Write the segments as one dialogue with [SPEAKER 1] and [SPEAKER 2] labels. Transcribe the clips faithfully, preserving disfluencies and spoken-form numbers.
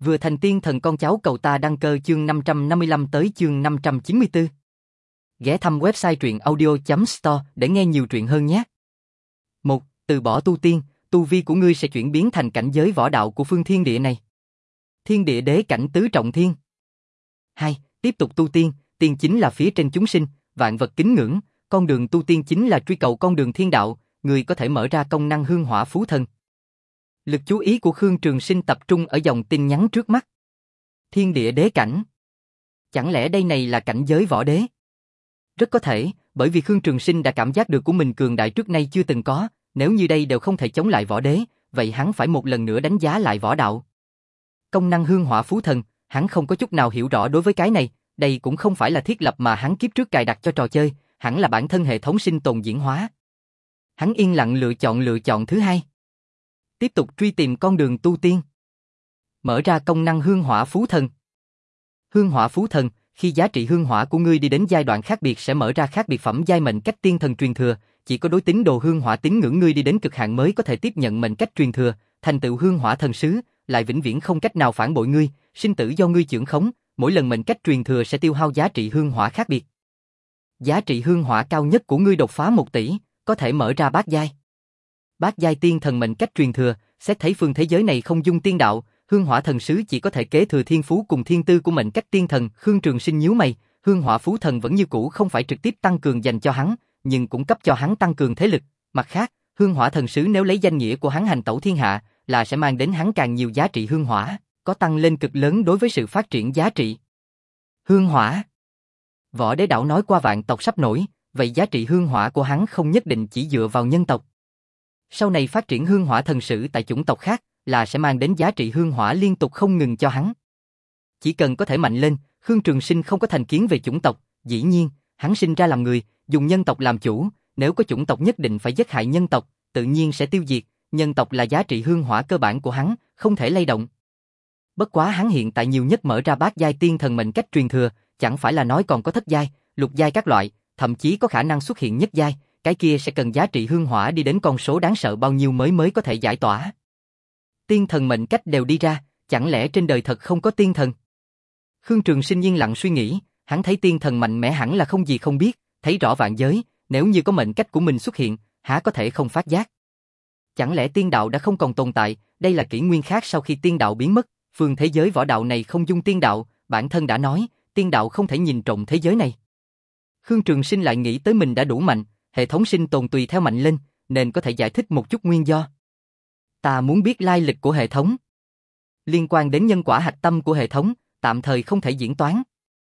[SPEAKER 1] Vừa thành tiên thần con cháu cầu ta đăng cơ chương năm trăm năm mươi lăm tới chương năm trăm chín mươi tư. Ghé thăm website truyện audio chấm store để nghe nhiều truyện hơn nhé. một. Từ bỏ tu tiên, tu vi của ngươi sẽ chuyển biến thành cảnh giới võ đạo của phương thiên địa này. Thiên địa đế cảnh tứ trọng thiên. hai. Tiếp tục tu tiên, tiên chính là phía trên chúng sinh, vạn vật kính ngưỡng, con đường tu tiên chính là truy cầu con đường thiên đạo, người có thể mở ra công năng hương hỏa phú thần. Lực chú ý của Khương Trường Sinh tập trung ở dòng tin nhắn trước mắt. Thiên địa đế cảnh. Chẳng lẽ đây này là cảnh giới võ đế? Rất có thể, bởi vì Khương Trường Sinh đã cảm giác được của mình cường đại trước nay chưa từng có, nếu như đây đều không thể chống lại võ đế, vậy hắn phải một lần nữa đánh giá lại võ đạo. Công năng hương hỏa phú thần, hắn không có chút nào hiểu rõ đối với cái này, đây cũng không phải là thiết lập mà hắn kiếp trước cài đặt cho trò chơi, hẳn là bản thân hệ thống sinh tồn diễn hóa. Hắn yên lặng lựa chọn lựa chọn thứ hai. Tiếp tục truy tìm con đường tu tiên. Mở ra công năng hương hỏa phú thần. Hương hỏa phú thần, khi giá trị hương hỏa của ngươi đi đến giai đoạn khác biệt sẽ mở ra khác biệt phẩm giai mệnh cách tiên thần truyền thừa, chỉ có đối tín đồ hương hỏa tín ngưỡng ngươi đi đến cực hạn mới có thể tiếp nhận mệnh cách truyền thừa, thành tựu hương hỏa thần sứ, lại vĩnh viễn không cách nào phản bội ngươi, sinh tử do ngươi chưởng khống, mỗi lần mệnh cách truyền thừa sẽ tiêu hao giá trị hương hỏa khác biệt. Giá trị hương hỏa cao nhất của ngươi đột phá một tỷ, có thể mở ra bát giai. Bát giai tiên thần mệnh cách truyền thừa, xét thấy phương thế giới này không dung tiên đạo, hương hỏa thần sứ chỉ có thể kế thừa thiên phú cùng thiên tư của mệnh cách tiên thần. Khương Trường Sinh nhíu mày, hương hỏa phú thần vẫn như cũ không phải trực tiếp tăng cường dành cho hắn, nhưng cũng cấp cho hắn tăng cường thế lực. Mặt khác, hương hỏa thần sứ nếu lấy danh nghĩa của hắn hành tẩu thiên hạ, là sẽ mang đến hắn càng nhiều giá trị hương hỏa, có tăng lên cực lớn đối với sự phát triển giá trị. Hương hỏa. Võ Đế Đảo nói qua vạn tộc sắp nổi, vậy giá trị hương hỏa của hắn không nhất định chỉ dựa vào nhân tộc. Sau này phát triển hương hỏa thần sử tại chủng tộc khác, là sẽ mang đến giá trị hương hỏa liên tục không ngừng cho hắn. Chỉ cần có thể mạnh lên, Khương Trường Sinh không có thành kiến về chủng tộc, dĩ nhiên, hắn sinh ra làm người, dùng nhân tộc làm chủ, nếu có chủng tộc nhất định phải giết hại nhân tộc, tự nhiên sẽ tiêu diệt, nhân tộc là giá trị hương hỏa cơ bản của hắn, không thể lay động. Bất quá hắn hiện tại nhiều nhất mở ra bát giai tiên thần mệnh cách truyền thừa, chẳng phải là nói còn có thất giai, lục giai các loại, thậm chí có khả năng xuất hiện nhất giai, cái kia sẽ cần giá trị hương hỏa đi đến con số đáng sợ bao nhiêu mới mới có thể giải tỏa. Tiên thần mệnh cách đều đi ra, chẳng lẽ trên đời thật không có tiên thần? Khương Trường Sinh yên lặng suy nghĩ, hắn thấy tiên thần mạnh mẽ hẳn là không gì không biết, thấy rõ vạn giới, nếu như có mệnh cách của mình xuất hiện, há có thể không phát giác? Chẳng lẽ tiên đạo đã không còn tồn tại, đây là kỷ nguyên khác sau khi tiên đạo biến mất, phương thế giới võ đạo này không dung tiên đạo, bản thân đã nói, tiên đạo không thể nhìn trộm thế giới này. Khương Trường Sinh lại nghĩ tới mình đã đủ mạnh, hệ thống sinh tồn tùy theo mạnh lên, nên có thể giải thích một chút nguyên do. Ta muốn biết lai lịch của hệ thống. Liên quan đến nhân quả hạch tâm của hệ thống, tạm thời không thể diễn toán.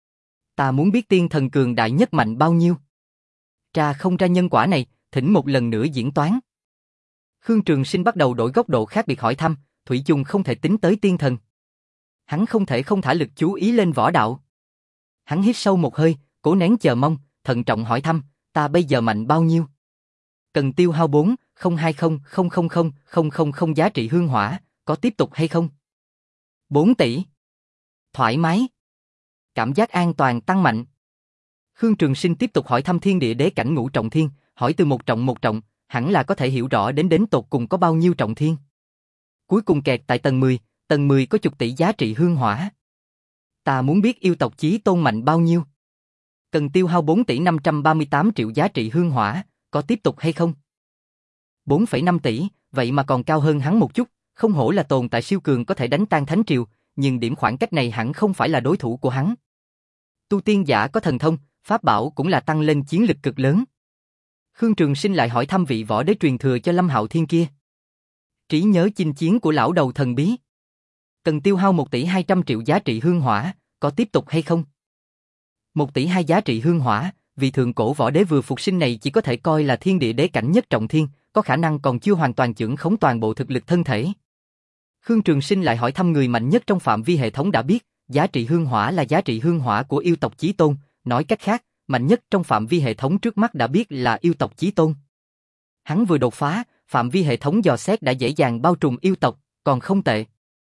[SPEAKER 1] Ta muốn biết tiên thần cường đại nhất mạnh bao nhiêu. Tra không ra nhân quả này, thỉnh một lần nữa diễn toán. Khương Trường Sinh bắt đầu đổi góc độ khác biệt hỏi thăm, thủy chung không thể tính tới tiên thần. Hắn không thể không thả lực chú ý lên võ đạo. Hắn hít sâu một hơi, cố nén chờ mong, thận trọng hỏi thăm, ta bây giờ mạnh bao nhiêu? Cần tiêu hao bốn không hai không không không không không không không giá trị hương hỏa, có tiếp tục hay không? bốn tỷ. Thoải mái. Cảm giác an toàn tăng mạnh. Khương Trường Sinh tiếp tục hỏi thăm thiên địa đế cảnh ngũ trọng thiên, hỏi từ một trọng một trọng, hẳn là có thể hiểu rõ đến đến tột cùng có bao nhiêu trọng thiên. Cuối cùng kẹt tại tầng mười, tầng mười có chục tỷ giá trị hương hỏa. Ta muốn biết yêu tộc chí tôn mạnh bao nhiêu. Cần tiêu hao bốn tỷ năm trăm ba mươi tám triệu giá trị hương hỏa, có tiếp tục hay không? bốn phẩy năm tỷ, vậy mà còn cao hơn hắn một chút, không hổ là tồn tại siêu cường có thể đánh tan thánh triều, nhưng điểm khoảng cách này hẳn không phải là đối thủ của hắn. Tu tiên giả có thần thông, pháp bảo cũng là tăng lên chiến lực cực lớn. Khương Trường Sinh lại hỏi thăm vị võ đế truyền thừa cho Lâm Hạo Thiên kia. Trí nhớ chinh chiến của lão đầu thần bí. Cần tiêu hao một tỷ hai trăm triệu giá trị hương hỏa, có tiếp tục hay không? một tỷ hai giá trị hương hỏa, vị thượng cổ võ đế vừa phục sinh này chỉ có thể coi là thiên địa đế cảnh nhất trọng thiên, có khả năng còn chưa hoàn toàn chưởng khống toàn bộ thực lực thân thể. Khương Trường Sinh lại hỏi thăm người mạnh nhất trong phạm vi hệ thống đã biết, giá trị hương hỏa là giá trị hương hỏa của yêu tộc chí tôn, nói cách khác, mạnh nhất trong phạm vi hệ thống trước mắt đã biết là yêu tộc chí tôn. Hắn vừa đột phá, phạm vi hệ thống dò xét đã dễ dàng bao trùm yêu tộc, còn không tệ.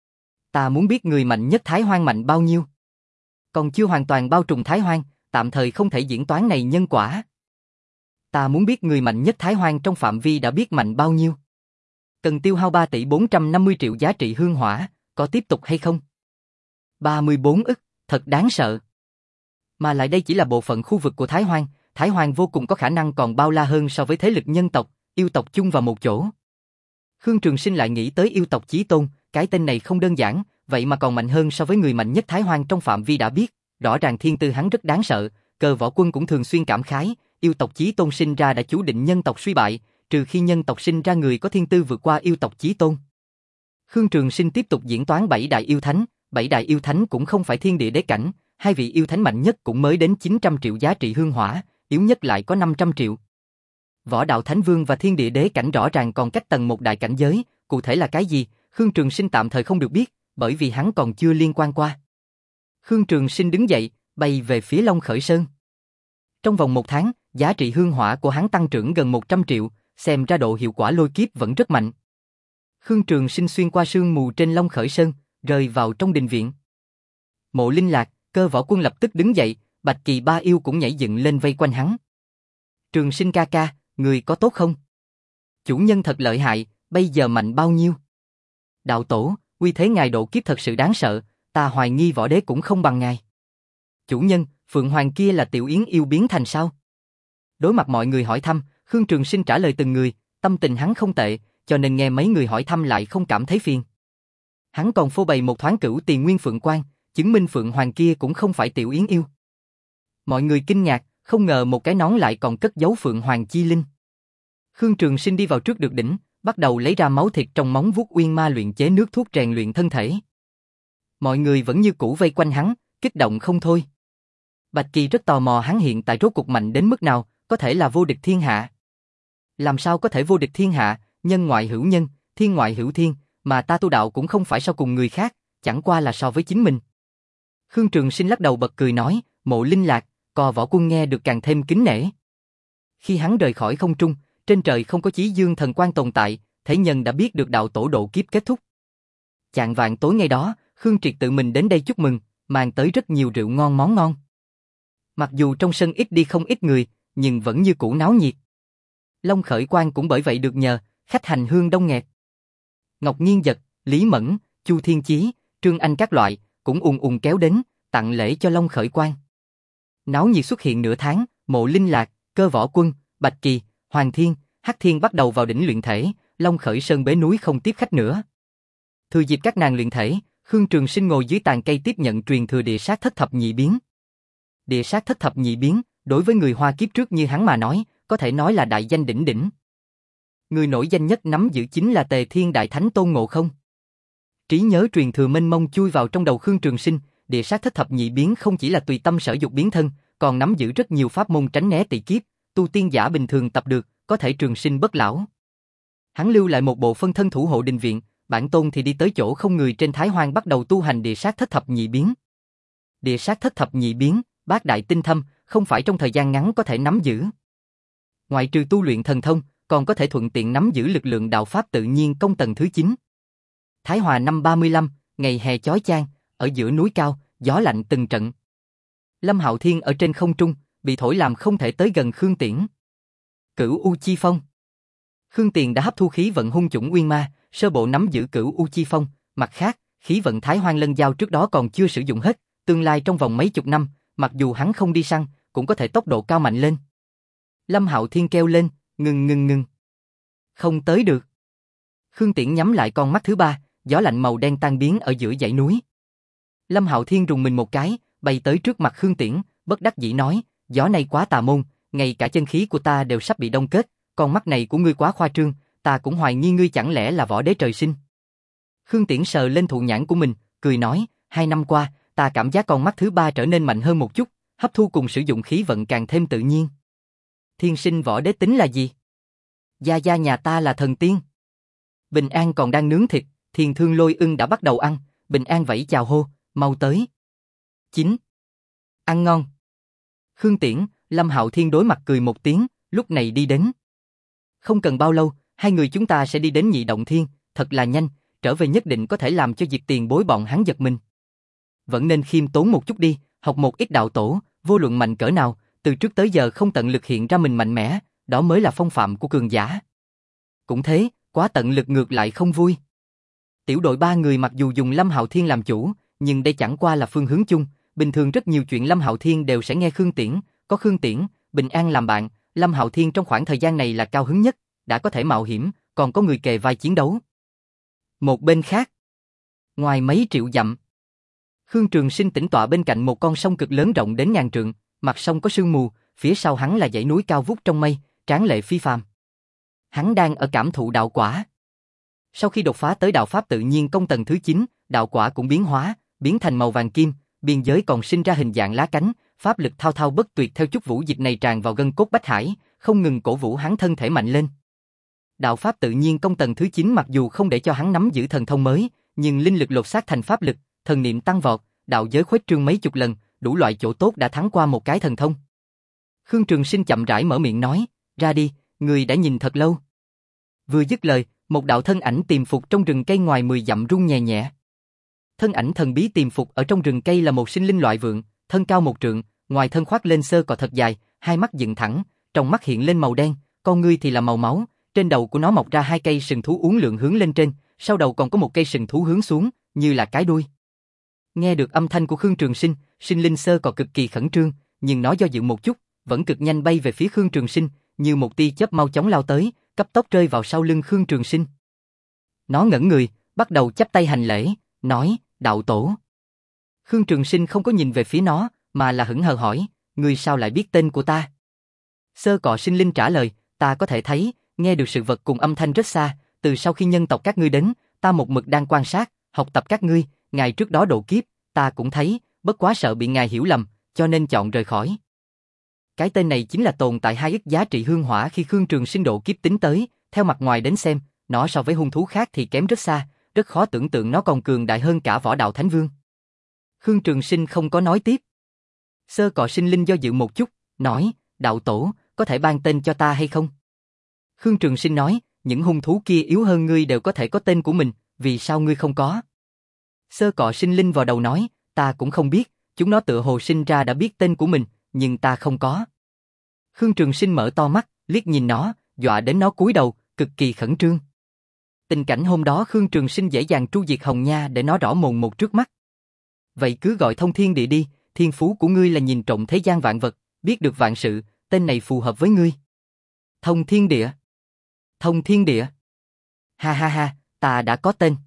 [SPEAKER 1] Ta muốn biết người mạnh nhất Thái Hoang mạnh bao nhiêu. Còn chưa hoàn toàn bao trùm Thái Hoang, tạm thời không thể diễn toán này nhân quả. Ta muốn biết người mạnh nhất Thái Hoang trong phạm vi đã biết mạnh bao nhiêu. Cần tiêu hao ba tỷ bốn trăm năm mươi triệu giá trị hương hỏa, có tiếp tục hay không? ba mươi bốn ức, thật đáng sợ. Mà lại đây chỉ là bộ phận khu vực của Thái Hoang, Thái Hoang vô cùng có khả năng còn bao la hơn so với thế lực nhân tộc, yêu tộc chung vào một chỗ. Khương Trường Sinh lại nghĩ tới yêu tộc Chí Tôn, cái tên này không đơn giản, vậy mà còn mạnh hơn so với người mạnh nhất Thái Hoang trong phạm vi đã biết, rõ ràng thiên tư hắn rất đáng sợ, Cờ Võ Quân cũng thường xuyên cảm khái, yêu tộc Chí Tôn sinh ra đã chú định nhân tộc suy bại, trừ khi nhân tộc sinh ra người có thiên tư vượt qua yêu tộc Chí Tôn. Khương Trường Sinh tiếp tục diễn toán bảy đại yêu thánh, bảy đại yêu thánh cũng không phải thiên địa đế cảnh, hai vị yêu thánh mạnh nhất cũng mới đến chín trăm triệu giá trị hương hỏa, yếu nhất lại có năm trăm triệu. Võ đạo thánh vương và thiên địa đế cảnh rõ ràng còn cách tầng một đại cảnh giới, cụ thể là cái gì, Khương Trường Sinh tạm thời không được biết, bởi vì hắn còn chưa liên quan qua. Khương Trường Sinh đứng dậy, bay về phía Long Khởi Sơn. Trong vòng một tháng, giá trị hương hỏa của hắn tăng trưởng gần một trăm triệu, xem ra độ hiệu quả lôi kiếp vẫn rất mạnh. Khương Trường Sinh xuyên qua sương mù trên Long Khởi Sơn, rơi vào trong đình viện. Mộ Linh Lạc, Cơ Võ Quân lập tức đứng dậy, Bạch Kỳ ba yêu cũng nhảy dựng lên vây quanh hắn. Trường Sinh ca ca, người có tốt không? Chủ nhân thật lợi hại, bây giờ mạnh bao nhiêu? Đạo tổ, uy thế ngài độ kiếp thật sự đáng sợ, ta hoài nghi võ đế cũng không bằng ngài. Chủ nhân, Phượng Hoàng kia là Tiểu Yến yêu biến thành sao? Đối mặt mọi người hỏi thăm, Khương Trường Sinh trả lời từng người, tâm tình hắn không tệ, cho nên nghe mấy người hỏi thăm lại không cảm thấy phiền. Hắn còn phô bày một thoáng Cửu Tiền Nguyên Phượng Quan, chứng minh Phượng Hoàng kia cũng không phải Tiểu Yến yêu. Mọi người kinh ngạc, không ngờ một cái nón lại còn cất giấu Phượng Hoàng chi linh. Khương Trường Sinh đi vào trước được đỉnh, bắt đầu lấy ra máu thịt trong móng vuốt uyên ma luyện chế nước thuốc rèn luyện thân thể. Mọi người vẫn như cũ vây quanh hắn, kích động không thôi. Bạch Kỳ rất tò mò hắn hiện tại rốt cuộc mạnh đến mức nào, có thể là vô địch thiên hạ. Làm sao có thể vô địch thiên hạ, nhân ngoại hữu nhân, thiên ngoại hữu thiên, mà ta tu đạo cũng không phải so cùng người khác, chẳng qua là so với chính mình. Khương Trường Sinh lắc đầu bật cười nói, Mộ Linh Lạc, Cò Võ Quân nghe được càng thêm kính nể. Khi hắn rời khỏi không trung, trên trời không có Chí Dương thần quang tồn tại, thế nhân đã biết được đạo tổ độ kiếp kết thúc. Chạng vạng tối ngày đó, Khương Triệt tự mình đến đây chúc mừng, mang tới rất nhiều rượu ngon món ngon. Mặc dù trong sân ít đi không ít người, nhưng vẫn như cũ náo nhiệt. Long Khởi Quang cũng bởi vậy được nhờ, khách hành hương đông nghẹt. Ngọc Nghiên Giật, Lý Mẫn, Chu Thiên Chí, Trương Anh các loại cũng ùn ùn kéo đến, tặng lễ cho Long Khởi Quang. Náo nhiệt xuất hiện nửa tháng, Mộ Linh Lạc, Cơ Võ Quân, Bạch Kỳ, Hoàng Thiên, Hắc Thiên bắt đầu vào đỉnh luyện thể, Long Khởi Sơn bế núi không tiếp khách nữa. Thừa dịp các nàng luyện thể, Khương Trường Sinh ngồi dưới tàn cây tiếp nhận truyền thừa địa sát thất thập nhị biến. Địa sát thất thập nhị biến, đối với người Hoa kiếp trước như hắn mà nói, có thể nói là đại danh đỉnh đỉnh. Người nổi danh nhất nắm giữ chính là Tề Thiên Đại Thánh Tôn Ngộ Không. Trí nhớ truyền thừa mênh mông chui vào trong đầu Khương Trường Sinh, địa sát thất thập nhị biến không chỉ là tùy tâm sở dục biến thân, còn nắm giữ rất nhiều pháp môn tránh né tị kiếp, tu tiên giả bình thường tập được, có thể trường sinh bất lão. Hắn lưu lại một bộ phân thân thủ hộ đình viện, bản tôn thì đi tới chỗ không người trên Thái Hoang bắt đầu tu hành địa sát thất thập nhị biến. Địa sát thất thập nhị biến, bát đại tinh thâm, không phải trong thời gian ngắn có thể nắm giữ. Ngoại trừ tu luyện thần thông, còn có thể thuận tiện nắm giữ lực lượng đạo pháp tự nhiên công tầng thứ chín. Thái Hòa năm ba mươi lăm, ngày hè chói chang, ở giữa núi cao, gió lạnh từng trận. Lâm Hạo Thiên ở trên không trung, bị thổi làm không thể tới gần Khương Tiễn. Cửu U Chi Phong. Khương Tiễn đã hấp thu khí vận hung chủng uyên ma, sơ bộ nắm giữ Cửu U Chi Phong, mặt khác, khí vận Thái Hoang Lân Giao trước đó còn chưa sử dụng hết, tương lai trong vòng mấy chục năm, mặc dù hắn không đi săn, cũng có thể tốc độ cao mạnh lên. Lâm Hạo Thiên kêu lên, ngừng ngừng ngừng. Không tới được. Khương Tiễn nhắm lại con mắt thứ ba, gió lạnh màu đen tan biến ở giữa dãy núi. Lâm Hạo Thiên rùng mình một cái, bay tới trước mặt Khương Tiễn, bất đắc dĩ nói, gió này quá tà môn, ngay cả chân khí của ta đều sắp bị đông kết, con mắt này của ngươi quá khoa trương, ta cũng hoài nghi ngươi chẳng lẽ là võ đế trời sinh. Khương Tiễn sờ lên thụ nhãn của mình, cười nói, hai năm qua, ta cảm giác con mắt thứ ba trở nên mạnh hơn một chút, hấp thu cùng sử dụng khí vận càng thêm tự nhiên. Thiên sinh võ đế tính là gì? Gia gia nhà ta là thần tiên. Bình An còn đang nướng thịt, Thiên Thương Lôi Ưng đã bắt đầu ăn, Bình An vẫy chào hô, mau tới. Chín. Ăn ngon. Khương Tiễn, Lâm Hạo Thiên đối mặt cười một tiếng, lúc này đi đến. Không cần bao lâu, hai người chúng ta sẽ đi đến Nhị Động Thiên, thật là nhanh, trở về nhất định có thể làm cho Diệp Tiền Bối bọn hắn giật mình. Vẫn nên khiêm tốn một chút đi, học một ít đạo tổ, vô luận mạnh cỡ nào, từ trước tới giờ không tận lực hiện ra mình mạnh mẽ, đó mới là phong phạm của cường giả. Cũng thế, quá tận lực ngược lại không vui. Tiểu đội ba người mặc dù dùng Lâm Hạo Thiên làm chủ, nhưng đây chẳng qua là phương hướng chung, bình thường rất nhiều chuyện Lâm Hạo Thiên đều sẽ nghe Khương Tiễn, có Khương Tiễn, Bình An làm bạn, Lâm Hạo Thiên trong khoảng thời gian này là cao hứng nhất, đã có thể mạo hiểm, còn có người kề vai chiến đấu. Một bên khác, ngoài mấy triệu dặm, Khương Trường Sinh tĩnh tọa bên cạnh một con sông cực lớn rộng đến ngàn trượng, mặt sông có sương mù, phía sau hắn là dãy núi cao vút trong mây, tráng lệ phi phàm. Hắn đang ở cảm thụ đạo quả. Sau khi đột phá tới đạo pháp tự nhiên công tầng thứ chín, đạo quả cũng biến hóa, biến thành màu vàng kim, biên giới còn sinh ra hình dạng lá cánh, pháp lực thao thao bất tuyệt theo chút vũ dịch này tràn vào gân cốt bách hải, không ngừng cổ vũ hắn thân thể mạnh lên. Đạo pháp tự nhiên công tầng thứ chín mặc dù không để cho hắn nắm giữ thần thông mới, nhưng linh lực lột xác thành pháp lực, thần niệm tăng vọt, đạo giới khuếch trương mấy chục lần, đủ loại chỗ tốt đã thắng qua một cái thần thông. Khương Trường Sinh chậm rãi mở miệng nói, ra đi, người đã nhìn thật lâu. Vừa dứt lời, một đạo thân ảnh tiềm phục trong rừng cây ngoài mười dặm rung nhẹ nhẹ. Thân ảnh thần bí tiềm phục ở trong rừng cây là một sinh linh loại vượn, thân cao một trượng, ngoài thân khoác lên sơ cọ thật dài, hai mắt dựng thẳng, trong mắt hiện lên màu đen, con ngươi thì là màu máu, trên đầu của nó mọc ra hai cây sừng thú uốn lượn hướng lên trên, sau đầu còn có một cây sừng thú hướng xuống, như là cái đuôi. Nghe được âm thanh của Khương Trường Sinh, sinh linh sơ cọ cực kỳ khẩn trương, nhưng nó do dự một chút, vẫn cực nhanh bay về phía Khương Trường Sinh, như một tia chớp mau chóng lao tới, cấp tốc rơi vào sau lưng Khương Trường Sinh. Nó ngẩng người, bắt đầu chắp tay hành lễ, nói, đạo tổ. Khương Trường Sinh không có nhìn về phía nó, mà là hững hờ hỏi, ngươi sao lại biết tên của ta? Sơ cọ sinh linh trả lời, ta có thể thấy, nghe được sự vật cùng âm thanh rất xa, từ sau khi nhân tộc các ngươi đến, ta một mực đang quan sát, học tập các ngươi, ngày trước đó độ kiếp, ta cũng thấy, bất quá sợ bị ngài hiểu lầm, cho nên chọn rời khỏi. Cái tên này chính là tồn tại hai ức giá trị hương hỏa khi Khương Trường Sinh độ kiếp tính tới, theo mặt ngoài đến xem, nó so với hung thú khác thì kém rất xa, rất khó tưởng tượng nó còn cường đại hơn cả võ đạo thánh vương. Khương Trường Sinh không có nói tiếp. Sơ cọ sinh linh do dự một chút, nói, đạo tổ, có thể ban tên cho ta hay không? Khương Trường Sinh nói, những hung thú kia yếu hơn ngươi đều có thể có tên của mình, vì sao ngươi không có? Sơ cọ sinh linh vào đầu nói, ta cũng không biết, chúng nó tựa hồ sinh ra đã biết tên của mình, nhưng ta không có. Khương Trường Sinh mở to mắt, liếc nhìn nó, dọa đến nó cúi đầu, cực kỳ khẩn trương. Tình cảnh hôm đó Khương Trường Sinh dễ dàng tru diệt Hồng Nha để nó rõ mồn một trước mắt. Vậy cứ gọi Thông Thiên Địa đi, thiên phú của ngươi là nhìn trộm thế gian vạn vật, biết được vạn sự, tên này phù hợp với ngươi. Thông Thiên Địa. Thông Thiên Địa. Ha ha ha, ta đã có tên.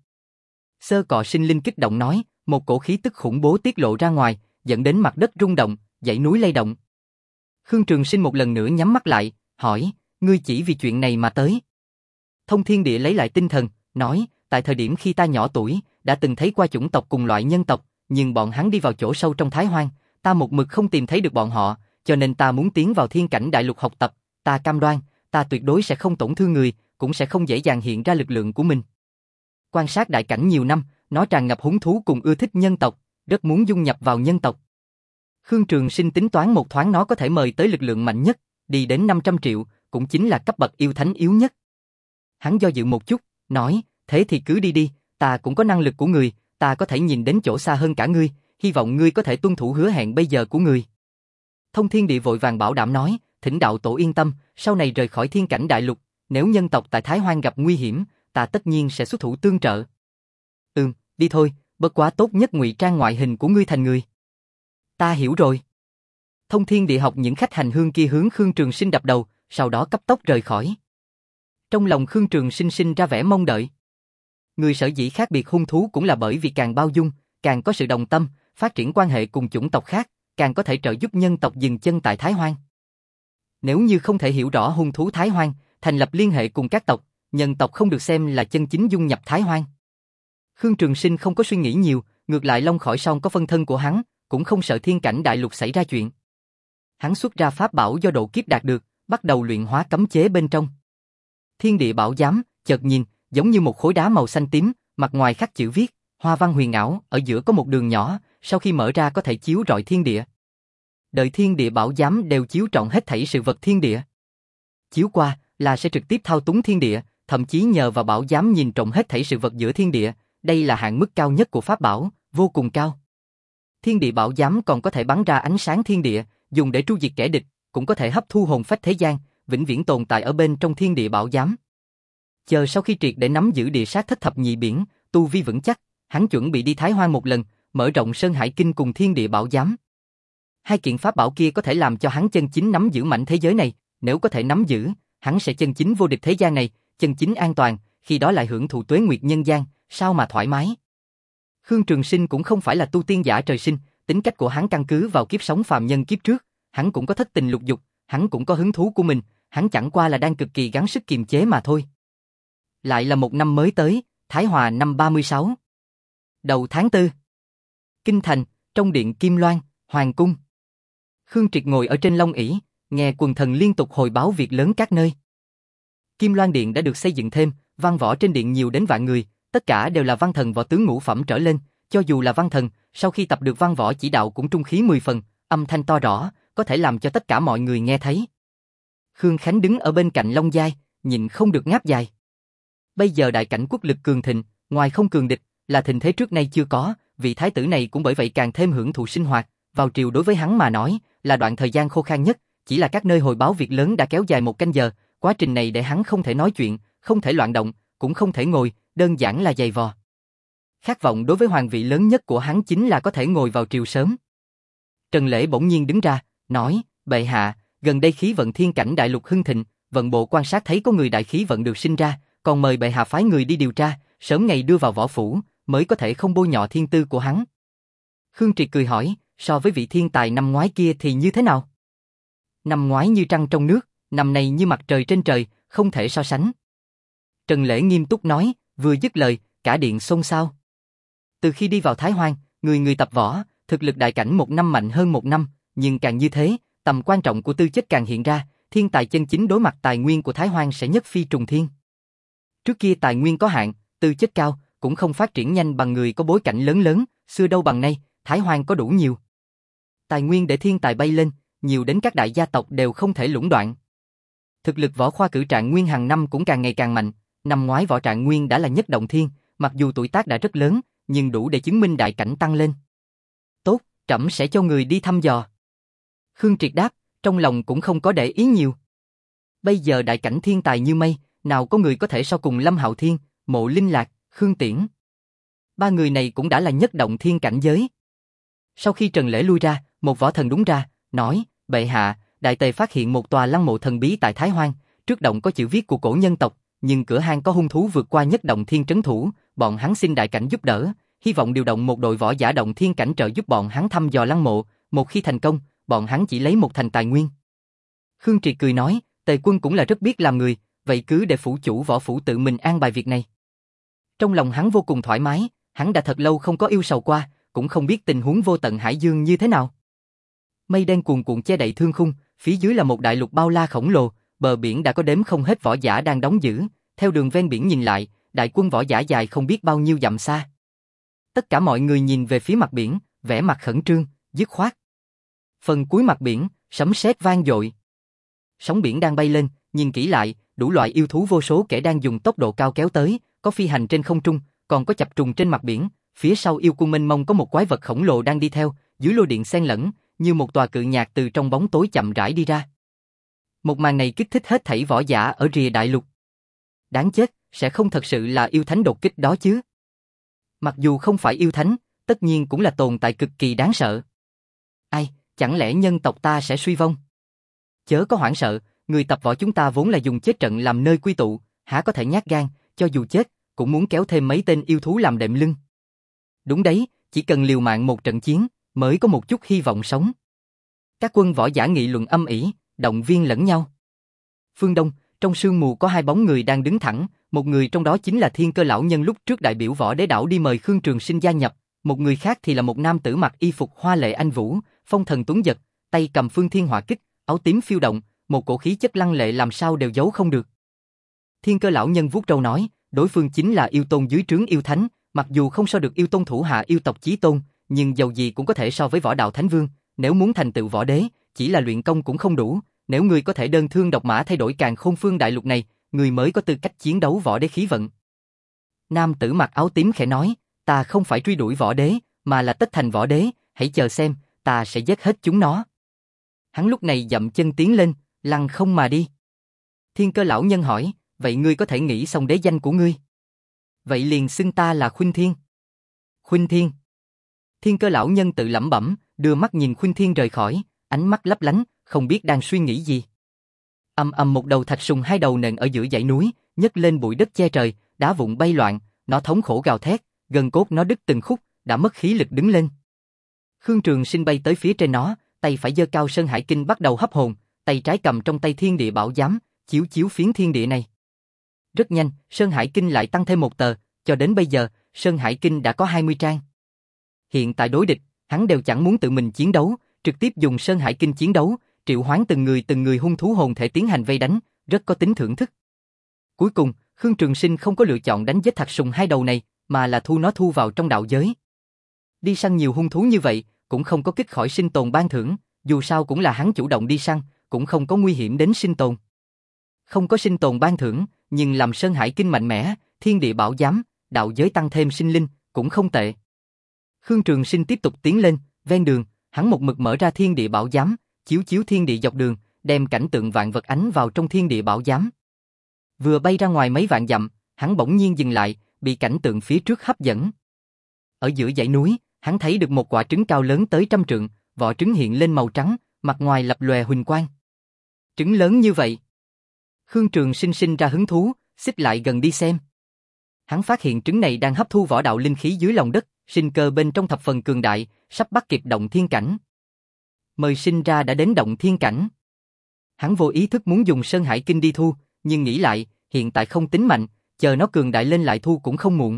[SPEAKER 1] Sơ cọ sinh linh kích động nói, một cổ khí tức khủng bố tiết lộ ra ngoài, dẫn đến mặt đất rung động, dãy núi lay động. Khương Trường Sinh một lần nữa nhắm mắt lại, hỏi, ngươi chỉ vì chuyện này mà tới. Thông Thiên Địa lấy lại tinh thần, nói, tại thời điểm khi ta nhỏ tuổi, đã từng thấy qua chủng tộc cùng loại nhân tộc, nhưng bọn hắn đi vào chỗ sâu trong Thái Hoang, ta một mực không tìm thấy được bọn họ, cho nên ta muốn tiến vào Thiên Cảnh Đại Lục học tập, ta cam đoan, ta tuyệt đối sẽ không tổn thương người, cũng sẽ không dễ dàng hiện ra lực lượng của mình. Quan sát đại cảnh nhiều năm, nó tràn ngập hứng thú cùng ưa thích nhân tộc, rất muốn dung nhập vào nhân tộc. Khương Trường Sinh tính toán một thoáng nó có thể mời tới lực lượng mạnh nhất, đi đến năm trăm triệu, cũng chính là cấp bậc yêu thánh yếu nhất. Hắn do dự một chút, nói, thế thì cứ đi đi, ta cũng có năng lực của người, ta có thể nhìn đến chỗ xa hơn cả ngươi, hy vọng ngươi có thể tuân thủ hứa hẹn bây giờ của người. Thông Thiên Địa vội vàng bảo đảm nói, thỉnh đạo tổ yên tâm, sau này rời khỏi Thiên Cảnh Đại Lục, nếu nhân tộc tại Thái Hoang gặp nguy hiểm, ta tất nhiên sẽ xuất thủ tương trợ. Ừm, đi thôi, bất quá tốt nhất ngụy trang ngoại hình của ngươi thành người. Ta hiểu rồi. Thông Thiên Địa học những khách hành hương kia hướng Khương Trường Sinh đập đầu, sau đó cấp tốc rời khỏi. Trong lòng Khương Trường Sinh sinh ra vẻ mong đợi. Người sở dĩ khác biệt hung thú cũng là bởi vì càng bao dung, càng có sự đồng tâm, phát triển quan hệ cùng chủng tộc khác, càng có thể trợ giúp nhân tộc dừng chân tại Thái Hoang. Nếu như không thể hiểu rõ hung thú Thái Hoang, thành lập liên hệ cùng các tộc, nhân tộc không được xem là chân chính dung nhập Thái Hoang. Khương Trường Sinh không có suy nghĩ nhiều, ngược lại Long Khỏi Song có phân thân của hắn, cũng không sợ Thiên Cảnh Đại Lục xảy ra chuyện. Hắn xuất ra pháp bảo do độ kiếp đạt được, bắt đầu luyện hóa cấm chế bên trong. Thiên Địa Bảo Giám, chợt nhìn, giống như một khối đá màu xanh tím, mặt ngoài khắc chữ viết, hoa văn huyền ảo, ở giữa có một đường nhỏ, sau khi mở ra có thể chiếu rọi thiên địa. Đợi Thiên Địa Bảo Giám đều chiếu trọn hết thảy sự vật thiên địa. Chiếu qua là sẽ trực tiếp thao túng thiên địa, thậm chí nhờ vào bảo giám nhìn trộm hết thảy sự vật giữa thiên địa, đây là hạn mức cao nhất của pháp bảo, vô cùng cao. Thiên Địa Bảo Giám còn có thể bắn ra ánh sáng thiên địa, dùng để tru diệt kẻ địch, cũng có thể hấp thu hồn phách thế gian, vĩnh viễn tồn tại ở bên trong Thiên Địa Bảo Giám. Chờ sau khi triệt để nắm giữ địa sát thất thập nhị biển, tu vi vững chắc, hắn chuẩn bị đi Thái Hoang một lần, mở rộng Sơn Hải Kinh cùng Thiên Địa Bảo Giám. Hai kiện pháp bảo kia có thể làm cho hắn chân chính nắm giữ mảnh thế giới này, nếu có thể nắm giữ, hắn sẽ chân chính vô địch thế gian này, chân chính an toàn, khi đó lại hưởng thụ tuế nguyệt nhân gian, sao mà thoải mái. Khương Trường Sinh cũng không phải là tu tiên giả trời sinh, tính cách của hắn căn cứ vào kiếp sống phàm nhân kiếp trước, hắn cũng có thất tình lục dục, hắn cũng có hứng thú của mình, hắn chẳng qua là đang cực kỳ gắng sức kiềm chế mà thôi. Lại là một năm mới tới, Thái Hòa năm ba mươi sáu. Đầu tháng tư. Kinh thành, trong điện Kim Loan, Hoàng cung. Khương Triệt ngồi ở trên long ỷ, nghe quần thần liên tục hồi báo việc lớn các nơi. Kim Loan điện đã được xây dựng thêm, văn võ trên điện nhiều đến vạn người, tất cả đều là văn thần võ tướng ngũ phẩm trở lên, cho dù là văn thần, sau khi tập được văn võ chỉ đạo cũng trung khí mười phần, âm thanh to rõ, có thể làm cho tất cả mọi người nghe thấy. Khương Khánh đứng ở bên cạnh Long Giai, nhịn không được ngáp dài. Bây giờ đại cảnh quốc lực cường thịnh, ngoài không cường địch, là thịnh thế trước nay chưa có, vị thái tử này cũng bởi vậy càng thêm hưởng thụ sinh hoạt, vào triều đối với hắn mà nói, là đoạn thời gian khô khan nhất, chỉ là các nơi hồi báo việc lớn đã kéo dài một canh giờ, quá trình này để hắn không thể nói chuyện, không thể loạn động, cũng không thể ngồi, đơn giản là giày vò. Khát vọng đối với hoàng vị lớn nhất của hắn chính là có thể ngồi vào triều sớm. Trần Lễ bỗng nhiên đứng ra, nói, bệ hạ, gần đây khí vận thiên cảnh đại lục hưng thịnh, vận bộ quan sát thấy có người đại khí vận được sinh ra, còn mời bệ hạ phái người đi điều tra, sớm ngày đưa vào võ phủ, mới có thể không bôi nhọ thiên tư của hắn. Khương Triệt cười hỏi, so với vị thiên tài năm ngoái kia thì như thế nào? Năm ngoái như trăng trong nước, năm nay như mặt trời trên trời, không thể so sánh. Trần Lễ nghiêm túc nói, vừa dứt lời, cả điện xôn xao. Từ khi đi vào Thái Hoang, người người tập võ, thực lực đại cảnh một năm mạnh hơn một năm, nhưng càng như thế, tầm quan trọng của tư chất càng hiện ra, thiên tài chân chính đối mặt tài nguyên của Thái Hoang sẽ nhất phi trùng thiên. Trước kia tài nguyên có hạn, tư chất cao, cũng không phát triển nhanh bằng người có bối cảnh lớn lớn, xưa đâu bằng nay, Thái Hoang có đủ nhiều. Tài nguyên để thiên tài bay lên, nhiều đến các đại gia tộc đều không thể lũng đoạn. Thực lực võ khoa cử Trạng Nguyên hàng năm cũng càng ngày càng mạnh, năm ngoái võ Trạng Nguyên đã là nhất động thiên, mặc dù tuổi tác đã rất lớn, nhưng đủ để chứng minh đại cảnh tăng lên. Tốt, trẫm sẽ cho người đi thăm dò. Khương Triệt đáp, trong lòng cũng không có để ý nhiều. Bây giờ đại cảnh thiên tài như mây, nào có người có thể so cùng Lâm Hạo Thiên, Mộ Linh Lạc, Khương Tiễn. Ba người này cũng đã là nhất động thiên cảnh giới. Sau khi Trần Lễ lui ra, một võ thần đúng ra, nói, bệ hạ, đại tề phát hiện một tòa lăng mộ thần bí tại Thái Hoang, trước động có chữ viết của cổ nhân tộc, nhưng cửa hang có hung thú vượt qua nhất động thiên trấn thủ, bọn hắn xin đại cảnh giúp đỡ, hy vọng điều động một đội võ giả động thiên cảnh trợ giúp bọn hắn thăm dò lăng mộ, một khi thành công, bọn hắn chỉ lấy một thành tài nguyên. Khương Triệt cười nói, Tề quân cũng là rất biết làm người, vậy cứ để phủ chủ võ phủ tự mình an bài việc này. Trong lòng hắn vô cùng thoải mái, hắn đã thật lâu không có yêu sầu qua, cũng không biết tình huống vô tận hải dương như thế nào. Mây đen cuồn cuộn che đậy thương khung, phía dưới là một đại lục bao la khổng lồ, bờ biển đã có đếm không hết võ giả đang đóng giữ, theo đường ven biển nhìn lại, đại quân võ giả dài không biết bao nhiêu dặm xa. Tất cả mọi người nhìn về phía mặt biển, vẻ mặt khẩn trương, dứt khoát. Phần cuối mặt biển, sấm sét vang dội. Sóng biển đang bay lên, nhìn kỹ lại, đủ loại yêu thú vô số kẻ đang dùng tốc độ cao kéo tới, có phi hành trên không trung, còn có chập trùng trên mặt biển, phía sau yêu cung mênh mông có một quái vật khổng lồ đang đi theo, dưới lôi điện xen lẫn, như một tòa cự nhạc từ trong bóng tối chậm rãi đi ra. Một màn này kích thích hết thảy võ giả ở rìa đại lục. Đáng chết, sẽ không thật sự là yêu thánh đột kích đó chứ? Mặc dù không phải yêu thánh, tất nhiên cũng là tồn tại cực kỳ đáng sợ. Ai, chẳng lẽ nhân tộc ta sẽ suy vong? Chớ có hoảng sợ, người tập võ chúng ta vốn là dùng chết trận làm nơi quy tụ, há có thể nhát gan, cho dù chết, cũng muốn kéo thêm mấy tên yêu thú làm đệm lưng. Đúng đấy, chỉ cần liều mạng một trận chiến, mới có một chút hy vọng sống. Các quân võ giả nghị luận âm ỉ, động viên lẫn nhau. Phương Đông, trong sương mù có hai bóng người đang đứng thẳng, một người trong đó chính là Thiên Cơ lão nhân lúc trước đại biểu võ đế đảo đi mời Khương Trường Sinh gia nhập, một người khác thì là một nam tử mặc y phục hoa lệ anh vũ, phong thần tuấn giật, tay cầm Phương Thiên Hỏa Kích, áo tím phiêu động, một cổ khí chất lăng lệ làm sao đều giấu không được. Thiên Cơ lão nhân vuốt râu nói, đối phương chính là yêu tôn dưới trướng yêu thánh, mặc dù không so được yêu tôn thủ hạ yêu tộc chí tôn, nhưng dầu gì cũng có thể so với võ đạo thánh vương, nếu muốn thành tựu võ đế, chỉ là luyện công cũng không đủ, nếu người có thể đơn thương độc mã thay đổi càn khôn phương đại lục này, người mới có tư cách chiến đấu võ đế khí vận. Nam tử mặc áo tím khẽ nói, ta không phải truy đuổi võ đế, mà là tất thành võ đế, hãy chờ xem, ta sẽ giết hết chúng nó. Hắn lúc này dậm chân tiến lên, lăng không mà đi. Thiên Cơ lão nhân hỏi, vậy ngươi có thể nghĩ xong đế danh của ngươi? Vậy liền xưng ta là Khuynh Thiên. Khuynh Thiên. Thiên Cơ lão nhân tự lẩm bẩm, đưa mắt nhìn Khuynh Thiên rời khỏi, ánh mắt lấp lánh, không biết đang suy nghĩ gì. Ầm ầm một đầu thạch sùng hai đầu nện ở giữa dãy núi, nhấc lên bụi đất che trời, đá vụn bay loạn, nó thống khổ gào thét, gân cốt nó đứt từng khúc, đã mất khí lực đứng lên. Khương Trường Sinh bay tới phía trên nó, tay phải giơ cao Sơn Hải Kinh bắt đầu hấp hồn, tay trái cầm trong tay Thiên Địa Bảo Giám, chiếu chiếu phiến thiên địa này. Rất nhanh, Sơn Hải Kinh lại tăng thêm một tờ, cho đến bây giờ, Sơn Hải Kinh đã có hai mươi trang. Hiện tại đối địch, hắn đều chẳng muốn tự mình chiến đấu, trực tiếp dùng Sơn Hải Kinh chiến đấu, triệu hoán từng người từng người hung thú hồn thể tiến hành vây đánh, rất có tính thưởng thức. Cuối cùng, Khương Trường Sinh không có lựa chọn đánh giết thạch sùng hai đầu này, mà là thu nó thu vào trong đạo giới. Đi săn nhiều hung thú như vậy, cũng không có kích khỏi sinh tồn ban thưởng, dù sao cũng là hắn chủ động đi săn, cũng không có nguy hiểm đến sinh tồn. Không có sinh tồn ban thưởng, nhưng làm Sơn Hải Kinh mạnh mẽ, Thiên Địa Bảo Giám, đạo giới tăng thêm sinh linh, cũng không tệ. Khương Trường Sinh tiếp tục tiến lên, ven đường, hắn một mực mở ra Thiên Địa Bảo Giám, chiếu chiếu thiên địa dọc đường, đem cảnh tượng vạn vật ánh vào trong Thiên Địa Bảo Giám. Vừa bay ra ngoài mấy vạn dặm, hắn bỗng nhiên dừng lại, bị cảnh tượng phía trước hấp dẫn. Ở giữa dãy núi, hắn thấy được một quả trứng cao lớn tới trăm trượng, vỏ trứng hiện lên màu trắng, mặt ngoài lập lòe huỳnh quang. Trứng lớn như vậy. Khương Trường Sinh sinh ra hứng thú, xích lại gần đi xem. Hắn phát hiện trứng này đang hấp thu võ đạo linh khí dưới lòng đất, sinh cơ bên trong thập phần cường đại, sắp bắt kịp động thiên cảnh. Mời sinh ra đã đến động thiên cảnh. Hắn vô ý thức muốn dùng Sơn Hải Kinh đi thu, nhưng nghĩ lại, hiện tại không tính mạnh, chờ nó cường đại lên lại thu cũng không muộn.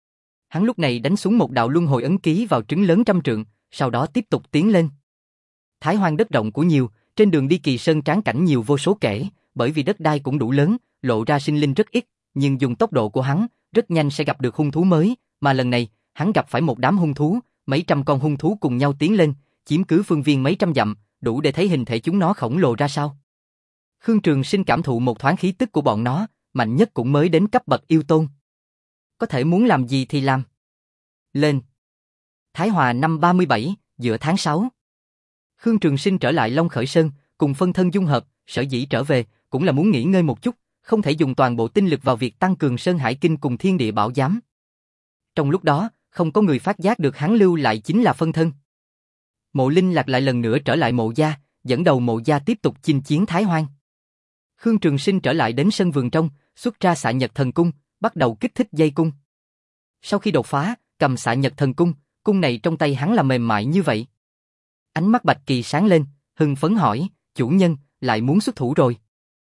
[SPEAKER 1] Hắn lúc này đánh xuống một đạo luân hồi ấn ký vào trứng lớn trăm trượng, sau đó tiếp tục tiến lên. Thái Hoang đất rộng của nhiều, trên đường đi Kỳ Sơn tráng cảnh nhiều vô số kể, bởi vì đất đai cũng đủ lớn, lộ ra sinh linh rất ít, nhưng dùng tốc độ của hắn, rất nhanh sẽ gặp được hung thú mới, mà lần này, hắn gặp phải một đám hung thú, mấy trăm con hung thú cùng nhau tiến lên, chiếm cứ phương viên mấy trăm dặm, đủ để thấy hình thể chúng nó khổng lồ ra sao. Khương Trường Sinh cảm thụ một thoáng khí tức của bọn nó, mạnh nhất cũng mới đến cấp bậc yêu tôn. Có thể muốn làm gì thì làm. Lên. Thái Hòa năm ba mươi bảy, giữa tháng sáu. Khương Trường Sinh trở lại Long Khởi Sơn, cùng phân thân dung hợp, sở dĩ trở về, cũng là muốn nghỉ ngơi một chút, không thể dùng toàn bộ tinh lực vào việc tăng cường Sơn Hải Kinh cùng Thiên Địa Bảo Giám. Trong lúc đó, không có người phát giác được hắn lưu lại chính là phân thân. Mộ Linh Lạc lại lần nữa trở lại mộ gia, dẫn đầu mộ gia tiếp tục chinh chiến Thái Hoang. Khương Trường Sinh trở lại đến sân vườn trong, xuất ra Xạ Nhật Thần Cung, bắt đầu kích thích dây cung. Sau khi đột phá, cầm Xạ Nhật Thần Cung, cung này trong tay hắn là mềm mại như vậy. Ánh mắt Bạch Kỳ sáng lên, hưng phấn hỏi, chủ nhân, lại muốn xuất thủ rồi.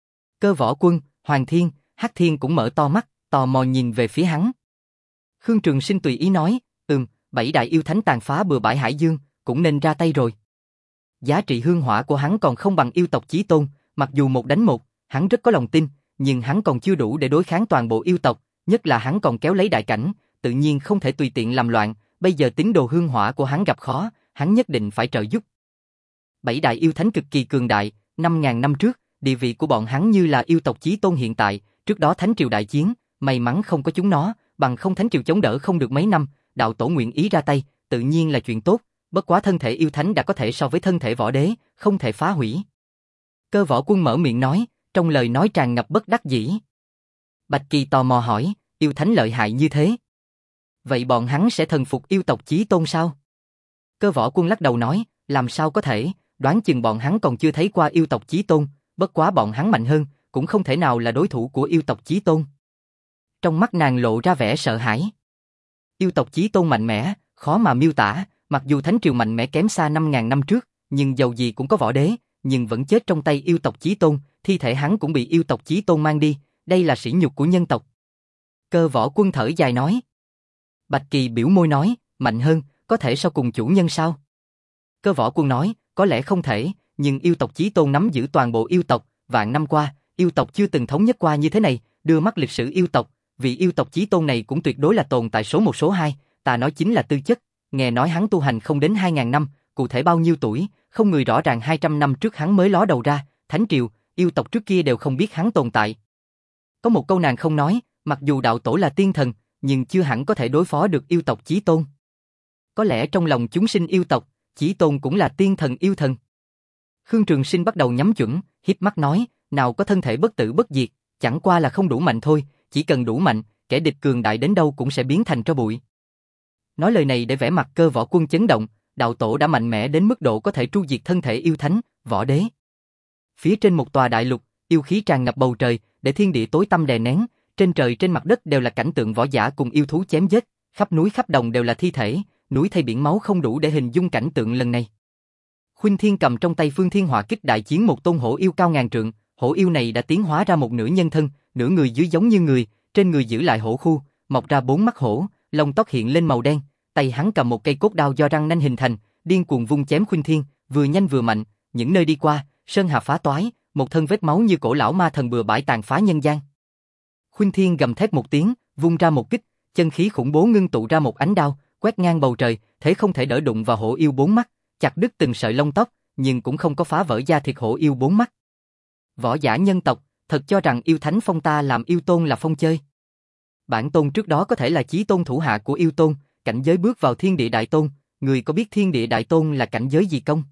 [SPEAKER 1] Cơ Võ Quân, Hoàng Thiên, Hắc Thiên cũng mở to mắt, tò mò nhìn về phía hắn. Khương Trường Sinh tùy ý nói, ừm, bảy đại yêu thánh tàn phá bừa bãi hải dương, cũng nên ra tay rồi. Giá trị hương hỏa của hắn còn không bằng yêu tộc Chí Tôn, mặc dù một đánh một, hắn rất có lòng tin, nhưng hắn còn chưa đủ để đối kháng toàn bộ yêu tộc, nhất là hắn còn kéo lấy đại cảnh, tự nhiên không thể tùy tiện làm loạn, bây giờ tín đồ hương hỏa của hắn gặp khó, hắn nhất định phải trợ giúp. Bảy đại yêu thánh cực kỳ cường đại, năm ngàn năm trước, địa vị của bọn hắn như là yêu tộc Chí Tôn hiện tại, trước đó thánh triều đại chiến, may mắn không có chúng nó, bằng không thánh triều chống đỡ không được mấy năm, đạo tổ nguyện ý ra tay, tự nhiên là chuyện tốt, bất quá thân thể yêu thánh đã có thể so với thân thể võ đế, không thể phá hủy. Cơ Võ Quân mở miệng nói, trong lời nói tràn ngập bất đắc dĩ. Bạch Kỳ tò mò hỏi, yêu thánh lợi hại như thế, vậy bọn hắn sẽ thần phục yêu tộc Chí Tôn sao? Cơ Võ Quân lắc đầu nói, làm sao có thể, đoán chừng bọn hắn còn chưa thấy qua yêu tộc Chí Tôn, bất quá bọn hắn mạnh hơn, cũng không thể nào là đối thủ của yêu tộc Chí Tôn. Trong mắt nàng lộ ra vẻ sợ hãi. Yêu tộc Chí Tôn mạnh mẽ, khó mà miêu tả, mặc dù thánh triều mạnh mẽ kém xa năm ngàn năm trước, nhưng dầu gì cũng có võ đế, nhưng vẫn chết trong tay yêu tộc Chí Tôn, thi thể hắn cũng bị yêu tộc Chí Tôn mang đi, đây là sỉ nhục của nhân tộc. Cơ Võ Quân thở dài nói. Bạch Kỳ biểu môi nói, mạnh hơn, có thể so cùng chủ nhân sao? Cơ Võ Quân nói, có lẽ không thể, nhưng yêu tộc Chí Tôn nắm giữ toàn bộ yêu tộc, vạn năm qua, yêu tộc chưa từng thống nhất qua như thế này, đưa mắt lịch sử yêu tộc, vị yêu tộc Chí Tôn này cũng tuyệt đối là tồn tại số một số hai, ta nói chính là tư chất, nghe nói hắn tu hành không đến hai ngàn năm, cụ thể bao nhiêu tuổi, không người rõ ràng hai trăm năm trước hắn mới ló đầu ra, thánh triều, yêu tộc trước kia đều không biết hắn tồn tại. Có một câu nàng không nói, mặc dù đạo tổ là tiên thần, nhưng chưa hẳn có thể đối phó được yêu tộc Chí Tôn. Có lẽ trong lòng chúng sinh yêu tộc, Chí Tôn cũng là tiên thần yêu thần. Khương Trường Sinh bắt đầu nhắm chuẩn, híp mắt nói, nào có thân thể bất tử bất diệt, chẳng qua là không đủ mạnh thôi, chỉ cần đủ mạnh, kẻ địch cường đại đến đâu cũng sẽ biến thành tro bụi. Nói lời này để vẻ mặt Cơ Võ Quân chấn động, đạo tổ đã mạnh mẽ đến mức độ có thể tru diệt thân thể yêu thánh, võ đế. Phía trên một tòa đại lục, yêu khí tràn ngập bầu trời, để thiên địa tối tăm đè nén, trên trời trên mặt đất đều là cảnh tượng võ giả cùng yêu thú chém giết, khắp núi khắp đồng đều là thi thể, núi thay biển máu không đủ để hình dung cảnh tượng lần này. Khuynh Thiên cầm trong tay Phương Thiên Hỏa Kích đại chiến một tôn hổ yêu cao ngàn trượng, hổ yêu này đã tiến hóa ra một nửa nhân thân, nửa người dưới giống như người, trên người giữ lại hổ khu, mọc ra bốn mắt hổ, lông tóc hiện lên màu đen, tay hắn cầm một cây cốt đao do răng nanh hình thành, điên cuồng vung chém Khuynh Thiên, vừa nhanh vừa mạnh, những nơi đi qua, sơn hà phá toái, một thân vết máu như cổ lão ma thần bừa bãi tàn phá nhân gian. Khuynh Thiên gầm thét một tiếng, vung ra một kích, chân khí khủng bố ngưng tụ ra một ánh đao, quét ngang bầu trời, thế không thể đỡ đụng vào hổ yêu bốn mắt, chặt đứt từng sợi lông tóc, nhưng cũng không có phá vỡ da thịt hổ yêu bốn mắt. Võ giả nhân tộc, thật cho rằng yêu thánh phong ta làm yêu tôn là phong chơi. Bản tôn trước đó có thể là chí tôn thủ hạ của yêu tôn, cảnh giới bước vào thiên địa đại tôn, người có biết thiên địa đại tôn là cảnh giới gì không?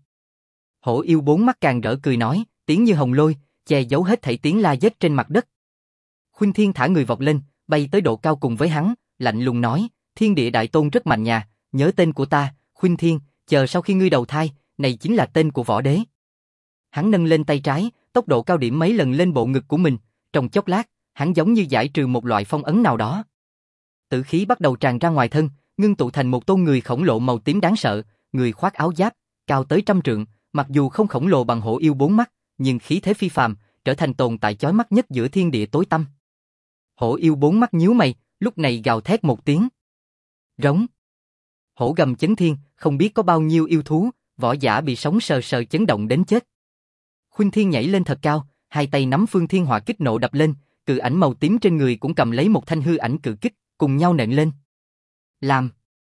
[SPEAKER 1] Hổ yêu bốn mắt càng rỡ cười nói, tiếng như hồng lôi, che giấu hết thảy tiếng la giết trên mặt đất. Khuynh Thiên thả người vọt lên, bay tới độ cao cùng với hắn, lạnh lùng nói, thiên địa đại tôn rất mạnh nhà, nhớ tên của ta, Khuynh Thiên, chờ sau khi ngươi đầu thai, này chính là tên của võ đế. Hắn nâng lên tay trái, tốc độ cao điểm mấy lần lên bộ ngực của mình, trong chốc lát, hắn giống như giải trừ một loại phong ấn nào đó. Tử khí bắt đầu tràn ra ngoài thân, ngưng tụ thành một tôn người khổng lồ màu tím đáng sợ, người khoác áo giáp, cao tới trăm trượng, mặc dù không khổng lồ bằng hổ yêu bốn mắt, nhưng khí thế phi phàm, trở thành tồn tại chói mắt nhất giữa thiên địa tối tăm. Hổ yêu bốn mắt nhíu mày, lúc này gào thét một tiếng. Rống. Hổ gầm chấn thiên, không biết có bao nhiêu yêu thú, võ giả bị sóng sờ sờ chấn động đến chết. Khuynh Thiên nhảy lên thật cao, hai tay nắm Phương Thiên Hỏa Kích nộ đập lên, cự ảnh màu tím trên người cũng cầm lấy một thanh hư ảnh cự kích, cùng nhau nện lên. Làm.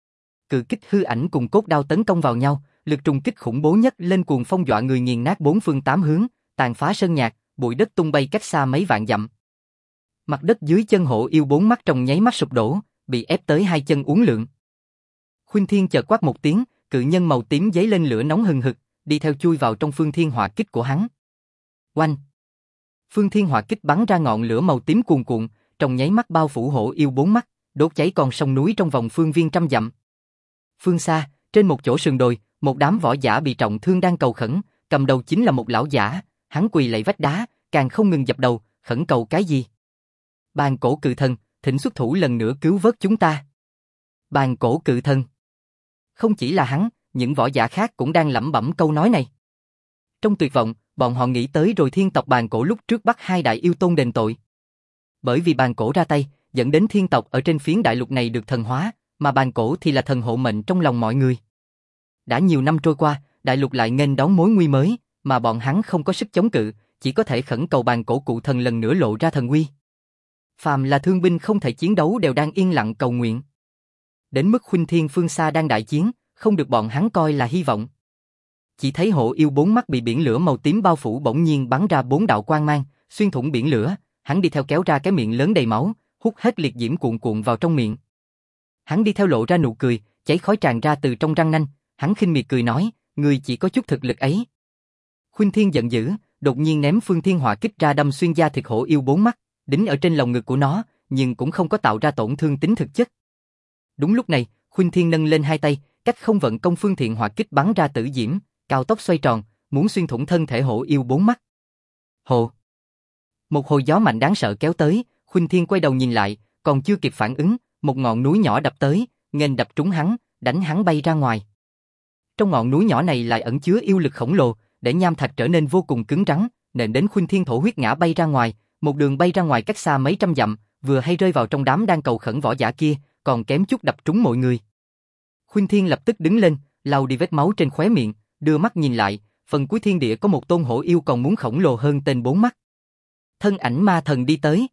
[SPEAKER 1] Cự kích hư ảnh cùng cốt đao tấn công vào nhau, lực trùng kích khủng bố nhất lên cuồng phong dọa người nghiền nát bốn phương tám hướng, tàn phá sơn nhạc, bụi đất tung bay cách xa mấy vạn dặm. Mặt đất dưới chân hổ yêu bốn mắt trong nháy mắt sụp đổ, bị ép tới hai chân uốn lượn. Khuynh Thiên chợt quát một tiếng, cự nhân màu tím giấy lên lửa nóng hừng hực, đi theo chui vào trong Phương Thiên Hỏa Kích của hắn. Oanh! Phương Thiên Hỏa Kích bắn ra ngọn lửa màu tím cuồn cuộn, trong nháy mắt bao phủ hổ yêu bốn mắt, đốt cháy con sông núi trong vòng phương viên trăm dặm. Phương xa, trên một chỗ sườn đồi, một đám võ giả bị trọng thương đang cầu khẩn, cầm đầu chính là một lão giả, hắn quỳ lạy vách đá, càng không ngừng dập đầu, khẩn cầu cái gì? Bàn Cổ Cự Thần, thỉnh xuất thủ lần nữa cứu vớt chúng ta. Bàn Cổ Cự Thần. Không chỉ là hắn, những võ giả khác cũng đang lẩm bẩm câu nói này. Trong tuyệt vọng, bọn họ nghĩ tới rồi thiên tộc Bàn Cổ lúc trước bắt hai đại yêu tôn đền tội. Bởi vì Bàn Cổ ra tay, dẫn đến thiên tộc ở trên phiến đại lục này được thần hóa, mà Bàn Cổ thì là thần hộ mệnh trong lòng mọi người. Đã nhiều năm trôi qua, đại lục lại nghênh đón mối nguy mới, mà bọn hắn không có sức chống cự, chỉ có thể khẩn cầu Bàn Cổ Cụ Thần lần nữa lộ ra thần uy. Phàm là thương binh không thể chiến đấu đều đang yên lặng cầu nguyện. Đến mức Khuynh Thiên phương xa đang đại chiến, không được bọn hắn coi là hy vọng. Chỉ thấy hổ yêu bốn mắt bị biển lửa màu tím bao phủ bỗng nhiên bắn ra bốn đạo quang mang, xuyên thủng biển lửa, hắn đi theo kéo ra cái miệng lớn đầy máu, hút hết liệt diễm cuồn cuộn vào trong miệng. Hắn đi theo lộ ra nụ cười, cháy khói tràn ra từ trong răng nanh, hắn khinh miệt cười nói, ngươi chỉ có chút thực lực ấy. Khuynh Thiên giận dữ, đột nhiên ném Phương Thiên Hỏa Kích ra đâm xuyên da thịt hổ yêu bốn mắt, đính ở trên lồng ngực của nó, nhưng cũng không có tạo ra tổn thương tính thực chất. Đúng lúc này, Khuynh Thiên nâng lên hai tay, cách không vận công Phương Thiên Hỏa Kích bắn ra tử diễm, cao tốc xoay tròn, muốn xuyên thủng thân thể hổ yêu bốn mắt. Hồ! Một hồi gió mạnh đáng sợ kéo tới, Khuynh Thiên quay đầu nhìn lại, còn chưa kịp phản ứng, một ngọn núi nhỏ đập tới, nghênh đập trúng hắn, đánh hắn bay ra ngoài. Trong ngọn núi nhỏ này lại ẩn chứa yêu lực khổng lồ, để nham thạch trở nên vô cùng cứng rắn, nện đến Khuynh Thiên thổ huyết ngã bay ra ngoài, một đường bay ra ngoài cách xa mấy trăm dặm, vừa hay rơi vào trong đám đang cầu khẩn võ giả kia, còn kém chút đập trúng mọi người. Khuynh Thiên lập tức đứng lên, lau đi vết máu trên khóe miệng, đưa mắt nhìn lại, phần cuối thiên địa có một tôn hổ yêu còn muốn khổng lồ hơn tên bốn mắt. Thân ảnh ma thần đi tới.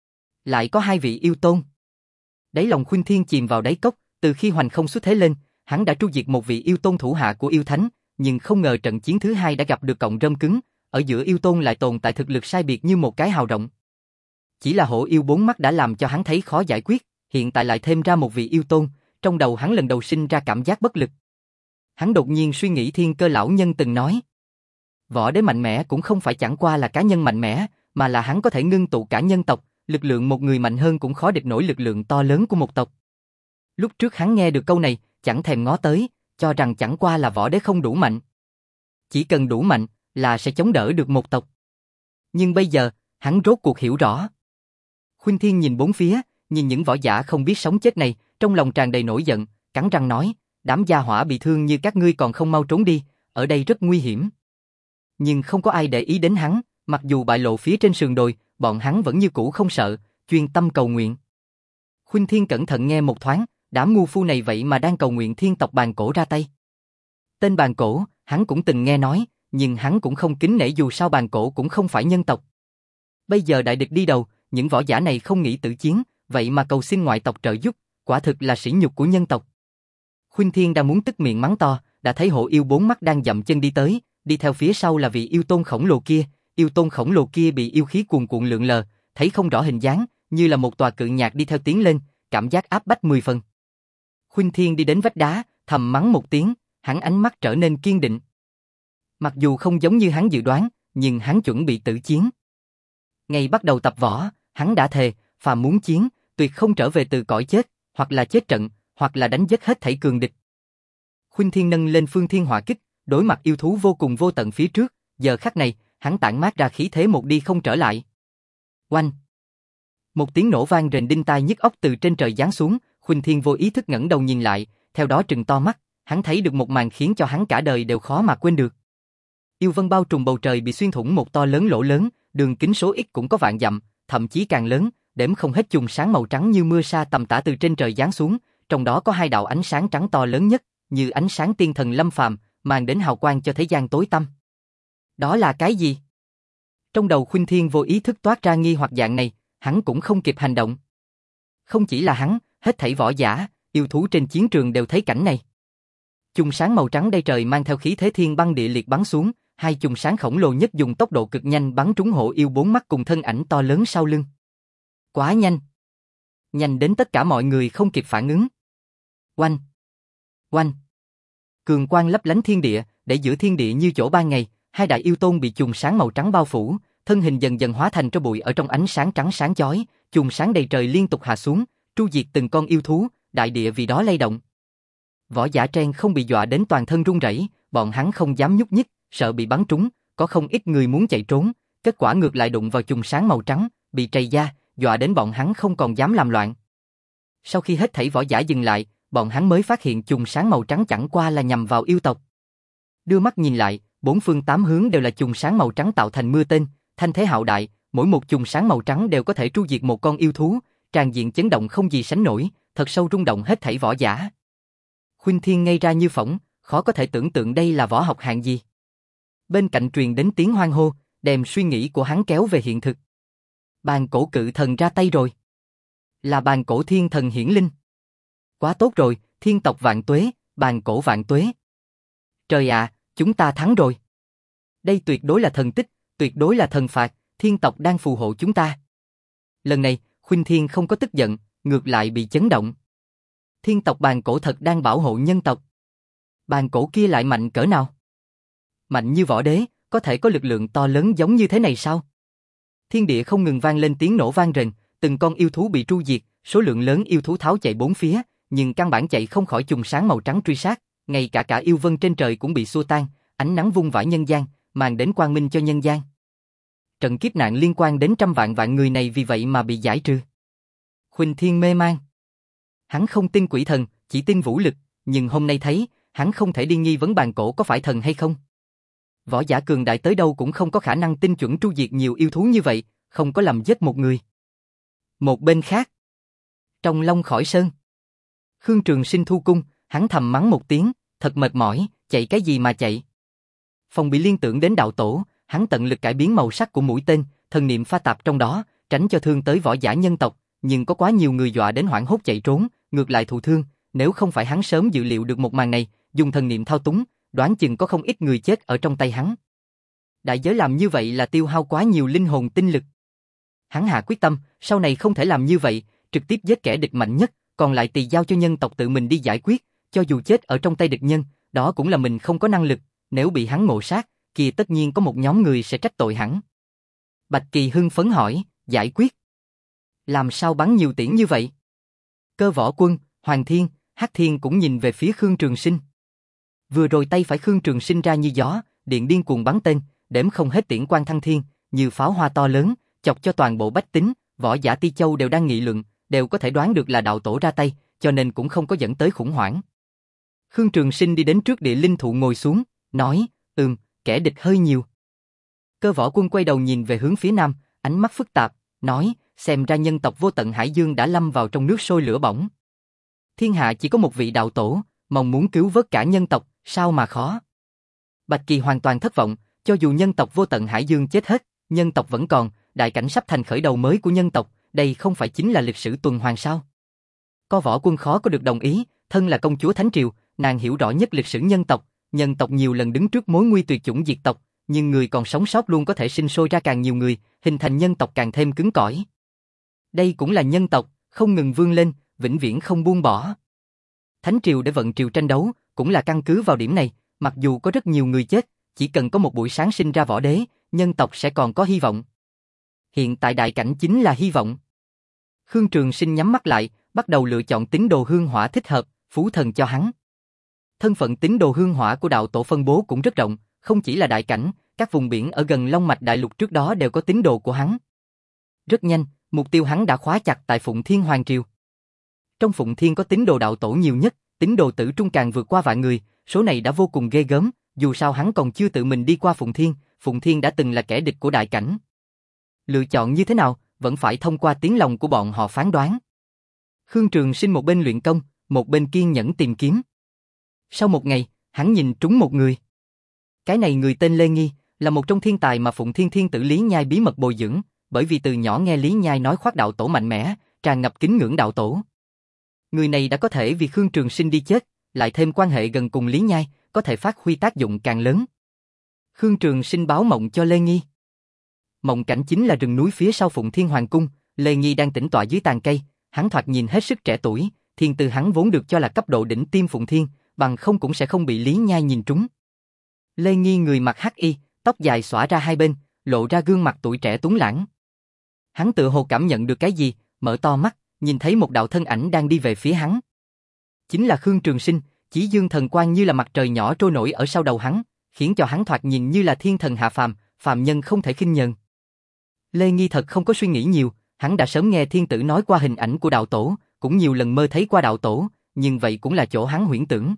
[SPEAKER 1] Lại có hai vị yêu tôn. Đáy lòng Khuynh Thiên chìm vào đáy cốc, từ khi hoành không xuất thế lên, hắn đã tru diệt một vị yêu tôn thủ hạ của yêu thánh, nhưng không ngờ trận chiến thứ hai đã gặp được cọng rơm cứng, ở giữa yêu tôn lại tồn tại thực lực sai biệt như một cái hào rộng. Chỉ là hổ yêu bốn mắt đã làm cho hắn thấy khó giải quyết, hiện tại lại thêm ra một vị yêu tôn, trong đầu hắn lần đầu sinh ra cảm giác bất lực. Hắn đột nhiên suy nghĩ Thiên Cơ lão nhân từng nói, võ đế mạnh mẽ cũng không phải chẳng qua là cá nhân mạnh mẽ, mà là hắn có thể ngưng tụ cả nhân tộc, lực lượng một người mạnh hơn cũng khó địch nổi lực lượng to lớn của một tộc. Lúc trước hắn nghe được câu này, chẳng thèm ngó tới, cho rằng chẳng qua là võ đế không đủ mạnh. Chỉ cần đủ mạnh, là sẽ chống đỡ được một tộc. Nhưng bây giờ, hắn rốt cuộc hiểu rõ. Khuynh Thiên nhìn bốn phía, nhìn những võ giả không biết sống chết này, trong lòng tràn đầy nổi giận, cắn răng nói, đám gia hỏa bị thương như các ngươi còn không mau trốn đi, ở đây rất nguy hiểm. Nhưng không có ai để ý đến hắn, mặc dù bại lộ phía trên sườn đồi, bọn hắn vẫn như cũ không sợ, chuyên tâm cầu nguyện. Khuynh Thiên cẩn thận nghe một thoáng, đám ngu phu này vậy mà đang cầu nguyện thiên tộc Bàn Cổ ra tay. Tên Bàn Cổ, hắn cũng từng nghe nói, nhưng hắn cũng không kính nể dù sao Bàn Cổ cũng không phải nhân tộc. Bây giờ đại địch đi đầu, những võ giả này không nghĩ tự chiến, vậy mà cầu xin ngoại tộc trợ giúp, quả thực là sỉ nhục của nhân tộc. Khuynh Thiên đang muốn tức miệng mắng to, đã thấy hổ yêu bốn mắt đang dậm chân đi tới, đi theo phía sau là vị yêu tôn khổng lồ kia, yêu tôn khổng lồ kia bị yêu khí cuồn cuộn lượn lờ, thấy không rõ hình dáng, như là một tòa cự nhạc đi theo tiến lên, cảm giác áp bách mười phần. Khuynh Thiên đi đến vách đá, thầm mắng một tiếng, hắn ánh mắt trở nên kiên định. Mặc dù không giống như hắn dự đoán, nhưng hắn chuẩn bị tử chiến. Ngày bắt đầu tập võ, hắn đã thề, phàm muốn chiến, tuyệt không trở về từ cõi chết, hoặc là chết trận, hoặc là đánh giết hết thảy cường địch. Khuynh Thiên nâng lên Phương Thiên Hỏa Kích, đối mặt yêu thú vô cùng vô tận phía trước, giờ khắc này, hắn tản mát ra khí thế một đi không trở lại. Oanh! Một tiếng nổ vang rền đinh tai nhức óc từ trên trời giáng xuống, Khuynh Thiên vô ý thức ngẩng đầu nhìn lại, theo đó trừng to mắt, hắn thấy được một màn khiến cho hắn cả đời đều khó mà quên được. Yêu vân bao trùm bầu trời bị xuyên thủng một to lớn lỗ lớn, đường kính số ít cũng có vạn dặm, thậm chí càng lớn, đếm không hết chùm sáng màu trắng như mưa sa tầm tã từ trên trời giáng xuống, trong đó có hai đạo ánh sáng trắng to lớn nhất, như ánh sáng tiên thần lâm phàm, mang đến hào quang cho thế gian tối tăm. Đó là cái gì? Trong đầu Khuynh Thiên vô ý thức toát ra nghi hoặc dạng này, hắn cũng không kịp hành động. Không chỉ là hắn, hết thảy võ giả, yêu thú trên chiến trường đều thấy cảnh này. Chùm sáng màu trắng đầy trời mang theo khí thế thiên băng địa liệt bắn xuống, hai chùm sáng khổng lồ nhất dùng tốc độ cực nhanh bắn trúng hổ yêu bốn mắt cùng thân ảnh to lớn sau lưng. Quá nhanh. Nhanh đến tất cả mọi người không kịp phản ứng. Oanh! Oanh! Cường quang lấp lánh thiên địa, để giữa thiên địa như chỗ ban ngày, hai đại yêu tôn bị chùm sáng màu trắng bao phủ, thân hình dần dần hóa thành tro bụi ở trong ánh sáng trắng sáng chói, chùm sáng đầy trời liên tục hạ xuống, tru diệt từng con yêu thú, đại địa vì đó lay động. Võ giả Tren không bị dọa đến toàn thân run rẩy, bọn hắn không dám nhúc nhích, sợ bị bắn trúng, có không ít người muốn chạy trốn, kết quả ngược lại đụng vào chùm sáng màu trắng, bị trầy da, dọa đến bọn hắn không còn dám làm loạn. Sau khi hết thảy võ giả dừng lại, bọn hắn mới phát hiện chùm sáng màu trắng chẳng qua là nhằm vào yêu tộc. Đưa mắt nhìn lại, bốn phương tám hướng đều là chùm sáng màu trắng tạo thành mưa tên, thanh thế hạo đại, mỗi một chùm sáng màu trắng đều có thể tru diệt một con yêu thú, tràn diện chấn động không gì sánh nổi, thật sâu rung động hết thảy võ giả. Khuynh Thiên ngây ra như phỗng, khó có thể tưởng tượng đây là võ học hạng gì. Bên cạnh truyền đến tiếng hoan hô, đem suy nghĩ của hắn kéo về hiện thực. Bàn Cổ cự thần ra tay rồi. Là Bàn Cổ thiên thần hiển linh. Quá tốt rồi, thiên tộc vạn tuế, Bàn Cổ vạn tuế. Trời ạ, chúng ta thắng rồi. Đây tuyệt đối là thần tích, tuyệt đối là thần phạt, thiên tộc đang phù hộ chúng ta. Lần này, Khuynh Thiên không có tức giận, ngược lại bị chấn động. Thiên tộc Bàn Cổ thật đang bảo hộ nhân tộc. Bàn Cổ kia lại mạnh cỡ nào? Mạnh như võ đế, có thể có lực lượng to lớn giống như thế này sao? Thiên địa không ngừng vang lên tiếng nổ vang rền, từng con yêu thú bị tru diệt, số lượng lớn yêu thú tháo chạy bốn phía, nhưng căn bản chạy không khỏi chùm sáng màu trắng truy sát, ngay cả cả yêu vân trên trời cũng bị xua tan, ánh nắng vung vãi nhân gian, mang đến quang minh cho nhân gian. Trận kiếp nạn liên quan đến trăm vạn vạn người này vì vậy mà bị giải trừ. Khuynh Thiên mê man. Hắn không tin quỷ thần, chỉ tin vũ lực, nhưng hôm nay thấy, hắn không thể đi nghi vấn Bàn Cổ có phải thần hay không. Võ giả cường đại tới đâu cũng không có khả năng tinh chuẩn tru diệt nhiều yêu thú như vậy, không có làm giết một người. Một bên khác, trong Long Khỏi Sơn, Khương Trường Sinh thu cung, hắn thầm mắng một tiếng, thật mệt mỏi, chạy cái gì mà chạy. Phòng bị liên tưởng đến đạo tổ, hắn tận lực cải biến màu sắc của mũi tên, thần niệm pha tạp trong đó, tránh cho thương tới võ giả nhân tộc, nhưng có quá nhiều người dọa đến hoảng hốt chạy trốn, ngược lại thụ thương, nếu không phải hắn sớm dự liệu được một màn này, dùng thần niệm thao túng, đoán chừng có không ít người chết ở trong tay hắn. Đại giới làm như vậy là tiêu hao quá nhiều linh hồn tinh lực. Hắn hạ quyết tâm, sau này không thể làm như vậy, trực tiếp giết kẻ địch mạnh nhất, còn lại tùy giao cho nhân tộc tự mình đi giải quyết, cho dù chết ở trong tay địch nhân, đó cũng là mình không có năng lực, nếu bị hắn ngộ sát, kia tất nhiên có một nhóm người sẽ trách tội hắn. Bạch Kỳ hưng phấn hỏi, giải quyết? Làm sao bắn nhiều tiễn như vậy? Cơ Võ Quân, Hoàng Thiên, Hắc Thiên cũng nhìn về phía Khương Trường Sinh. Vừa rồi tay phải Khương Trường Sinh ra như gió, điện điên cuồng bắn tên, đếm không hết tiễn quang thăng thiên, như pháo hoa to lớn, chọc cho toàn bộ bách tính, võ giả Ti Châu đều đang nghị luận, đều có thể đoán được là đạo tổ ra tay, cho nên cũng không có dẫn tới khủng hoảng. Khương Trường Sinh đi đến trước địa linh thụ ngồi xuống, nói, ừm, kẻ địch hơi nhiều. Cơ Võ Quân quay đầu nhìn về hướng phía nam, ánh mắt phức tạp, nói, xem ra nhân tộc Vô Tận Hải Dương đã lâm vào trong nước sôi lửa bỏng. Thiên hạ chỉ có một vị đạo tổ, mong muốn cứu vớt cả nhân tộc, sao mà khó. Bạch Kỳ hoàn toàn thất vọng, cho dù nhân tộc Vô Tận Hải Dương chết hết, nhân tộc vẫn còn, đại cảnh sắp thành khởi đầu mới của nhân tộc, đây không phải chính là lịch sử tuần hoàn sao? Cơ Võ Quân khó có được đồng ý, thân là công chúa Thánh Triều, nàng hiểu rõ nhất lịch sử nhân tộc, nhân tộc nhiều lần đứng trước mối nguy tuyệt chủng diệt tộc, nhưng người còn sống sót luôn có thể sinh sôi ra càng nhiều người, hình thành nhân tộc càng thêm cứng cỏi. Đây cũng là nhân tộc, không ngừng vươn lên, vĩnh viễn không buông bỏ. Thánh Triều để vận triều tranh đấu, cũng là căn cứ vào điểm này, mặc dù có rất nhiều người chết, chỉ cần có một buổi sáng sinh ra võ đế, nhân tộc sẽ còn có hy vọng. Hiện tại đại cảnh chính là hy vọng. Khương Trường Sinh nhắm mắt lại, bắt đầu lựa chọn tín đồ hương hỏa thích hợp, phú thần cho hắn. Thân phận tín đồ hương hỏa của đạo tổ phân bố cũng rất rộng, không chỉ là đại cảnh, các vùng biển ở gần Long Mạch Đại Lục trước đó đều có tín đồ của hắn. Rất nhanh, mục tiêu hắn đã khóa chặt tại Phụng Thiên Hoàng Triều. Trong Phụng Thiên có tín đồ đạo tổ nhiều nhất, tín đồ tử trung càng vượt qua vạn người, số này đã vô cùng ghê gớm, dù sao hắn còn chưa tự mình đi qua Phụng Thiên, Phụng Thiên đã từng là kẻ địch của đại cảnh. Lựa chọn như thế nào, vẫn phải thông qua tiếng lòng của bọn họ phán đoán. Khương Trường Sinh một bên luyện công, một bên kiên nhẫn tìm kiếm. Sau một ngày, hắn nhìn trúng một người. Cái này người tên Lê Nghi, là một trong thiên tài mà Phụng Thiên Thiên tử Lý Nhai bí mật bồi dưỡng, bởi vì từ nhỏ nghe Lý Nhai nói khoác đạo tổ mạnh mẽ, tràn ngập kính ngưỡng đạo tổ. Người này đã có thể vì Khương Trường Sinh đi chết, lại thêm quan hệ gần cùng Lý Nhai, có thể phát huy tác dụng càng lớn. Khương Trường Sinh báo mộng cho Lê Nghi. Mộng cảnh chính là rừng núi phía sau Phụng Thiên Hoàng Cung, Lê Nghi đang tĩnh tọa dưới tàn cây, hắn thoạt nhìn hết sức trẻ tuổi, thiên tư hắn vốn được cho là cấp độ đỉnh tiêm Phụng Thiên, bằng không cũng sẽ không bị Lý Nhai nhìn trúng. Lê Nghi người mặc hắc y, tóc dài xõa ra hai bên, lộ ra gương mặt tuổi trẻ tuấn lãng. Hắn tự hồ cảm nhận được cái gì, mở to mắt, nhìn thấy một đạo thân ảnh đang đi về phía hắn. Chính là Khương Trường Sinh, chỉ dương thần quang như là mặt trời nhỏ trôi nổi ở sau đầu hắn, khiến cho hắn thoạt nhìn như là thiên thần hạ phàm, phàm nhân không thể khinh nhờn. Lê Nghi thật không có suy nghĩ nhiều, hắn đã sớm nghe thiên tử nói qua hình ảnh của đạo tổ, cũng nhiều lần mơ thấy qua đạo tổ, nhưng vậy cũng là chỗ hắn huyễn tưởng.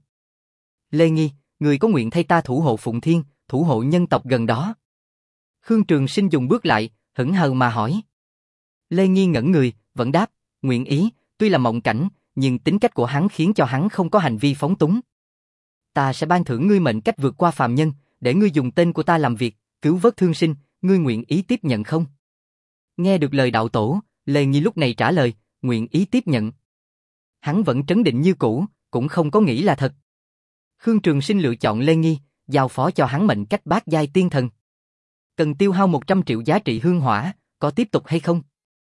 [SPEAKER 1] Lê Nghi, người có nguyện thay ta thủ hộ Phụng Thiên, thủ hộ nhân tộc gần đó. Khương Trường Sinh dùng bước lại, hững hờ mà hỏi. Lê Nghi ngẩn người, vẫn đáp, nguyện ý, tuy là mộng cảnh, nhưng tính cách của hắn khiến cho hắn không có hành vi phóng túng. Ta sẽ ban thưởng ngươi mệnh cách vượt qua phàm nhân, để ngươi dùng tên của ta làm việc, cứu vớt thương sinh, ngươi nguyện ý tiếp nhận không? Nghe được lời đạo tổ, Lê Nghi lúc này trả lời, nguyện ý tiếp nhận. Hắn vẫn trấn định như cũ, cũng không có nghĩ là thật. Khương Trường Sinh lựa chọn Lê Nghi, giao phó cho hắn mệnh cách bát giai tiên thần. Cần tiêu hao một trăm triệu giá trị hương hỏa, có tiếp tục hay không?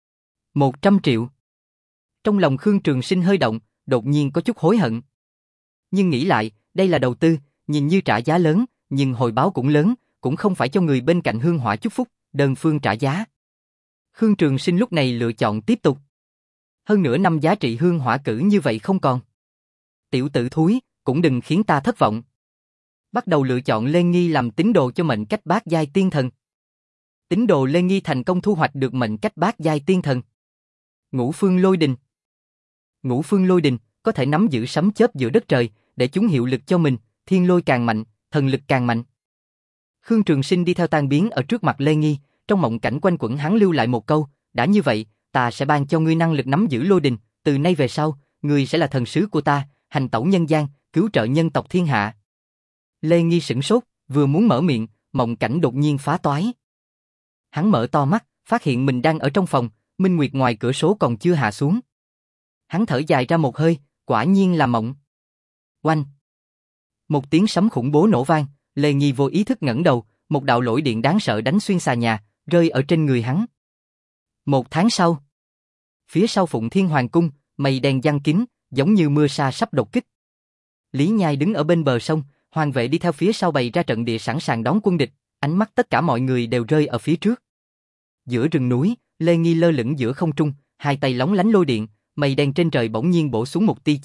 [SPEAKER 1] một trăm triệu. Trong lòng Khương Trường Sinh hơi động, đột nhiên có chút hối hận. Nhưng nghĩ lại, đây là đầu tư, nhìn như trả giá lớn, nhưng hồi báo cũng lớn, cũng không phải cho người bên cạnh hương hỏa chúc phúc, đơn phương trả giá. Khương Trường Sinh lúc này lựa chọn tiếp tục. Hơn nửa năm giá trị hương hỏa cử như vậy không còn. Tiểu tử thúi, cũng đừng khiến ta thất vọng. Bắt đầu lựa chọn Lê Nghi làm tín đồ cho mệnh cách bát giai tiên thần. Tín đồ Lê Nghi thành công thu hoạch được mệnh cách bát giai tiên thần. Ngũ Phương Lôi Đình. Ngũ Phương Lôi Đình có thể nắm giữ sấm chớp giữa đất trời, để chúng hiệu lực cho mình, thiên lôi càng mạnh, thần lực càng mạnh. Khương Trường Sinh đi theo tan biến ở trước mặt Lê Nghi, trong mộng cảnh quanh quẩn hắn lưu lại một câu, đã như vậy, ta sẽ ban cho ngươi năng lực nắm giữ lôi đình, từ nay về sau, ngươi sẽ là thần sứ của ta, hành tẩu nhân gian, cứu trợ nhân tộc thiên hạ. Lê Nghi sửng sốt, vừa muốn mở miệng, mộng cảnh đột nhiên phá toái. Hắn mở to mắt, phát hiện mình đang ở trong phòng, minh nguyệt ngoài cửa sổ còn chưa hạ xuống. Hắn thở dài ra một hơi, quả nhiên là mộng. Oanh! Một tiếng sấm khủng bố nổ vang, Lê Nghi vô ý thức ngẩng đầu, một đạo lỗi điện đáng sợ đánh xuyên xà nhà, rơi ở trên người hắn. Một tháng sau, phía sau Phụng Thiên Hoàng Cung, mây đen giăng kín, giống như mưa sa sắp đột kích. Lý Nhai đứng ở bên bờ sông, hoàng vệ đi theo phía sau bày ra trận địa sẵn sàng đón quân địch, ánh mắt tất cả mọi người đều rơi ở phía trước. Giữa rừng núi, Lê Nghi lơ lửng giữa không trung, hai tay lóng lánh lôi điện, mây đen trên trời bỗng nhiên bổ xuống một tia chớp,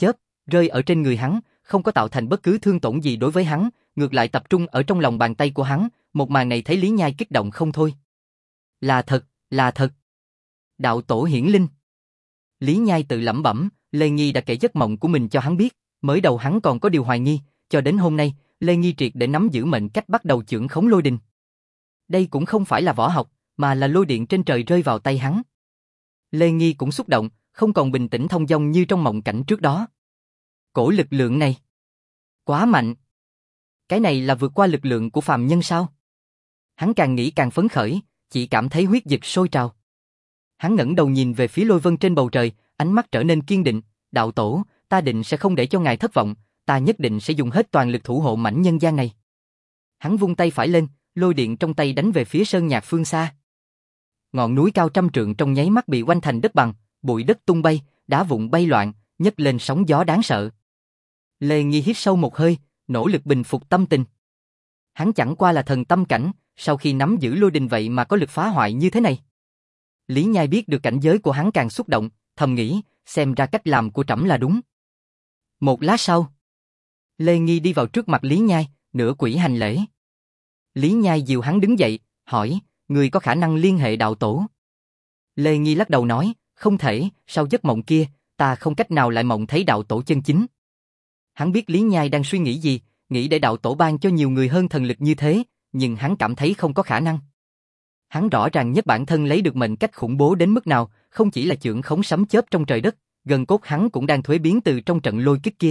[SPEAKER 1] rơi ở trên người hắn, không có tạo thành bất cứ thương tổn gì đối với hắn, ngược lại tập trung ở trong lòng bàn tay của hắn, một màn này thấy Lý Nhai kích động không thôi. Là thật, là thật. Đạo tổ hiển linh. Lý Nhai tự lẩm bẩm, Lê Nghi đã kể giấc mộng của mình cho hắn biết, mới đầu hắn còn có điều hoài nghi, cho đến hôm nay, Lê Nghi triệt để nắm giữ mệnh cách bắt đầu chưởng khống lôi đình. Đây cũng không phải là võ học, mà là lôi điện trên trời rơi vào tay hắn. Lê Nghi cũng xúc động, không còn bình tĩnh thông dong như trong mộng cảnh trước đó. Cổ lực lượng này quá mạnh. Cái này là vượt qua lực lượng của phàm nhân sao? Hắn càng nghĩ càng phấn khởi, chỉ cảm thấy huyết dịch sôi trào. Hắn ngẩng đầu nhìn về phía lôi vân trên bầu trời, ánh mắt trở nên kiên định. Đạo tổ, ta định sẽ không để cho ngài thất vọng, ta nhất định sẽ dùng hết toàn lực thủ hộ mảnh nhân gian này. Hắn vung tay phải lên, lôi điện trong tay đánh về phía sơn nhạc phương xa. Ngọn núi cao trăm trượng trong nháy mắt bị oanh thành đất bằng, bụi đất tung bay, đá vụn bay loạn, nhấc lên sóng gió đáng sợ. Lê Nghi hít sâu một hơi, nỗ lực bình phục tâm tình. Hắn chẳng qua là thần tâm cảnh, sau khi nắm giữ lôi đình vậy mà có lực phá hoại như thế này. Lý Nhai biết được cảnh giới của hắn càng xúc động, thầm nghĩ, xem ra cách làm của trẫm là đúng. Một lát sau, Lê Nghi đi vào trước mặt Lý Nhai, nửa quỷ hành lễ. Lý Nhai dìu hắn đứng dậy, hỏi, người có khả năng liên hệ đạo tổ? Lê Nghi lắc đầu nói, không thể, sau giấc mộng kia, ta không cách nào lại mộng thấy đạo tổ chân chính. Hắn biết Lý Nhai đang suy nghĩ gì, nghĩ để đạo tổ ban cho nhiều người hơn thần lực như thế, nhưng hắn cảm thấy không có khả năng. Hắn rõ ràng nhất bản thân lấy được mệnh cách khủng bố đến mức nào, không chỉ là chưởng khống sấm chớp trong trời đất, gần cốt hắn cũng đang thuế biến từ trong trận lôi kích kia.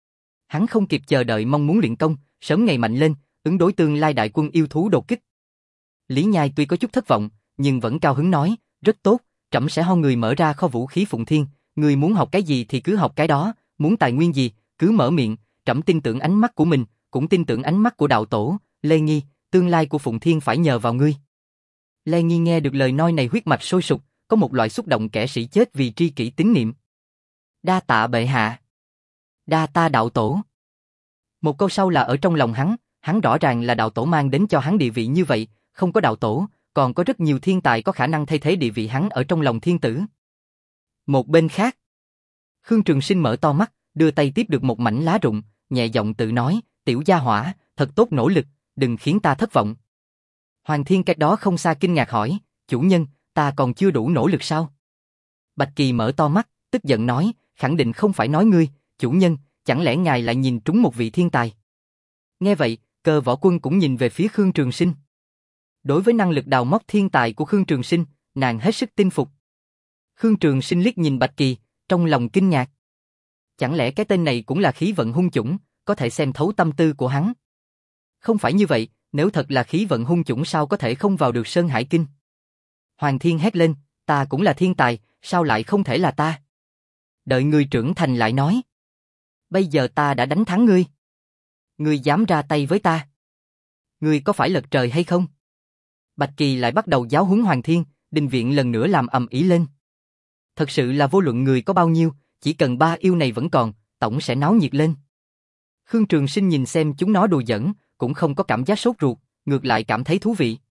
[SPEAKER 1] Hắn không kịp chờ đợi mong muốn luyện công, sớm ngày mạnh lên, ứng đối tương lai đại quân yêu thú đột kích. Lý Nhai tuy có chút thất vọng, nhưng vẫn cao hứng nói, rất tốt, trẫm sẽ ho người mở ra kho vũ khí Phụng Thiên, người muốn học cái gì thì cứ học cái đó, muốn tài nguyên gì, cứ mở miệng, trẫm tin tưởng ánh mắt của mình, cũng tin tưởng ánh mắt của đạo tổ, Lê Nghi, tương lai của Phụng Thiên phải nhờ vào ngươi. Lê Nghi nghe được lời nói này huyết mạch sôi sục, có một loại xúc động kẻ sĩ chết vì tri kỷ tín niệm. Đa tạ bệ hạ. Đa ta đạo tổ. Một câu sau là ở trong lòng hắn, hắn rõ ràng là đạo tổ mang đến cho hắn địa vị như vậy, không có đạo tổ, còn có rất nhiều thiên tài có khả năng thay thế địa vị hắn ở trong lòng thiên tử. Một bên khác, Khương Trường Sinh mở to mắt, đưa tay tiếp được một mảnh lá rụng, nhẹ giọng tự nói, tiểu gia hỏa, thật tốt nỗ lực, đừng khiến ta thất vọng. Hoàng Thiên cách đó không xa kinh ngạc hỏi, chủ nhân, ta còn chưa đủ nỗ lực sao? Bạch Kỳ mở to mắt, tức giận nói, khẳng định không phải nói ngươi, chủ nhân, chẳng lẽ ngài lại nhìn trúng một vị thiên tài? Nghe vậy, Cơ Võ Quân cũng nhìn về phía Khương Trường Sinh. Đối với năng lực đào móc thiên tài của Khương Trường Sinh, nàng hết sức tin phục. Khương Trường Sinh liếc nhìn Bạch Kỳ, trong lòng kinh ngạc. Chẳng lẽ cái tên này cũng là khí vận hung chủng, có thể xem thấu tâm tư của hắn? Không phải như vậy, nếu thật là khí vận hung chủng sao có thể không vào được Sơn Hải Kinh? Hoàng Thiên hét lên, ta cũng là thiên tài, sao lại không thể là ta? Đợi ngươi trưởng thành lại nói. Bây giờ ta đã đánh thắng ngươi. Ngươi dám ra tay với ta? Ngươi có phải lật trời hay không? Bạch Kỳ lại bắt đầu giáo huấn Hoàng Thiên, đình viện lần nữa làm ầm ĩ lên. Thật sự là vô luận người có bao nhiêu, chỉ cần ba yêu này vẫn còn, tổng sẽ náo nhiệt lên. Khương Trường Sinh nhìn xem chúng nó đùa giỡn, cũng không có cảm giác sốt ruột, ngược lại cảm thấy thú vị.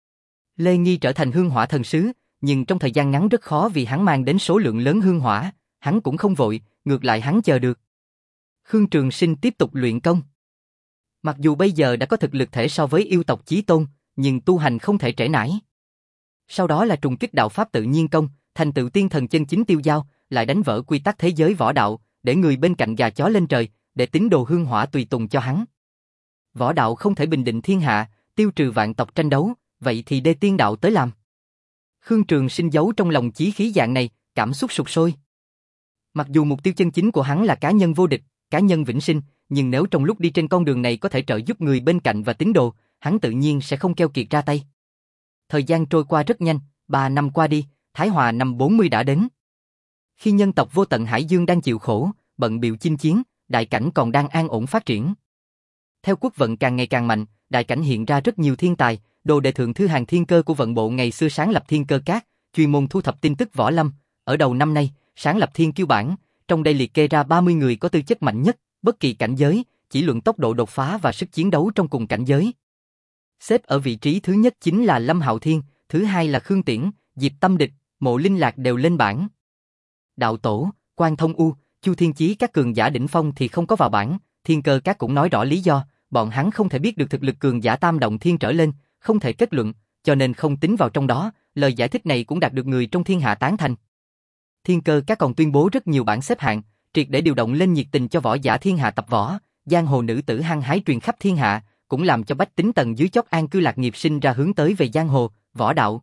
[SPEAKER 1] Lê Nghi trở thành hương hỏa thần sứ, nhưng trong thời gian ngắn rất khó vì hắn mang đến số lượng lớn hương hỏa, hắn cũng không vội, ngược lại hắn chờ được. Khương Trường Sinh tiếp tục luyện công. Mặc dù bây giờ đã có thực lực thể so với yêu tộc chí tôn, nhưng tu hành không thể trễ nải. Sau đó là trùng kích đạo pháp tự nhiên công, thành tựu tiên thần chân chính tiêu giao, lại đánh vỡ quy tắc thế giới võ đạo, để người bên cạnh gà chó lên trời, để tín đồ hương hỏa tùy tùng cho hắn. Võ đạo không thể bình định thiên hạ, tiêu trừ vạn tộc tranh đấu, vậy thì đê tiên đạo tới làm. Khương Trường Sinh giấu trong lòng chí khí dạng này, cảm xúc sục sôi. Mặc dù mục tiêu chân chính của hắn là cá nhân vô địch, cá nhân vĩnh sinh, nhưng nếu trong lúc đi trên con đường này có thể trợ giúp người bên cạnh và tín đồ, hắn tự nhiên sẽ không keo kiệt ra tay. Thời gian trôi qua rất nhanh, ba năm qua đi, Thái Hòa năm bốn mươi đã đến. Khi nhân tộc vô tận Hải Dương đang chịu khổ, bận bịu chinh chiến, đại cảnh còn đang an ổn phát triển. Theo quốc vận càng ngày càng mạnh, đại cảnh hiện ra rất nhiều thiên tài, đồ đệ thượng thư hàng thiên cơ của vận bộ ngày xưa sáng lập thiên cơ cát, chuyên môn thu thập tin tức võ lâm. Ở đầu năm nay, sáng lập thiên kiêu bản, trong đây liệt kê ra ba mươi người có tư chất mạnh nhất, bất kỳ cảnh giới, chỉ luận tốc độ đột phá và sức chiến đấu trong cùng cảnh giới. Xếp ở vị trí thứ nhất chính là Lâm Hạo Thiên, thứ hai là Khương Tiễn, Diệp Tâm Địch, Mộ Linh Lạc đều lên bảng. Đạo tổ, Quan Thông U, Chu Thiên Chí các cường giả đỉnh phong thì không có vào bảng, Thiên Cơ các cũng nói rõ lý do, bọn hắn không thể biết được thực lực cường giả tam động thiên trở lên, không thể kết luận, cho nên không tính vào trong đó, lời giải thích này cũng đạt được người trong thiên hạ tán thành. Thiên Cơ các còn tuyên bố rất nhiều bảng xếp hạng, triệt để điều động lên nhiệt tình cho võ giả thiên hạ tập võ, giang hồ nữ tử hăng hái truyền khắp thiên hạ, cũng làm cho bách tính tầng dưới chót an cư lạc nghiệp sinh ra hướng tới về giang hồ, võ đạo.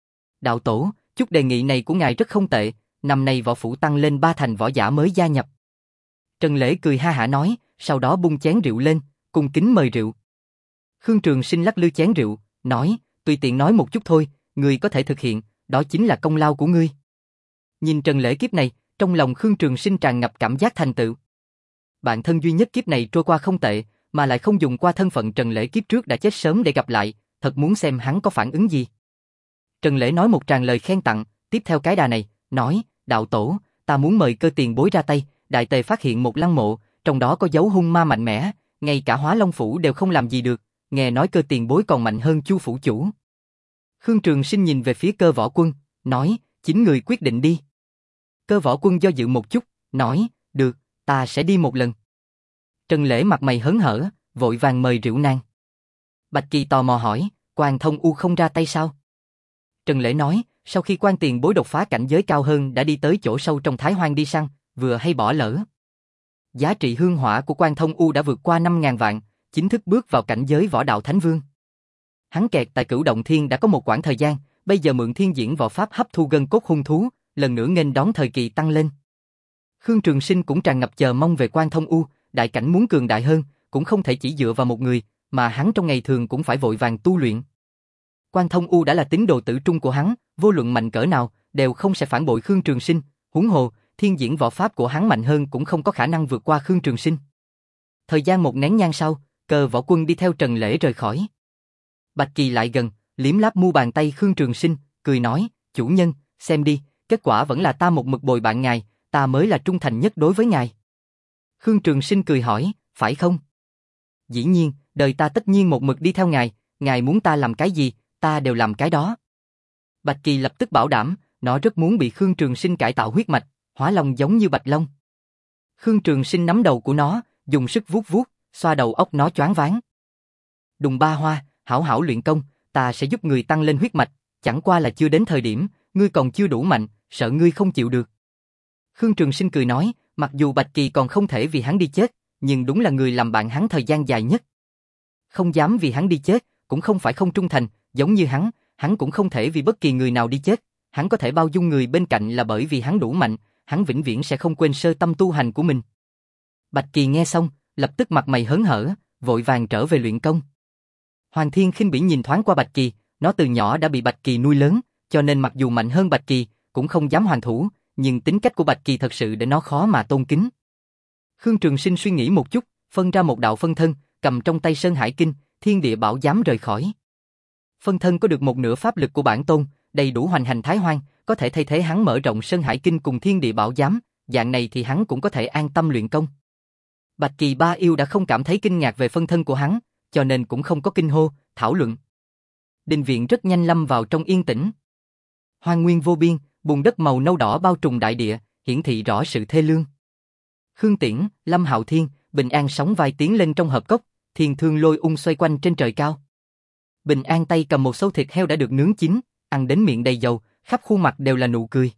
[SPEAKER 1] Đạo tổ, chút đề nghị này của ngài rất không tệ, năm nay võ phủ tăng lên ba thành võ giả mới gia nhập. Trần Lễ cười ha hả nói, sau đó bung chén rượu lên, cung kính mời rượu. Khương Trường Sinh lắc lư chén rượu, nói, tùy tiện nói một chút thôi, ngươi có thể thực hiện, đó chính là công lao của ngươi. Nhìn Trần Lễ kiếp này, trong lòng Khương Trường Sinh tràn ngập cảm giác thành tựu. Bạn thân duy nhất kiếp này trôi qua không tệ, mà lại không dùng qua thân phận Trần Lễ kiếp trước đã chết sớm để gặp lại, thật muốn xem hắn có phản ứng gì. Trần Lễ nói một tràng lời khen tặng, tiếp theo cái đà này, nói, đạo tổ, ta muốn mời Cơ tiền bối ra tay, đại tề phát hiện một lăng mộ, trong đó có dấu hung ma mạnh mẽ, ngay cả Hóa Long phủ đều không làm gì được, nghe nói Cơ tiền bối còn mạnh hơn Chu phủ chủ. Khương Trường Sinh nhìn về phía Cơ Võ Quân, nói, chính người quyết định đi. Cơ Võ Quân do dự một chút, nói, được, ta sẽ đi một lần. Trần Lễ mặt mày hớn hở, vội vàng mời rượu nang. Bạch Kỳ tò mò hỏi, Quan Thông U không ra tay sao? Trần Lễ nói, sau khi Quan tiền bối đột phá cảnh giới cao hơn đã đi tới chỗ sâu trong Thái Hoang đi săn, vừa hay bỏ lỡ. Giá trị hương hỏa của Quan Thông U đã vượt qua năm ngàn vạn, chính thức bước vào cảnh giới võ đạo thánh vương. Hắn kẹt tại Cửu Động Thiên đã có một quãng thời gian, bây giờ mượn thiên diễn võ pháp hấp thu gân cốt hung thú, lần nữa nghênh đón thời kỳ tăng lên. Khương Trường Sinh cũng tràn ngập chờ mong về Quan Thông U, đại cảnh muốn cường đại hơn, cũng không thể chỉ dựa vào một người, mà hắn trong ngày thường cũng phải vội vàng tu luyện. Quan Thông U đã là tín đồ tử trung của hắn, vô luận mạnh cỡ nào, đều không sẽ phản bội Khương Trường Sinh, huống hồ, thiên diễn võ pháp của hắn mạnh hơn cũng không có khả năng vượt qua Khương Trường Sinh. Thời gian một nén nhang sau, Cơ Võ Quân đi theo Trần Lễ rời khỏi. Bạch Kỳ lại gần, liếm láp mu bàn tay Khương Trường Sinh, cười nói, chủ nhân, xem đi, kết quả vẫn là ta một mực bồi bạn ngài, ta mới là trung thành nhất đối với ngài. Khương Trường Sinh cười hỏi, phải không? Dĩ nhiên, đời ta tất nhiên một mực đi theo ngài, ngài muốn ta làm cái gì, ta đều làm cái đó. Bạch Kỳ lập tức bảo đảm, nó rất muốn bị Khương Trường Sinh cải tạo huyết mạch, hóa long giống như Bạch Long. Khương Trường Sinh nắm đầu của nó, dùng sức vuốt vuốt, xoa đầu óc nó choáng váng. Đùng Ba Hoa, hảo hảo luyện công, ta sẽ giúp người tăng lên huyết mạch, chẳng qua là chưa đến thời điểm, ngươi còn chưa đủ mạnh, sợ ngươi không chịu được. Khương Trường Sinh cười nói, mặc dù Bạch Kỳ còn không thể vì hắn đi chết, nhưng đúng là người làm bạn hắn thời gian dài nhất. Không dám vì hắn đi chết, cũng không phải không trung thành, giống như hắn, hắn cũng không thể vì bất kỳ người nào đi chết, hắn có thể bao dung người bên cạnh là bởi vì hắn đủ mạnh, hắn vĩnh viễn sẽ không quên sơ tâm tu hành của mình. Bạch Kỳ nghe xong, lập tức mặt mày hớn hở, vội vàng trở về luyện công. Hoàng Thiên khinh bỉ nhìn thoáng qua Bạch Kỳ, nó từ nhỏ đã bị Bạch Kỳ nuôi lớn, cho nên mặc dù mạnh hơn Bạch Kỳ, cũng không dám hoàn thủ, nhưng tính cách của Bạch Kỳ thật sự để nó khó mà tôn kính. Khương Trường Sinh suy nghĩ một chút, phân ra một đạo phân thân, cầm trong tay Sơn Hải Kinh, Thiên Địa Bảo Giám rời khỏi. Phân thân có được một nửa pháp lực của bản tôn, đầy đủ hoành hành Thái Hoang, có thể thay thế hắn mở rộng Sơn Hải Kinh cùng Thiên Địa Bảo Giám, dạng này thì hắn cũng có thể an tâm luyện công. Bạch Kỳ Ba Yêu đã không cảm thấy kinh ngạc về phân thân của hắn, cho nên cũng không có kinh hô, thảo luận. Đình viện rất nhanh lâm vào trong yên tĩnh. Hoang nguyên vô biên, bùn đất màu nâu đỏ bao trùm đại địa, hiển thị rõ sự thê lương. Khương Tiễn, Lâm Hạo Thiên, Bình An sóng vai tiến lên trong hợp cốc, Thiên Thương Lôi ung xoay quanh trên trời cao. Bình An tay cầm một sâu thịt heo đã được nướng chín, ăn đến miệng đầy dầu, khắp khuôn mặt đều là nụ cười.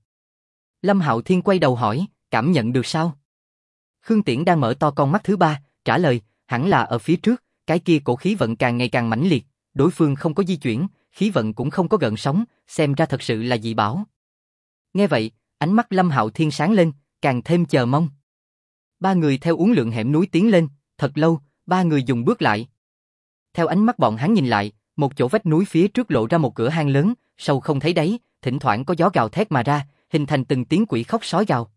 [SPEAKER 1] Lâm Hạo Thiên quay đầu hỏi, cảm nhận được sao? Khương Tiễn đang mở to con mắt thứ ba, trả lời, hẳn là ở phía trước, cái kia cổ khí vận càng ngày càng mãnh liệt, đối phương không có di chuyển, khí vận cũng không có gợn sóng, xem ra thật sự là dị bảo. Nghe vậy, ánh mắt Lâm Hạo Thiên sáng lên, càng thêm chờ mong. Ba người theo uốn lượn hẻm núi tiến lên, thật lâu, ba người dừng bước lại. Theo ánh mắt bọn hắn nhìn lại, một chỗ vách núi phía trước lộ ra một cửa hang lớn, sâu không thấy đáy, thỉnh thoảng có gió gào thét mà ra, hình thành từng tiếng quỷ khóc sói gào.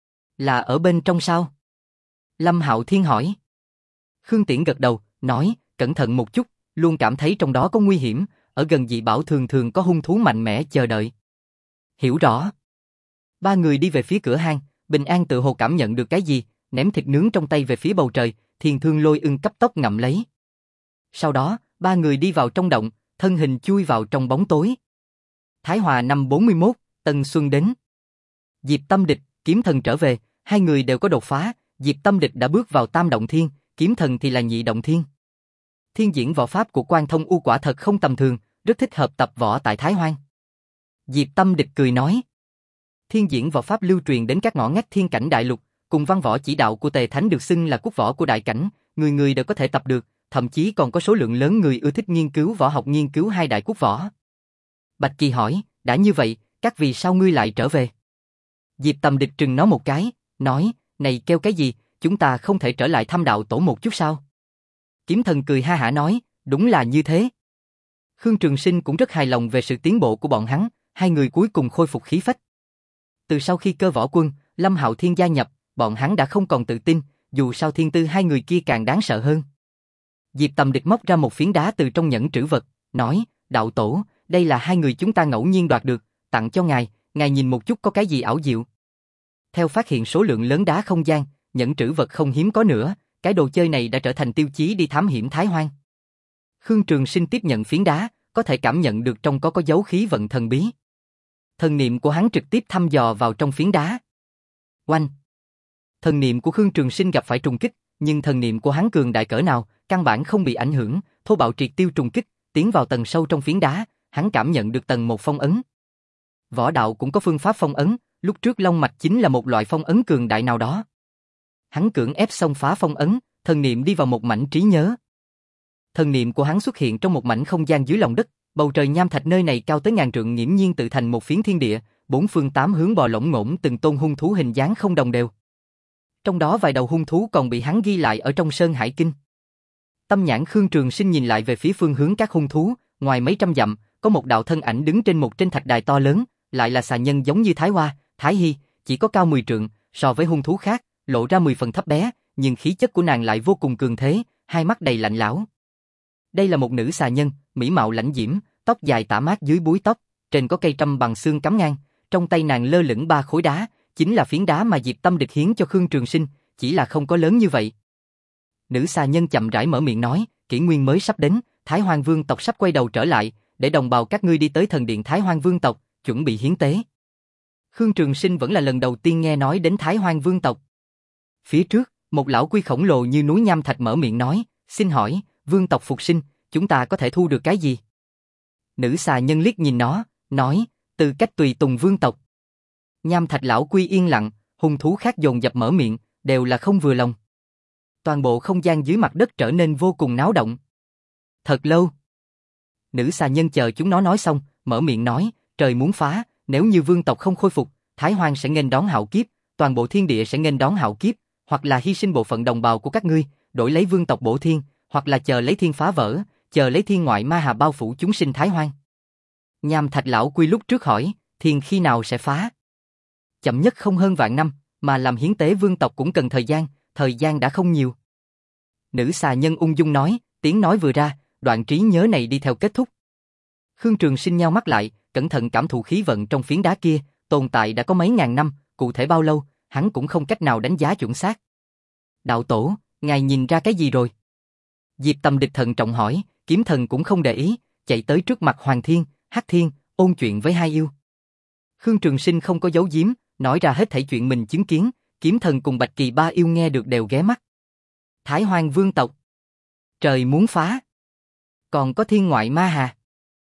[SPEAKER 1] Là ở bên trong sao? Lâm Hạo Thiên hỏi. Khương Tiễn gật đầu, nói, cẩn thận một chút, luôn cảm thấy trong đó có nguy hiểm, ở gần dị bảo thường thường có hung thú mạnh mẽ chờ đợi. Hiểu rõ. Ba người đi về phía cửa hang, Bình An tự hồ cảm nhận được cái gì, ném thịt nướng trong tay về phía bầu trời, Thiên Thương Lôi ưng cấp tốc ngậm lấy. Sau đó, ba người đi vào trong động, thân hình chui vào trong bóng tối. Thái Hòa năm bốn mươi mốt, Tân Xuân đến. Diệp Tâm Địch, kiếm thần trở về, hai người đều có đột phá, Diệp Tâm Địch đã bước vào tam động thiên, kiếm thần thì là nhị động thiên. Thiên diễn võ pháp của Quan Thông U quả thật không tầm thường, rất thích hợp tập võ tại Thái Hoang. Diệp Tâm Địch cười nói. Thiên diễn võ pháp lưu truyền đến các ngõ ngách thiên cảnh đại lục, cùng văn võ chỉ đạo của Tề Thánh được xưng là quốc võ của đại cảnh, người người đều có thể tập được, thậm chí còn có số lượng lớn người ưa thích nghiên cứu võ học nghiên cứu hai đại quốc võ. Bạch Kỳ hỏi, đã như vậy, các vì sao ngươi lại trở về? Diệp Tâm Địch trừng nó một cái, nói, này kêu cái gì, chúng ta không thể trở lại thăm đạo tổ một chút sao? Kiếm thần cười ha hả nói, đúng là như thế. Khương Trường Sinh cũng rất hài lòng về sự tiến bộ của bọn hắn, hai người cuối cùng khôi phục khí phách. Từ sau khi Cơ Võ Quân, Lâm Hạo Thiên gia nhập, bọn hắn đã không còn tự tin, dù sao thiên tư hai người kia càng đáng sợ hơn. Diệp Tâm Địch móc ra một phiến đá từ trong nhẫn trữ vật, nói, đạo tổ, đây là hai người chúng ta ngẫu nhiên đoạt được, tặng cho ngài, ngài nhìn một chút có cái gì ảo diệu. Theo phát hiện số lượng lớn đá không gian, nhẫn trữ vật không hiếm có nữa, cái đồ chơi này đã trở thành tiêu chí đi thám hiểm Thái Hoang. Khương Trường Sinh tiếp nhận phiến đá, có thể cảm nhận được trong có có dấu khí vận thần bí. Thần niệm của hắn trực tiếp thăm dò vào trong phiến đá. Oanh! Thần niệm của Khương Trường Sinh gặp phải trùng kích, nhưng thần niệm của hắn cường đại cỡ nào, căn bản không bị ảnh hưởng, thô bạo triệt tiêu trùng kích, tiến vào tầng sâu trong phiến đá, hắn cảm nhận được tầng một phong ấn. Võ đạo cũng có phương pháp phong ấn, lúc trước long mạch chính là một loại phong ấn cường đại nào đó. Hắn cưỡng ép xông phá phong ấn, thần niệm đi vào một mảnh trí nhớ. Thần niệm của hắn xuất hiện trong một mảnh không gian dưới lòng đất, bầu trời nham thạch nơi này cao tới ngàn trượng nghiễm nhiên tự thành một phiến thiên địa, bốn phương tám hướng bò lổn ngổn từng tôn hung thú hình dáng không đồng đều. Trong đó vài đầu hung thú còn bị hắn ghi lại ở trong Sơn Hải Kinh. Tâm nhãn Khương Trường Sinh nhìn lại về phía phương hướng các hung thú, ngoài mấy trăm dặm, có một đạo thân ảnh đứng trên một trên thạch đài to lớn, lại là xà nhân giống như Thái Hoa, Thái Hy, chỉ có cao mười trượng, so với hung thú khác, lộ ra mười phần thấp bé, nhưng khí chất của nàng lại vô cùng cường thế, hai mắt đầy lạnh lẽo. Đây là một nữ xà nhân, mỹ mạo lãnh diễm, tóc dài tả mát dưới búi tóc, trên có cây trâm bằng xương cắm ngang, trong tay nàng lơ lửng ba khối đá, chính là phiến đá mà Diệp Tâm Địch hiến cho Khương Trường Sinh, chỉ là không có lớn như vậy. Nữ xà nhân chậm rãi mở miệng nói, kỷ nguyên mới sắp đến, Thái Hoang Vương tộc sắp quay đầu trở lại, để đồng bào các ngươi đi tới thần điện Thái Hoang Vương tộc, chuẩn bị hiến tế. Khương Trường Sinh vẫn là lần đầu tiên nghe nói đến Thái Hoang Vương tộc. Phía trước, một lão quy khổng lồ như núi nham thạch mở miệng nói, xin hỏi, vương tộc phục sinh, chúng ta có thể thu được cái gì? Nữ xà nhân liếc nhìn nó, nói, tư cách tùy tùng vương tộc. Nham thạch lão quy yên lặng, hung thú khác dồn dập mở miệng, đều là không vừa lòng. Toàn bộ không gian dưới mặt đất trở nên vô cùng náo động. Thật lâu. Nữ xà nhân chờ chúng nó nói xong, mở miệng nói, trời muốn phá, nếu như vương tộc không khôi phục, Thái Hoang sẽ nghênh đón hạo kiếp, toàn bộ thiên địa sẽ nghênh đón hạo kiếp, hoặc là hy sinh bộ phận đồng bào của các ngươi, đổi lấy vương tộc bổ thiên, hoặc là chờ lấy thiên phá vỡ, chờ lấy thiên ngoại ma hà bao phủ chúng sinh Thái Hoang. Nham thạch lão quy lúc trước hỏi, thiên khi nào sẽ phá? Chậm nhất không hơn vạn năm, mà làm hiến tế vương tộc cũng cần thời gian, thời gian đã không nhiều. Nữ xà nhân ung dung nói, tiếng nói vừa ra, đoạn trí nhớ này đi theo kết thúc. Khương Trường Sinh nheo mắt lại, cẩn thận cảm thụ khí vận trong phiến đá kia, tồn tại đã có mấy ngàn năm, cụ thể bao lâu, hắn cũng không cách nào đánh giá chuẩn xác. Đạo tổ, ngài nhìn ra cái gì rồi? Diệp Tâm Địch thận trọng hỏi, kiếm thần cũng không để ý, chạy tới trước mặt Hoàng Thiên, Hắc Thiên, ôn chuyện với hai yêu. Khương Trường Sinh không có giấu giếm, nói ra hết thảy chuyện mình chứng kiến, kiếm thần cùng Bạch Kỳ ba yêu nghe được đều ghé mắt. Thái Hoang Vương tộc, trời muốn phá, còn có thiên ngoại ma hà.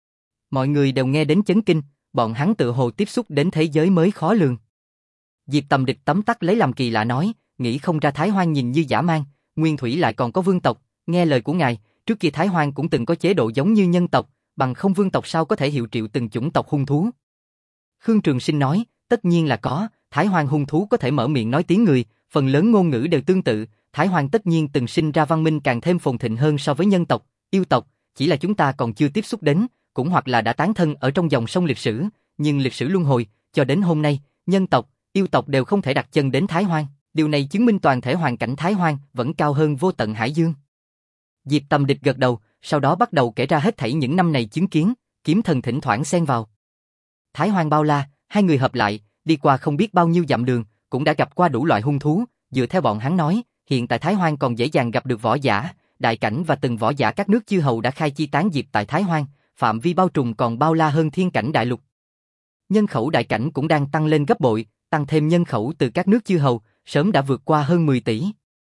[SPEAKER 1] Mọi người đều nghe đến chấn kinh, bọn hắn tự hồ tiếp xúc đến thế giới mới khó lường. Diệp Tâm Địch tấm tắc lấy làm kỳ lạ nói, nghĩ không ra Thái Hoang nhìn như dã man, nguyên thủy lại còn có vương tộc, nghe lời của ngài, trước kia Thái Hoang cũng từng có chế độ giống như nhân tộc, bằng không vương tộc sao có thể hiệu triệu từng chủng tộc hung thú. Khương Trường Sinh nói, tất nhiên là có, Thái Hoang hung thú có thể mở miệng nói tiếng người, phần lớn ngôn ngữ đều tương tự, Thái Hoang tất nhiên từng sinh ra văn minh càng thêm phồn thịnh hơn so với nhân tộc, yêu tộc, chỉ là chúng ta còn chưa tiếp xúc đến, cũng hoặc là đã tán thân ở trong dòng sông lịch sử, nhưng lịch sử luân hồi, cho đến hôm nay, nhân tộc, yêu tộc đều không thể đặt chân đến Thái Hoang, điều này chứng minh toàn thể hoàn cảnh Thái Hoang vẫn cao hơn vô tận hải dương. Diệp Tâm Địch gật đầu, sau đó bắt đầu kể ra hết thảy những năm này chứng kiến, kiếm thần thỉnh thoảng xen vào. Thái Hoang bao la, hai người hợp lại, đi qua không biết bao nhiêu dặm đường, cũng đã gặp qua đủ loại hung thú, dựa theo bọn hắn nói, hiện tại Thái Hoang còn dễ dàng gặp được võ giả, đại cảnh và từng võ giả các nước chư hầu đã khai chi tán diệp tại Thái Hoang, phạm vi bao trùm còn bao la hơn thiên cảnh đại lục. Nhân khẩu đại cảnh cũng đang tăng lên gấp bội, tăng thêm nhân khẩu từ các nước chư hầu, sớm đã vượt qua hơn mười tỷ.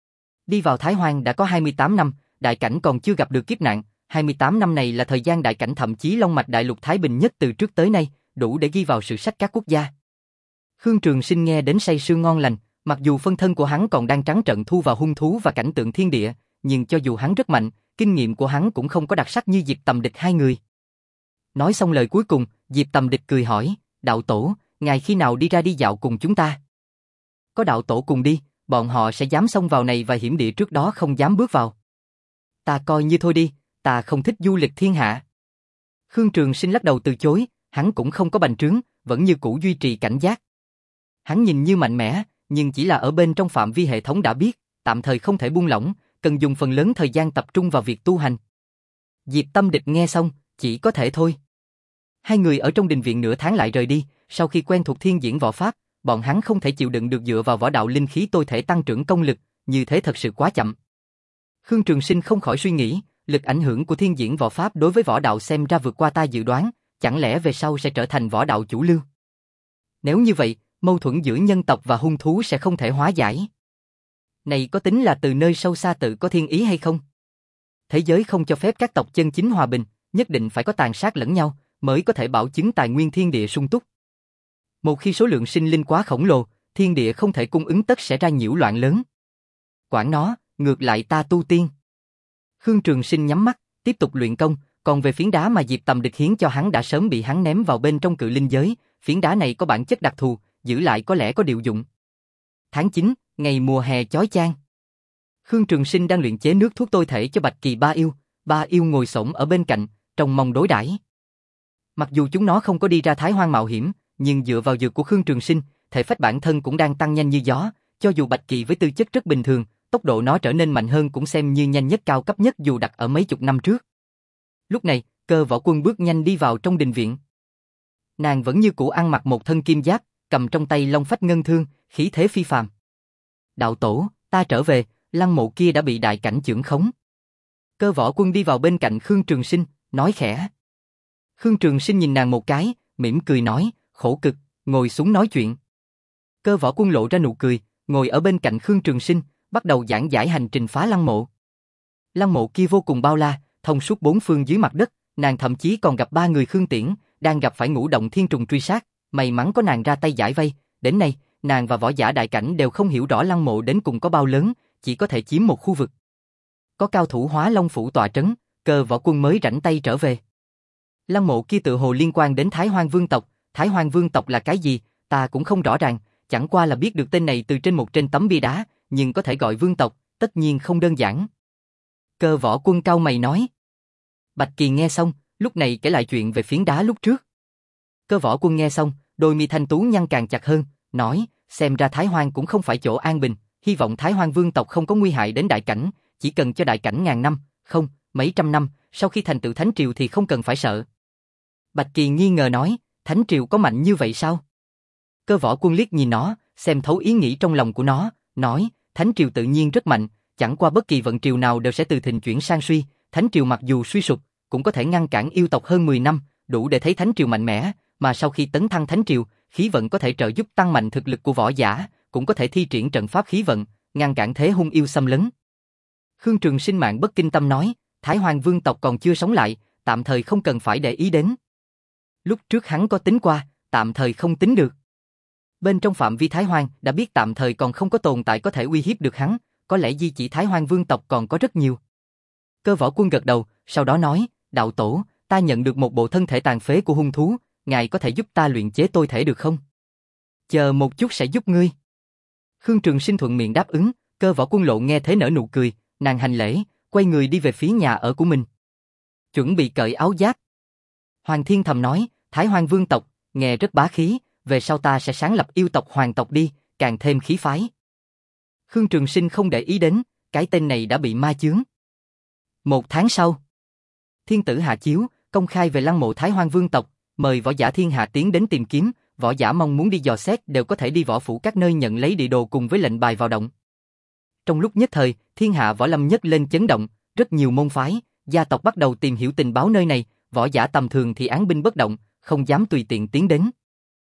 [SPEAKER 1] Đi vào Thái Hoang đã có hai mươi tám năm, đại cảnh còn chưa gặp được kiếp nạn, hai mươi tám năm này là thời gian đại cảnh thậm chí long mạch đại lục thái bình nhất từ trước tới nay, đủ để ghi vào sử sách các quốc gia. Khương Trường Sinh nghe đến say sưa ngon lành, mặc dù phân thân của hắn còn đang trắng trợn thu vào hung thú và cảnh tượng thiên địa, nhưng cho dù hắn rất mạnh, kinh nghiệm của hắn cũng không có đặc sắc như Diệp Tầm Địch hai người. Nói xong lời cuối cùng, Diệp Tầm Địch cười hỏi, đạo tổ, ngài khi nào đi ra đi dạo cùng chúng ta? Có đạo tổ cùng đi, bọn họ sẽ dám xông vào này và hiểm địa trước đó không dám bước vào. Ta coi như thôi đi, ta không thích du lịch thiên hạ. Khương Trường Sinh lắc đầu từ chối, hắn cũng không có bành trướng, vẫn như cũ duy trì cảnh giác. Hắn nhìn như mạnh mẽ, nhưng chỉ là ở bên trong phạm vi hệ thống đã biết, tạm thời không thể buông lỏng, cần dùng phần lớn thời gian tập trung vào việc tu hành. Diệp Tâm Địch nghe xong, chỉ có thể thôi. Hai người ở trong đình viện nửa tháng lại rời đi, sau khi quen thuộc thiên diễn võ pháp, bọn hắn không thể chịu đựng được dựa vào võ đạo linh khí tôi thể tăng trưởng công lực, như thế thật sự quá chậm. Khương Trường Sinh không khỏi suy nghĩ, lực ảnh hưởng của thiên diễn võ pháp đối với võ đạo xem ra vượt qua ta dự đoán, chẳng lẽ về sau sẽ trở thành võ đạo chủ lưu? Nếu như vậy, mâu thuẫn giữa nhân tộc và hung thú sẽ không thể hóa giải. Này có tính là từ nơi sâu xa tự có thiên ý hay không? Thế giới không cho phép các tộc chân chính hòa bình, nhất định phải có tàn sát lẫn nhau, mới có thể bảo chứng tài nguyên thiên địa sung túc. Một khi số lượng sinh linh quá khổng lồ, thiên địa không thể cung ứng tất sẽ ra nhiễu loạn lớn. Quản nó, ngược lại ta tu tiên. Khương Trường Sinh nhắm mắt, tiếp tục luyện công, còn về phiến đá mà Diệp Tầm Địch hiến cho hắn đã sớm bị hắn ném vào bên trong cự linh giới, phiến đá này có bản chất đặc thù, giữ lại có lẽ có điều dụng. Tháng chín, ngày mùa hè chói chang. Khương Trường Sinh đang luyện chế nước thuốc tôi thể cho Bạch Kỳ Ba Yêu, Ba Yêu ngồi xổm ở bên cạnh, trông mong đối đãi. Mặc dù chúng nó không có đi ra Thái Hoang mạo hiểm, nhưng dựa vào dược của Khương Trường Sinh, thể phách bản thân cũng đang tăng nhanh như gió, cho dù Bạch Kỳ với tư chất rất bình thường, tốc độ nó trở nên mạnh hơn cũng xem như nhanh nhất cao cấp nhất dù đặt ở mấy chục năm trước. Lúc này, Cơ Võ Quân bước nhanh đi vào trong đình viện. Nàng vẫn như cũ ăn mặc một thân kim giáp, cầm trong tay long phách ngân thương, khí thế phi phàm. Đạo tổ, ta trở về, lăng mộ kia đã bị đại cảnh chưởng khống. Cơ Võ Quân đi vào bên cạnh Khương Trường Sinh, nói khẽ. Khương Trường Sinh nhìn nàng một cái, mỉm cười nói, khổ cực, ngồi xuống nói chuyện. Cơ Võ Quân lộ ra nụ cười, ngồi ở bên cạnh Khương Trường Sinh, bắt đầu giảng giải hành trình phá lăng mộ. Lăng mộ kia vô cùng bao la, thông suốt bốn phương dưới mặt đất, nàng thậm chí còn gặp ba người Khương Tiễn, đang gặp phải ngũ động thiên trùng truy sát, may mắn có nàng ra tay giải vây, đến nay, nàng và võ giả đại cảnh đều không hiểu rõ lăng mộ đến cùng có bao lớn, chỉ có thể chiếm một khu vực. Có cao thủ Hóa Long phủ tọa trấn, Cơ Võ Quân mới rảnh tay trở về. Lăng mộ kia tự hồ liên quan đến Thái Hoang Vương tộc, Thái Hoang Vương tộc là cái gì, ta cũng không rõ ràng, chẳng qua là biết được tên này từ trên một trên tấm bia đá, nhưng có thể gọi vương tộc, tất nhiên không đơn giản. Cơ Võ Quân cau mày nói. Bạch Kỳ nghe xong, lúc này kể lại chuyện về phiến đá lúc trước. Cơ Võ Quân nghe xong, đôi mi thanh tú nhăn càng chặt hơn, nói, xem ra Thái Hoang cũng không phải chỗ an bình, hy vọng Thái Hoang Vương tộc không có nguy hại đến đại cảnh, chỉ cần cho đại cảnh ngàn năm, không, mấy trăm năm, sau khi thành tựu Thánh Triều thì không cần phải sợ. Bạch Kỳ nghi ngờ nói, Thánh Triều có mạnh như vậy sao? Cơ Võ Quân liếc nhìn nó, xem thấu ý nghĩ trong lòng của nó, nói, Thánh Triều tự nhiên rất mạnh, chẳng qua bất kỳ vận triều nào đều sẽ từ thịnh chuyển sang suy, Thánh Triều mặc dù suy sụp, cũng có thể ngăn cản yêu tộc hơn mười năm, đủ để thấy Thánh Triều mạnh mẽ, mà sau khi tấn thăng Thánh Triều, khí vận có thể trợ giúp tăng mạnh thực lực của võ giả, cũng có thể thi triển trận pháp khí vận, ngăn cản thế hung yêu xâm lấn. Khương Trường Sinh mạng bất kinh tâm nói, Thái Hoang Vương tộc còn chưa sống lại, tạm thời không cần phải để ý đến. Lúc trước hắn có tính qua, tạm thời không tính được. Bên trong phạm vi Thái Hoang đã biết tạm thời còn không có tồn tại có thể uy hiếp được hắn, có lẽ di chỉ Thái Hoang Vương tộc còn có rất nhiều. Cơ Võ Quân gật đầu, sau đó nói, đạo tổ, ta nhận được một bộ thân thể tàn phế của hung thú, ngài có thể giúp ta luyện chế tôi thể được không? Chờ một chút sẽ giúp ngươi. Khương Trường Sinh thuận miệng đáp ứng, Cơ Võ Quân lộ nghe thế nở nụ cười, nàng hành lễ, quay người đi về phía nhà ở của mình. Chuẩn bị cởi áo giáp. Hoàng Thiên thầm nói, Thái Hoang Vương tộc, nghe rất bá khí, về sau ta sẽ sáng lập yêu tộc Hoàng tộc đi, càng thêm khí phái. Khương Trường Sinh không để ý đến, cái tên này đã bị ma chướng. Một tháng sau, thiên tử hạ chiếu, công khai về lăng mộ Thái Hoang Vương tộc, mời võ giả thiên hạ tiến đến tìm kiếm, võ giả mong muốn đi dò xét đều có thể đi võ phủ các nơi nhận lấy địa đồ cùng với lệnh bài vào động. Trong lúc nhất thời, thiên hạ võ lâm nhất lên chấn động, rất nhiều môn phái, gia tộc bắt đầu tìm hiểu tình báo nơi này, võ giả tầm thường thì án binh bất động, không dám tùy tiện tiến đến.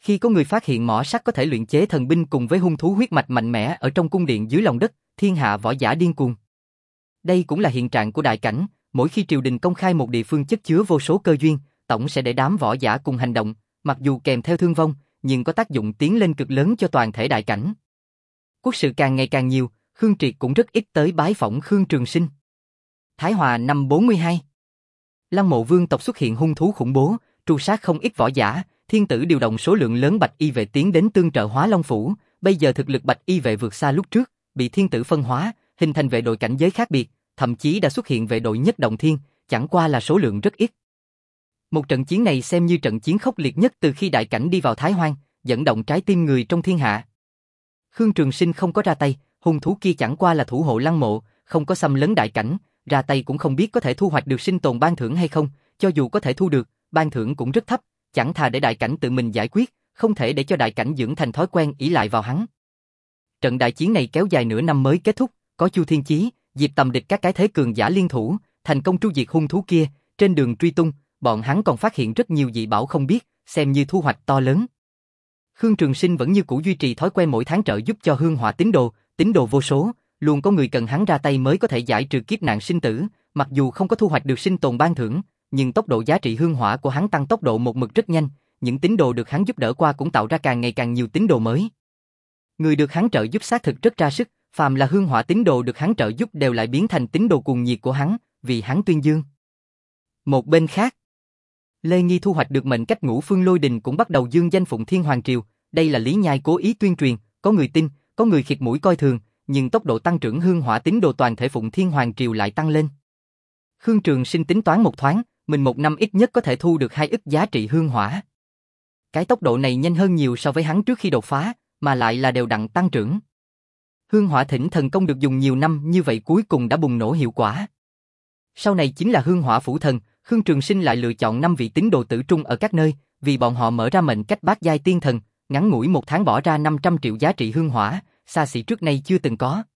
[SPEAKER 1] Khi có người phát hiện mỏ sắt có thể luyện chế thần binh cùng với hung thú huyết mạch mạnh mẽ ở trong cung điện dưới lòng đất, thiên hạ võ giả điên cuồng. Đây cũng là hiện trạng của đại cảnh, mỗi khi triều đình công khai một địa phương chất chứa vô số cơ duyên, tổng sẽ để đám võ giả cùng hành động, mặc dù kèm theo thương vong, nhưng có tác dụng tiến lên cực lớn cho toàn thể đại cảnh. Quốc sự càng ngày càng nhiều, Khương Triệt cũng rất ít tới bái phỏng Khương Trường Sinh. Thái Hòa năm bốn mươi hai. Lăng Mộ vương tộc xuất hiện hung thú khủng bố, tru sát không ít võ giả, thiên tử điều động số lượng lớn bạch y vệ tiến đến tương trợ Hóa Long phủ, bây giờ thực lực bạch y vệ vượt xa lúc trước, bị thiên tử phân hóa, hình thành vệ đội cảnh giới khác biệt, thậm chí đã xuất hiện vệ đội nhất động thiên, chẳng qua là số lượng rất ít. Một trận chiến này xem như trận chiến khốc liệt nhất từ khi đại cảnh đi vào Thái Hoang, dẫn động trái tim người trong thiên hạ. Khương Trường Sinh không có ra tay, hung thú kia chẳng qua là thủ hộ Lăng Mộ, không có xâm lấn đại cảnh, ra tay cũng không biết có thể thu hoạch được sinh tồn ban thưởng hay không, cho dù có thể thu được, ban thưởng cũng rất thấp, chẳng thà để đại cảnh tự mình giải quyết, không thể để cho đại cảnh dưỡng thành thói quen ỷ lại vào hắn. Trận đại chiến này kéo dài nửa năm mới kết thúc, có Chu Thiên Chí, Diệp Tầm địch các cái thế cường giả liên thủ, thành công tru diệt hung thú kia, trên đường truy tung, bọn hắn còn phát hiện rất nhiều dị bảo không biết, xem như thu hoạch to lớn. Khương Trường Sinh vẫn như cũ duy trì thói quen mỗi tháng trợ giúp cho hương hỏa tín đồ, tín đồ vô số, luôn có người cần hắn ra tay mới có thể giải trừ kiếp nạn sinh tử, mặc dù không có thu hoạch được sinh tồn ban thưởng, nhưng tốc độ giá trị hương hỏa của hắn tăng tốc độ một mực rất nhanh, những tín đồ được hắn giúp đỡ qua cũng tạo ra càng ngày càng nhiều tín đồ mới. Người được hắn trợ giúp xác thực rất ra sức, phàm là hương hỏa tín đồ được hắn trợ giúp đều lại biến thành tín đồ cuồng nhiệt của hắn, vì hắn tuyên dương. Một bên khác, Lê Nghi thu hoạch được mệnh cách Ngũ Phương Lôi Đình cũng bắt đầu dương danh Phụng Thiên Hoàng Triều, đây là Lý Nhai cố ý tuyên truyền, có người tin, có người khịt mũi coi thường, nhưng tốc độ tăng trưởng hương hỏa tín đồ toàn thể Phụng Thiên Hoàng Triều lại tăng lên. Khương Trường Sinh tính toán một thoáng, mình một năm ít nhất có thể thu được hai ức giá trị hương hỏa. Cái tốc độ này nhanh hơn nhiều so với hắn trước khi đột phá, mà lại là đều đặn tăng trưởng. Hương hỏa thỉnh thần công được dùng nhiều năm như vậy cuối cùng đã bùng nổ hiệu quả. Sau này chính là hương hỏa phủ thần, Khương Trường Sinh lại lựa chọn năm vị tín đồ tử trung ở các nơi, vì bọn họ mở ra mệnh cách bát giai tiên thần, ngắn ngủi một tháng bỏ ra năm trăm triệu giá trị hương hỏa, xa xỉ trước nay chưa từng có.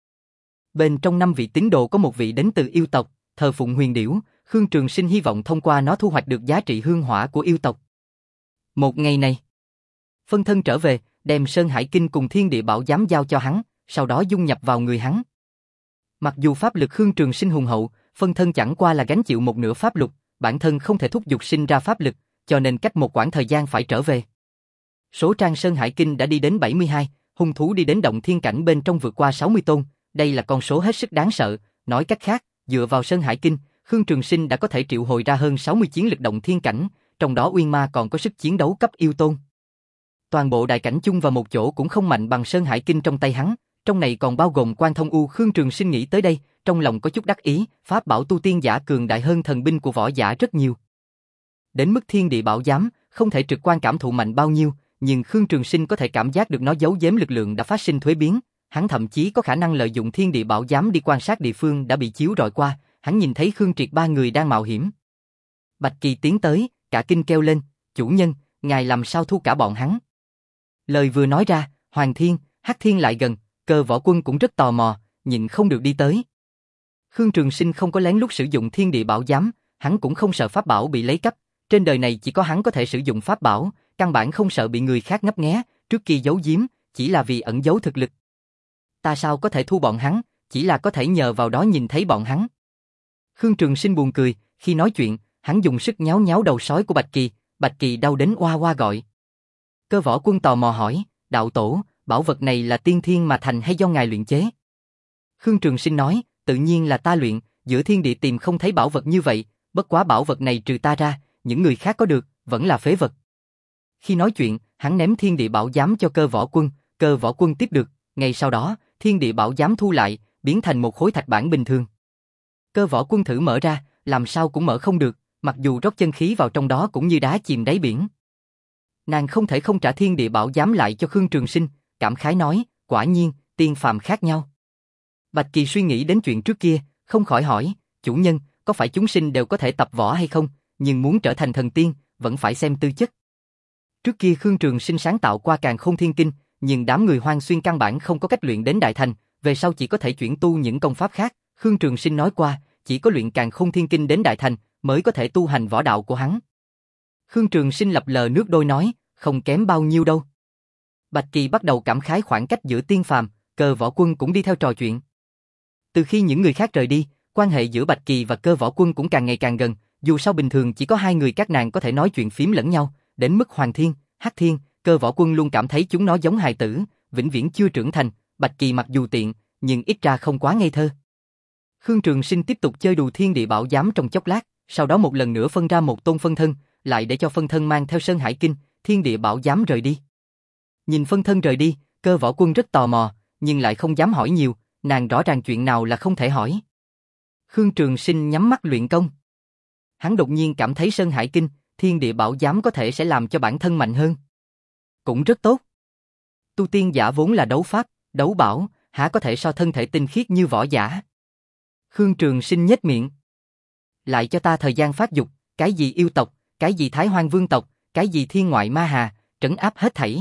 [SPEAKER 1] Bên trong năm vị tín đồ có một vị đến từ yêu tộc, thờ phụng huyền điểu, Khương Trường Sinh hy vọng thông qua nó thu hoạch được giá trị hương hỏa của yêu tộc. Một ngày này, phân thân trở về, đem Sơn Hải Kinh cùng Thiên Địa Bảo Giám giao cho hắn, sau đó dung nhập vào người hắn. Mặc dù pháp lực Khương Trường Sinh hùng hậu, phân thân chẳng qua là gánh chịu một nửa pháp lực, bản thân không thể thúc giục sinh ra pháp lực, cho nên cách một quãng thời gian phải trở về. Số trang Sơn Hải Kinh đã đi đến bảy mươi hai, hung thú đi đến động thiên cảnh bên trong vượt qua sáu mươi tôn, đây là con số hết sức đáng sợ, nói cách khác, dựa vào Sơn Hải Kinh, Khương Trường Sinh đã có thể triệu hồi ra hơn sáu mươi chiến lực động thiên cảnh, trong đó Uyên Ma còn có sức chiến đấu cấp yêu tôn. Toàn bộ đại cảnh chung vào một chỗ cũng không mạnh bằng Sơn Hải Kinh trong tay hắn, trong này còn bao gồm Quan Thông U. Khương Trường Sinh nghĩ tới đây, trong lòng có chút đắc ý, pháp bảo tu tiên giả cường đại hơn thần binh của võ giả rất nhiều. Đến mức Thiên Địa Bảo Giám, không thể trực quan cảm thụ mạnh bao nhiêu, nhưng Khương Trường Sinh có thể cảm giác được nó giấu giếm lực lượng đã phát sinh thuế biến, hắn thậm chí có khả năng lợi dụng Thiên Địa Bảo Giám đi quan sát địa phương đã bị chiếu rọi qua, hắn nhìn thấy Khương Triệt ba người đang mạo hiểm. Bạch Kỳ tiến tới, cả kinh kêu lên, chủ nhân, ngài làm sao thu cả bọn hắn? Lời vừa nói ra, Hoàng Thiên, Hắc Thiên lại gần, Cơ Võ Quân cũng rất tò mò, nhịn không được đi tới. Khương Trường Sinh không có lén lút sử dụng Thiên Địa Bảo Giám, hắn cũng không sợ pháp bảo bị lấy cắp, trên đời này chỉ có hắn có thể sử dụng pháp bảo, căn bản không sợ bị người khác ngấp nghé, trước kia giấu giếm, chỉ là vì ẩn giấu thực lực. Ta sao có thể thu bọn hắn, chỉ là có thể nhờ vào đó nhìn thấy bọn hắn. Khương Trường Sinh buồn cười, khi nói chuyện, hắn dùng sức nháo nháo đầu sói của Bạch Kỳ, Bạch Kỳ đau đến oa oa gọi. Cơ Võ Quân tò mò hỏi, đạo tổ, bảo vật này là tiên thiên mà thành hay do ngài luyện chế? Khương Trường Sinh nói, tự nhiên là ta luyện, giữa thiên địa tìm không thấy bảo vật như vậy, bất quá bảo vật này trừ ta ra, những người khác có được, vẫn là phế vật. Khi nói chuyện, hắn ném Thiên Địa Bảo Giám cho Cơ Võ Quân, Cơ Võ Quân tiếp được, ngay sau đó, Thiên Địa Bảo Giám thu lại, biến thành một khối thạch bản bình thường. Cơ Võ Quân thử mở ra, làm sao cũng mở không được, mặc dù rót chân khí vào trong đó cũng như đá chìm đáy biển. Nàng không thể không trả Thiên Địa Bảo Giám lại cho Khương Trường Sinh, cảm khái nói, quả nhiên, tiên phàm khác nhau. Bạch Kỳ suy nghĩ đến chuyện trước kia, không khỏi hỏi, chủ nhân, có phải chúng sinh đều có thể tập võ hay không, nhưng muốn trở thành thần tiên, vẫn phải xem tư chất. Trước kia Khương Trường Sinh sáng tạo qua Càn Khôn Thiên Kinh, nhưng đám người Hoang Xuyên căn bản không có cách luyện đến đại thành, về sau chỉ có thể chuyển tu những công pháp khác. Khương Trường Sinh nói qua, chỉ có luyện Càn Khôn Thiên Kinh đến đại thành, mới có thể tu hành võ đạo của hắn. Khương Trường Sinh lập lờ nước đôi nói, Không kém bao nhiêu đâu. Bạch Kỳ bắt đầu cảm khái khoảng cách giữa Tiên Phàm, Cơ Võ Quân cũng đi theo trò chuyện. Từ khi những người khác rời đi, quan hệ giữa Bạch Kỳ và Cơ Võ Quân cũng càng ngày càng gần, dù sao bình thường chỉ có hai người các nàng có thể nói chuyện phím lẫn nhau, đến mức Hoàng Thiên, Hắc Thiên, Cơ Võ Quân luôn cảm thấy chúng nó giống hài tử, vĩnh viễn chưa trưởng thành. Bạch Kỳ mặc dù tiện, nhưng ít ra không quá ngây thơ. Khương Trường Sinh tiếp tục chơi đùa thiên địa bảo giám trong chốc lát, sau đó một lần nữa phân ra một tôn phân thân, lại để cho phân thân mang theo Sơn Hải Kinh, thiên địa bảo giám rời đi. Nhìn phân thân rời đi, Cơ Võ Quân rất tò mò, nhưng lại không dám hỏi nhiều, nàng rõ ràng chuyện nào là không thể hỏi. Khương Trường Sinh nhắm mắt luyện công. Hắn đột nhiên cảm thấy Sơn Hải Kinh, thiên địa bảo giám có thể sẽ làm cho bản thân mạnh hơn. Cũng rất tốt. Tu tiên giả vốn là đấu pháp, đấu bảo, há có thể so thân thể tinh khiết như võ giả. Khương Trường Sinh nhếch miệng. Lại cho ta thời gian phát dục, cái gì yêu tộc, cái gì Thái Hoang vương tộc, cái gì thiên ngoại ma hà, trấn áp hết thảy.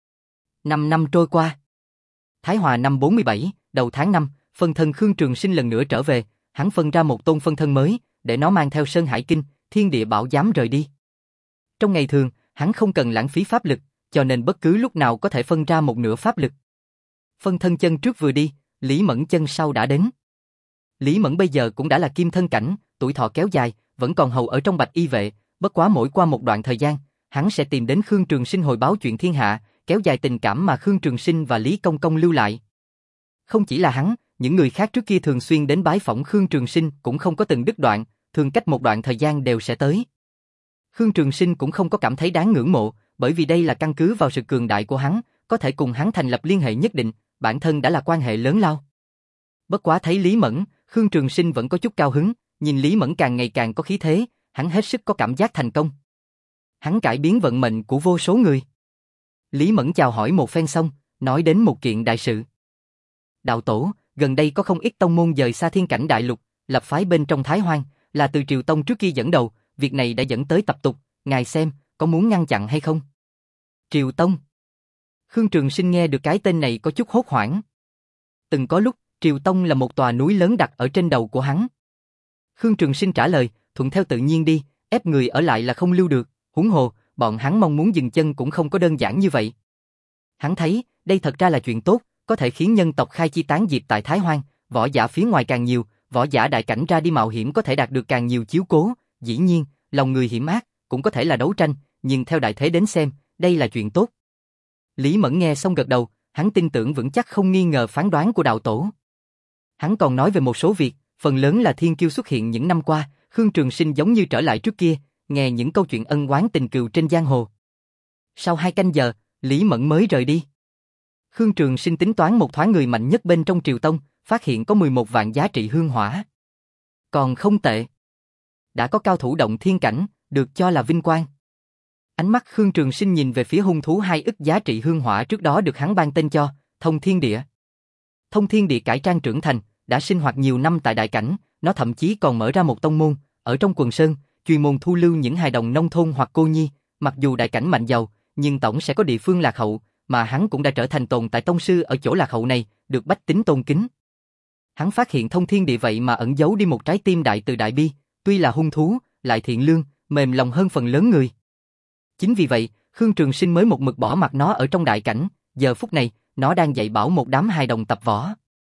[SPEAKER 1] Năm năm trôi qua. Thái Hòa năm bốn mươi bảy, đầu tháng năm, phân thân Khương Trường Sinh lần nữa trở về, hắn phân ra một tôn phân thân mới, để nó mang theo Sơn Hải Kinh, thiên địa bảo giám rời đi. Trong ngày thường, hắn không cần lãng phí pháp lực, cho nên bất cứ lúc nào có thể phân ra một nửa pháp lực. Phân thân chân trước vừa đi, Lý Mẫn chân sau đã đến. Lý Mẫn bây giờ cũng đã là kim thân cảnh, tuổi thọ kéo dài, vẫn còn hầu ở trong Bạch Y vệ, bất quá mỗi qua một đoạn thời gian, hắn sẽ tìm đến Khương Trường Sinh hồi báo chuyện thiên hạ, kéo dài tình cảm mà Khương Trường Sinh và Lý Công Công lưu lại. Không chỉ là hắn, những người khác trước kia thường xuyên đến bái phỏng Khương Trường Sinh cũng không có từng đứt đoạn, thường cách một đoạn thời gian đều sẽ tới. Khương Trường Sinh cũng không có cảm thấy đáng ngưỡng mộ, bởi vì đây là căn cứ vào sự cường đại của hắn, có thể cùng hắn thành lập liên hệ nhất định, bản thân đã là quan hệ lớn lao. Bất quá thấy Lý Mẫn, Khương Trường Sinh vẫn có chút cao hứng, nhìn Lý Mẫn càng ngày càng có khí thế, hắn hết sức có cảm giác thành công. Hắn cải biến vận mệnh của vô số người. Lý Mẫn chào hỏi một phen xong, nói đến một kiện đại sự. Đạo tổ, gần đây có không ít tông môn dời xa thiên cảnh đại lục, lập phái bên trong Thái Hoang, là từ Triều Tông trước kia dẫn đầu, việc này đã dẫn tới tập tục, ngài xem, có muốn ngăn chặn hay không? Triều Tông. Khương Trường Sinh nghe được cái tên này có chút hốt hoảng. Từng có lúc, Triều Tông là một tòa núi lớn đặt ở trên đầu của hắn. Khương Trường Sinh trả lời, thuận theo tự nhiên đi, ép người ở lại là không lưu được, huống hồ, bọn hắn mong muốn dừng chân cũng không có đơn giản như vậy. Hắn thấy, đây thật ra là chuyện tốt, có thể khiến nhân tộc khai chi tán diệp tại Thái Hoang, võ giả phía ngoài càng nhiều, võ giả đại cảnh ra đi mạo hiểm có thể đạt được càng nhiều chiếu cố, dĩ nhiên, lòng người hiểm ác, cũng có thể là đấu tranh, nhưng theo đại thế đến xem, đây là chuyện tốt. Lý Mẫn nghe xong gật đầu, hắn tin tưởng vững chắc không nghi ngờ phán đoán của đạo tổ. Hắn còn nói về một số việc, phần lớn là thiên kiêu xuất hiện những năm qua, Khương Trường Sinh giống như trở lại trước kia, nghe những câu chuyện ân oán tình cừu trên giang hồ. Sau hai canh giờ, Lý Mẫn mới rời đi. Khương Trường Sinh tính toán một thoáng người mạnh nhất bên trong Triều Tông, phát hiện có mười một vạn giá trị hương hỏa. Còn không tệ. Đã có cao thủ động thiên cảnh, được cho là vinh quang. Ánh mắt Khương Trường Sinh nhìn về phía hung thú hai ức giá trị hương hỏa trước đó được hắn ban tên cho, Thông Thiên Địa. Thông Thiên Địa cải trang trưởng thành, đã sinh hoạt nhiều năm tại đại cảnh, nó thậm chí còn mở ra một tông môn, ở trong quần sơn, chuyên môn thu lưu những hài đồng nông thôn hoặc cô nhi, mặc dù đại cảnh mạnh giàu, nhưng tổng sẽ có địa phương lạc hậu, mà hắn cũng đã trở thành tồn tại tông sư ở chỗ lạc hậu này, được bách tính tôn kính. Hắn phát hiện Thông Thiên Địa vậy mà ẩn giấu đi một trái tim đại từ đại bi, tuy là hung thú, lại thiện lương, mềm lòng hơn phần lớn người. Chính vì vậy, Khương Trường Sinh mới một mực bỏ mặc nó ở trong đại cảnh, giờ phút này, nó đang dạy bảo một đám hài đồng tập võ.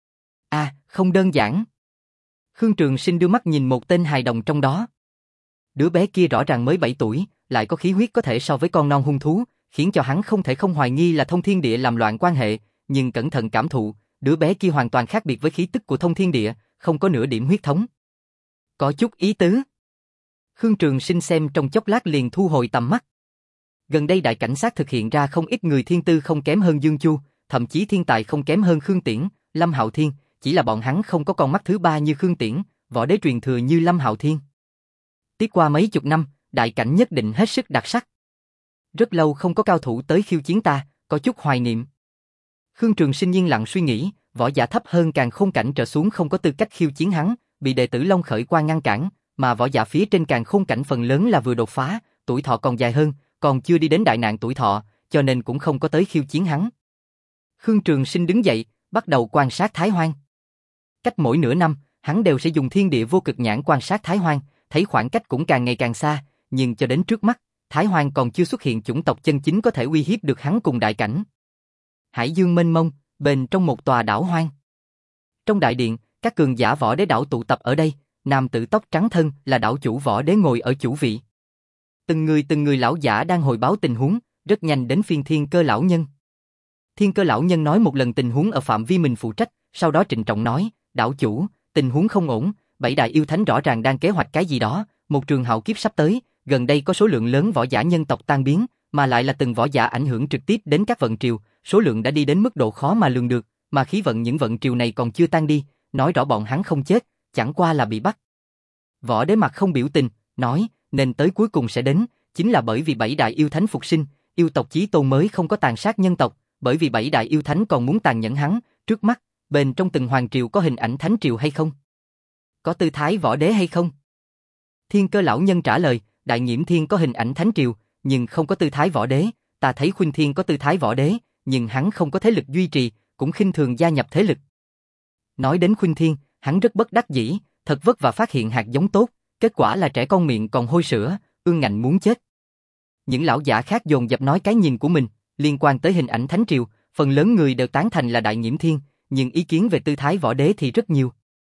[SPEAKER 1] À, không đơn giản. Khương Trường Sinh đưa mắt nhìn một tên hài đồng trong đó. Đứa bé kia rõ ràng mới bảy tuổi, lại có khí huyết có thể so với con non hung thú, khiến cho hắn không thể không hoài nghi là Thông Thiên Địa làm loạn quan hệ, nhưng cẩn thận cảm thụ, đứa bé kia hoàn toàn khác biệt với khí tức của Thông Thiên Địa, không có nửa điểm huyết thống. Có chút ý tứ. Khương Trường Sinh xem trong chốc lát liền thu hồi tầm mắt. Gần đây đại cảnh sát thực hiện ra không ít người thiên tư không kém hơn Dương Chu, thậm chí thiên tài không kém hơn Khương Tiễn, Lâm Hạo Thiên, chỉ là bọn hắn không có con mắt thứ ba như Khương Tiễn, võ đế truyền thừa như Lâm Hạo Thiên. Tiếp qua mấy chục năm, đại cảnh nhất định hết sức đặc sắc. Rất lâu không có cao thủ tới khiêu chiến ta, có chút hoài niệm. Khương Trường Sinh yên lặng suy nghĩ, võ giả thấp hơn càng khôn cảnh trở xuống không có tư cách khiêu chiến hắn, bị đệ tử Long Khởi qua ngăn cản, mà võ giả phía trên càng khôn cảnh phần lớn là vừa đột phá, tuổi thọ còn dài hơn, còn chưa đi đến đại nạn tuổi thọ, cho nên cũng không có tới khiêu chiến hắn. Khương Trường Sinh đứng dậy, bắt đầu quan sát Thái Hoang. Cách mỗi nửa năm, hắn đều sẽ dùng thiên địa vô cực nhãn quan sát Thái Hoang, thấy khoảng cách cũng càng ngày càng xa, nhưng cho đến trước mắt, Thái Hoang còn chưa xuất hiện chủng tộc chân chính có thể uy hiếp được hắn cùng đại cảnh. Hải dương mênh mông, bên trong một tòa đảo hoang. Trong đại điện, các cường giả võ đế đảo tụ tập ở đây, nam tử tóc trắng thân là đảo chủ võ đế ngồi ở chủ vị. Từng người từng người lão giả đang hồi báo tình huống, rất nhanh đến phiên Thiên Cơ lão nhân. Thiên Cơ lão nhân nói một lần tình huống ở phạm vi mình phụ trách, sau đó trịnh trọng nói, đảo chủ, tình huống không ổn, bảy đại yêu thánh rõ ràng đang kế hoạch cái gì đó, một trường hạo kiếp sắp tới, gần đây có số lượng lớn võ giả nhân tộc tan biến, mà lại là từng võ giả ảnh hưởng trực tiếp đến các vận triều, số lượng đã đi đến mức độ khó mà lường được, mà khí vận những vận triều này còn chưa tan đi, nói rõ bọn hắn không chết, chẳng qua là bị bắt. Võ đế mặt không biểu tình, nói, nên tới cuối cùng sẽ đến, chính là bởi vì bảy đại yêu thánh phục sinh, yêu tộc chí tôn mới không có tàn sát nhân tộc, bởi vì bảy đại yêu thánh còn muốn tàn nhẫn hắn, trước mắt, bên trong từng hoàng triều có hình ảnh thánh triều hay không? Có tư thái võ đế hay không? Thiên Cơ lão nhân trả lời, Đại Nhiễm Thiên có hình ảnh thánh triều, nhưng không có tư thái võ đế, ta thấy Khuynh Thiên có tư thái võ đế, nhưng hắn không có thế lực duy trì, cũng khinh thường gia nhập thế lực. Nói đến Khuynh Thiên, hắn rất bất đắc dĩ, thật vất vả phát hiện hạt giống tốt, kết quả là trẻ con miệng còn hôi sữa, ương ngạnh muốn chết. Những lão giả khác dồn dập nói cái nhìn của mình, liên quan tới hình ảnh thánh triều, phần lớn người đều tán thành là Đại Nhiễm Thiên, nhưng ý kiến về tư thái võ đế thì rất nhiều.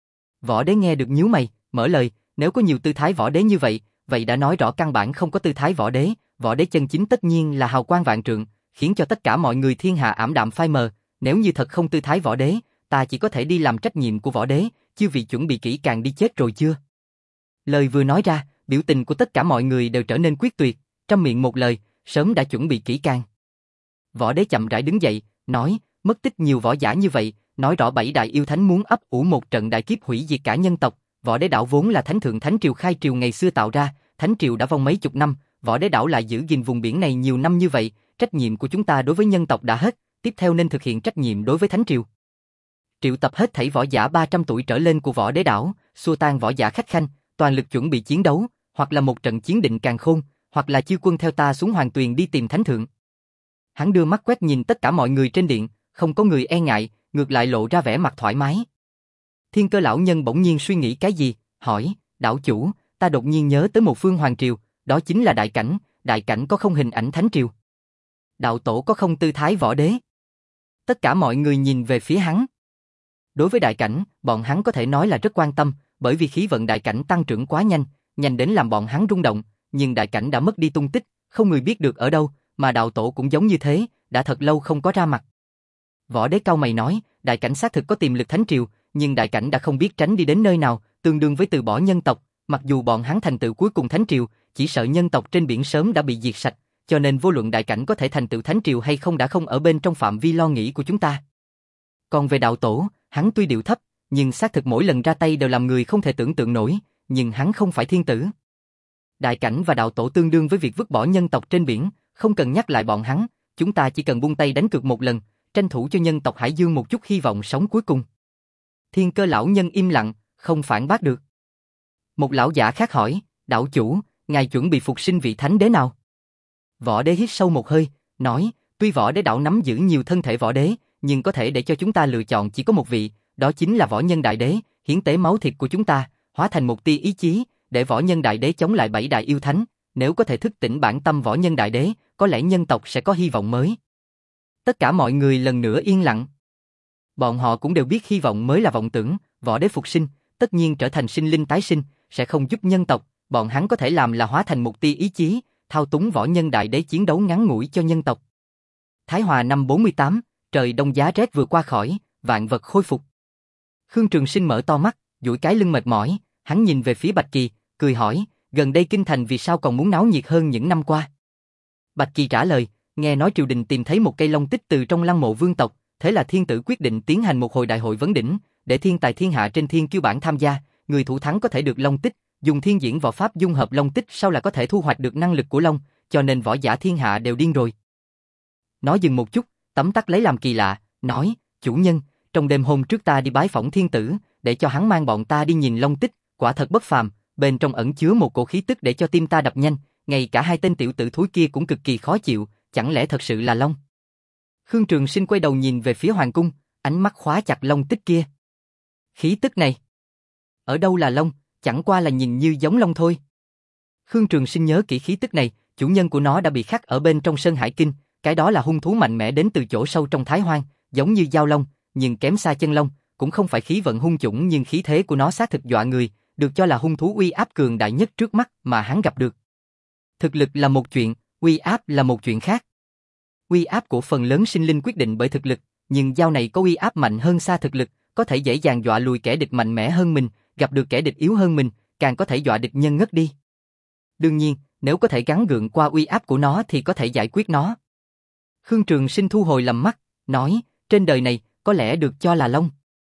[SPEAKER 1] Võ đế nghe được nhíu mày, mở lời, nếu có nhiều tư thái võ đế như vậy, vậy đã nói rõ căn bản không có tư thái võ đế, võ đế chân chính tất nhiên là hào quang vạn trượng, khiến cho tất cả mọi người thiên hạ ảm đạm phai mờ, nếu như thật không tư thái võ đế, ta chỉ có thể đi làm trách nhiệm của võ đế, chư vị chuẩn bị kỹ càng đi chết rồi chưa? Lời vừa nói ra, biểu tình của tất cả mọi người đều trở nên quyết tuyệt, trăm miệng một lời, sớm đã chuẩn bị kỹ càng. Võ đế chậm rãi đứng dậy, nói, mất tích nhiều võ giả như vậy, nói rõ bảy đại yêu thánh muốn ấp ủ một trận đại kiếp hủy diệt cả nhân tộc. Võ đế đảo vốn là thánh thượng thánh triều khai triều ngày xưa tạo ra, thánh triều đã vong mấy chục năm, võ đế đảo lại giữ gìn vùng biển này nhiều năm như vậy, trách nhiệm của chúng ta đối với nhân tộc đã hết, tiếp theo nên thực hiện trách nhiệm đối với thánh triều. Triệu tập hết thảy võ giả ba trăm tuổi trở lên của võ đế đảo, xua tan võ giả khách khanh, toàn lực chuẩn bị chiến đấu, hoặc là một trận chiến định càn khôn, hoặc là chư quân theo ta xuống hoàng tuyền đi tìm thánh thượng. Hắn đưa mắt quét nhìn tất cả mọi người trên điện, không có người e ngại, ngược lại lộ ra vẻ mặt thoải mái. Thiên Cơ lão nhân bỗng nhiên suy nghĩ cái gì, hỏi, đảo chủ, ta đột nhiên nhớ tới một phương hoàng triều, đó chính là đại cảnh, đại cảnh có không hình ảnh thánh triều? Đạo tổ có không tư thái võ đế? Tất cả mọi người nhìn về phía hắn. Đối với đại cảnh, bọn hắn có thể nói là rất quan tâm, bởi vì khí vận đại cảnh tăng trưởng quá nhanh, nhanh đến làm bọn hắn rung động, nhưng đại cảnh đã mất đi tung tích, không người biết được ở đâu, mà đạo tổ cũng giống như thế, đã thật lâu không có ra mặt. Võ đế cau mày nói, đại cảnh xác thực có tiềm lực thánh triều, nhưng đại cảnh đã không biết tránh đi đến nơi nào, tương đương với từ bỏ nhân tộc, mặc dù bọn hắn thành tựu cuối cùng thánh triều, chỉ sợ nhân tộc trên biển sớm đã bị diệt sạch, cho nên vô luận đại cảnh có thể thành tựu thánh triều hay không đã không ở bên trong phạm vi lo nghĩ của chúng ta. Còn về đạo tổ, hắn tuy điệu thấp, nhưng xác thực mỗi lần ra tay đều làm người không thể tưởng tượng nổi, nhưng hắn không phải thiên tử. Đại cảnh và đạo tổ tương đương với việc vứt bỏ nhân tộc trên biển, không cần nhắc lại bọn hắn, chúng ta chỉ cần buông tay đánh cược một lần, tranh thủ cho nhân tộc Hải Dương một chút hy vọng sống cuối cùng. Thiên Cơ lão nhân im lặng, không phản bác được. Một lão giả khác hỏi, đảo chủ, ngài chuẩn bị phục sinh vị thánh đế nào? Võ đế hít sâu một hơi, nói, tuy võ đế đảo nắm giữ nhiều thân thể võ đế, nhưng có thể để cho chúng ta lựa chọn chỉ có một vị, đó chính là võ nhân đại đế, hiến tế máu thịt của chúng ta, hóa thành một tia ý chí, để võ nhân đại đế chống lại bảy đại yêu thánh, nếu có thể thức tỉnh bản tâm võ nhân đại đế, có lẽ nhân tộc sẽ có hy vọng mới. Tất cả mọi người lần nữa yên lặng. Bọn họ cũng đều biết hy vọng mới là vọng tưởng, võ đế phục sinh, tất nhiên trở thành sinh linh tái sinh, sẽ không giúp nhân tộc, bọn hắn có thể làm là hóa thành một tia ý chí, thao túng võ nhân đại đế chiến đấu ngắn ngủi cho nhân tộc. Thái Hòa năm bốn mươi tám, trời đông giá rét vừa qua khỏi, vạn vật khôi phục. Khương Trường Sinh mở to mắt, duỗi cái lưng mệt mỏi, hắn nhìn về phía Bạch Kỳ, cười hỏi, gần đây kinh thành vì sao còn muốn náo nhiệt hơn những năm qua? Bạch Kỳ trả lời, nghe nói triều đình tìm thấy một cây long tích từ trong lăng mộ vương tộc, thế là thiên tử quyết định tiến hành một hồi đại hội vấn đỉnh, để thiên tài thiên hạ trên thiên kiêu bảng tham gia, người thủ thắng có thể được long tích, dùng thiên diễn võ pháp dung hợp long tích sau là có thể thu hoạch được năng lực của long, cho nên võ giả thiên hạ đều điên rồi. Nói dừng một chút, tấm tắc lấy làm kỳ lạ, nói, chủ nhân, trong đêm hôm trước ta đi bái phỏng thiên tử, để cho hắn mang bọn ta đi nhìn long tích, quả thật bất phàm, bên trong ẩn chứa một cổ khí tức để cho tim ta đập nhanh, ngay cả hai tên tiểu tử thúi kia cũng cực kỳ khó chịu, chẳng lẽ thật sự là long? Khương Trường Sinh quay đầu nhìn về phía hoàng cung, ánh mắt khóa chặt long tích kia. Khí tức này, ở đâu là long, chẳng qua là nhìn như giống long thôi. Khương Trường Sinh nhớ kỹ khí tức này, chủ nhân của nó đã bị khắc ở bên trong Sơn Hải Kinh, cái đó là hung thú mạnh mẽ đến từ chỗ sâu trong Thái Hoang, giống như Giao Long, nhưng kém xa chân long, cũng không phải khí vận hung chủng nhưng khí thế của nó xác thực dọa người, được cho là hung thú uy áp cường đại nhất trước mắt mà hắn gặp được. Thực lực là một chuyện, uy áp là một chuyện khác. Uy áp của phần lớn sinh linh quyết định bởi thực lực, nhưng dao này có uy áp mạnh hơn xa thực lực, có thể dễ dàng dọa lùi kẻ địch mạnh mẽ hơn mình, gặp được kẻ địch yếu hơn mình, càng có thể dọa địch nhân ngất đi. Đương nhiên, nếu có thể gắng gượng qua uy áp của nó thì có thể giải quyết nó. Khương Trường Sinh thu hồi lầm mắt, nói, trên đời này, có lẽ được cho là long.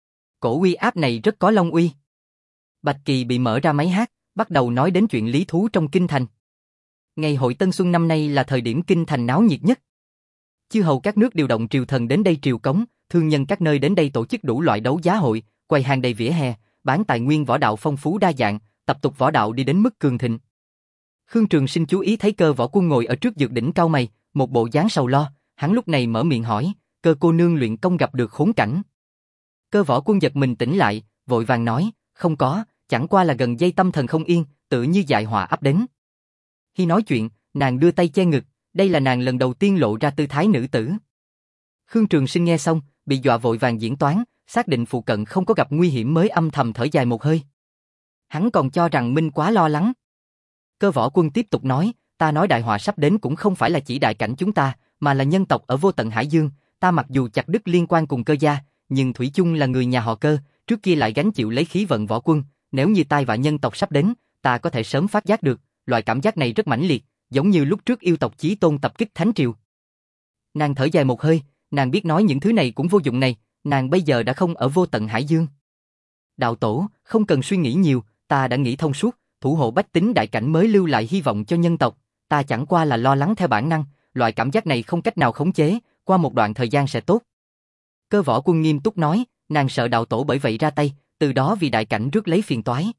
[SPEAKER 1] Cổ uy áp này rất có long uy. Bạch Kỳ bị mở ra máy hát, bắt đầu nói đến chuyện lý thú trong kinh thành. Ngày hội Tân Xuân năm nay là thời điểm kinh thành náo nhiệt nhất. Chư hầu các nước điều động triều thần đến đây triều cống, thương nhân các nơi đến đây tổ chức đủ loại đấu giá hội, quầy hàng đầy vỉa hè, bán tài nguyên võ đạo phong phú đa dạng, tập tục võ đạo đi đến mức cường thịnh. Khương Trường Sinh chú ý thấy Cơ Võ Quân ngồi ở trước dược đỉnh cau mày, một bộ dáng sầu lo, hắn lúc này mở miệng hỏi, Cơ cô nương luyện công gặp được khốn cảnh. Cơ Võ Quân giật mình tỉnh lại, vội vàng nói, không có, chẳng qua là gần đây tâm thần không yên, tự như dại họa ấp đến. Khi nói chuyện, nàng đưa tay che ngực, đây là nàng lần đầu tiên lộ ra tư thái nữ tử. Khương Trường Sinh nghe xong, bị dọa vội vàng diễn toán, xác định phụ cận không có gặp nguy hiểm mới âm thầm thở dài một hơi. Hắn còn cho rằng Minh quá lo lắng. Cơ Võ Quân tiếp tục nói, ta nói đại họa sắp đến cũng không phải là chỉ đại cảnh chúng ta, mà là nhân tộc ở vô tận Hải Dương, ta mặc dù chặt đứt liên quan cùng Cơ gia, nhưng thủy chung là người nhà họ Cơ, trước kia lại gánh chịu lấy khí vận võ quân, nếu như tai vạ nhân tộc sắp đến, ta có thể sớm phát giác được, loại cảm giác này rất mãnh liệt, giống như lúc trước yêu tộc Chí Tôn tập kích Thánh Triều. Nàng thở dài một hơi, nàng biết nói những thứ này cũng vô dụng này, nàng bây giờ đã không ở vô tận Hải Dương. Đạo tổ, không cần suy nghĩ nhiều, ta đã nghĩ thông suốt, thủ hộ bách tính đại cảnh mới lưu lại hy vọng cho nhân tộc, ta chẳng qua là lo lắng theo bản năng, loại cảm giác này không cách nào khống chế, qua một đoạn thời gian sẽ tốt. Cơ Võ Quân nghiêm túc nói, nàng sợ đạo tổ bởi vậy ra tay, từ đó vì đại cảnh rước lấy phiền toái.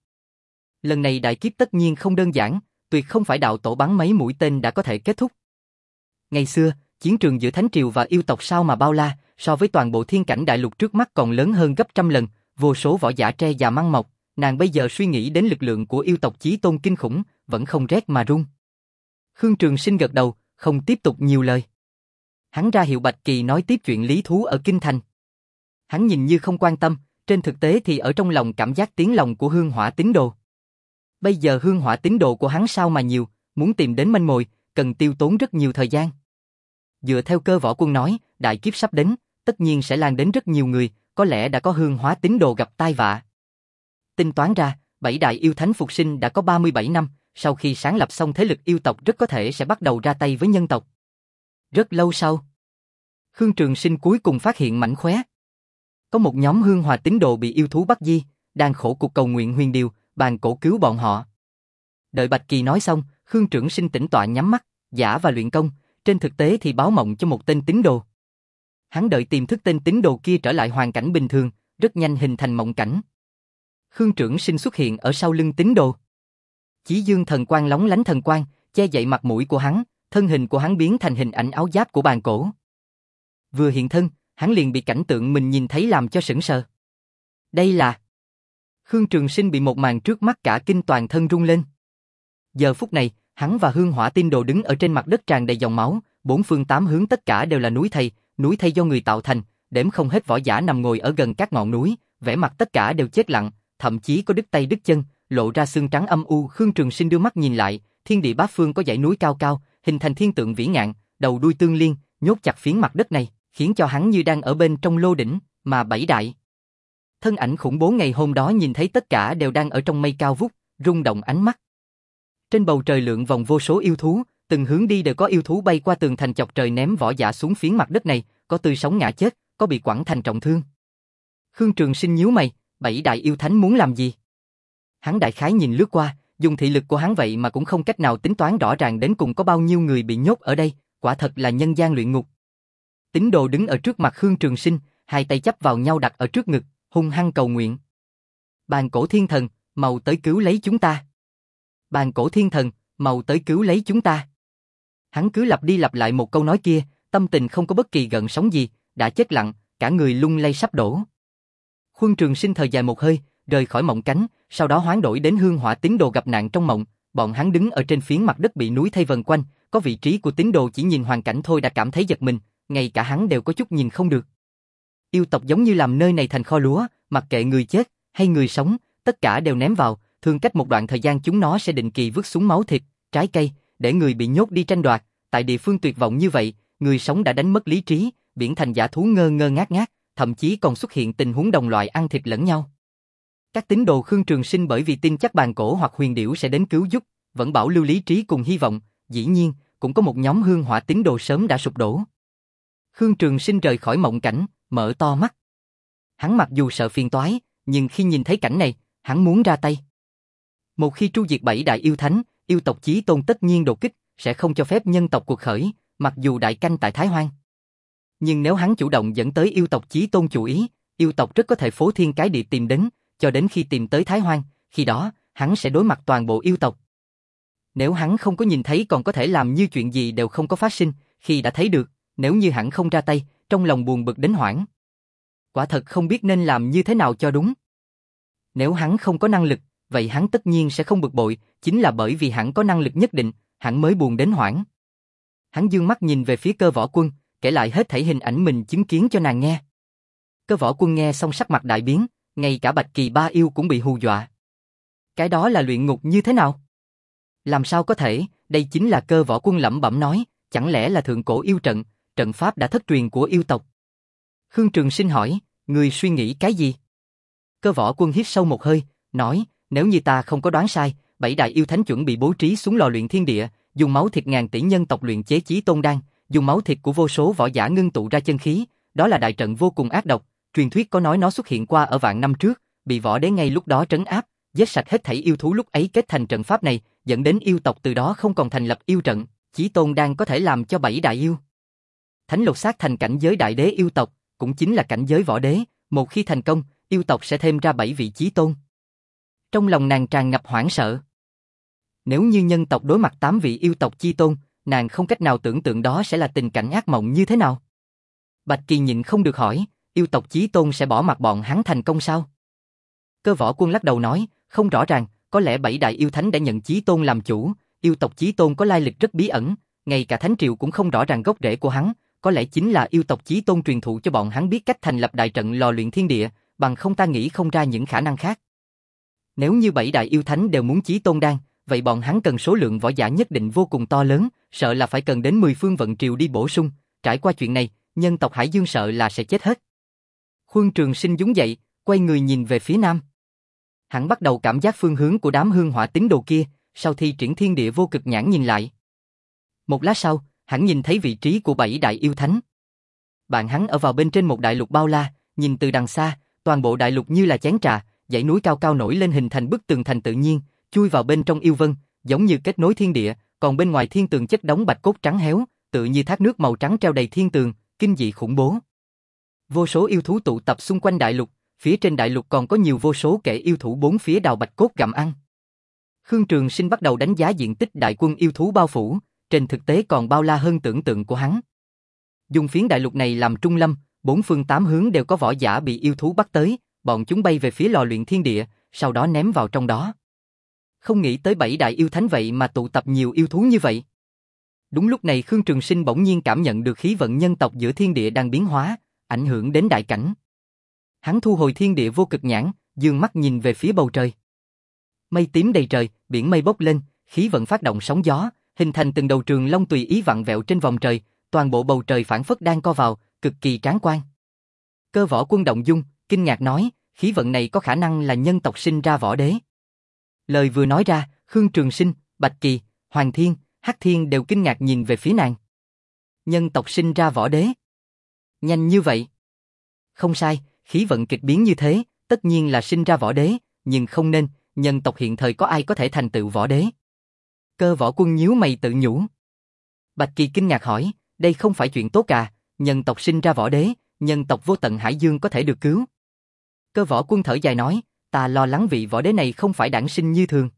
[SPEAKER 1] Lần này đại kiếp tất nhiên không đơn giản, tuyệt không phải đạo tổ bắn mấy mũi tên đã có thể kết thúc. Ngày xưa, chiến trường giữa Thánh Triều và yêu tộc sao mà bao la, so với toàn bộ thiên cảnh đại lục trước mắt còn lớn hơn gấp trăm lần, vô số võ giả tre già măng mọc, nàng bây giờ suy nghĩ đến lực lượng của yêu tộc Chí Tôn kinh khủng, vẫn không rét mà run. Khương Trường Sinh gật đầu, không tiếp tục nhiều lời. Hắn ra hiệu Bạch Kỳ nói tiếp chuyện lý thú ở kinh thành. Hắn nhìn như không quan tâm, trên thực tế thì ở trong lòng cảm giác tiếng lòng của Hương Hỏa tín đồ. Bây giờ Hương Hỏa tín đồ của hắn sao mà nhiều, muốn tìm đến manh mồi, cần tiêu tốn rất nhiều thời gian. Dựa theo Cơ Võ Quân nói, đại kiếp sắp đến, tất nhiên sẽ lan đến rất nhiều người, có lẽ đã có Hương Hỏa tín đồ gặp tai vạ. Tính toán ra, bảy đại yêu thánh phục sinh đã có ba mươi bảy năm, sau khi sáng lập xong thế lực yêu tộc rất có thể sẽ bắt đầu ra tay với nhân tộc. Rất lâu sau, Khương Trường Sinh cuối cùng phát hiện mảnh khóe. Có một nhóm Hương Hòa tín đồ bị yêu thú bắt di, đang khổ cuộc cầu nguyện huyền điều, bàn cổ cứu bọn họ. Đợi Bạch Kỳ nói xong, Khương Trường Sinh tĩnh tọa nhắm mắt, giả và luyện công, trên thực tế thì báo mộng cho một tên tín đồ. Hắn đợi tìm thức tên tín đồ kia trở lại hoàn cảnh bình thường, rất nhanh hình thành mộng cảnh. Khương Trường Sinh xuất hiện ở sau lưng tín đồ. Chí dương thần quang lóng lánh thần quang, che dậy mặt mũi của hắn, thân hình của hắn biến thành hình ảnh áo giáp của bàn cổ. Vừa hiện thân, hắn liền bị cảnh tượng mình nhìn thấy làm cho sững sờ. Đây là... Khương Trường Sinh bị một màn trước mắt cả kinh toàn thân rung lên. Giờ phút này, hắn và Hương Hỏa tín đồ đứng ở trên mặt đất tràn đầy dòng máu, bốn phương tám hướng tất cả đều là núi thây, núi thây do người tạo thành, đếm không hết võ giả nằm ngồi ở gần các ngọn núi, vẻ mặt tất cả đều chết lặng, thậm chí có đứt tay đứt chân, lộ ra xương trắng âm u. Khương Trường Sinh đưa mắt nhìn lại, thiên địa bát phương có dãy núi cao cao, hình thành thiên tượng vĩ ngạn, đầu đuôi tương liên, nhốt chặt phiến mặt đất này, khiến cho hắn như đang ở bên trong lô đỉnh, mà bảy đại thân ảnh khủng bố ngày hôm đó nhìn thấy tất cả đều đang ở trong mây cao vút, rung động ánh mắt. Trên bầu trời lượn vòng vô số yêu thú, từng hướng đi đều có yêu thú bay qua tường thành chọc trời ném võ giả xuống phiến mặt đất này, có tươi sống ngã chết, có bị quẳng thành trọng thương. Khương Trường Sinh nhíu mày, bảy đại yêu thánh muốn làm gì? Hắn đại khái nhìn lướt qua, dùng thị lực của hắn vậy mà cũng không cách nào tính toán rõ ràng đến cùng có bao nhiêu người bị nhốt ở đây, quả thật là nhân gian luyện ngục. Tín đồ đứng ở trước mặt Khương Trường Sinh, hai tay chắp vào nhau đặt ở trước ngực, hung hăng cầu nguyện. Bàn cổ thiên thần, mau tới cứu lấy chúng ta. Bàn cổ thiên thần, mau tới cứu lấy chúng ta. Hắn cứ lặp đi lặp lại một câu nói kia, tâm tình không có bất kỳ gợn sóng gì, đã chết lặng, cả người lung lay sắp đổ. Khương Trường Sinh thở dài một hơi, rời khỏi mộng cánh, sau đó hoán đổi đến Hương Hỏa tín đồ gặp nạn trong mộng, bọn hắn đứng ở trên phiến mặt đất bị núi thây vần quanh, có vị trí của tín đồ chỉ nhìn hoàn cảnh thôi đã cảm thấy giật mình, ngay cả hắn đều có chút nhìn không được. Yêu tộc giống như làm nơi này thành kho lúa, mặc kệ người chết hay người sống, tất cả đều ném vào, thường cách một đoạn thời gian chúng nó sẽ định kỳ vứt xuống máu thịt, trái cây, để người bị nhốt đi tranh đoạt. Tại địa phương tuyệt vọng như vậy, người sống đã đánh mất lý trí, biến thành dã thú ngơ ngơ ngác ngác, thậm chí còn xuất hiện tình huống đồng loại ăn thịt lẫn nhau. Các tín đồ Khương Trường Sinh bởi vì tin chắc bàn cổ hoặc huyền điểu sẽ đến cứu giúp, vẫn bảo lưu lý trí cùng hy vọng, dĩ nhiên, cũng có một nhóm hương hỏa tín đồ sớm đã sụp đổ. Khương Trường Sinh rời khỏi mộng cảnh, mở to mắt. Hắn mặc dù sợ phiền toái, nhưng khi nhìn thấy cảnh này, hắn muốn ra tay. Một khi tru diệt bảy đại yêu thánh, yêu tộc Chí Tôn tất nhiên đột kích, sẽ không cho phép nhân tộc cuộc khởi, mặc dù đại canh tại Thái Hoang. Nhưng nếu hắn chủ động dẫn tới yêu tộc Chí Tôn chủ ý, yêu tộc rất có thể phô thiên cái địa tìm đến, cho đến khi tìm tới Thái Hoang, khi đó, hắn sẽ đối mặt toàn bộ yêu tộc. Nếu hắn không có nhìn thấy còn có thể làm như chuyện gì đều không có phát sinh, khi đã thấy được, nếu như hắn không ra tay, trong lòng buồn bực đến hoảng. Quả thật không biết nên làm như thế nào cho đúng. Nếu hắn không có năng lực, vậy hắn tất nhiên sẽ không bực bội, chính là bởi vì hắn có năng lực nhất định, hắn mới buồn đến hoảng. Hắn dương mắt nhìn về phía Cơ Võ Quân, kể lại hết thảy hình ảnh mình chứng kiến cho nàng nghe. Cơ Võ Quân nghe xong sắc mặt đại biến, ngay cả Bạch Kỳ Ba Yêu cũng bị hù dọa. Cái đó là luyện ngục như thế nào? Làm sao có thể, đây chính là Cơ Võ Quân lẩm bẩm nói, chẳng lẽ là thượng cổ yêu trận, trận pháp đã thất truyền của yêu tộc. Khương Trường Sinh hỏi, người suy nghĩ cái gì? Cơ Võ Quân hít sâu một hơi, nói, nếu như ta không có đoán sai, bảy đại yêu thánh chuẩn bị bố trí xuống lò luyện thiên địa, dùng máu thịt ngàn tỷ nhân tộc luyện chế Chí Tôn đan, dùng máu thịt của vô số võ giả ngưng tụ ra chân khí, đó là đại trận vô cùng ác độc, truyền thuyết có nói nó xuất hiện qua ở vạn năm trước, bị võ đế ngay lúc đó trấn áp, giết sạch hết thảy yêu thú lúc ấy kết thành trận pháp này, dẫn đến yêu tộc từ đó không còn thành lập yêu trận, Chí Tôn đan có thể làm cho bảy đại yêu thánh lột xác thành cảnh giới đại đế yêu tộc, cũng chính là cảnh giới võ đế, một khi thành công, yêu tộc sẽ thêm ra bảy vị Chí Tôn. Trong lòng nàng tràn ngập hoảng sợ. Nếu như nhân tộc đối mặt tám vị yêu tộc Chí Tôn, nàng không cách nào tưởng tượng đó sẽ là tình cảnh ác mộng như thế nào. Bạch Kỳ nhịn không được hỏi, yêu tộc Chí Tôn sẽ bỏ mặc bọn hắn thành công sao? Cơ Võ Quân lắc đầu nói, không rõ ràng, có lẽ bảy đại yêu thánh đã nhận Chí Tôn làm chủ, yêu tộc Chí Tôn có lai lịch rất bí ẩn, ngay cả Thánh Triều cũng không rõ ràng gốc rễ của hắn, có lẽ chính là yêu tộc Chí Tôn truyền thụ cho bọn hắn biết cách thành lập đại trận lò luyện thiên địa, bằng không ta nghĩ không ra những khả năng khác. Nếu như bảy đại yêu thánh đều muốn Chí Tôn đan, vậy bọn hắn cần số lượng võ giả nhất định vô cùng to lớn, sợ là phải cần đến mười phương vận triều đi bổ sung, trải qua chuyện này, nhân tộc Hải Dương sợ là sẽ chết hết. Khương Trường Sinh đứng dậy, quay người nhìn về phía nam. Hắn bắt đầu cảm giác phương hướng của đám hương hỏa tín đồ kia, sau thi triển thiên địa vô cực nhãn nhìn lại. Một lát sau, hắn nhìn thấy vị trí của bảy đại yêu thánh. Bạn hắn ở vào bên trên một đại lục bao la, nhìn từ đằng xa, toàn bộ đại lục như là chén trà, dãy núi cao cao nổi lên hình thành bức tường thành tự nhiên, chui vào bên trong yêu vân, giống như kết nối thiên địa, còn bên ngoài thiên tường chất đống bạch cốt trắng héo, tự như thác nước màu trắng treo đầy thiên tường, kinh dị khủng bố. Vô số yêu thú tụ tập xung quanh đại lục, phía trên đại lục còn có nhiều vô số kẻ yêu thú bốn phía đào bạch cốt gặm ăn. Khương Trường Sinh bắt đầu đánh giá diện tích đại quân yêu thú bao phủ, trên thực tế còn bao la hơn tưởng tượng của hắn. Dùng phiến đại lục này làm trung lâm, bốn phương tám hướng đều có võ giả bị yêu thú bắt tới, bọn chúng bay về phía lò luyện thiên địa, sau đó ném vào trong đó. Không nghĩ tới bảy đại yêu thánh vậy mà tụ tập nhiều yêu thú như vậy. Đúng lúc này Khương Trường Sinh bỗng nhiên cảm nhận được khí vận nhân tộc giữa thiên địa đang biến hóa, ảnh hưởng đến đại cảnh. Hắn thu hồi thiên địa vô cực nhãn, dương mắt nhìn về phía bầu trời. Mây tím đầy trời, biển mây bốc lên, khí vận phát động sóng gió, hình thành từng đầu trường long tùy ý vặn vẹo trên vòng trời, toàn bộ bầu trời phảng phất đang co vào, cực kỳ tráng quan. Cơ Võ Quân động dung, kinh ngạc nói, khí vận này có khả năng là nhân tộc sinh ra võ đế. Lời vừa nói ra, Khương Trường Sinh, Bạch Kỳ, Hoàng Thiên, Hắc Thiên đều kinh ngạc nhìn về phía nàng. Nhân tộc sinh ra võ đế? Nhanh như vậy? Không sai, khí vận kịch biến như thế, tất nhiên là sinh ra võ đế, nhưng không nên, nhân tộc hiện thời có ai có thể thành tựu võ đế. Cơ Võ Quân nhíu mày tự nhủ. Bạch Kỳ kinh ngạc hỏi, đây không phải chuyện tốt à, nhân tộc sinh ra võ đế, nhân tộc vô tận Hải Dương có thể được cứu. Cơ Võ Quân thở dài nói, ta lo lắng vị võ đế này không phải đản sinh như thường.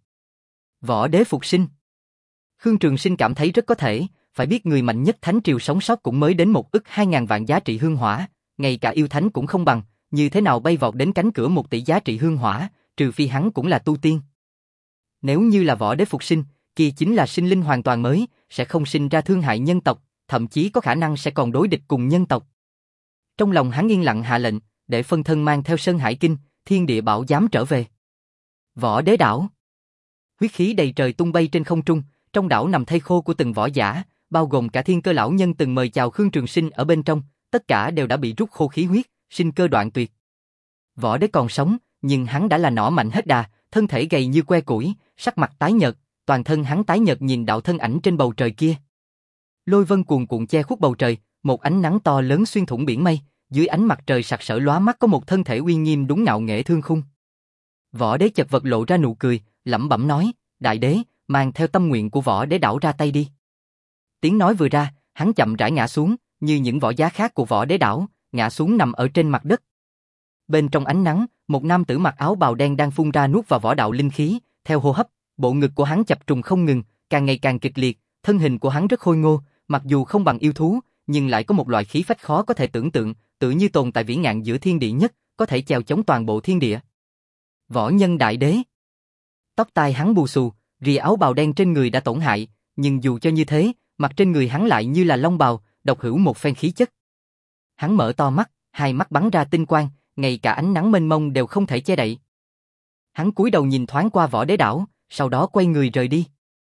[SPEAKER 1] Võ đế phục sinh. Khương Trường Sinh cảm thấy rất có thể, phải biết người mạnh nhất Thánh Triều sống sót cũng mới đến một ức hai ngàn vạn giá trị hương hỏa, ngay cả yêu thánh cũng không bằng, như thế nào bay vọt đến cánh cửa một tỷ giá trị hương hỏa, trừ phi hắn cũng là tu tiên. Nếu như là võ đế phục sinh, kia chính là sinh linh hoàn toàn mới, sẽ không sinh ra thương hại nhân tộc, thậm chí có khả năng sẽ còn đối địch cùng nhân tộc. Trong lòng hắn yên lặng hạ lệnh, để phân thân mang theo Sơn Hải Kinh, Thiên Địa Bảo Giám trở về. Võ Đế đảo. Huyết khí đầy trời tung bay trên không trung, trong đảo nằm thây khô của từng võ giả, bao gồm cả Thiên Cơ lão nhân từng mời chào Khương Trường Sinh ở bên trong, tất cả đều đã bị rút khô khí huyết, sinh cơ đoạn tuyệt. Võ Đế còn sống, nhưng hắn đã là nỏ mạnh hết đà, thân thể gầy như que củi, sắc mặt tái nhợt, toàn thân hắn tái nhợt nhìn đạo thân ảnh trên bầu trời kia. Lôi vân cuồn cuộn che khuất bầu trời, một ánh nắng to lớn xuyên thủng biển mây, dưới ánh mặt trời sặc sỡ lóa mắt có một thân thể uy nghiêm đúng ngạo nghễ thương khung. Võ Đế chật vật lộ ra nụ cười, lẩm bẩm nói, đại đế, mang theo tâm nguyện của Võ Đế đảo ra tay đi. Tiếng nói vừa ra, hắn chậm rãi ngã xuống, như những võ giá khác của Võ Đế đảo, ngã xuống nằm ở trên mặt đất. Bên trong ánh nắng, một nam tử mặc áo bào đen đang phun ra nuốt vào võ đạo linh khí, theo hô hấp, bộ ngực của hắn chập trùng không ngừng, càng ngày càng kịch liệt, thân hình của hắn rất khôi ngô, mặc dù không bằng yêu thú, nhưng lại có một loại khí phách khó có thể tưởng tượng, tự như tồn tại vĩ ngạn giữa thiên địa nhất, có thể chèo chống toàn bộ thiên địa. Võ Nhân Đại Đế. Tóc tai hắn bù xù, rìa áo bào đen trên người đã tổn hại, nhưng dù cho như thế, mặt trên người hắn lại như là long bào, độc hữu một phen khí chất. Hắn mở to mắt, hai mắt bắn ra tinh quang, ngay cả ánh nắng mênh mông đều không thể che đậy. Hắn cúi đầu nhìn thoáng qua Võ Đế đảo, sau đó quay người rời đi.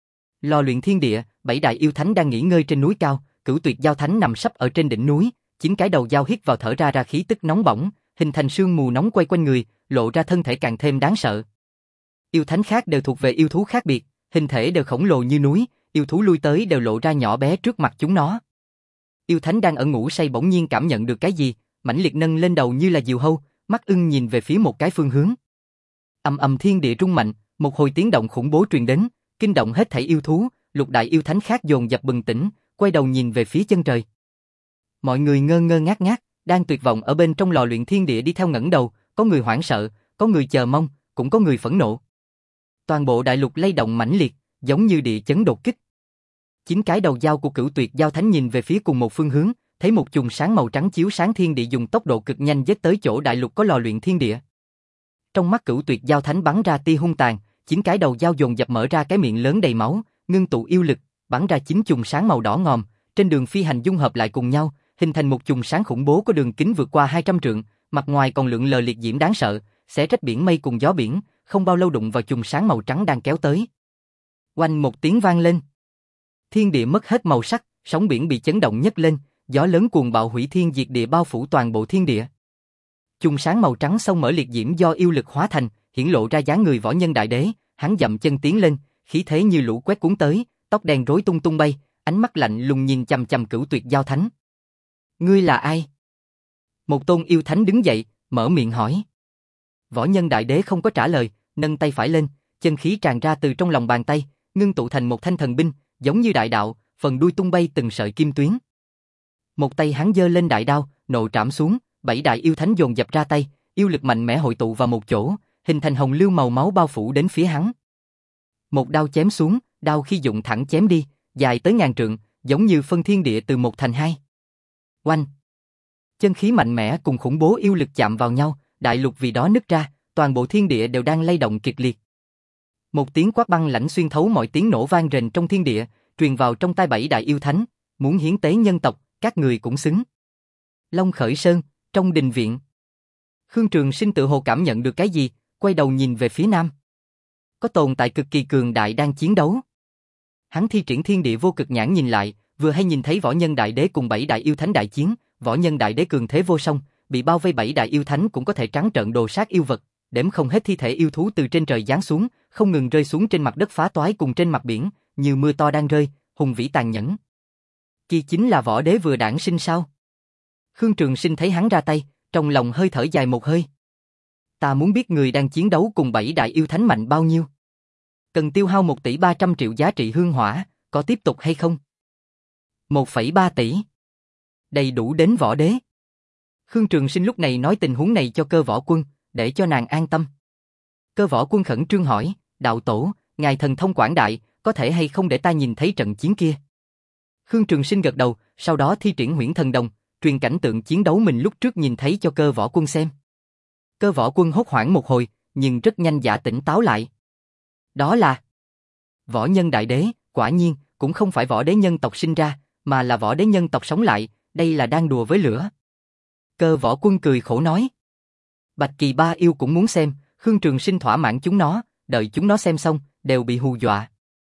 [SPEAKER 1] Lò luyện thiên địa, bảy đại yêu thánh đang nghỉ ngơi trên núi cao, Cửu Tuyệt Giao Thánh nằm sấp ở trên đỉnh núi, chín cái đầu dao hít vào thở ra ra khí tức nóng bỏng, hình thành sương mù nóng quay quanh người, lộ ra thân thể càng thêm đáng sợ. Yêu thánh khác đều thuộc về yêu thú khác biệt, hình thể đều khổng lồ như núi, yêu thú lui tới đều lộ ra nhỏ bé trước mặt chúng nó. Yêu thánh đang ở ngủ say bỗng nhiên cảm nhận được cái gì, mãnh liệt nâng lên đầu như là diều hâu, mắt ưng nhìn về phía một cái phương hướng. Ầm ầm thiên địa rung mạnh, một hồi tiếng động khủng bố truyền đến, kinh động hết thảy yêu thú, lục đại yêu thánh khác dồn dập bừng tỉnh, quay đầu nhìn về phía chân trời. Mọi người ngơ ngơ ngác ngác, đang tuyệt vọng ở bên trong lò luyện thiên địa đi theo ngẩng đầu, có người hoảng sợ, có người chờ mong, cũng có người phẫn nộ. Toàn bộ đại lục lay động mãnh liệt, giống như địa chấn đột kích. Chín cái đầu dao của Cửu Tuyệt Giao Thánh nhìn về phía cùng một phương hướng, thấy một chùm sáng màu trắng chiếu sáng thiên địa dùng tốc độ cực nhanh giết tới chỗ đại lục có lò luyện thiên địa. Trong mắt Cửu Tuyệt Giao Thánh bắn ra tia hung tàn, chín cái đầu dao dồn dập mở ra cái miệng lớn đầy máu, ngưng tụ yêu lực, bắn ra chín chùm sáng màu đỏ ngòm, trên đường phi hành dung hợp lại cùng nhau, hình thành một chùm sáng khủng bố có đường kính vượt qua hai trăm trượng, mặt ngoài còn lượn lờ liệt diễm đáng sợ, xé rách biển mây cùng gió biển, không bao lâu đụng vào chùm sáng màu trắng đang kéo tới. Oanh một tiếng vang lên. Thiên địa mất hết màu sắc, sóng biển bị chấn động nhấc lên, gió lớn cuồng bạo hủy thiên diệt địa bao phủ toàn bộ thiên địa. Chùm sáng màu trắng xông mở liệt diễm do yêu lực hóa thành, hiển lộ ra dáng người Võ Nhân Đại Đế, hắn dậm chân tiến lên, khí thế như lũ quét cuốn tới, tóc đen rối tung tung bay, ánh mắt lạnh lùng nhìn chằm chằm Cửu Tuyệt Giao Thánh. Ngươi là ai? Một tôn yêu thánh đứng dậy, mở miệng hỏi. Võ Nhân Đại Đế không có trả lời, nâng tay phải lên, chân khí tràn ra từ trong lòng bàn tay, ngưng tụ thành một thanh thần binh, giống như đại đạo, phần đuôi tung bay từng sợi kim tuyến. Một tay hắn giơ lên đại đao, nộ trảm xuống, bảy đại yêu thánh dồn dập ra tay, yêu lực mạnh mẽ hội tụ vào một chỗ, hình thành hồng lưu màu máu bao phủ đến phía hắn. Một đao chém xuống, đao khi dụng thẳng chém đi, dài tới ngàn trượng, giống như phân thiên địa từ một thành hai. Oanh! Chân khí mạnh mẽ cùng khủng bố yêu lực chạm vào nhau, đại lục vì đó nứt ra, toàn bộ thiên địa đều đang lay động kịch liệt. Một tiếng quát băng lãnh xuyên thấu mọi tiếng nổ vang rền trong thiên địa, truyền vào trong tai bảy đại yêu thánh, muốn hiến tế nhân tộc, các người cũng xứng. Long Khởi Sơn, trong đình viện. Khương Trường Sinh tự hồ cảm nhận được cái gì, quay đầu nhìn về phía nam. Có tồn tại cực kỳ cường đại đang chiến đấu. Hắn thi triển thiên địa vô cực nhãn nhìn lại, vừa hay nhìn thấy Võ Nhân Đại Đế cùng bảy đại yêu thánh đại chiến, Võ Nhân Đại Đế cường thế vô song, bị bao vây bảy đại yêu thánh cũng có thể trắng trợn đồ sát yêu vật, đếm không hết thi thể yêu thú từ trên trời giáng xuống, không ngừng rơi xuống trên mặt đất phá toái cùng trên mặt biển, như mưa to đang rơi, hùng vĩ tàn nhẫn. Kia chính là Võ Đế vừa đản sinh sao? Khương Trường Sinh thấy hắn ra tay, trong lòng hơi thở dài một hơi. Ta muốn biết người đang chiến đấu cùng bảy đại yêu thánh mạnh bao nhiêu. Cần tiêu hao một tỷ ba trăm triệu giá trị hương hỏa, có tiếp tục hay không? một phẩy ba tỷ. Đầy đủ đến Võ Đế. Khương Trường Sinh lúc này nói tình huống này cho Cơ Võ Quân, để cho nàng an tâm. Cơ Võ Quân khẩn trương hỏi, đạo tổ, ngài thần thông quảng đại, có thể hay không để ta nhìn thấy trận chiến kia? Khương Trường Sinh gật đầu, sau đó thi triển Huyễn Thần Đồng, truyền cảnh tượng chiến đấu mình lúc trước nhìn thấy cho Cơ Võ Quân xem. Cơ Võ Quân hốt hoảng một hồi, nhưng rất nhanh dạ tỉnh táo lại. Đó là võ nhân đại đế, quả nhiên, cũng không phải võ đế nhân tộc sinh ra, mà là võ đế nhân tộc sống lại, đây là đang đùa với lửa. Cơ Võ Quân cười khổ nói. Bạch Kỳ Ba Yêu cũng muốn xem, Khương Trường Sinh thỏa mãn chúng nó, đợi chúng nó xem xong, đều bị hù dọa.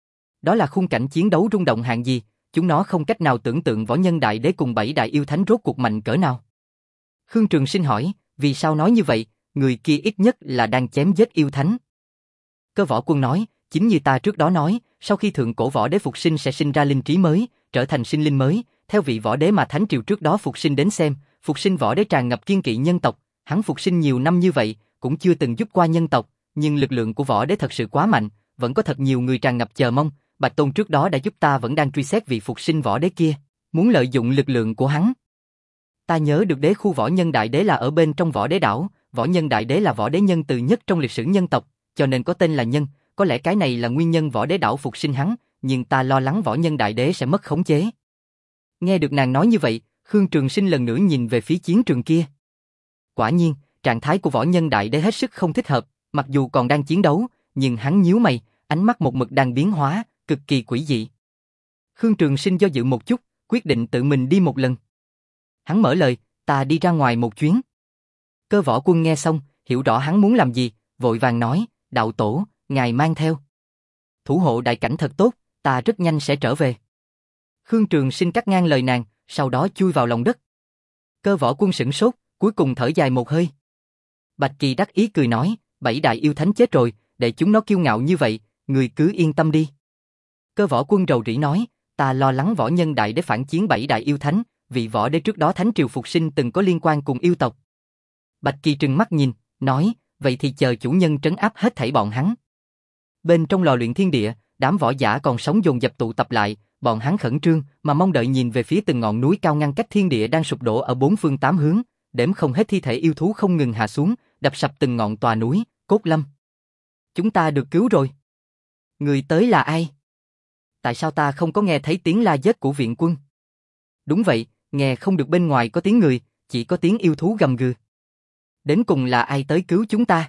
[SPEAKER 1] Đó là khung cảnh chiến đấu rung động hạng gì, chúng nó không cách nào tưởng tượng võ nhân đại đế cùng bảy đại yêu thánh rốt cuộc mạnh cỡ nào. Khương Trường Sinh hỏi, vì sao nói như vậy, người kia ít nhất là đang chém giết yêu thánh. Cơ Võ Quân nói, chính như ta trước đó nói, sau khi thượng cổ võ đế phục sinh sẽ sinh ra linh trí mới, trở thành sinh linh mới, theo vị võ đế mà thánh triều trước đó phục sinh đến xem, phục sinh võ đế tràn ngập kiên kỵ nhân tộc, hắn phục sinh nhiều năm như vậy, cũng chưa từng giúp qua nhân tộc, nhưng lực lượng của võ đế thật sự quá mạnh, vẫn có thật nhiều người tràn ngập chờ mong, Bạch Tôn trước đó đã giúp ta vẫn đang truy xét vị phục sinh võ đế kia, muốn lợi dụng lực lượng của hắn. Ta nhớ được đế khu võ nhân đại đế là ở bên trong võ đế đảo, võ nhân đại đế là võ đế nhân từ nhất trong lịch sử nhân tộc, cho nên có tên là nhân, có lẽ cái này là nguyên nhân võ đế đảo phục sinh hắn, nhưng ta lo lắng võ nhân đại đế sẽ mất khống chế. Nghe được nàng nói như vậy, Khương Trường Sinh lần nữa nhìn về phía chiến trường kia. Quả nhiên, trạng thái của võ nhân đại đế hết sức không thích hợp, mặc dù còn đang chiến đấu, nhưng hắn nhíu mày, ánh mắt một mực đang biến hóa, cực kỳ quỷ dị. Khương Trường Sinh do dự một chút, quyết định tự mình đi một lần. Hắn mở lời, ta đi ra ngoài một chuyến. Cơ Võ Quân nghe xong, hiểu rõ hắn muốn làm gì, vội vàng nói, đạo tổ, ngài mang theo. Thủ hộ đại cảnh thật tốt, ta rất nhanh sẽ trở về. Khương Trường Sinh cắt ngang lời nàng, sau đó chui vào lòng đất. Cơ Võ Quân sửng sốt, cuối cùng thở dài một hơi. Bạch Kỳ đắc ý cười nói, bảy đại yêu thánh chết rồi, để chúng nó kiêu ngạo như vậy, người cứ yên tâm đi. Cơ Võ Quân rầu rĩ nói, ta lo lắng võ nhân đại đế phản chiến bảy đại yêu thánh, vị võ đế trước đó thánh triều phục sinh từng có liên quan cùng yêu tộc. Bạch Kỳ trừng mắt nhìn, nói, vậy thì chờ chủ nhân trấn áp hết thảy bọn hắn. Bên trong lò luyện thiên địa, đám võ giả còn sống dồn dập tụ tập lại, bọn hắn khẩn trương mà mong đợi nhìn về phía từng ngọn núi cao ngăn cách thiên địa đang sụp đổ ở bốn phương tám hướng, đếm không hết thi thể yêu thú không ngừng hạ xuống, đập sập từng ngọn tòa núi. Cốt Lâm, chúng ta được cứu rồi. Người tới là ai? Tại sao ta không có nghe thấy tiếng la giết của viện quân? Đúng vậy, nghe không được bên ngoài có tiếng người, chỉ có tiếng yêu thú gầm gừ. Đến cùng là ai tới cứu chúng ta?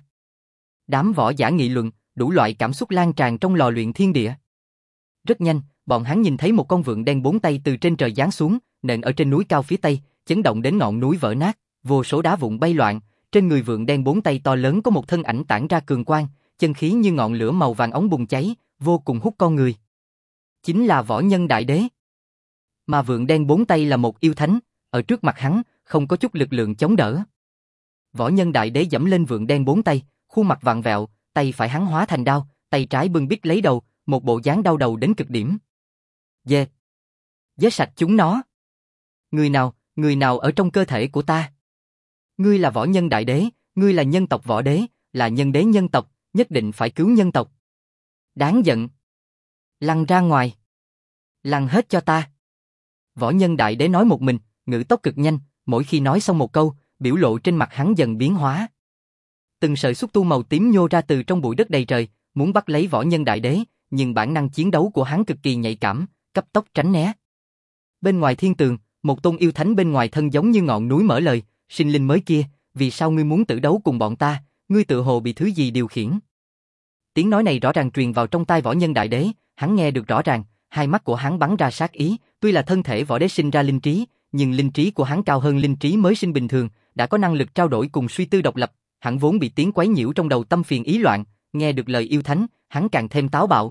[SPEAKER 1] Đám võ giả nghị luận, đủ loại cảm xúc lan tràn trong lò luyện thiên địa. Rất nhanh, bọn hắn nhìn thấy một con vượn đen bốn tay từ trên trời giáng xuống, nện ở trên núi cao phía tây, chấn động đến ngọn núi vỡ nát, vô số đá vụn bay loạn. Trên người vượn đen bốn tay to lớn có một thân ảnh tản ra cường quang, chân khí như ngọn lửa màu vàng óng bùng cháy, vô cùng hút con người. Chính là võ nhân đại đế. Mà vượn đen bốn tay là một yêu thánh, ở trước mặt hắn, không có chút lực lượng chống đỡ. Võ nhân đại đế giẫm lên vượn đen bốn tay, khuôn mặt vặn vẹo, tay phải hắn hóa thành đao, tay trái bưng bít lấy đầu, một bộ dáng đau đầu đến cực điểm. Dê! Giết sạch chúng nó! Người nào, người nào ở trong cơ thể của ta? Ngươi là võ nhân đại đế, ngươi là nhân tộc võ đế, là nhân đế nhân tộc, nhất định phải cứu nhân tộc. Đáng giận! Lăn ra ngoài! Lăn hết cho ta! Võ nhân đại đế nói một mình, ngữ tốc cực nhanh, mỗi khi nói xong một câu, biểu lộ trên mặt hắn dần biến hóa. Từng sợi xúc tu màu tím nhô ra từ trong bụi đất đầy trời, muốn bắt lấy võ nhân đại đế, nhưng bản năng chiến đấu của hắn cực kỳ nhạy cảm, cấp tốc tránh né. Bên ngoài thiên tường, một tôn yêu thánh bên ngoài thân giống như ngọn núi mở lời, sinh linh mới kia, vì sao ngươi muốn tử đấu cùng bọn ta, ngươi tự hồ bị thứ gì điều khiển. Tiếng nói này rõ ràng truyền vào trong tai võ nhân đại đế, hắn nghe được rõ ràng, hai mắt của hắn bắn ra sát ý, tuy là thân thể võ đế sinh ra linh trí, nhưng linh trí của hắn cao hơn linh trí mới sinh bình thường, đã có năng lực trao đổi cùng suy tư độc lập, hắn vốn bị tiếng quấy nhiễu trong đầu tâm phiền ý loạn, nghe được lời yêu thánh, hắn càng thêm táo bạo.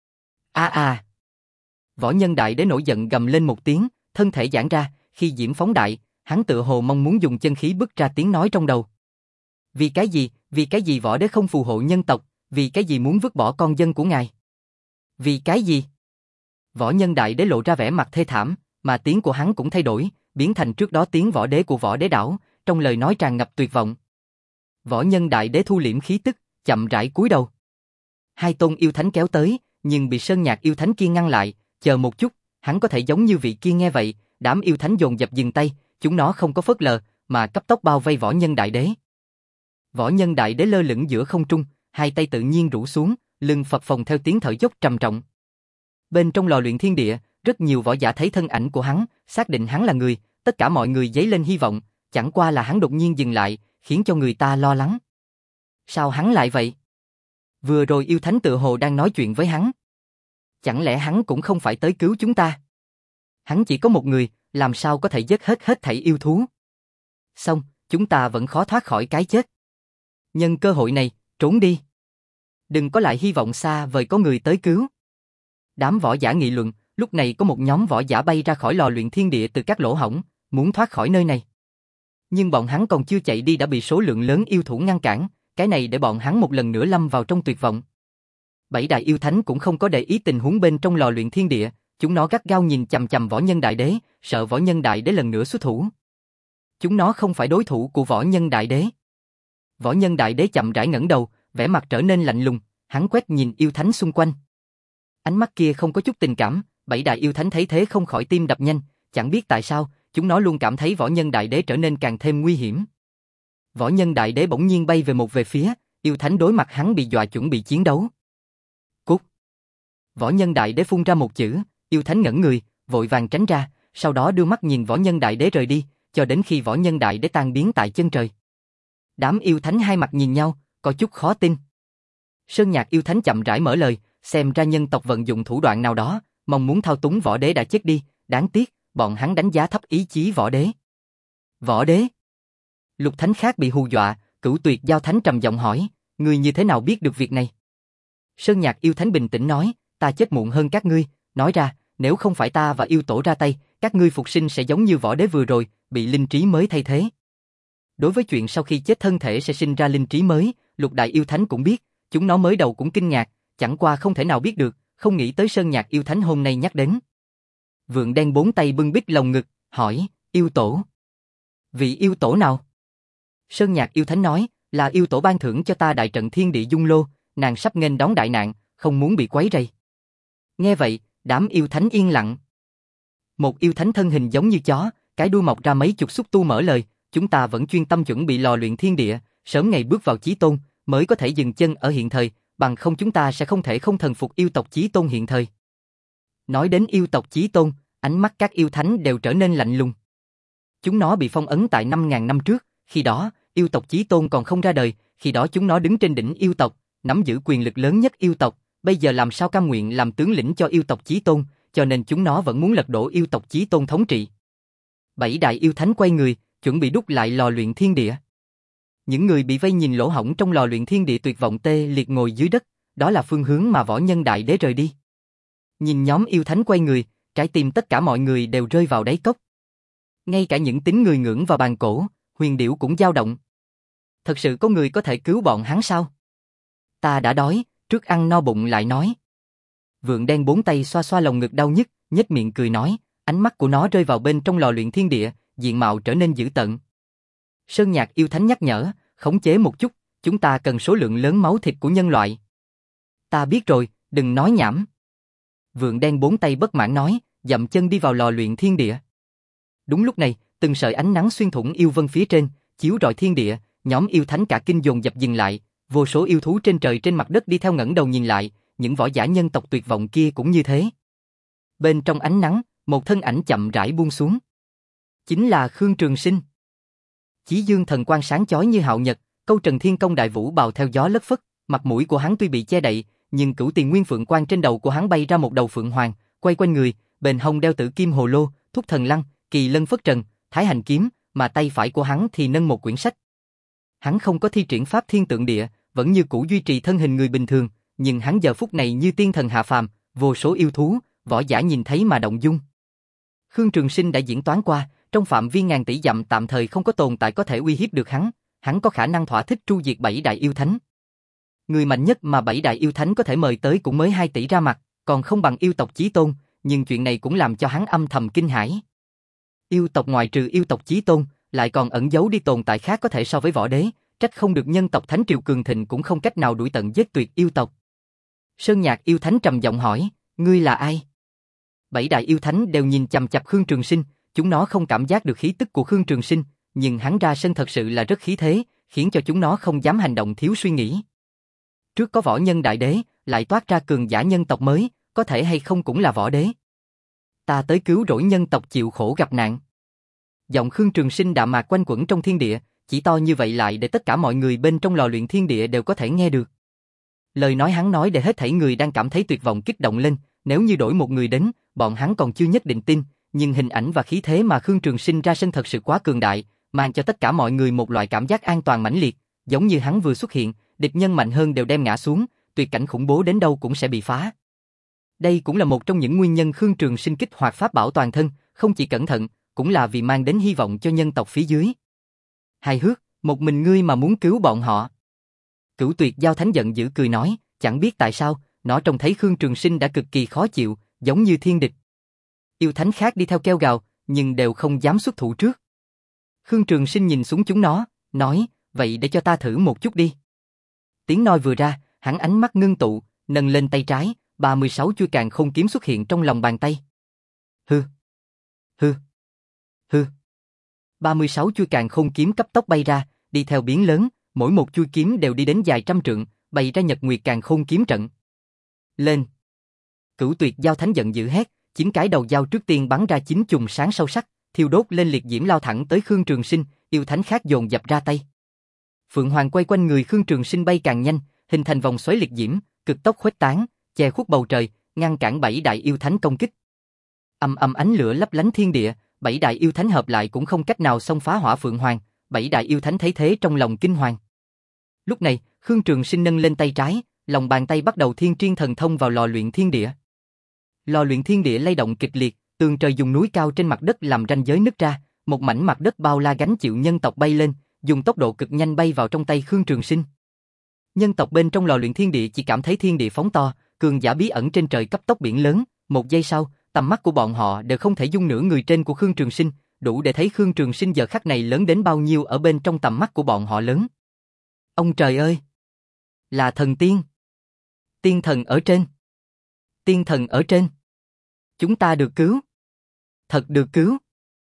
[SPEAKER 1] A a! À. Võ nhân đại đế nổi giận gầm lên một tiếng, thân thể giãn ra, khi diễm phóng đại, hắn tự hồ mong muốn dùng chân khí bứt ra tiếng nói trong đầu. Vì cái gì, vì cái gì võ đế không phù hộ nhân tộc, vì cái gì muốn vứt bỏ con dân của ngài? Vì cái gì? Võ nhân đại đế lộ ra vẻ mặt thê thảm, mà tiếng của hắn cũng thay đổi, biến thành trước đó tiếng võ đế của võ đế đảo, trong lời nói tràn ngập tuyệt vọng. Võ nhân đại đế thu liễm khí tức, chậm rãi cúi đầu. Hai tôn yêu thánh kéo tới, nhưng bị sơn nhạc yêu thánh kia ngăn lại, chờ một chút, hắn có thể giống như vị kia nghe vậy, đám yêu thánh dồn dập dừng tay, chúng nó không có phớt lờ, mà cấp tốc bao vây võ nhân đại đế. Võ nhân đại đế lơ lửng giữa không trung, hai tay tự nhiên rũ xuống, lưng phập phồng theo tiếng thở dốc trầm trọng. Bên trong lò luyện thiên địa, rất nhiều võ giả thấy thân ảnh của hắn, xác định hắn là người, tất cả mọi người dấy lên hy vọng, chẳng qua là hắn đột nhiên dừng lại, khiến cho người ta lo lắng. Sao hắn lại vậy? Vừa rồi yêu thánh tự hồ đang nói chuyện với hắn. Chẳng lẽ hắn cũng không phải tới cứu chúng ta? Hắn chỉ có một người, làm sao có thể giết hết hết thảy yêu thú? Xong, chúng ta vẫn khó thoát khỏi cái chết. Nhân cơ hội này, trốn đi. Đừng có lại hy vọng xa vời có người tới cứu. Đám võ giả nghị luận, lúc này có một nhóm võ giả bay ra khỏi lò luyện thiên địa từ các lỗ hổng, muốn thoát khỏi nơi này. Nhưng bọn hắn còn chưa chạy đi đã bị số lượng lớn yêu thú ngăn cản, cái này để bọn hắn một lần nữa lâm vào trong tuyệt vọng. Bảy đại yêu thánh cũng không có để ý tình huống bên trong lò luyện thiên địa, chúng nó gắt gao nhìn chằm chằm võ nhân đại đế, sợ võ nhân đại đế lần nữa xuất thủ. Chúng nó không phải đối thủ của võ nhân đại đế. Võ nhân đại đế chậm rãi ngẩng đầu, vẻ mặt trở nên lạnh lùng, hắn quét nhìn yêu thánh xung quanh. Ánh mắt kia không có chút tình cảm, bảy đại yêu thánh thấy thế không khỏi tim đập nhanh, chẳng biết tại sao, chúng nó luôn cảm thấy võ nhân đại đế trở nên càng thêm nguy hiểm. Võ nhân đại đế bỗng nhiên bay về một về phía, yêu thánh đối mặt hắn bị dọa chuẩn bị chiến đấu. Cút! Võ nhân đại đế phun ra một chữ, yêu thánh ngẩn người, vội vàng tránh ra, sau đó đưa mắt nhìn võ nhân đại đế rời đi, cho đến khi võ nhân đại đế tan biến tại chân trời. Đám yêu thánh hai mặt nhìn nhau, có chút khó tin. Sơn Nhạc yêu thánh chậm rãi mở lời, xem ra nhân tộc vận dụng thủ đoạn nào đó, mong muốn thao túng võ đế đã chết đi, đáng tiếc, bọn hắn đánh giá thấp ý chí võ đế. Võ đế? Lục thánh khác bị hù dọa, Cửu Tuyệt Giao thánh trầm giọng hỏi, ngươi như thế nào biết được việc này? Sơn Nhạc yêu thánh bình tĩnh nói, ta chết muộn hơn các ngươi, nói ra, nếu không phải ta và yêu tổ ra tay, các ngươi phục sinh sẽ giống như võ đế vừa rồi, bị linh trí mới thay thế. Đối với chuyện sau khi chết thân thể sẽ sinh ra linh trí mới, lục đại yêu thánh cũng biết, chúng nó mới đầu cũng kinh ngạc, chẳng qua không thể nào biết được, không nghĩ tới Sơn Nhạc yêu thánh hôm nay nhắc đến. Vượn đen bốn tay bưng bít lồng ngực, hỏi, yêu tổ. Vị yêu tổ nào? Sơn Nhạc yêu thánh nói, là yêu tổ ban thưởng cho ta đại trận thiên địa dung lô, nàng sắp nghênh đón đại nạn, không muốn bị quấy rầy. Nghe vậy, đám yêu thánh yên lặng. Một yêu thánh thân hình giống như chó, cái đuôi mọc ra mấy chục xúc tu mở lời, chúng ta vẫn chuyên tâm chuẩn bị lò luyện thiên địa, sớm ngày bước vào chí tôn, mới có thể dừng chân ở hiện thời, bằng không chúng ta sẽ không thể không thần phục yêu tộc chí tôn hiện thời. Nói đến yêu tộc chí tôn, ánh mắt các yêu thánh đều trở nên lạnh lùng. Chúng nó bị phong ấn tại năm ngàn năm trước, khi đó, yêu tộc chí tôn còn không ra đời, khi đó chúng nó đứng trên đỉnh yêu tộc, nắm giữ quyền lực lớn nhất yêu tộc, bây giờ làm sao cam nguyện làm tướng lĩnh cho yêu tộc chí tôn, cho nên chúng nó vẫn muốn lật đổ yêu tộc chí tôn thống trị. Bảy đại yêu thánh quay người, chuẩn bị đúc lại lò luyện thiên địa. Những người bị vây nhìn lỗ hổng trong lò luyện thiên địa tuyệt vọng tê liệt ngồi dưới đất, đó là phương hướng mà võ nhân đại đế rời đi. Nhìn nhóm yêu thánh quay người, trái tim tất cả mọi người đều rơi vào đáy cốc. Ngay cả những tín người ngưỡng vào bàn cổ, huyền điểu cũng dao động. Thật sự có người có thể cứu bọn hắn sao? Ta đã đói, trước ăn no bụng lại nói. Vượn đen bốn tay xoa xoa lồng ngực đau nhức, nhếch miệng cười nói, ánh mắt của nó rơi vào bên trong lò luyện thiên địa, diện mạo trở nên dữ tợn. Sơn Nhạc yêu thánh nhắc nhở, khống chế một chút, chúng ta cần số lượng lớn máu thịt của nhân loại. Ta biết rồi, đừng nói nhảm. Vượn đen bốn tay bất mãn nói, dậm chân đi vào lò luyện thiên địa. Đúng lúc này, từng sợi ánh nắng xuyên thủng yêu vân phía trên, chiếu rọi thiên địa, nhóm yêu thánh cả kinh dồn dập dừng lại, vô số yêu thú trên trời trên mặt đất đi theo ngẩng đầu nhìn lại, những võ giả nhân tộc tuyệt vọng kia cũng như thế. Bên trong ánh nắng, một thân ảnh chậm rãi buông xuống. Chính là Khương Trường Sinh. Chí dương thần quang sáng chói như hạo nhật, câu trần thiên công đại vũ bào theo gió lất phất, mặt mũi của hắn tuy bị che đậy, nhưng cửu tiền nguyên phượng quang trên đầu của hắn bay ra một đầu phượng hoàng, quay quanh người, bên hông đeo tử kim hồ lô, thúc thần lăng, kỳ lân phất trần, thái hành kiếm, mà tay phải của hắn thì nâng một quyển sách. Hắn không có thi triển pháp thiên tượng địa, vẫn như cũ duy trì thân hình người bình thường, nhưng hắn giờ phút này như tiên thần hạ phàm, vô số yêu thú, võ giả nhìn thấy mà động dung. Khương Trường Sinh đã diễn toán qua, trong phạm vi ngàn tỷ dặm tạm thời không có tồn tại có thể uy hiếp được hắn, hắn có khả năng thỏa thích tru diệt bảy đại yêu thánh. Người mạnh nhất mà bảy đại yêu thánh có thể mời tới cũng mới hai tỷ ra mặt, còn không bằng yêu tộc chí tôn, nhưng chuyện này cũng làm cho hắn âm thầm kinh hãi. Yêu tộc ngoài trừ yêu tộc chí tôn, lại còn ẩn giấu đi tồn tại khác có thể so với võ đế, trách không được nhân tộc thánh triều cường thịnh cũng không cách nào đuổi tận giết tuyệt yêu tộc. Sơn Nhạc yêu thánh trầm giọng hỏi, ngươi là ai? Bảy đại yêu thánh đều nhìn chằm chằm Khương Trường Sinh, chúng nó không cảm giác được khí tức của Khương Trường Sinh, nhưng hắn ra sân thật sự là rất khí thế, khiến cho chúng nó không dám hành động thiếu suy nghĩ. Trước có võ nhân đại đế, lại toát ra cường giả nhân tộc mới, có thể hay không cũng là võ đế. Ta tới cứu rỗi nhân tộc chịu khổ gặp nạn. Giọng Khương Trường Sinh đạm mạc quanh quẩn trong thiên địa, chỉ to như vậy lại để tất cả mọi người bên trong lò luyện thiên địa đều có thể nghe được. Lời nói hắn nói để hết thảy người đang cảm thấy tuyệt vọng kích động lên, nếu như đổi một người đến, bọn hắn còn chưa nhất định tin, nhưng hình ảnh và khí thế mà Khương Trường Sinh ra sân thật sự quá cường đại, mang cho tất cả mọi người một loại cảm giác an toàn mãnh liệt, giống như hắn vừa xuất hiện, địch nhân mạnh hơn đều đem ngã xuống, tuyệt cảnh khủng bố đến đâu cũng sẽ bị phá. Đây cũng là một trong những nguyên nhân Khương Trường Sinh kích hoạt pháp bảo toàn thân, không chỉ cẩn thận, cũng là vì mang đến hy vọng cho nhân tộc phía dưới. Hài hước, một mình ngươi mà muốn cứu bọn họ. Cửu Tuyệt Giao Thánh giận dữ cười nói, chẳng biết tại sao, nó trông thấy Khương Trường Sinh đã cực kỳ khó chịu, giống như thiên địch. Yêu thánh khác đi theo kêu gào, nhưng đều không dám xuất thủ trước. Khương Trường Sinh nhìn xuống chúng nó, nói, vậy để cho ta thử một chút đi. Tiếng nói vừa ra, hắn ánh mắt ngưng tụ, nâng lên tay trái, ba mươi sáu chuôi càn khôn kiếm xuất hiện trong lòng bàn tay. Hư, hư, hư. ba mươi sáu chuôi càn khôn kiếm cấp tốc bay ra, đi theo biến lớn, mỗi một chuôi kiếm đều đi đến dài trăm trượng, bày ra Nhật Nguyệt Càn Khôn kiếm trận. Lên! Cửu Tuyệt Giao Thánh giận dữ hét, chín cái đầu dao trước tiên bắn ra chín chùm sáng sâu sắc, thiêu đốt lên liệt diễm lao thẳng tới Khương Trường Sinh, yêu thánh khác dồn dập ra tay. Phượng Hoàng quay quanh người Khương Trường Sinh bay càng nhanh, hình thành vòng xoáy liệt diễm, cực tốc khuếch tán, che khuất bầu trời, ngăn cản bảy đại yêu thánh công kích. Âm âm ánh lửa lấp lánh thiên địa, bảy đại yêu thánh hợp lại cũng không cách nào xông phá hỏa Phượng Hoàng, bảy đại yêu thánh thấy thế trong lòng kinh hoàng. Lúc này, Khương Trường Sinh nâng lên tay trái, lòng bàn tay bắt đầu thiên triên thần thông vào lò luyện thiên địa. Lò luyện thiên địa lay động kịch liệt, tường trời dùng núi cao trên mặt đất làm ranh giới nứt ra, một mảnh mặt đất bao la gánh chịu nhân tộc bay lên, dùng tốc độ cực nhanh bay vào trong tay Khương Trường Sinh. Nhân tộc bên trong lò luyện thiên địa chỉ cảm thấy thiên địa phóng to, cường giả bí ẩn trên trời cấp tốc biển lớn, một giây sau, tầm mắt của bọn họ đều không thể dung nửa người trên của Khương Trường Sinh, đủ để thấy Khương Trường Sinh giờ khắc này lớn đến bao nhiêu ở bên trong tầm mắt của bọn họ lớn. Ông trời ơi! Là thần tiên! Tiên thần ở trên! Tiên thần ở trên! Chúng ta được cứu! Thật được cứu!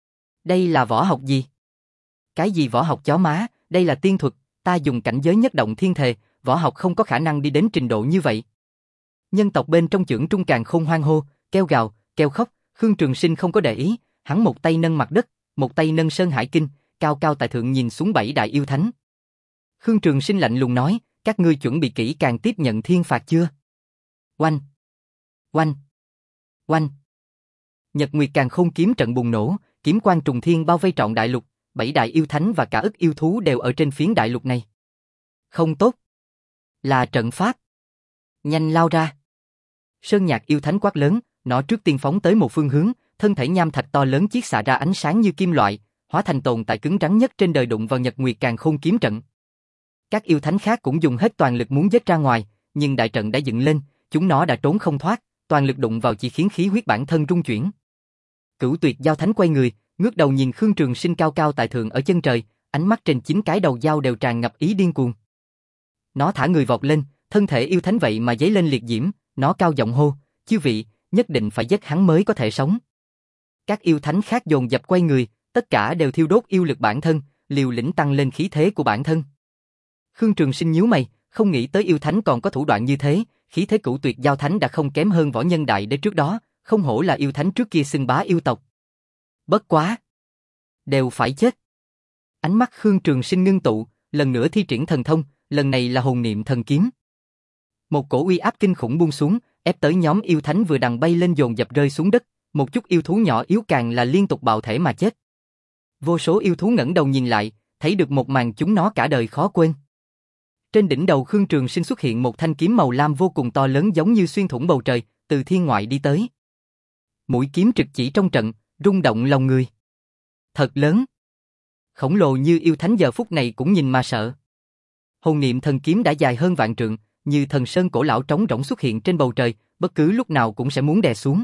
[SPEAKER 1] Đây là võ học gì? Cái gì võ học chó má, đây là tiên thuật, ta dùng cảnh giới nhất động thiên thề, võ học không có khả năng đi đến trình độ như vậy. Nhân tộc bên trong chưởng trung càn khôn hoang hô, kêu gào, kêu khóc, Khương Trường Sinh không có để ý, hắn một tay nâng mặt đất, một tay nâng Sơn Hải Kinh, cao cao tại thượng nhìn xuống bảy đại yêu thánh. Khương Trường Sinh lạnh lùng nói, các ngươi chuẩn bị kỹ càng tiếp nhận thiên phạt chưa? Oanh! Oanh! Oanh! Nhật Nguyệt Càn Khôn kiếm trận bùng nổ, kiếm quang trùng thiên bao vây trọn đại lục, bảy đại yêu thánh và cả ức yêu thú đều ở trên phiến đại lục này. Không tốt! Là trận pháp! Nhanh lao ra! Sơn Nhạc yêu thánh quát lớn, nó trước tiên phóng tới một phương hướng, thân thể nham thạch to lớn chiết xạ ra ánh sáng như kim loại, hóa thành tồn tại cứng rắn nhất trên đời đụng vào Nhật Nguyệt Càn Khôn kiếm trận. Các yêu thánh khác cũng dùng hết toàn lực muốn giết ra ngoài, nhưng đại trận đã dựng lên, chúng nó đã trốn không thoát, toàn lực đụng vào chỉ khiến khí huyết bản thân rung chuyển. Cửu Tuyệt Giao Thánh quay người, ngước đầu nhìn Khương Trường Sinh cao cao tại thượng ở chân trời, ánh mắt trên chín cái đầu dao đều tràn ngập ý điên cuồng. Nó thả người vọt lên, thân thể yêu thánh vậy mà giấy lên liệt diễm, nó cao giọng hô, chư vị, nhất định phải giết hắn mới có thể sống. Các yêu thánh khác dồn dập quay người, tất cả đều thiêu đốt yêu lực bản thân, liều lĩnh tăng lên khí thế của bản thân. Khương Trường Sinh nhíu mày, không nghĩ tới yêu thánh còn có thủ đoạn như thế, khí thế Cửu Tuyệt Giao Thánh đã không kém hơn võ nhân đại đế trước đó, không hổ là yêu thánh trước kia xưng bá yêu tộc. Bất quá, đều phải chết. Ánh mắt Khương Trường Sinh ngưng tụ, lần nữa thi triển thần thông, lần này là hồn niệm thần kiếm. Một cổ uy áp kinh khủng buông xuống, ép tới nhóm yêu thánh vừa đằng bay lên dồn dập rơi xuống đất, một chút yêu thú nhỏ yếu càng là liên tục bạo thể mà chết. Vô số yêu thú ngẩng đầu nhìn lại, thấy được một màn chúng nó cả đời khó quên. Trên đỉnh đầu Khương Trường Sinh xuất hiện một thanh kiếm màu lam vô cùng to lớn giống như xuyên thủng bầu trời, từ thiên ngoại đi tới. Mũi kiếm trực chỉ trong trận, rung động lòng người. Thật lớn. Khổng lồ như yêu thánh giờ phút này cũng nhìn mà sợ. Hồn niệm thần kiếm đã dài hơn vạn trượng, như thần sơn cổ lão trống rỗng xuất hiện trên bầu trời, bất cứ lúc nào cũng sẽ muốn đè xuống.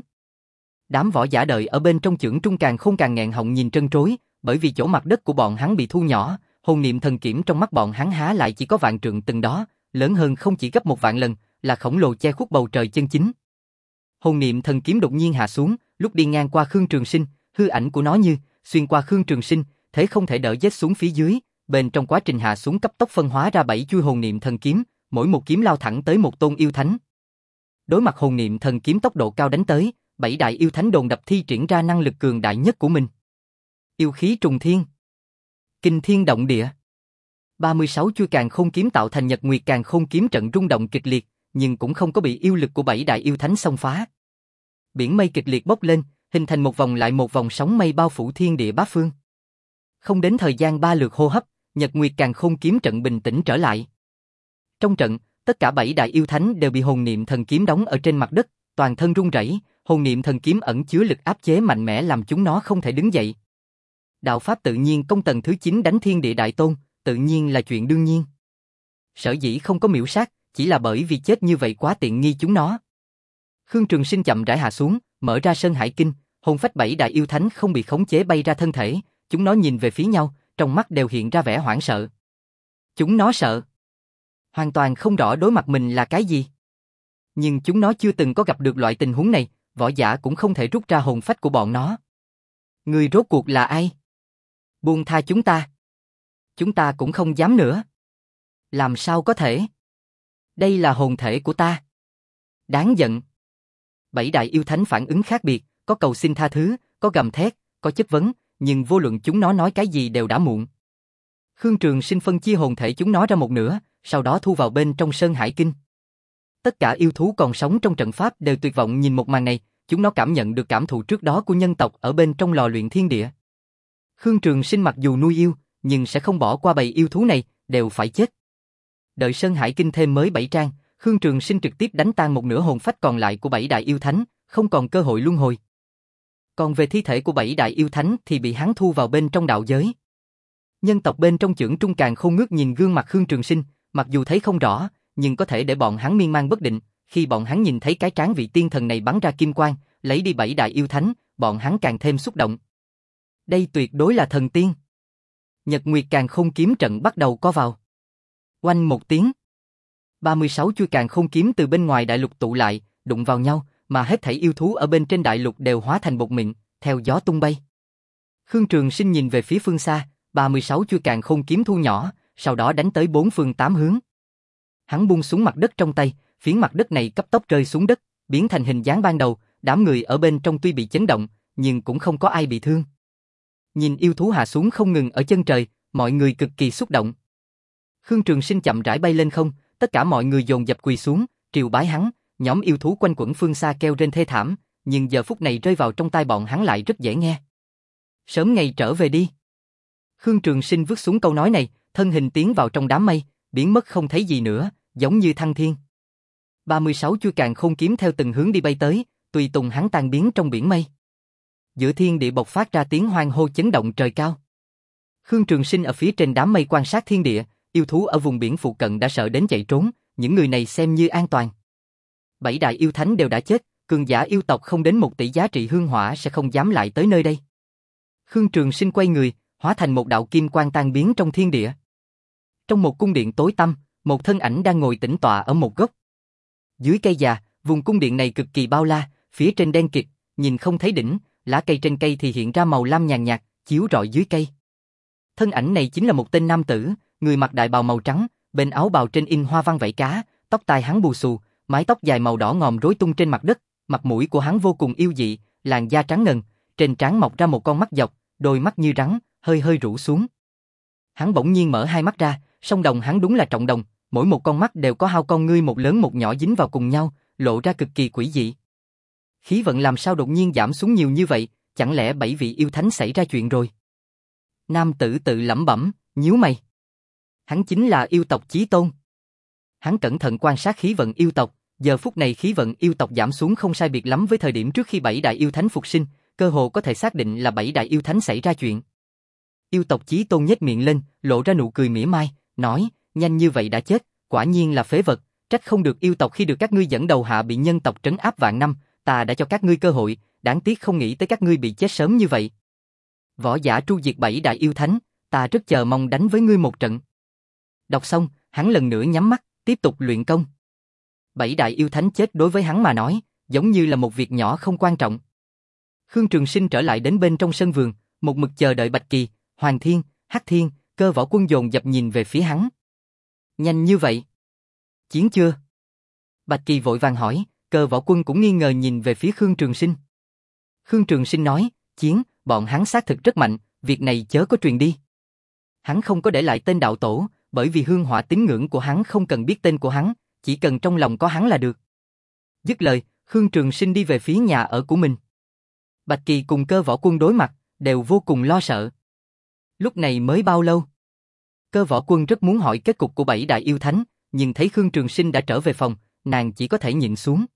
[SPEAKER 1] Đám võ giả đợi ở bên trong chưởng trung càng không càng nghẹn họng nhìn trân trối, bởi vì chỗ mặt đất của bọn hắn bị thu nhỏ, hồn niệm thần kiếm trong mắt bọn hắn há lại chỉ có vạn trượng từng đó, lớn hơn không chỉ gấp một vạn lần, là khổng lồ che khuất bầu trời chân chính. Hồn niệm thần kiếm đột nhiên hạ xuống, lúc đi ngang qua Khương Trường Sinh, hư ảnh của nó như xuyên qua Khương Trường Sinh, thế không thể đỡ giết xuống phía dưới, bên trong quá trình hạ xuống cấp tốc phân hóa ra bảy chuôi hồn niệm thần kiếm, mỗi một kiếm lao thẳng tới một tôn yêu thánh. Đối mặt hồn niệm thần kiếm tốc độ cao đánh tới, bảy đại yêu thánh đồn đập thi triển ra năng lực cường đại nhất của mình. Yêu khí trùng thiên, kinh thiên động địa. ba mươi sáu chuôi càn khôn kiếm tạo thành Nhật Nguyệt Càn Khôn kiếm trận rung động kịch liệt, nhưng cũng không có bị yêu lực của bảy đại yêu thánh xông phá. Biển mây kịch liệt bốc lên, hình thành một vòng lại một vòng sóng mây bao phủ thiên địa bát phương. Không đến thời gian ba lượt hô hấp, Nhật Nguyệt Càn Khôn kiếm trận bình tĩnh trở lại. Trong trận, tất cả bảy đại yêu thánh đều bị hồn niệm thần kiếm đóng ở trên mặt đất, toàn thân run rẩy, hồn niệm thần kiếm ẩn chứa lực áp chế mạnh mẽ làm chúng nó không thể đứng dậy. Đạo pháp tự nhiên công tầng thứ chín đánh thiên địa đại tôn, tự nhiên là chuyện đương nhiên. Sở dĩ không có miểu sát, chỉ là bởi vì chết như vậy quá tiện nghi chúng nó. Khương Trường Sinh chậm rãi hạ xuống, mở ra Sơn Hải Kinh, hồn phách bảy đại yêu thánh không bị khống chế bay ra thân thể, chúng nó nhìn về phía nhau, trong mắt đều hiện ra vẻ hoảng sợ. Chúng nó sợ. Hoàn toàn không rõ đối mặt mình là cái gì. Nhưng chúng nó chưa từng có gặp được loại tình huống này, võ giả cũng không thể rút ra hồn phách của bọn nó. Ngươi rốt cuộc là ai? Buông tha chúng ta. Chúng ta cũng không dám nữa. Làm sao có thể? Đây là hồn thể của ta. Đáng giận. Bảy đại yêu thánh phản ứng khác biệt, có cầu xin tha thứ, có gầm thét, có chất vấn, nhưng vô luận chúng nó nói cái gì đều đã muộn. Khương Trường Sinh phân chia hồn thể chúng nó ra một nửa, sau đó thu vào bên trong Sơn Hải Kinh. Tất cả yêu thú còn sống trong trận pháp đều tuyệt vọng nhìn một màn này, chúng nó cảm nhận được cảm thụ trước đó của nhân tộc ở bên trong lò luyện thiên địa. Khương Trường Sinh mặc dù nuôi yêu, nhưng sẽ không bỏ qua bầy yêu thú này, đều phải chết. Đợi Sơn Hải Kinh thêm mới bảy trang, Khương Trường Sinh trực tiếp đánh tan một nửa hồn phách còn lại của bảy đại yêu thánh, không còn cơ hội luân hồi. Còn về thi thể của bảy đại yêu thánh thì bị hắn thu vào bên trong đạo giới. Nhân tộc bên trong chưởng trung càn khôn ngước nhìn gương mặt Khương Trường Sinh, mặc dù thấy không rõ, nhưng có thể để bọn hắn miên man bất định. Khi bọn hắn nhìn thấy cái trán vị tiên thần này bắn ra kim quang, lấy đi bảy đại yêu thánh, bọn hắn càng thêm xúc động. Đây tuyệt đối là thần tiên. Nhật Nguyệt Càn Khôn kiếm trận bắt đầu co vào. Oanh một tiếng. ba mươi sáu chuôi càn khôn kiếm từ bên ngoài đại lục tụ lại, đụng vào nhau, mà hết thảy yêu thú ở bên trên đại lục đều hóa thành bột mịn, theo gió tung bay. Khương Trường Sinh nhìn về phía phương xa, ba mươi sáu chuôi càn khôn kiếm thu nhỏ, sau đó đánh tới bốn phương tám hướng. Hắn buông xuống mặt đất trong tay, phiến mặt đất này cấp tốc rơi xuống đất, biến thành hình dáng ban đầu, đám người ở bên trong tuy bị chấn động, nhưng cũng không có ai bị thương. Nhìn yêu thú hạ xuống không ngừng ở chân trời, mọi người cực kỳ xúc động. Khương Trường Sinh chậm rãi bay lên không, tất cả mọi người dồn dập quỳ xuống, triều bái hắn, nhóm yêu thú quanh quẩn phương xa kêu rên thê thảm, nhưng giờ phút này rơi vào trong tai bọn hắn lại rất dễ nghe. Sớm ngày trở về đi. Khương Trường Sinh vứt xuống câu nói này, thân hình tiến vào trong đám mây, biến mất không thấy gì nữa, giống như thăng thiên. ba mươi sáu chuôi càn khôn kiếm theo từng hướng đi bay tới, tùy tùng hắn tan biến trong biển mây. Giữa thiên địa bộc phát ra tiếng hoang hô chấn động trời cao. Khương Trường Sinh ở phía trên đám mây quan sát thiên địa, yêu thú ở vùng biển phụ cận đã sợ đến chạy trốn, những người này xem như an toàn. Bảy đại yêu thánh đều đã chết, cường giả yêu tộc không đến một tỷ giá trị hương hỏa sẽ không dám lại tới nơi đây. Khương Trường Sinh quay người, hóa thành một đạo kim quang tan biến trong thiên địa. Trong một cung điện tối tăm, một thân ảnh đang ngồi tĩnh tọa ở một góc. Dưới cây già, vùng cung điện này cực kỳ bao la, phía trên đen kịt, nhìn không thấy đỉnh, lá cây trên cây thì hiện ra màu lam nhàn nhạt, chiếu rọi dưới cây. Thân ảnh này chính là một tên nam tử, người mặc đại bào màu trắng, bên áo bào trên in hoa văn vảy cá, tóc tai hắn bù xù, mái tóc dài màu đỏ ngòm rối tung trên mặt đất, mặt mũi của hắn vô cùng yêu dị, làn da trắng ngần, trên trán mọc ra một con mắt dọc, đôi mắt như rắn, hơi hơi rũ xuống. Hắn bỗng nhiên mở hai mắt ra, song đồng hắn đúng là trọng đồng, mỗi một con mắt đều có hai con ngươi một lớn một nhỏ dính vào cùng nhau, lộ ra cực kỳ quỷ dị. Khí vận làm sao đột nhiên giảm xuống nhiều như vậy, chẳng lẽ bảy vị yêu thánh xảy ra chuyện rồi? Nam tử tự lẩm bẩm, nhíu mày. Hắn chính là yêu tộc Chí Tôn. Hắn cẩn thận quan sát khí vận yêu tộc, giờ phút này khí vận yêu tộc giảm xuống không sai biệt lắm với thời điểm trước khi bảy đại yêu thánh phục sinh, cơ hồ có thể xác định là bảy đại yêu thánh xảy ra chuyện. Yêu tộc Chí Tôn nhếch miệng lên, lộ ra nụ cười mỉa mai, nói, nhanh như vậy đã chết, quả nhiên là phế vật, trách không được yêu tộc khi được các ngươi dẫn đầu hạ bị nhân tộc trấn áp vạn năm, ta đã cho các ngươi cơ hội, đáng tiếc không nghĩ tới các ngươi bị chết sớm như vậy. Võ giả tru diệt bảy đại yêu thánh, ta rất chờ mong đánh với ngươi một trận. Đọc xong, hắn lần nữa nhắm mắt, tiếp tục luyện công. Bảy đại yêu thánh chết đối với hắn mà nói, giống như là một việc nhỏ không quan trọng. Khương Trường Sinh trở lại đến bên trong sân vườn, một mực chờ đợi Bạch Kỳ, Hoàng Thiên, Hắc Thiên, Cơ Võ Quân dồn dập nhìn về phía hắn. Nhanh như vậy? Chiến chưa? Bạch Kỳ vội vàng hỏi, Cơ Võ Quân cũng nghi ngờ nhìn về phía Khương Trường Sinh. Khương Trường Sinh nói, chiến, bọn hắn xác thực rất mạnh, việc này chớ có truyền đi. Hắn không có để lại tên đạo tổ, bởi vì hương hỏa tín ngưỡng của hắn không cần biết tên của hắn, chỉ cần trong lòng có hắn là được. Dứt lời, Khương Trường Sinh đi về phía nhà ở của mình. Bạch Kỳ cùng Cơ Võ Quân đối mặt, đều vô cùng lo sợ. Lúc này mới bao lâu? Cơ Võ Quân rất muốn hỏi kết cục của bảy đại yêu thánh, nhưng thấy Khương Trường Sinh đã trở về phòng, nàng chỉ có thể nhịn xuống.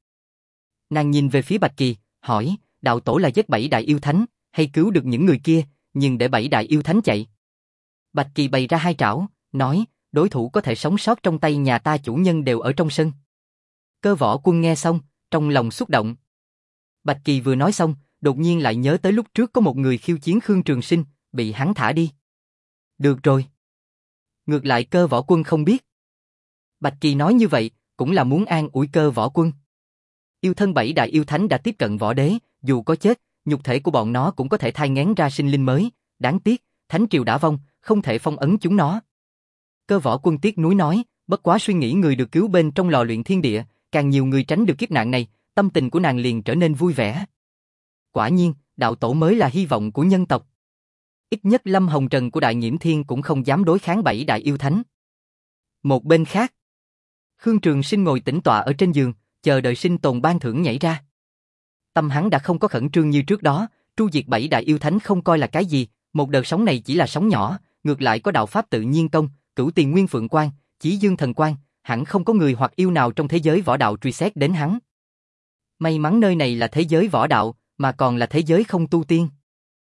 [SPEAKER 1] Nàng nhìn về phía Bạch Kỳ, hỏi, đạo tổ là giết bảy đại yêu thánh, hay cứu được những người kia, nhưng để bảy đại yêu thánh chạy? Bạch Kỳ bày ra hai trảo, nói, đối thủ có thể sống sót trong tay nhà ta chủ nhân đều ở trong sân. Cơ Võ Quân nghe xong, trong lòng xúc động. Bạch Kỳ vừa nói xong, đột nhiên lại nhớ tới lúc trước có một người khiêu chiến Khương Trường Sinh, bị hắn thả đi. Được rồi. Ngược lại Cơ Võ Quân không biết. Bạch Kỳ nói như vậy, cũng là muốn an ủi Cơ Võ Quân. Yêu thân bảy đại yêu thánh đã tiếp cận võ đế, dù có chết, nhục thể của bọn nó cũng có thể thai nghén ra sinh linh mới, đáng tiếc, thánh triều đã vong, không thể phong ấn chúng nó. Cơ Võ Quân tiếc nuối nói, bất quá suy nghĩ người được cứu bên trong lò luyện thiên địa, càng nhiều người tránh được kiếp nạn này, tâm tình của nàng liền trở nên vui vẻ. Quả nhiên, đạo tổ mới là hy vọng của nhân tộc. Ít nhất Lâm Hồng Trần của Đại Nghiễm Thiên cũng không dám đối kháng bảy đại yêu thánh. Một bên khác, Khương Trường Sinh ngồi tĩnh tọa ở trên giường, chờ đợi sinh tồn ban thưởng nhảy ra. Tâm hắn đã không có khẩn trương như trước đó, tru diệt bảy đại yêu thánh không coi là cái gì, một đợt sóng này chỉ là sóng nhỏ, ngược lại có đạo pháp tự nhiên công, Cửu Tiền Nguyên Phượng Quan, Chí Dương Thần Quan, hẳn không có người hoặc yêu nào trong thế giới võ đạo truy xét đến hắn. May mắn nơi này là thế giới võ đạo, mà còn là thế giới không tu tiên.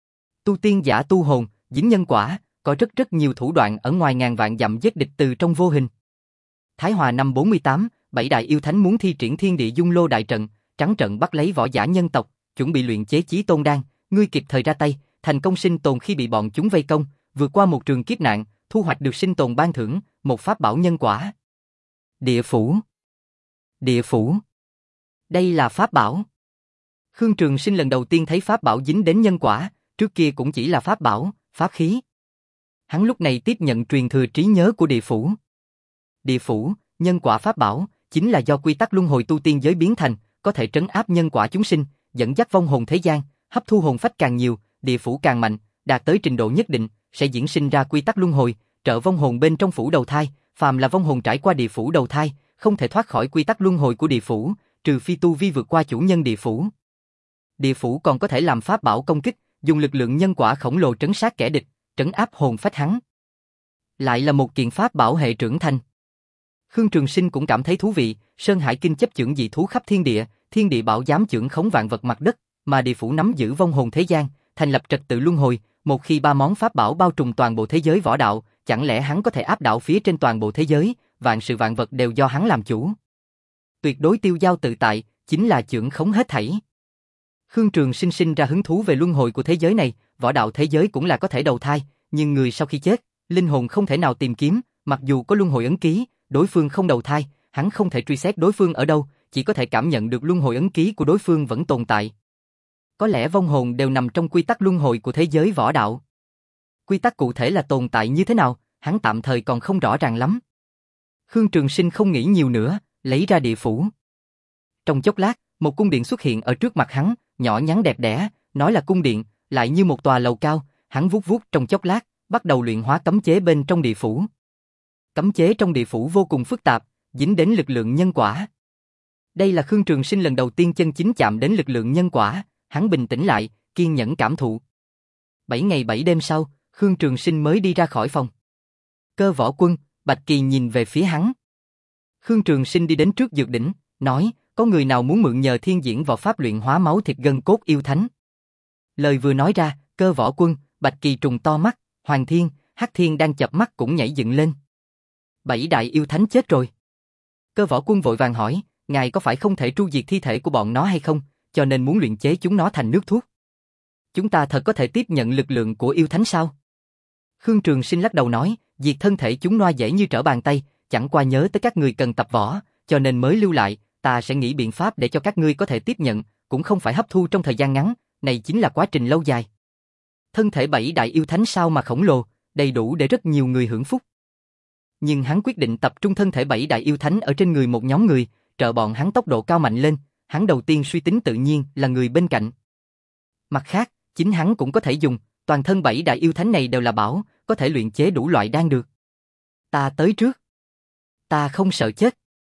[SPEAKER 1] Tu tiên giả tu hồn, dính nhân quả, có rất rất nhiều thủ đoạn ở ngoài ngàn vạn dặm giết địch từ trong vô hình. Thái Hòa năm bốn mươi tám, bảy đại yêu thánh muốn thi triển Thiên Địa Dung Lô đại trận, trắng trận bắt lấy võ giả nhân tộc, chuẩn bị luyện chế Chí Tôn đan, ngươi kịp thời ra tay, thành công sinh tồn khi bị bọn chúng vây công, vượt qua một trường kiếp nạn, thu hoạch được sinh tồn ban thưởng, một pháp bảo nhân quả. Địa phủ. Địa phủ. Đây là pháp bảo. Khương Trường Sinh lần đầu tiên thấy pháp bảo dính đến nhân quả, trước kia cũng chỉ là pháp bảo, pháp khí. Hắn lúc này tiếp nhận truyền thừa trí nhớ của địa phủ. Địa phủ, nhân quả pháp bảo, chính là do quy tắc luân hồi tu tiên giới biến thành, có thể trấn áp nhân quả chúng sinh, dẫn dắt vong hồn thế gian, hấp thu hồn phách càng nhiều, địa phủ càng mạnh, đạt tới trình độ nhất định, sẽ diễn sinh ra quy tắc luân hồi, trợ vong hồn bên trong phủ đầu thai, phàm là vong hồn trải qua địa phủ đầu thai, không thể thoát khỏi quy tắc luân hồi của địa phủ, trừ phi tu vi vượt qua chủ nhân địa phủ. Địa phủ còn có thể làm pháp bảo công kích, dùng lực lượng nhân quả khổng lồ trấn sát kẻ địch, trấn áp hồn phách hắn. Lại là một kiện pháp bảo hệ trưởng thành. Khương Trường Sinh cũng cảm thấy thú vị, Sơn Hải Kinh chấp chưởng dị thú khắp thiên địa, thiên địa bảo giám chưởng khống vạn vật mặt đất, mà địa phủ nắm giữ vong hồn thế gian, thành lập trật tự luân hồi, một khi ba món pháp bảo bao trùm toàn bộ thế giới võ đạo, chẳng lẽ hắn có thể áp đảo phía trên toàn bộ thế giới, vạn sự vạn vật đều do hắn làm chủ. Tuyệt đối tiêu dao tự tại, chính là chưởng khống hết thảy. Khương Trường Sinh sinh ra hứng thú về luân hồi của thế giới này, võ đạo thế giới cũng là có thể đầu thai, nhưng người sau khi chết, linh hồn không thể nào tìm kiếm, mặc dù có luân hồi ấn ký, đối phương không đầu thai, hắn không thể truy xét đối phương ở đâu, chỉ có thể cảm nhận được luân hồi ấn ký của đối phương vẫn tồn tại. Có lẽ vong hồn đều nằm trong quy tắc luân hồi của thế giới võ đạo. Quy tắc cụ thể là tồn tại như thế nào, hắn tạm thời còn không rõ ràng lắm. Khương Trường Sinh không nghĩ nhiều nữa, lấy ra địa phủ. Trong chốc lát, một cung điện xuất hiện ở trước mặt hắn, nhỏ nhắn đẹp đẽ, nói là cung điện, lại như một tòa lầu cao, hắn vuốt vuốt trong chốc lát, bắt đầu luyện hóa cấm chế bên trong địa phủ. Cấm chế trong địa phủ vô cùng phức tạp, dính đến lực lượng nhân quả. Đây là Khương Trường Sinh lần đầu tiên chân chính chạm đến lực lượng nhân quả, hắn bình tĩnh lại, kiên nhẫn cảm thụ. Bảy ngày bảy đêm sau, Khương Trường Sinh mới đi ra khỏi phòng. Cơ Võ Quân, Bạch Kỳ nhìn về phía hắn. Khương Trường Sinh đi đến trước dược đỉnh, nói, có người nào muốn mượn nhờ thiên diễn võ pháp luyện hóa máu thịt gân cốt yêu thánh. Lời vừa nói ra, Cơ Võ Quân, Bạch Kỳ trùng to mắt, Hoàng Thiên, Hắc Thiên đang chập mắt cũng nhảy dựng lên. Bảy đại yêu thánh chết rồi. Cơ Võ Quân vội vàng hỏi, ngài có phải không thể tru diệt thi thể của bọn nó hay không, cho nên muốn luyện chế chúng nó thành nước thuốc? Chúng ta thật có thể tiếp nhận lực lượng của yêu thánh sao? Khương Trường Sinh lắc đầu nói, diệt thân thể chúng nó dễ như trở bàn tay, chẳng qua nhớ tới các người cần tập võ, cho nên mới lưu lại, ta sẽ nghĩ biện pháp để cho các ngươi có thể tiếp nhận, cũng không phải hấp thu trong thời gian ngắn, này chính là quá trình lâu dài. Thân thể bảy đại yêu thánh sao mà khổng lồ, đầy đủ để rất nhiều người hưởng phúc. Nhưng hắn quyết định tập trung thân thể bảy đại yêu thánh ở trên người một nhóm người, trợ bọn hắn tốc độ cao mạnh lên, hắn đầu tiên suy tính tự nhiên là người bên cạnh. Mặt khác, chính hắn cũng có thể dùng, toàn thân bảy đại yêu thánh này đều là bảo, có thể luyện chế đủ loại đan dược. Ta tới trước. Ta không sợ chết.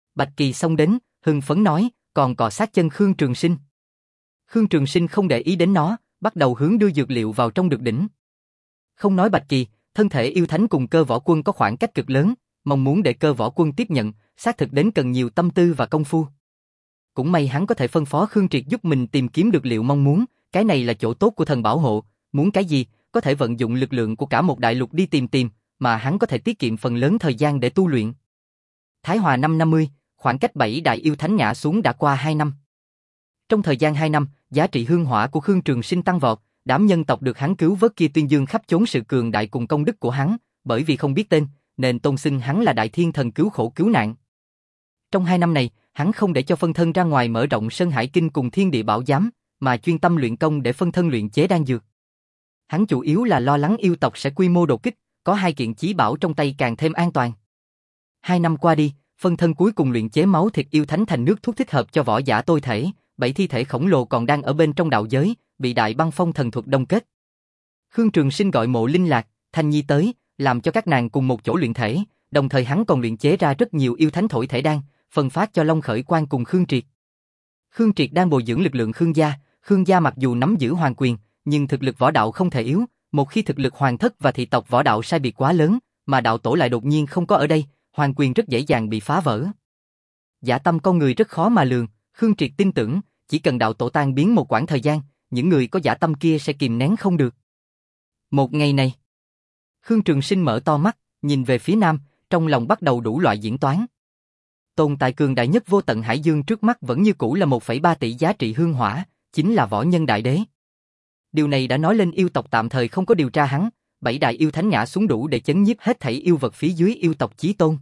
[SPEAKER 1] Bạch Kỳ xông đến, hưng phấn nói, còn cọ sát chân Khương Trường Sinh. Khương Trường Sinh không để ý đến nó, bắt đầu hướng đưa dược liệu vào trong dược đỉnh. Không nói Bạch Kỳ, thân thể yêu thánh cùng Cơ Võ Quân có khoảng cách cực lớn, mong muốn để Cơ Võ Quân tiếp nhận, xác thực đến cần nhiều tâm tư và công phu. Cũng may hắn có thể phân phó Khương Triệt giúp mình tìm kiếm dược liệu mong muốn, cái này là chỗ tốt của thần bảo hộ, muốn cái gì, có thể vận dụng lực lượng của cả một đại lục đi tìm tìm, mà hắn có thể tiết kiệm phần lớn thời gian để tu luyện. Thái Hòa năm năm mươi, khoảng cách bảy đại yêu thánh ngã xuống đã qua hai năm. Trong thời gian hai năm, giá trị hương hỏa của Khương Trường Sinh tăng vọt, đám nhân tộc được hắn cứu vớt kia tuyên dương khắp chốn sự cường đại cùng công đức của hắn, bởi vì không biết tên, nên tôn xưng hắn là đại thiên thần cứu khổ cứu nạn. Trong hai năm này, hắn không để cho phân thân ra ngoài mở rộng Sơn Hải Kinh cùng Thiên Địa Bảo Giám, mà chuyên tâm luyện công để phân thân luyện chế đan dược. Hắn chủ yếu là lo lắng yêu tộc sẽ quy mô đột kích, có hai kiện chí bảo trong tay càng thêm an toàn. Hai năm qua đi, phân thân cuối cùng luyện chế máu thịt yêu thánh thành nước thuốc thích hợp cho võ giả tôi thể, bảy thi thể khổng lồ còn đang ở bên trong đạo giới, bị đại băng phong thần thuật đông kết. Khương Trường Sinh gọi Mộ Linh Lạc, Thanh Nhi tới, làm cho các nàng cùng một chỗ luyện thể, đồng thời hắn còn luyện chế ra rất nhiều yêu thánh thổi thể đan, phân phát cho Long Khởi Quan cùng Khương Triệt. Khương Triệt đang bồi dưỡng lực lượng Khương gia, Khương gia mặc dù nắm giữ hoàng quyền, nhưng thực lực võ đạo không thể yếu, một khi thực lực hoàng thất và thị tộc võ đạo sai biệt quá lớn, mà đạo tổ lại đột nhiên không có ở đây, hoàng quyền rất dễ dàng bị phá vỡ. Dã tâm con người rất khó mà lường, Khương Triệt tin tưởng, chỉ cần đạo tổ tan biến một quãng thời gian, những người có dã tâm kia sẽ kìm nén không được. Một ngày này, Khương Trường Sinh mở to mắt, nhìn về phía nam, trong lòng bắt đầu đủ loại diễn toán. Tồn tại cường đại nhất vô tận hải dương trước mắt vẫn như cũ là một phẩy ba tỷ giá trị hương hỏa, chính là võ nhân đại đế. Điều này đã nói lên yêu tộc tạm thời không có điều tra hắn, bảy đại yêu thánh ngã xuống đủ để chấn nhiếp hết thảy yêu vật phía dưới yêu tộc Chí Tôn.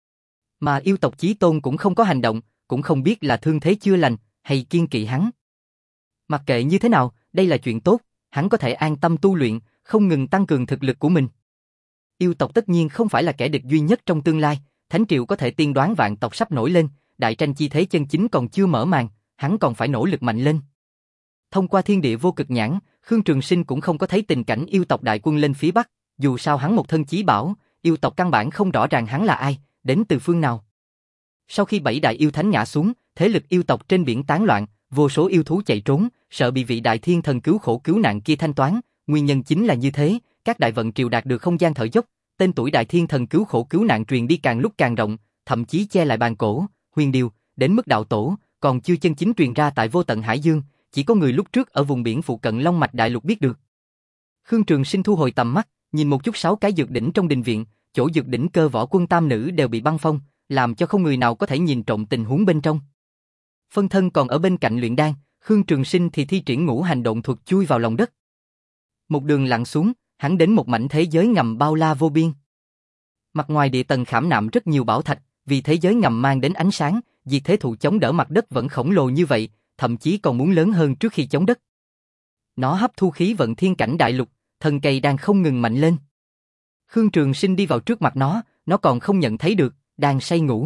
[SPEAKER 1] Mà yêu tộc Chí Tôn cũng không có hành động, cũng không biết là thương thế chưa lành, hay kiên kỵ hắn. Mặc kệ như thế nào, đây là chuyện tốt, hắn có thể an tâm tu luyện, không ngừng tăng cường thực lực của mình. Yêu tộc tất nhiên không phải là kẻ địch duy nhất trong tương lai, Thánh Triều có thể tiên đoán vạn tộc sắp nổi lên, đại tranh chi thế chân chính còn chưa mở màn, hắn còn phải nỗ lực mạnh lên. Thông qua thiên địa vô cực nhãn, Khương Trường Sinh cũng không có thấy tình cảnh yêu tộc đại quân lên phía Bắc, dù sao hắn một thân chí bảo, yêu tộc căn bản không rõ ràng hắn là ai, đến từ phương nào. Sau khi bảy đại yêu thánh ngã xuống, thế lực yêu tộc trên biển tán loạn, vô số yêu thú chạy trốn, sợ bị vị đại thiên thần cứu khổ cứu nạn kia thanh toán, nguyên nhân chính là như thế, các đại vận triều đạt được không gian thở dốc, tên tuổi đại thiên thần cứu khổ cứu nạn truyền đi càng lúc càng rộng, thậm chí che lại bàn cổ, huyền điều, đến mức đạo tổ, còn chưa chân chính truyền ra tại vô tận hải dương, chỉ có người lúc trước ở vùng biển phụ cận Long Mạch Đại Lục biết được. Khương Trường Sinh thu hồi tầm mắt, nhìn một chút sáu cái dược đỉnh trong đình viện, chỗ dược đỉnh Cơ Võ Quân tam nữ đều bị băng phong, làm cho không người nào có thể nhìn trộm tình huống bên trong. Phân thân còn ở bên cạnh luyện đan, Khương Trường Sinh thì thi triển ngũ hành độn thuật chui vào lòng đất. Một đường lặn xuống, hắn đến một mảnh thế giới ngầm bao la vô biên. Mặt ngoài địa tầng khảm nạm rất nhiều bảo thạch, vì thế giới ngầm mang đến ánh sáng, diệt thế thụ chống đỡ mặt đất vẫn khổng lồ như vậy, thậm chí còn muốn lớn hơn trước khi chống đất. Nó hấp thu khí vận thiên cảnh đại lục, thân cây đang không ngừng mạnh lên. Khương Trường Sinh đi vào trước mặt nó, nó còn không nhận thấy được, đang say ngủ.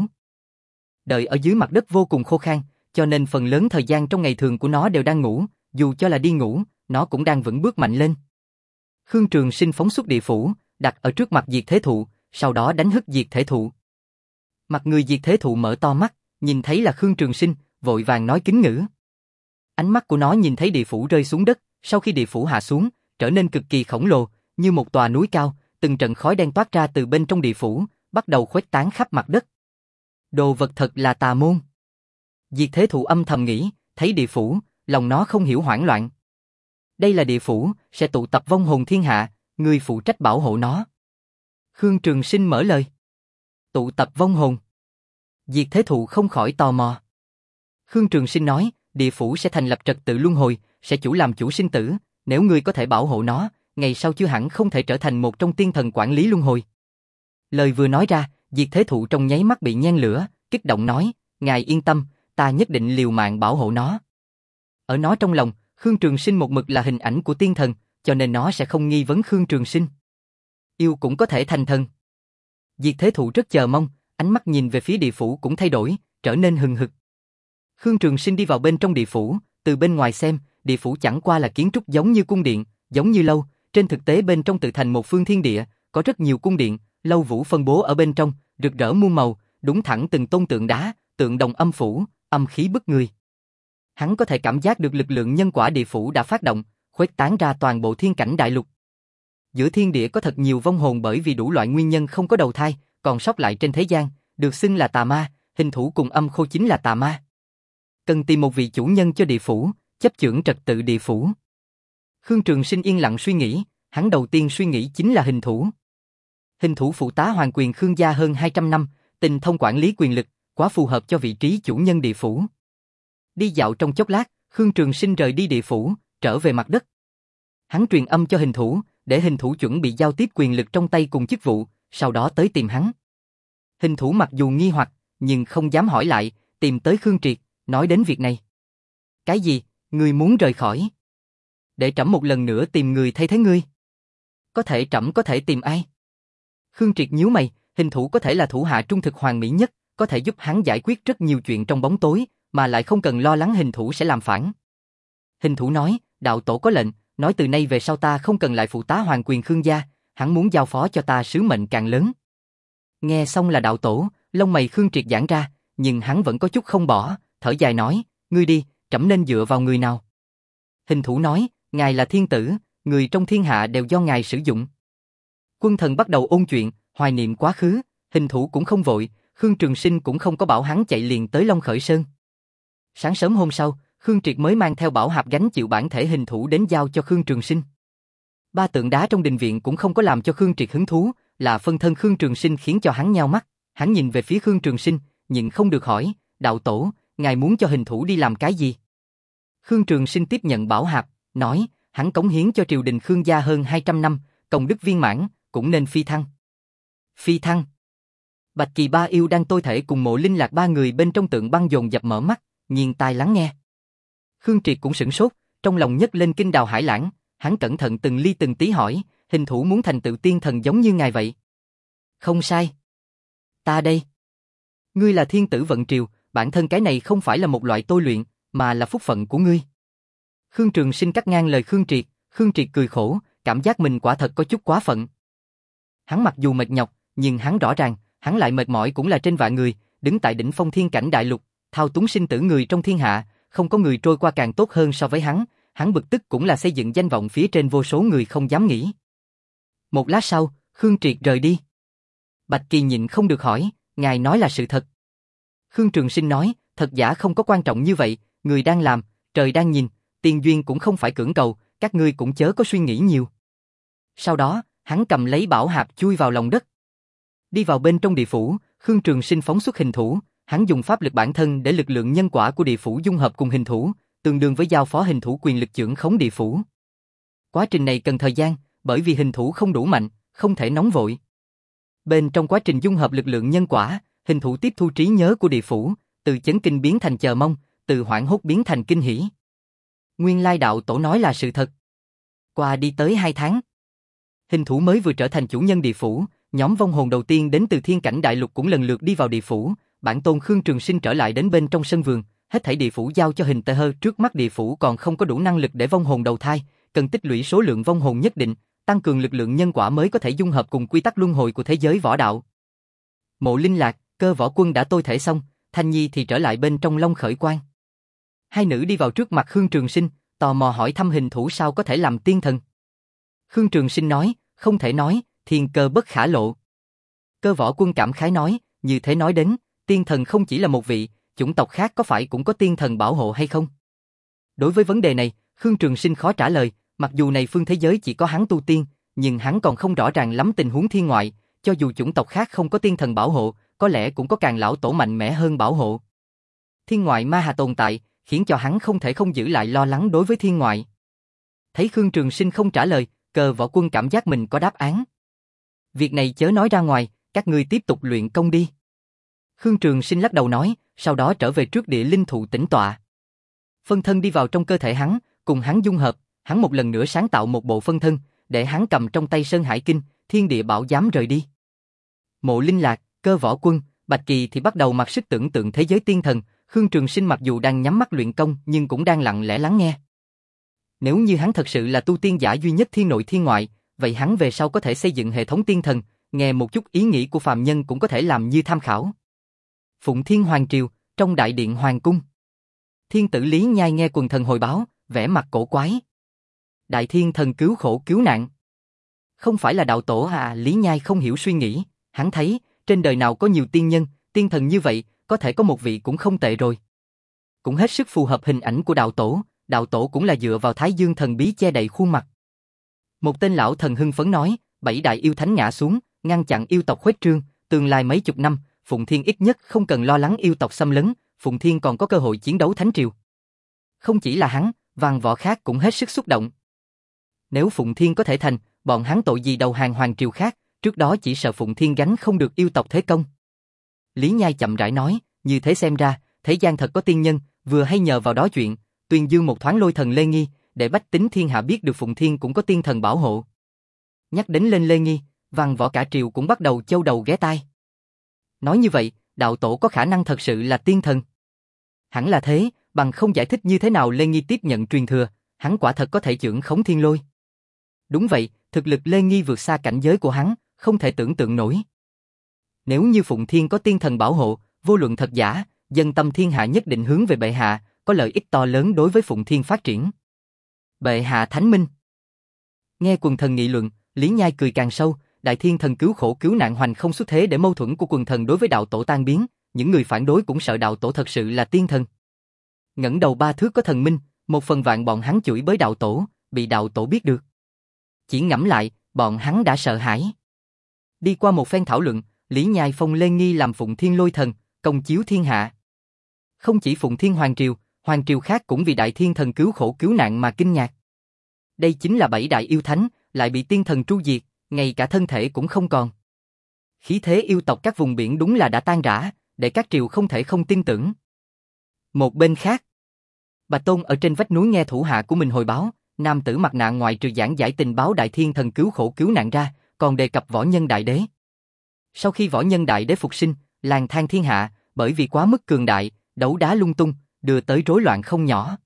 [SPEAKER 1] Đợi ở dưới mặt đất vô cùng khô khan, cho nên phần lớn thời gian trong ngày thường của nó đều đang ngủ, dù cho là đi ngủ, nó cũng đang vững bước mạnh lên. Khương Trường Sinh phóng xuất địa phủ, đặt ở trước mặt diệt thế thụ, sau đó đánh hất diệt thể thụ. Mặt người diệt thế thụ mở to mắt, nhìn thấy là Khương Trường Sinh, vội vàng nói kính ngữ. Ánh mắt của nó nhìn thấy địa phủ rơi xuống đất, sau khi địa phủ hạ xuống, trở nên cực kỳ khổng lồ, như một tòa núi cao, từng trận khói đen toát ra từ bên trong địa phủ, bắt đầu khuếch tán khắp mặt đất. Đồ vật thật là tà môn. Diệt thế thụ âm thầm nghĩ, thấy địa phủ, lòng nó không hiểu hoảng loạn. Đây là địa phủ, sẽ tụ tập vong hồn thiên hạ, người phụ trách bảo hộ nó. Khương Trường Sinh mở lời. Tụ tập vong hồn. Diệt thế thụ không khỏi tò mò. Khương Trường Sinh nói, địa phủ sẽ thành lập trật tự luân hồi, sẽ chủ làm chủ sinh tử, nếu ngươi có thể bảo hộ nó, ngày sau chưa hẳn không thể trở thành một trong tiên thần quản lý luân hồi. Lời vừa nói ra, diệt thế thụ trong nháy mắt bị nhen lửa, kích động nói, ngài yên tâm, ta nhất định liều mạng bảo hộ nó. Ở nó trong lòng, Khương Trường Sinh một mực là hình ảnh của tiên thần, cho nên nó sẽ không nghi vấn Khương Trường Sinh. Yêu cũng có thể thành thần. Diệt thế thụ rất chờ mong, ánh mắt nhìn về phía địa phủ cũng thay đổi, trở nên hừng hực. Khương Trường Sinh đi vào bên trong địa phủ, từ bên ngoài xem, địa phủ chẳng qua là kiến trúc giống như cung điện, giống như lâu, trên thực tế bên trong tự thành một phương thiên địa, có rất nhiều cung điện, lâu vũ phân bố ở bên trong, rực rỡ muôn màu, đúng thẳng từng tôn tượng đá, tượng đồng âm phủ, âm khí bức người. Hắn có thể cảm giác được lực lượng nhân quả địa phủ đã phát động, khuếch tán ra toàn bộ thiên cảnh đại lục. Giữa thiên địa có thật nhiều vong hồn bởi vì đủ loại nguyên nhân không có đầu thai, còn sót lại trên thế gian, được xưng là tà ma, hình thủ cùng âm khô chính là tà ma. Cần tìm một vị chủ nhân cho địa phủ, chấp chưởng trật tự địa phủ. Khương Trường Sinh yên lặng suy nghĩ, hắn đầu tiên suy nghĩ chính là hình thủ. Hình thủ phụ tá hoàng quyền Khương gia hơn hai trăm năm, tinh thông quản lý quyền lực, quá phù hợp cho vị trí chủ nhân địa phủ. Đi dạo trong chốc lát, Khương Trường Sinh rời đi địa phủ, trở về mặt đất. Hắn truyền âm cho hình thủ, để hình thủ chuẩn bị giao tiếp quyền lực trong tay cùng chức vụ, sau đó tới tìm hắn. Hình thủ mặc dù nghi hoặc, nhưng không dám hỏi lại, tìm tới Khương Triệt, nói đến việc này. Cái gì, ngươi muốn rời khỏi? Để trẫm một lần nữa tìm người thay thế ngươi. Có thể trẫm có thể tìm ai? Khương Triệt nhíu mày, hình thủ có thể là thủ hạ trung thực hoàn mỹ nhất, có thể giúp hắn giải quyết rất nhiều chuyện trong bóng tối, mà lại không cần lo lắng hình thủ sẽ làm phản. Hình thủ nói, đạo tổ có lệnh, nói từ nay về sau ta không cần lại phụ tá hoàng quyền Khương gia, hắn muốn giao phó cho ta sứ mệnh càng lớn. Nghe xong là đạo tổ, lông mày Khương Triệt giãn ra, nhưng hắn vẫn có chút không bỏ, thở dài nói, ngươi đi, trẫm nên dựa vào người nào? Hình thủ nói, ngài là thiên tử, người trong thiên hạ đều do ngài sử dụng. Quân thần bắt đầu ôn chuyện, hoài niệm quá khứ, hình thủ cũng không vội, Khương Trường Sinh cũng không có bảo hắn chạy liền tới Long Khởi Sơn. Sáng sớm hôm sau, Khương Triệt mới mang theo bảo hạp gánh chịu bản thể hình thủ đến giao cho Khương Trường Sinh. Ba tượng đá trong đình viện cũng không có làm cho Khương Triệt hứng thú, là phân thân Khương Trường Sinh khiến cho hắn nheo mắt. Hắn nhìn về phía Khương Trường Sinh, nhịn không được hỏi, đạo tổ, ngài muốn cho hình thủ đi làm cái gì? Khương Trường Sinh tiếp nhận bảo hạp, nói, hắn cống hiến cho triều đình Khương gia hơn hai trăm năm, công đức viên mãn, cũng nên phi thăng. Phi thăng? Bạch Kỳ Ba Yêu đang tôi thể cùng Mộ Linh Lạc ba người bên trong tượng băng dồn dập mở mắt, nghiêng tai lắng nghe. Khương Triệt cũng sửng sốt, trong lòng nhấc lên kinh đào hải lãng, hắn cẩn thận từng ly từng tí hỏi, hình thủ muốn thành tựu tiên thần giống như ngài vậy? Không sai. Ta đây. Ngươi là thiên tử vận triều, bản thân cái này không phải là một loại tôi luyện, mà là phúc phận của ngươi. Khương Trường Sinh cắt ngang lời Khương Triệt, Khương Triệt cười khổ, cảm giác mình quả thật có chút quá phận. Hắn mặc dù mệt nhọc, nhưng hắn rõ ràng, hắn lại mệt mỏi cũng là trên vạn người, đứng tại đỉnh phong thiên cảnh đại lục, thao túng sinh tử người trong thiên hạ, không có người trôi qua càng tốt hơn so với hắn, hắn bực tức cũng là xây dựng danh vọng phía trên vô số người không dám nghĩ. Một lát sau, Khương Triệt rời đi. Bạch Kỳ nhịn không được hỏi, ngài nói là sự thật. Khương Trường Sinh nói, thật giả không có quan trọng như vậy, người đang làm, trời đang nhìn, tiền duyên cũng không phải cưỡng cầu, các ngươi cũng chớ có suy nghĩ nhiều. Sau đó, hắn cầm lấy bảo hạp chui vào lòng đất. Đi vào bên trong địa phủ, Khương Trường Sinh phóng xuất hình thủ, hắn dùng pháp lực bản thân để lực lượng nhân quả của địa phủ dung hợp cùng hình thủ, tương đương với giao phó hình thủ quyền lực chưởng khống địa phủ. Quá trình này cần thời gian, bởi vì hình thủ không đủ mạnh, không thể nóng vội. Bên trong quá trình dung hợp lực lượng nhân quả, hình thủ tiếp thu trí nhớ của địa phủ, từ chấn kinh biến thành chờ mong, từ hoảng hốt biến thành kinh hỉ. Nguyên lai đạo tổ nói là sự thật. Qua đi tới hai tháng, hình thủ mới vừa trở thành chủ nhân địa phủ, nhóm vong hồn đầu tiên đến từ thiên cảnh đại lục cũng lần lượt đi vào địa phủ, bản tôn Khương Trường Sinh trở lại đến bên trong sân vườn, hết thảy địa phủ giao cho hình tê hơ, trước mắt địa phủ còn không có đủ năng lực để vong hồn đầu thai, cần tích lũy số lượng vong hồn nhất định, tăng cường lực lượng nhân quả mới có thể dung hợp cùng quy tắc luân hồi của thế giới võ đạo. Mộ Linh Lạc, Cơ Võ Quân đã tôi thể xong, Thanh Nhi thì trở lại bên trong Long Khởi Quan. Hai nữ đi vào trước mặt Khương Trường Sinh, tò mò hỏi thăm hình thủ sao có thể làm tiên thần. Khương Trường Sinh nói, không thể nói, thiên cơ bất khả lộ. Cơ Võ Quân cảm khái nói, như thế nói đến, tiên thần không chỉ là một vị, chủng tộc khác có phải cũng có tiên thần bảo hộ hay không? Đối với vấn đề này, Khương Trường Sinh khó trả lời, mặc dù này phương thế giới chỉ có hắn tu tiên, nhưng hắn còn không rõ ràng lắm tình huống thiên ngoại, cho dù chủng tộc khác không có tiên thần bảo hộ, có lẽ cũng có càng lão tổ mạnh mẽ hơn bảo hộ. Thiên ngoại ma hà tồn tại, khiến cho hắn không thể không giữ lại lo lắng đối với thiên ngoại. Thấy Khương Trường Sinh không trả lời, Cơ Võ Quân cảm giác mình có đáp án. Việc này chớ nói ra ngoài, các ngươi tiếp tục luyện công đi. Khương Trường Sinh lắc đầu nói, sau đó trở về trước địa linh thụ tĩnh tọa. Phân thân đi vào trong cơ thể hắn, cùng hắn dung hợp, hắn một lần nữa sáng tạo một bộ phân thân, để hắn cầm trong tay Sơn Hải Kinh, Thiên Địa Bảo Giám rời đi. Mộ Linh Lạc, Cơ Võ Quân, Bạch Kỳ thì bắt đầu mặc sức tưởng tượng thế giới tiên thần, Khương Trường Sinh mặc dù đang nhắm mắt luyện công nhưng cũng đang lặng lẽ lắng nghe. Nếu như hắn thật sự là tu tiên giả duy nhất thiên nội thiên ngoại, vậy hắn về sau có thể xây dựng hệ thống tiên thần, nghe một chút ý nghĩ của phàm nhân cũng có thể làm như tham khảo. Phụng Thiên Hoàng Triều, Trong đại điện hoàng cung, thiên tử Lý Nhai nghe quần thần hồi báo, vẻ mặt cổ quái. Đại thiên thần cứu khổ cứu nạn. Không phải là đạo tổ à? Lý Nhai không hiểu suy nghĩ, hắn thấy, trên đời nào có nhiều tiên nhân, tiên thần như vậy, có thể có một vị cũng không tệ rồi. Cũng hết sức phù hợp hình ảnh của đạo tổ, đạo tổ cũng là dựa vào Thái Dương thần bí che đậy khuôn mặt. Một tên lão thần hưng phấn nói, bảy đại yêu thánh ngã xuống, ngăn chặn yêu tộc khuếch trương, tương lai mấy chục năm, Phụng Thiên ít nhất không cần lo lắng yêu tộc xâm lấn, Phụng Thiên còn có cơ hội chiến đấu thánh triều. Không chỉ là hắn, văn võ khác cũng hết sức xúc động. Nếu Phụng Thiên có thể thành, bọn hắn tội gì đầu hàng hoàng triều khác, trước đó chỉ sợ Phụng Thiên gánh không được yêu tộc thế công. Lý Nhai chậm rãi nói, như thế xem ra, thế gian thật có tiên nhân, vừa hay nhờ vào đó chuyện, tuyên dương một thoáng lôi thần Lê Nghi, để bách tính thiên hạ biết được Phụng Thiên cũng có tiên thần bảo hộ. Nhắc đến lên Lê Nghi, văn võ cả triều cũng bắt đầu châu đầu ghé tai. Nói như vậy, đạo tổ có khả năng thật sự là tiên thần. Hẳn là thế, bằng không giải thích như thế nào Lê Nghi tiếp nhận truyền thừa, hắn quả thật có thể chưởng khống thiên lôi. Đúng vậy, thực lực Lê Nghi vượt xa cảnh giới của hắn, không thể tưởng tượng nổi. Nếu như Phụng Thiên có tiên thần bảo hộ, vô luận thật giả, dân tâm thiên hạ nhất định hướng về bệ hạ, có lợi ích to lớn đối với Phụng Thiên phát triển. Bệ hạ thánh minh. Nghe quần thần nghị luận, Lý Nhai cười càng sâu, đại thiên thần cứu khổ cứu nạn hoành không xuất thế để mâu thuẫn của quần thần đối với đạo tổ tan biến, những người phản đối cũng sợ đạo tổ thật sự là tiên thần. Ngẩng đầu ba thước có thần minh, một phần vạn bọn hắn chửi bới đạo tổ, bị đạo tổ biết được. Chỉ ngẫm lại, bọn hắn đã sợ hãi. Đi qua một phen thảo luận, Lý Nhai phong Lê Nghi làm Phụng Thiên lôi thần, công chiếu thiên hạ. Không chỉ Phụng Thiên hoàng triều, hoàng triều khác cũng vì đại thiên thần cứu khổ cứu nạn mà kinh ngạc. Đây chính là bảy đại yêu thánh, lại bị tiên thần tru diệt, ngay cả thân thể cũng không còn. Khí thế yêu tộc các vùng biển đúng là đã tan rã, để các triều không thể không tin tưởng. Một bên khác, Bạch Tôn ở trên vách núi nghe thủ hạ của mình hồi báo, nam tử mặt nạ ngoài trừ giảng giải tình báo đại thiên thần cứu khổ cứu nạn ra, còn đề cập võ nhân đại đế. Sau khi võ nhân đại đế phục sinh, lang thang thiên hạ, bởi vì quá mức cường đại, đấu đá lung tung, đưa tới rối loạn không nhỏ.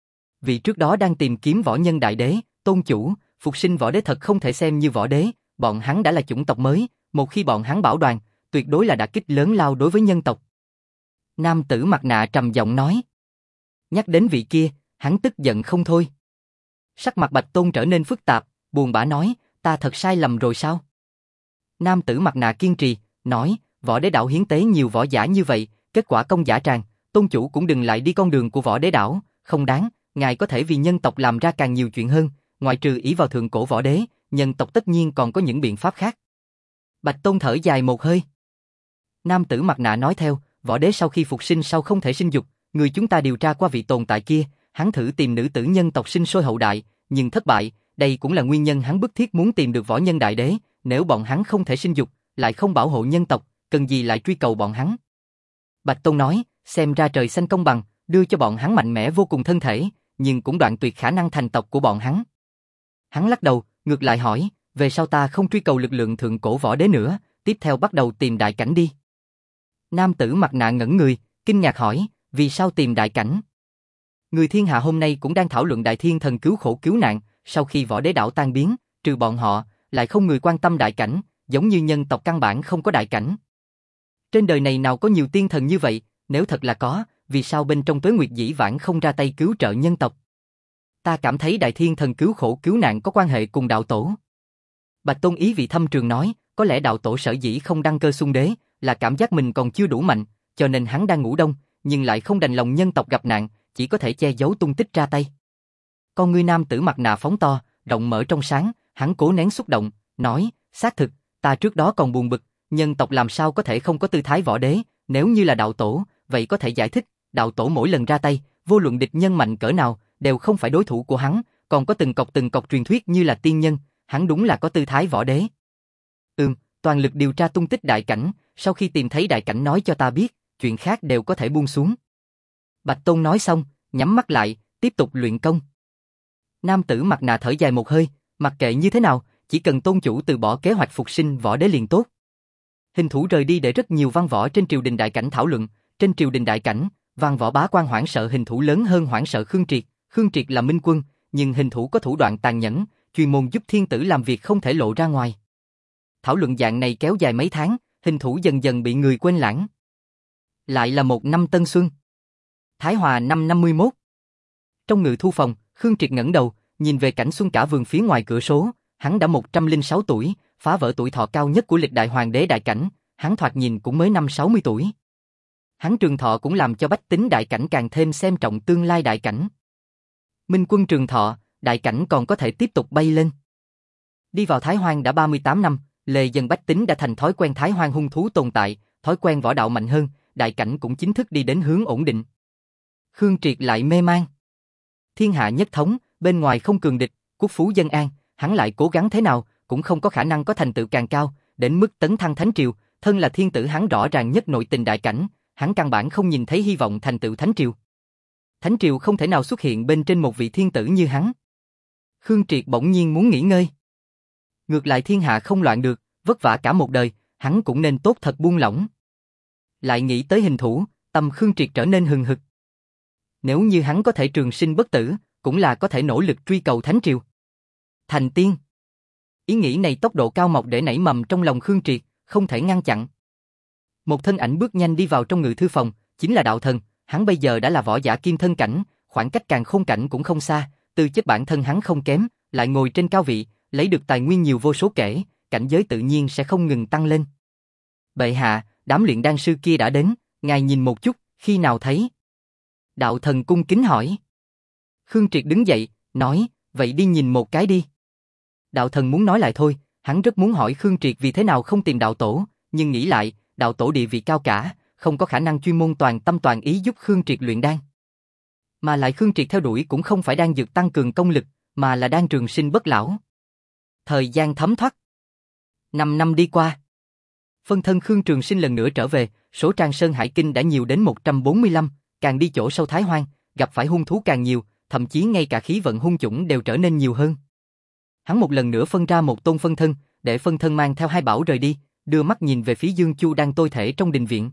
[SPEAKER 1] Vì trước đó đang tìm kiếm võ nhân đại đế, tôn chủ, phục sinh võ đế thật không thể xem như võ đế, bọn hắn đã là chủng tộc mới, một khi bọn hắn bảo đoàn, tuyệt đối là đả kích lớn lao đối với nhân tộc. Nam tử mặt nạ trầm giọng nói. Nhắc đến vị kia, hắn tức giận không thôi. Sắc mặt Bạch Tôn trở nên phức tạp, buồn bã nói, ta thật sai lầm rồi sao? Nam tử mặt nạ kiên trì, nói, võ đế đảo hiến tế nhiều võ giả như vậy, kết quả công giả tràn, tôn chủ cũng đừng lại đi con đường của võ đế đảo, không đáng, ngài có thể vì nhân tộc làm ra càng nhiều chuyện hơn, ngoại trừ ý vào thượng cổ võ đế, nhân tộc tất nhiên còn có những biện pháp khác. Bạch Tôn thở dài một hơi. Nam tử mặt nạ nói theo, võ đế sau khi phục sinh sau không thể sinh dục, người chúng ta điều tra qua vị tồn tại kia, hắn thử tìm nữ tử nhân tộc sinh sôi hậu đại, nhưng thất bại, đây cũng là nguyên nhân hắn bức thiết muốn tìm được võ nhân đại đế, nếu bọn hắn không thể sinh dục, lại không bảo hộ nhân tộc, cần gì lại truy cầu bọn hắn. Bạch Tôn nói, xem ra trời xanh công bằng, đưa cho bọn hắn mạnh mẽ vô cùng thân thể, nhưng cũng đoạn tuyệt khả năng thành tộc của bọn hắn. Hắn lắc đầu, ngược lại hỏi, về sau ta không truy cầu lực lượng thượng cổ võ đế nữa, tiếp theo bắt đầu tìm đại cảnh đi. Nam tử mặt nạ ngẩn người, kinh ngạc hỏi, vì sao tìm đại cảnh? Người thiên hạ hôm nay cũng đang thảo luận đại thiên thần cứu khổ cứu nạn, sau khi võ đế đảo tan biến, trừ bọn họ, lại không người quan tâm đại cảnh, giống như nhân tộc căn bản không có đại cảnh. Trên đời này nào có nhiều tiên thần như vậy, nếu thật là có, vì sao bên trong Tuế Nguyệt dĩ vãng không ra tay cứu trợ nhân tộc? Ta cảm thấy đại thiên thần cứu khổ cứu nạn có quan hệ cùng đạo tổ. Bạch Tôn ý vị thâm trường nói, có lẽ đạo tổ sở dĩ không đăng cơ xung đế, là cảm giác mình còn chưa đủ mạnh, cho nên hắn đang ngủ đông, nhưng lại không đành lòng nhân tộc gặp nạn, chỉ có thể che giấu tung tích ra tay. Con ngươi nam tử mặt nạ phóng to, rộng mở trong sáng, hắn cố nén xúc động, nói, xác thực, ta trước đó còn buồn bực, nhân tộc làm sao có thể không có tư thái võ đế, nếu như là đạo tổ, vậy có thể giải thích, đạo tổ mỗi lần ra tay, vô luận địch nhân mạnh cỡ nào, đều không phải đối thủ của hắn, còn có từng cọc từng cọc truyền thuyết như là tiên nhân, hắn đúng là có tư thái võ đế. Ừm, toàn lực điều tra tung tích đại cảnh, sau khi tìm thấy đại cảnh nói cho ta biết, chuyện khác đều có thể buông xuống. Bạch Tôn nói xong, nhắm mắt lại, tiếp tục luyện công. Nam tử mặt nạ thở dài một hơi, mặc kệ như thế nào, chỉ cần tôn chủ từ bỏ kế hoạch phục sinh võ đế liền tốt. Hình thủ rời đi để rất nhiều văn võ trên triều đình đại cảnh thảo luận, trên triều đình đại cảnh, văn võ bá quan hoảng sợ hình thủ lớn hơn hoảng sợ Khương Triệt, Khương Triệt là minh quân, nhưng hình thủ có thủ đoạn tàn nhẫn, chuyên môn giúp thiên tử làm việc không thể lộ ra ngoài. Thảo luận dạng này kéo dài mấy tháng, hình thủ dần dần bị người quên lãng. Lại là một năm Tân Xuân. Thái Hòa năm năm mươi mốt. Trong ngự thu phòng, Khương Triệt ngẩng đầu, nhìn về cảnh xuân cả vườn phía ngoài cửa sổ, hắn đã một trăm lẻ sáu tuổi, phá vỡ tuổi thọ cao nhất của lịch đại hoàng đế Đại Cảnh, hắn thoạt nhìn cũng mới năm sáu mươi tuổi. Hắn trường thọ cũng làm cho bách tính Đại Cảnh càng thêm xem trọng tương lai Đại Cảnh. Minh quân trường thọ, Đại Cảnh còn có thể tiếp tục bay lên. Đi vào Thái Hoang đã ba mươi tám năm, lề dần bách tính đã thành thói quen Thái Hoang hung thú tồn tại, thói quen võ đạo mạnh hơn, Đại Cảnh cũng chính thức đi đến hướng ổn định. Khương Triệt lại mê man. Thiên hạ nhất thống, bên ngoài không cường địch, quốc phú dân an, hắn lại cố gắng thế nào, cũng không có khả năng có thành tựu càng cao, đến mức tấn thăng thánh triều, thân là thiên tử hắn rõ ràng nhất nội tình Đại Cảnh, hắn căn bản không nhìn thấy hy vọng thành tựu thánh triều. Thánh triều không thể nào xuất hiện bên trên một vị thiên tử như hắn. Khương Triệt bỗng nhiên muốn nghỉ ngơi. Ngược lại thiên hạ không loạn được, vất vả cả một đời, hắn cũng nên tốt thật buông lỏng. Lại nghĩ tới hình thủ, tâm Khương Triệt trở nên hừng hực. Nếu như hắn có thể trường sinh bất tử, cũng là có thể nỗ lực truy cầu thánh triều. Thành tiên. Ý nghĩ này tốc độ cao mọc để nảy mầm trong lòng Khương Triệt, không thể ngăn chặn. Một thân ảnh bước nhanh đi vào trong ngự thư phòng, chính là đạo thần, hắn bây giờ đã là võ giả kim thân cảnh, khoảng cách càn khôn cảnh cũng không xa, tư chất bản thân hắn không kém, lại ngồi trên cao vị, lấy được tài nguyên nhiều vô số kể, cảnh giới tự nhiên sẽ không ngừng tăng lên. Bệ hạ, đám luyện đan sư kia đã đến, ngài nhìn một chút, khi nào thấy? Đạo thần cung kính hỏi. Khương Triệt đứng dậy, nói, vậy đi nhìn một cái đi. Đạo thần muốn nói lại thôi, hắn rất muốn hỏi Khương Triệt vì thế nào không tìm đạo tổ, nhưng nghĩ lại, đạo tổ địa vị cao cả, không có khả năng chuyên môn toàn tâm toàn ý giúp Khương Triệt luyện đan. Mà lại Khương Triệt theo đuổi cũng không phải đan dược tăng cường công lực, mà là đan trường sinh bất lão. Thời gian thấm thoát. Năm năm đi qua. Phân thân Khương Trường Sinh lần nữa trở về, số trang Sơn Hải Kinh đã nhiều đến một trăm bốn mươi lăm, càng đi chỗ sâu Thái Hoang, gặp phải hung thú càng nhiều, thậm chí ngay cả khí vận hung chủng đều trở nên nhiều hơn. Hắn một lần nữa phân ra một tôn phân thân, để phân thân mang theo hai bảo rời đi, đưa mắt nhìn về phía Dương Chu đang tôi thể trong đình viện.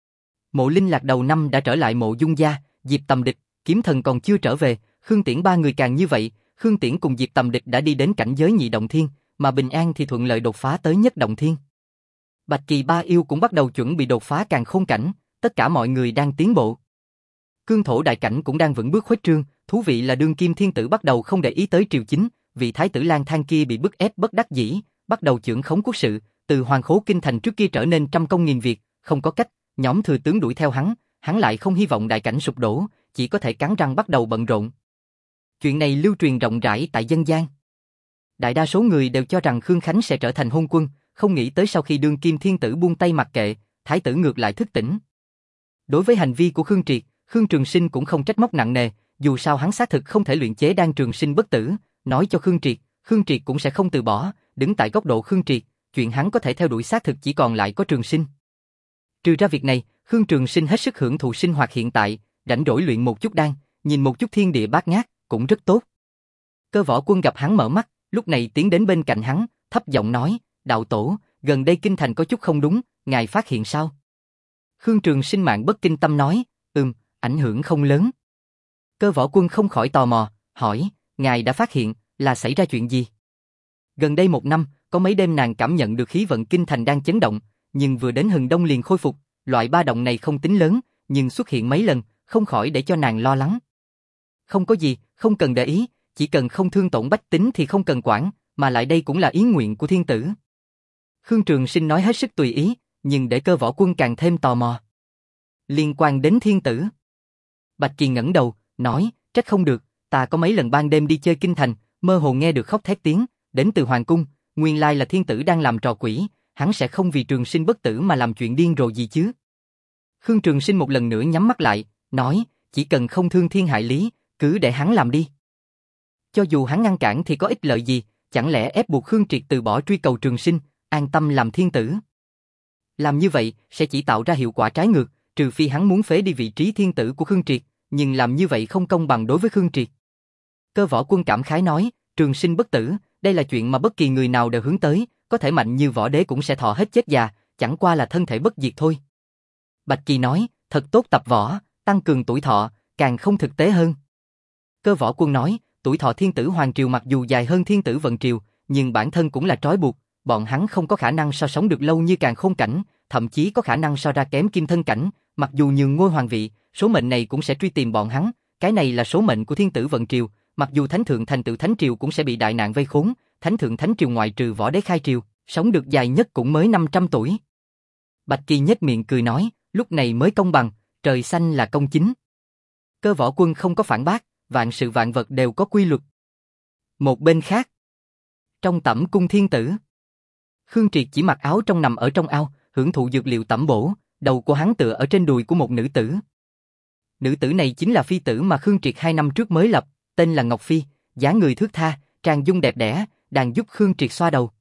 [SPEAKER 1] Mộ Linh Lạc đầu năm đã trở lại Mộ Dung gia, Diệp Tầm Địch, Kiếm Thần còn chưa trở về, Khương Tiễn ba người càng như vậy, Khương Tiễn cùng Diệp Tầm Địch đã đi đến cảnh giới nhị động thiên, mà Bình An thì thuận lợi đột phá tới nhất động thiên. Bạch Kỳ Ba Yêu cũng bắt đầu chuẩn bị đột phá càn khôn cảnh, tất cả mọi người đang tiến bộ. Cương thổ đại cảnh cũng đang vững bước khuếch trương, thú vị là đương kim thiên tử bắt đầu không để ý tới triều chính, vị thái tử Lang Thang kia bị bức ép bất đắc dĩ, bắt đầu chưởng khống quốc sự, từ hoàng khố kinh thành trước kia trở nên trăm công nghìn việc, không có cách, nhóm thừa tướng đuổi theo hắn, hắn lại không hy vọng đại cảnh sụp đổ, chỉ có thể cắn răng bắt đầu bận rộn. Chuyện này lưu truyền rộng rãi tại dân gian. Đại đa số người đều cho rằng Khương Khánh sẽ trở thành hôn quân, không nghĩ tới sau khi đương kim thiên tử buông tay mặc kệ, thái tử ngược lại thức tỉnh. Đối với hành vi của Khương Triệt, Khương Trường Sinh cũng không trách móc nặng nề, dù sao hắn xác thực không thể luyện chế đan trường sinh bất tử, nói cho Khương Triệt, Khương Triệt cũng sẽ không từ bỏ, đứng tại góc độ Khương Triệt, chuyện hắn có thể theo đuổi xác thực chỉ còn lại có Trường Sinh. Trừ ra việc này, Khương Trường Sinh hết sức hưởng thụ sinh hoạt hiện tại, rảnh rỗi luyện một chút đan, nhìn một chút thiên địa bát ngát, cũng rất tốt. Cơ Võ Quân gặp hắn mở mắt, lúc này tiến đến bên cạnh hắn, thấp giọng nói, đạo tổ, gần đây kinh thành có chút không đúng, ngài phát hiện sao? Khương Trường Sinh mạng bất kinh tâm nói, ừm, ảnh hưởng không lớn. Cơ Võ Quân không khỏi tò mò, hỏi, ngài đã phát hiện, là xảy ra chuyện gì? Gần đây một năm, có mấy đêm nàng cảm nhận được khí vận kinh thành đang chấn động, nhưng vừa đến hừng đông liền khôi phục, loại ba động này không tính lớn, nhưng xuất hiện mấy lần, không khỏi để cho nàng lo lắng. Không có gì, không cần để ý, chỉ cần không thương tổn bách tính thì không cần quản, mà lại đây cũng là ý nguyện của thiên tử. Khương Trường Sinh nói hết sức tùy ý, nhưng để Cơ Võ Quân càng thêm tò mò. Liên quan đến thiên tử. Bạch Kỳ ngẩng đầu, nói, trách không được, ta có mấy lần ban đêm đi chơi kinh thành, mơ hồ nghe được khóc thét tiếng, đến từ hoàng cung, nguyên lai là thiên tử đang làm trò quỷ, hắn sẽ không vì Trường Sinh bất tử mà làm chuyện điên rồ gì chứ. Khương Trường Sinh một lần nữa nhắm mắt lại, nói, chỉ cần không thương thiên hại lý, cứ để hắn làm đi. Cho dù hắn ngăn cản thì có ích lợi gì, chẳng lẽ ép buộc Khương Triệt từ bỏ truy cầu Trường Sinh, an tâm làm thiên tử. Làm như vậy sẽ chỉ tạo ra hiệu quả trái ngược, trừ phi hắn muốn phế đi vị trí thiên tử của Khương Triệt, nhưng làm như vậy không công bằng đối với Khương Triệt. Cơ Võ Quân cảm khái nói, Trường Sinh bất tử, đây là chuyện mà bất kỳ người nào đều hướng tới, có thể mạnh như võ đế cũng sẽ thọ hết chết già, chẳng qua là thân thể bất diệt thôi. Bạch Kỳ nói, thật tốt tập võ, tăng cường tuổi thọ, càng không thực tế hơn. Cơ Võ Quân nói, tuổi thọ thiên tử hoàng triều mặc dù dài hơn thiên tử vận triều, nhưng bản thân cũng là trói buộc, bọn hắn không có khả năng so sống được lâu như càn khôn cảnh, thậm chí có khả năng so ra kém kim thân cảnh, mặc dù nhường ngôi hoàng vị, số mệnh này cũng sẽ truy tìm bọn hắn, cái này là số mệnh của thiên tử vận triều, mặc dù Thánh thượng thành tựu Thánh triều cũng sẽ bị đại nạn vây khốn, Thánh thượng Thánh triều ngoại trừ võ đế khai triều, sống được dài nhất cũng mới năm trăm tuổi. Bạch Kỳ nhếch miệng cười nói, lúc này mới công bằng, trời xanh là công chính. Cơ Võ Quân không có phản bác, vạn sự vạn vật đều có quy luật. Một bên khác, trong tẩm cung thiên tử, Khương Triệt chỉ mặc áo trong nằm ở trong ao, hưởng thụ dược liệu tẩm bổ, đầu của hắn tựa ở trên đùi của một nữ tử. Nữ tử này chính là phi tử mà Khương Triệt hai năm trước mới lập, tên là Ngọc Phi, dáng người thướt tha, tràn dung đẹp đẽ, đang giúp Khương Triệt xoa đầu.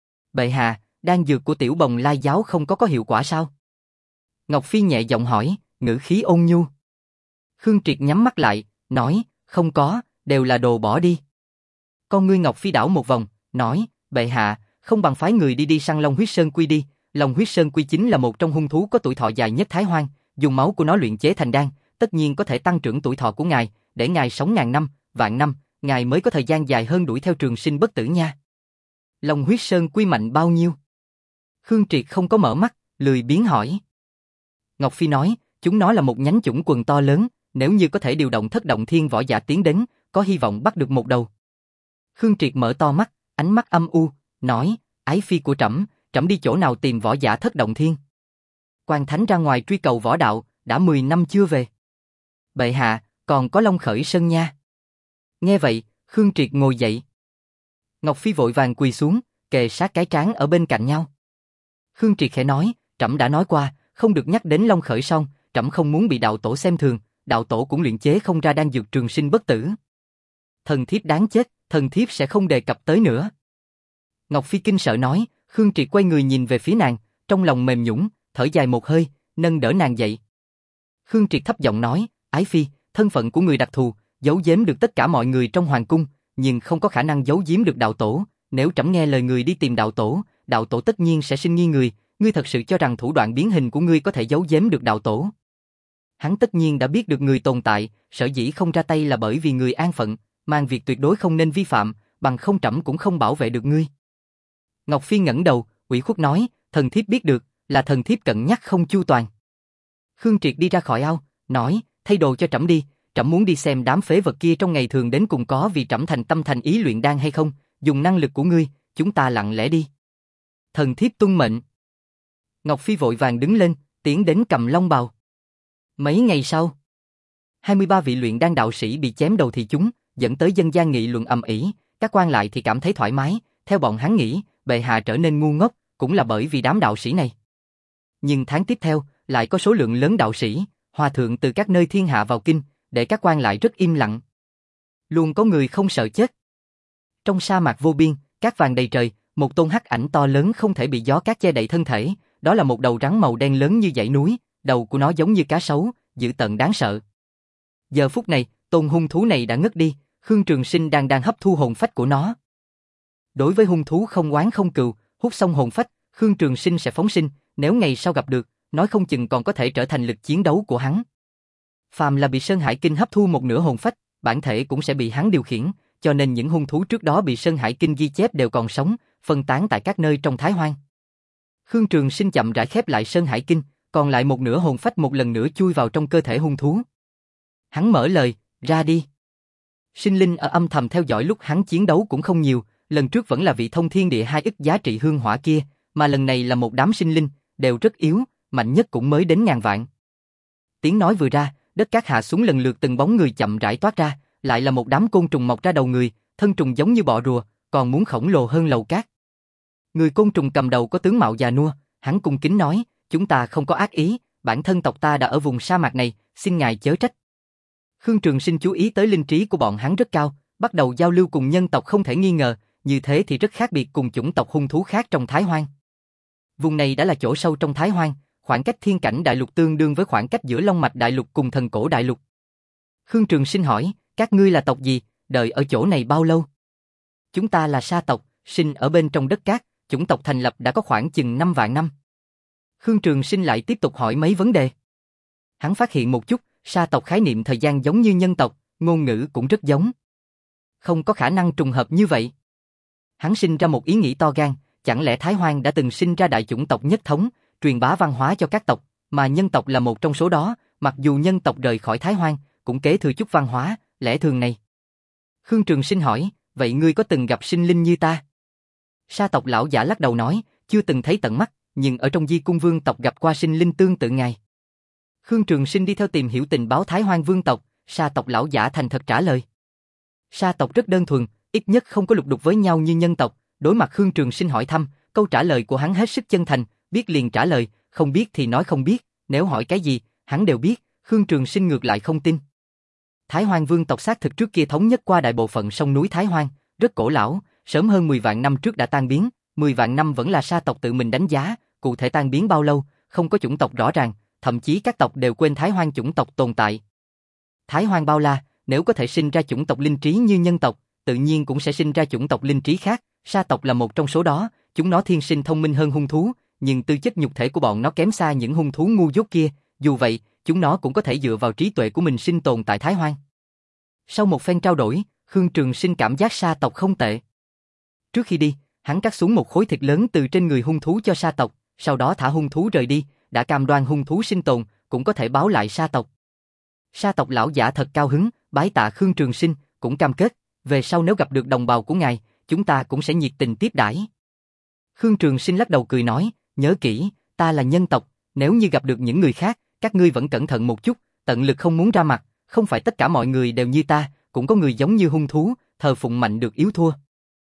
[SPEAKER 1] Bệ hạ, đan dược của tiểu bồng lai giáo không có có hiệu quả sao? Ngọc Phi nhẹ giọng hỏi, ngữ khí ôn nhu. Khương Triệt nhắm mắt lại, nói, không có, đều là đồ bỏ đi. Con ngươi Ngọc Phi đảo một vòng, nói, bệ hạ, không bằng phái người đi đi săn Long Huyết Sơn Quy đi. Long Huyết Sơn Quy chính là một trong hung thú có tuổi thọ dài nhất Thái Hoang, dùng máu của nó luyện chế thành đan, tất nhiên có thể tăng trưởng tuổi thọ của ngài, để ngài sống ngàn năm, vạn năm, ngài mới có thời gian dài hơn đuổi theo trường sinh bất tử nha. Long Huyết Sơn Quy mạnh bao nhiêu? Khương Triệt không có mở mắt, lười biếng hỏi. Ngọc Phi nói, chúng nó là một nhánh chủng quần to lớn, nếu như có thể điều động thất động thiên võ giả tiến đến, có hy vọng bắt được một đầu. Khương Triệt mở to mắt, ánh mắt âm u, nói, ái phi của trẫm, trẫm đi chỗ nào tìm võ giả thất động thiên? Quan Thánh ra ngoài truy cầu võ đạo, đã mười năm chưa về. Bệ hạ, còn có Long Khởi Sơn nha. Nghe vậy, Khương Triệt ngồi dậy. Ngọc Phi vội vàng quỳ xuống, kề sát cái trán ở bên cạnh nhau. Khương Triệt khẽ nói, trẫm đã nói qua, không được nhắc đến Long Khởi Sơn, trẫm không muốn bị đạo tổ xem thường, đạo tổ cũng luyện chế không ra đan dược trường sinh bất tử. Thần thiếp đáng chết, thần thiếp sẽ không đề cập tới nữa. Ngọc Phi kinh sợ nói, Khương Triệt quay người nhìn về phía nàng, trong lòng mềm nhũn, thở dài một hơi, nâng đỡ nàng dậy. Khương Triệt thấp giọng nói, ái phi, thân phận của người đặc thù, giấu giếm được tất cả mọi người trong hoàng cung, nhưng không có khả năng giấu giếm được đạo tổ. Nếu trẫm nghe lời người đi tìm đạo tổ, đạo tổ tất nhiên sẽ sinh nghi người. Ngươi thật sự cho rằng thủ đoạn biến hình của ngươi có thể giấu giếm được đạo tổ? Hắn tất nhiên đã biết được người tồn tại, sở dĩ không ra tay là bởi vì người an phận, mang việc tuyệt đối không nên vi phạm, bằng không trẫm cũng không bảo vệ được ngươi. Ngọc Phi ngẩng đầu, ủy khuất nói, thần thiếp biết được, là thần thiếp cân nhắc không chu toàn. Khương Triệt đi ra khỏi ao, nói, thay đồ cho trẫm đi, trẫm muốn đi xem đám phế vật kia trong ngày thường đến cùng có vì trẫm thành tâm thành ý luyện đan hay không, dùng năng lực của ngươi, chúng ta lặng lẽ đi. Thần thiếp tuân mệnh. Ngọc Phi vội vàng đứng lên, tiến đến cầm long bào. Mấy ngày sau, hai mươi ba vị luyện đan đạo sĩ bị chém đầu thì chúng, dẫn tới dân gian nghị luận ầm ĩ, các quan lại thì cảm thấy thoải mái, theo bọn hắn nghĩ, bệ hạ trở nên ngu ngốc, cũng là bởi vì đám đạo sĩ này. Nhưng tháng tiếp theo, lại có số lượng lớn đạo sĩ, hòa thượng từ các nơi thiên hạ vào kinh, để các quan lại rất im lặng. Luôn có người không sợ chết. Trong sa mạc vô biên, cát vàng đầy trời, một tôn hắc ảnh to lớn không thể bị gió cát che đậy thân thể, đó là một đầu rắn màu đen lớn như dãy núi, đầu của nó giống như cá sấu, dữ tợn đáng sợ. Giờ phút này, tôn hung thú này đã ngất đi, Khương Trường Sinh đang đang hấp thu hồn phách của nó. Đối với hung thú không oán không cừu, hút xong hồn phách, Khương Trường Sinh sẽ phóng sinh, nếu ngày sau gặp được, nói không chừng còn có thể trở thành lực chiến đấu của hắn. Phàm là bị Sơn Hải Kinh hấp thu một nửa hồn phách, bản thể cũng sẽ bị hắn điều khiển, cho nên những hung thú trước đó bị Sơn Hải Kinh ghi chép đều còn sống, phân tán tại các nơi trong Thái Hoang. Khương Trường Sinh chậm rãi khép lại Sơn Hải Kinh, còn lại một nửa hồn phách một lần nữa chui vào trong cơ thể hung thú. Hắn mở lời, ra đi. Sinh linh ở âm thầm theo dõi lúc hắn chiến đấu cũng không nhiều, lần trước vẫn là vị thông thiên địa hai ức giá trị hương hỏa kia, mà lần này là một đám sinh linh, đều rất yếu, mạnh nhất cũng mới đến ngàn vạn. Tiếng nói vừa ra, đất cát hạ xuống lần lượt từng bóng người chậm rãi toát ra, lại là một đám côn trùng mọc ra đầu người, thân trùng giống như bọ rùa, còn muốn khổng lồ hơn lầu cát. Người côn trùng cầm đầu có tướng mạo già nua, hắn cung kính nói, chúng ta không có ác ý, bản thân tộc ta đã ở vùng sa mạc này, xin ngài chớ trách. Khương Trường Sinh chú ý tới linh trí của bọn hắn rất cao, bắt đầu giao lưu cùng nhân tộc không thể nghi ngờ, như thế thì rất khác biệt cùng chủng tộc hung thú khác trong Thái Hoang. Vùng này đã là chỗ sâu trong Thái Hoang, khoảng cách thiên cảnh đại lục tương đương với khoảng cách giữa Long Mạch đại lục cùng thần cổ đại lục. Khương Trường Sinh hỏi, các ngươi là tộc gì, đợi ở chỗ này bao lâu? Chúng ta là sa tộc, sinh ở bên trong đất cát, chủng tộc thành lập đã có khoảng chừng năm vạn năm. Khương Trường Sinh lại tiếp tục hỏi mấy vấn đề. Hắn phát hiện một chút, sa tộc khái niệm thời gian giống như nhân tộc, ngôn ngữ cũng rất giống. Không có khả năng trùng hợp như vậy. Hắn sinh ra một ý nghĩ to gan, chẳng lẽ Thái Hoang đã từng sinh ra đại chủng tộc nhất thống, truyền bá văn hóa cho các tộc, Mà nhân tộc là một trong số đó, mặc dù nhân tộc rời khỏi Thái Hoang, cũng kế thừa chút văn hóa, lẽ thường này. Khương Trường Sinh hỏi, vậy ngươi có từng gặp sinh linh như ta? Sa tộc lão giả lắc đầu nói, chưa từng thấy tận mắt, nhưng ở trong Di Cung Vương tộc gặp qua sinh linh tương tự ngài. Khương Trường Sinh đi theo tìm hiểu tình báo Thái Hoang Vương tộc, Sa tộc lão giả thành thật trả lời. Sa tộc rất đơn thuần, ít nhất không có lục đục với nhau như nhân tộc. Đối mặt Khương Trường Sinh hỏi thăm, câu trả lời của hắn hết sức chân thành, biết liền trả lời, không biết thì nói không biết, nếu hỏi cái gì, hắn đều biết. Khương Trường Sinh ngược lại không tin. Thái Hoang Vương tộc xác thực trước kia thống nhất qua đại bộ phận sông núi Thái Hoang, rất cổ lão, sớm hơn mười vạn năm trước đã tan biến, mười vạn năm vẫn là Sa tộc tự mình đánh giá, cụ thể tan biến bao lâu, không có chủng tộc rõ ràng, thậm chí các tộc đều quên Thái Hoang chủng tộc tồn tại. Thái Hoang bao la, nếu có thể sinh ra chủng tộc linh trí như nhân tộc, tự nhiên cũng sẽ sinh ra chủng tộc linh trí khác, Sa tộc là một trong số đó, chúng nó thiên sinh thông minh hơn hung thú, nhưng tư chất nhục thể của bọn nó kém xa những hung thú ngu dốt kia, dù vậy, chúng nó cũng có thể dựa vào trí tuệ của mình sinh tồn tại Thái Hoang. Sau một phen trao đổi, Khương Trường Sinh cảm giác Sa tộc không tệ. Trước khi đi, hắn cắt xuống một khối thịt lớn từ trên người hung thú cho Sa tộc, sau đó thả hung thú rời đi, đã cam đoan hung thú sinh tồn, cũng có thể báo lại Sa tộc. Sa tộc lão giả thật cao hứng, bái tạ Khương Trường Sinh, cũng cam kết, về sau nếu gặp được đồng bào của ngài, chúng ta cũng sẽ nhiệt tình tiếp đãi. Khương Trường Sinh lắc đầu cười nói, nhớ kỹ, ta là nhân tộc, nếu như gặp được những người khác, các ngươi vẫn cẩn thận một chút, tận lực không muốn ra mặt, không phải tất cả mọi người đều như ta, cũng có người giống như hung thú, thờ phụng mạnh được yếu thua.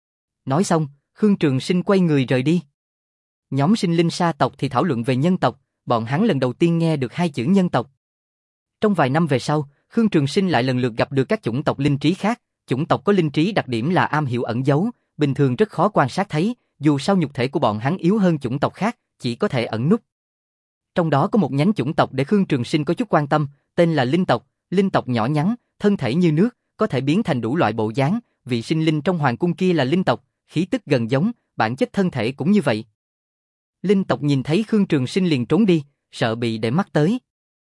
[SPEAKER 1] Nói xong, Khương Trường Sinh quay người rời đi. Nhóm sinh linh Sa tộc thì thảo luận về nhân tộc, bọn hắn lần đầu tiên nghe được hai chữ nhân tộc. Trong vài năm về sau, Khương Trường Sinh lại lần lượt gặp được các chủng tộc linh trí khác, chủng tộc có linh trí đặc điểm là am hiểu ẩn giấu, bình thường rất khó quan sát thấy, dù sao nhục thể của bọn hắn yếu hơn chủng tộc khác, chỉ có thể ẩn núp. Trong đó có một nhánh chủng tộc để Khương Trường Sinh có chút quan tâm, tên là linh tộc, linh tộc nhỏ nhắn, thân thể như nước, có thể biến thành đủ loại bộ dáng, vị sinh linh trong hoàng cung kia là linh tộc, khí tức gần giống, bản chất thân thể cũng như vậy. Linh tộc nhìn thấy Khương Trường Sinh liền trốn đi, sợ bị để mắt tới.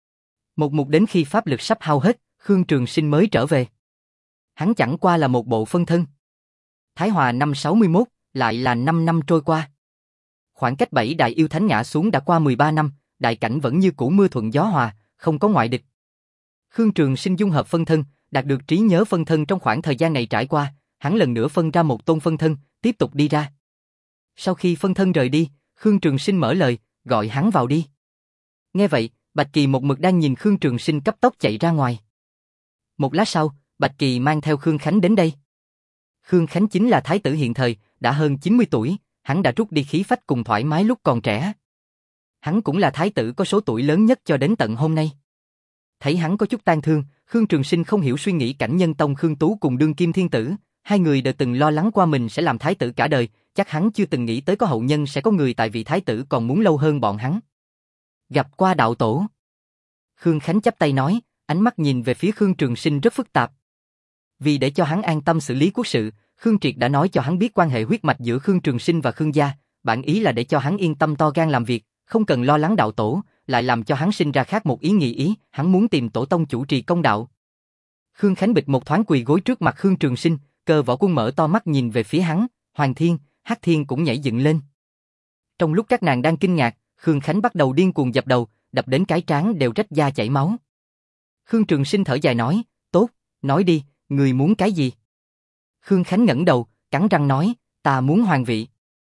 [SPEAKER 1] Một mục đến khi pháp lực sắp hao hết, Khương Trường Sinh mới trở về. Hắn chẳng qua là một bộ phân thân. Thái Hòa năm sáu mươi mốt, lại là năm năm trôi qua. Khoảng cách bảy đại yêu thánh ngã xuống đã qua mười ba năm, đại cảnh vẫn như cũ mưa thuận gió hòa, không có ngoại địch. Khương Trường Sinh dung hợp phân thân, đạt được trí nhớ phân thân trong khoảng thời gian này trải qua, hắn lần nữa phân ra một tôn phân thân, tiếp tục đi ra. Sau khi phân thân rời đi, Khương Trường Sinh mở lời, gọi hắn vào đi. Nghe vậy, Bạch Kỳ một mực đang nhìn Khương Trường Sinh cấp tốc chạy ra ngoài. Một lát sau, Bạch Kỳ mang theo Khương Khánh đến đây. Khương Khánh chính là thái tử hiện thời, đã hơn chín mươi tuổi, hắn đã rút đi khí phách cùng thoải mái lúc còn trẻ. Hắn cũng là thái tử có số tuổi lớn nhất cho đến tận hôm nay. Thấy hắn có chút tang thương, Khương Trường Sinh không hiểu suy nghĩ cảnh nhân tông Khương Tú cùng đương kim thiên tử, hai người đều từng lo lắng qua mình sẽ làm thái tử cả đời, chắc hắn chưa từng nghĩ tới có hậu nhân sẽ có người tại vị thái tử còn muốn lâu hơn bọn hắn. Gặp qua đạo tổ. Khương Khánh chắp tay nói, ánh mắt nhìn về phía Khương Trường Sinh rất phức tạp. Vì để cho hắn an tâm xử lý quốc sự, Khương Triệt đã nói cho hắn biết quan hệ huyết mạch giữa Khương Trường Sinh và Khương gia, bản ý là để cho hắn yên tâm to gan làm việc, không cần lo lắng đạo tổ, lại làm cho hắn sinh ra khác một ý nghĩ ý, hắn muốn tìm tổ tông chủ trì công đạo. Khương Khánh bịch một thoáng quỳ gối trước mặt Khương Trường Sinh, Cơ Võ Quân mở to mắt nhìn về phía hắn, Hoàng Thiên, Hắc Thiên cũng nhảy dựng lên. Trong lúc các nàng đang kinh ngạc, Khương Khánh bắt đầu điên cuồng dập đầu, đập đến cái trán đều rách da chảy máu. Khương Trường Sinh thở dài nói, tốt, nói đi, người muốn cái gì? Khương Khánh ngẩng đầu, cắn răng nói, ta muốn hoàng vị.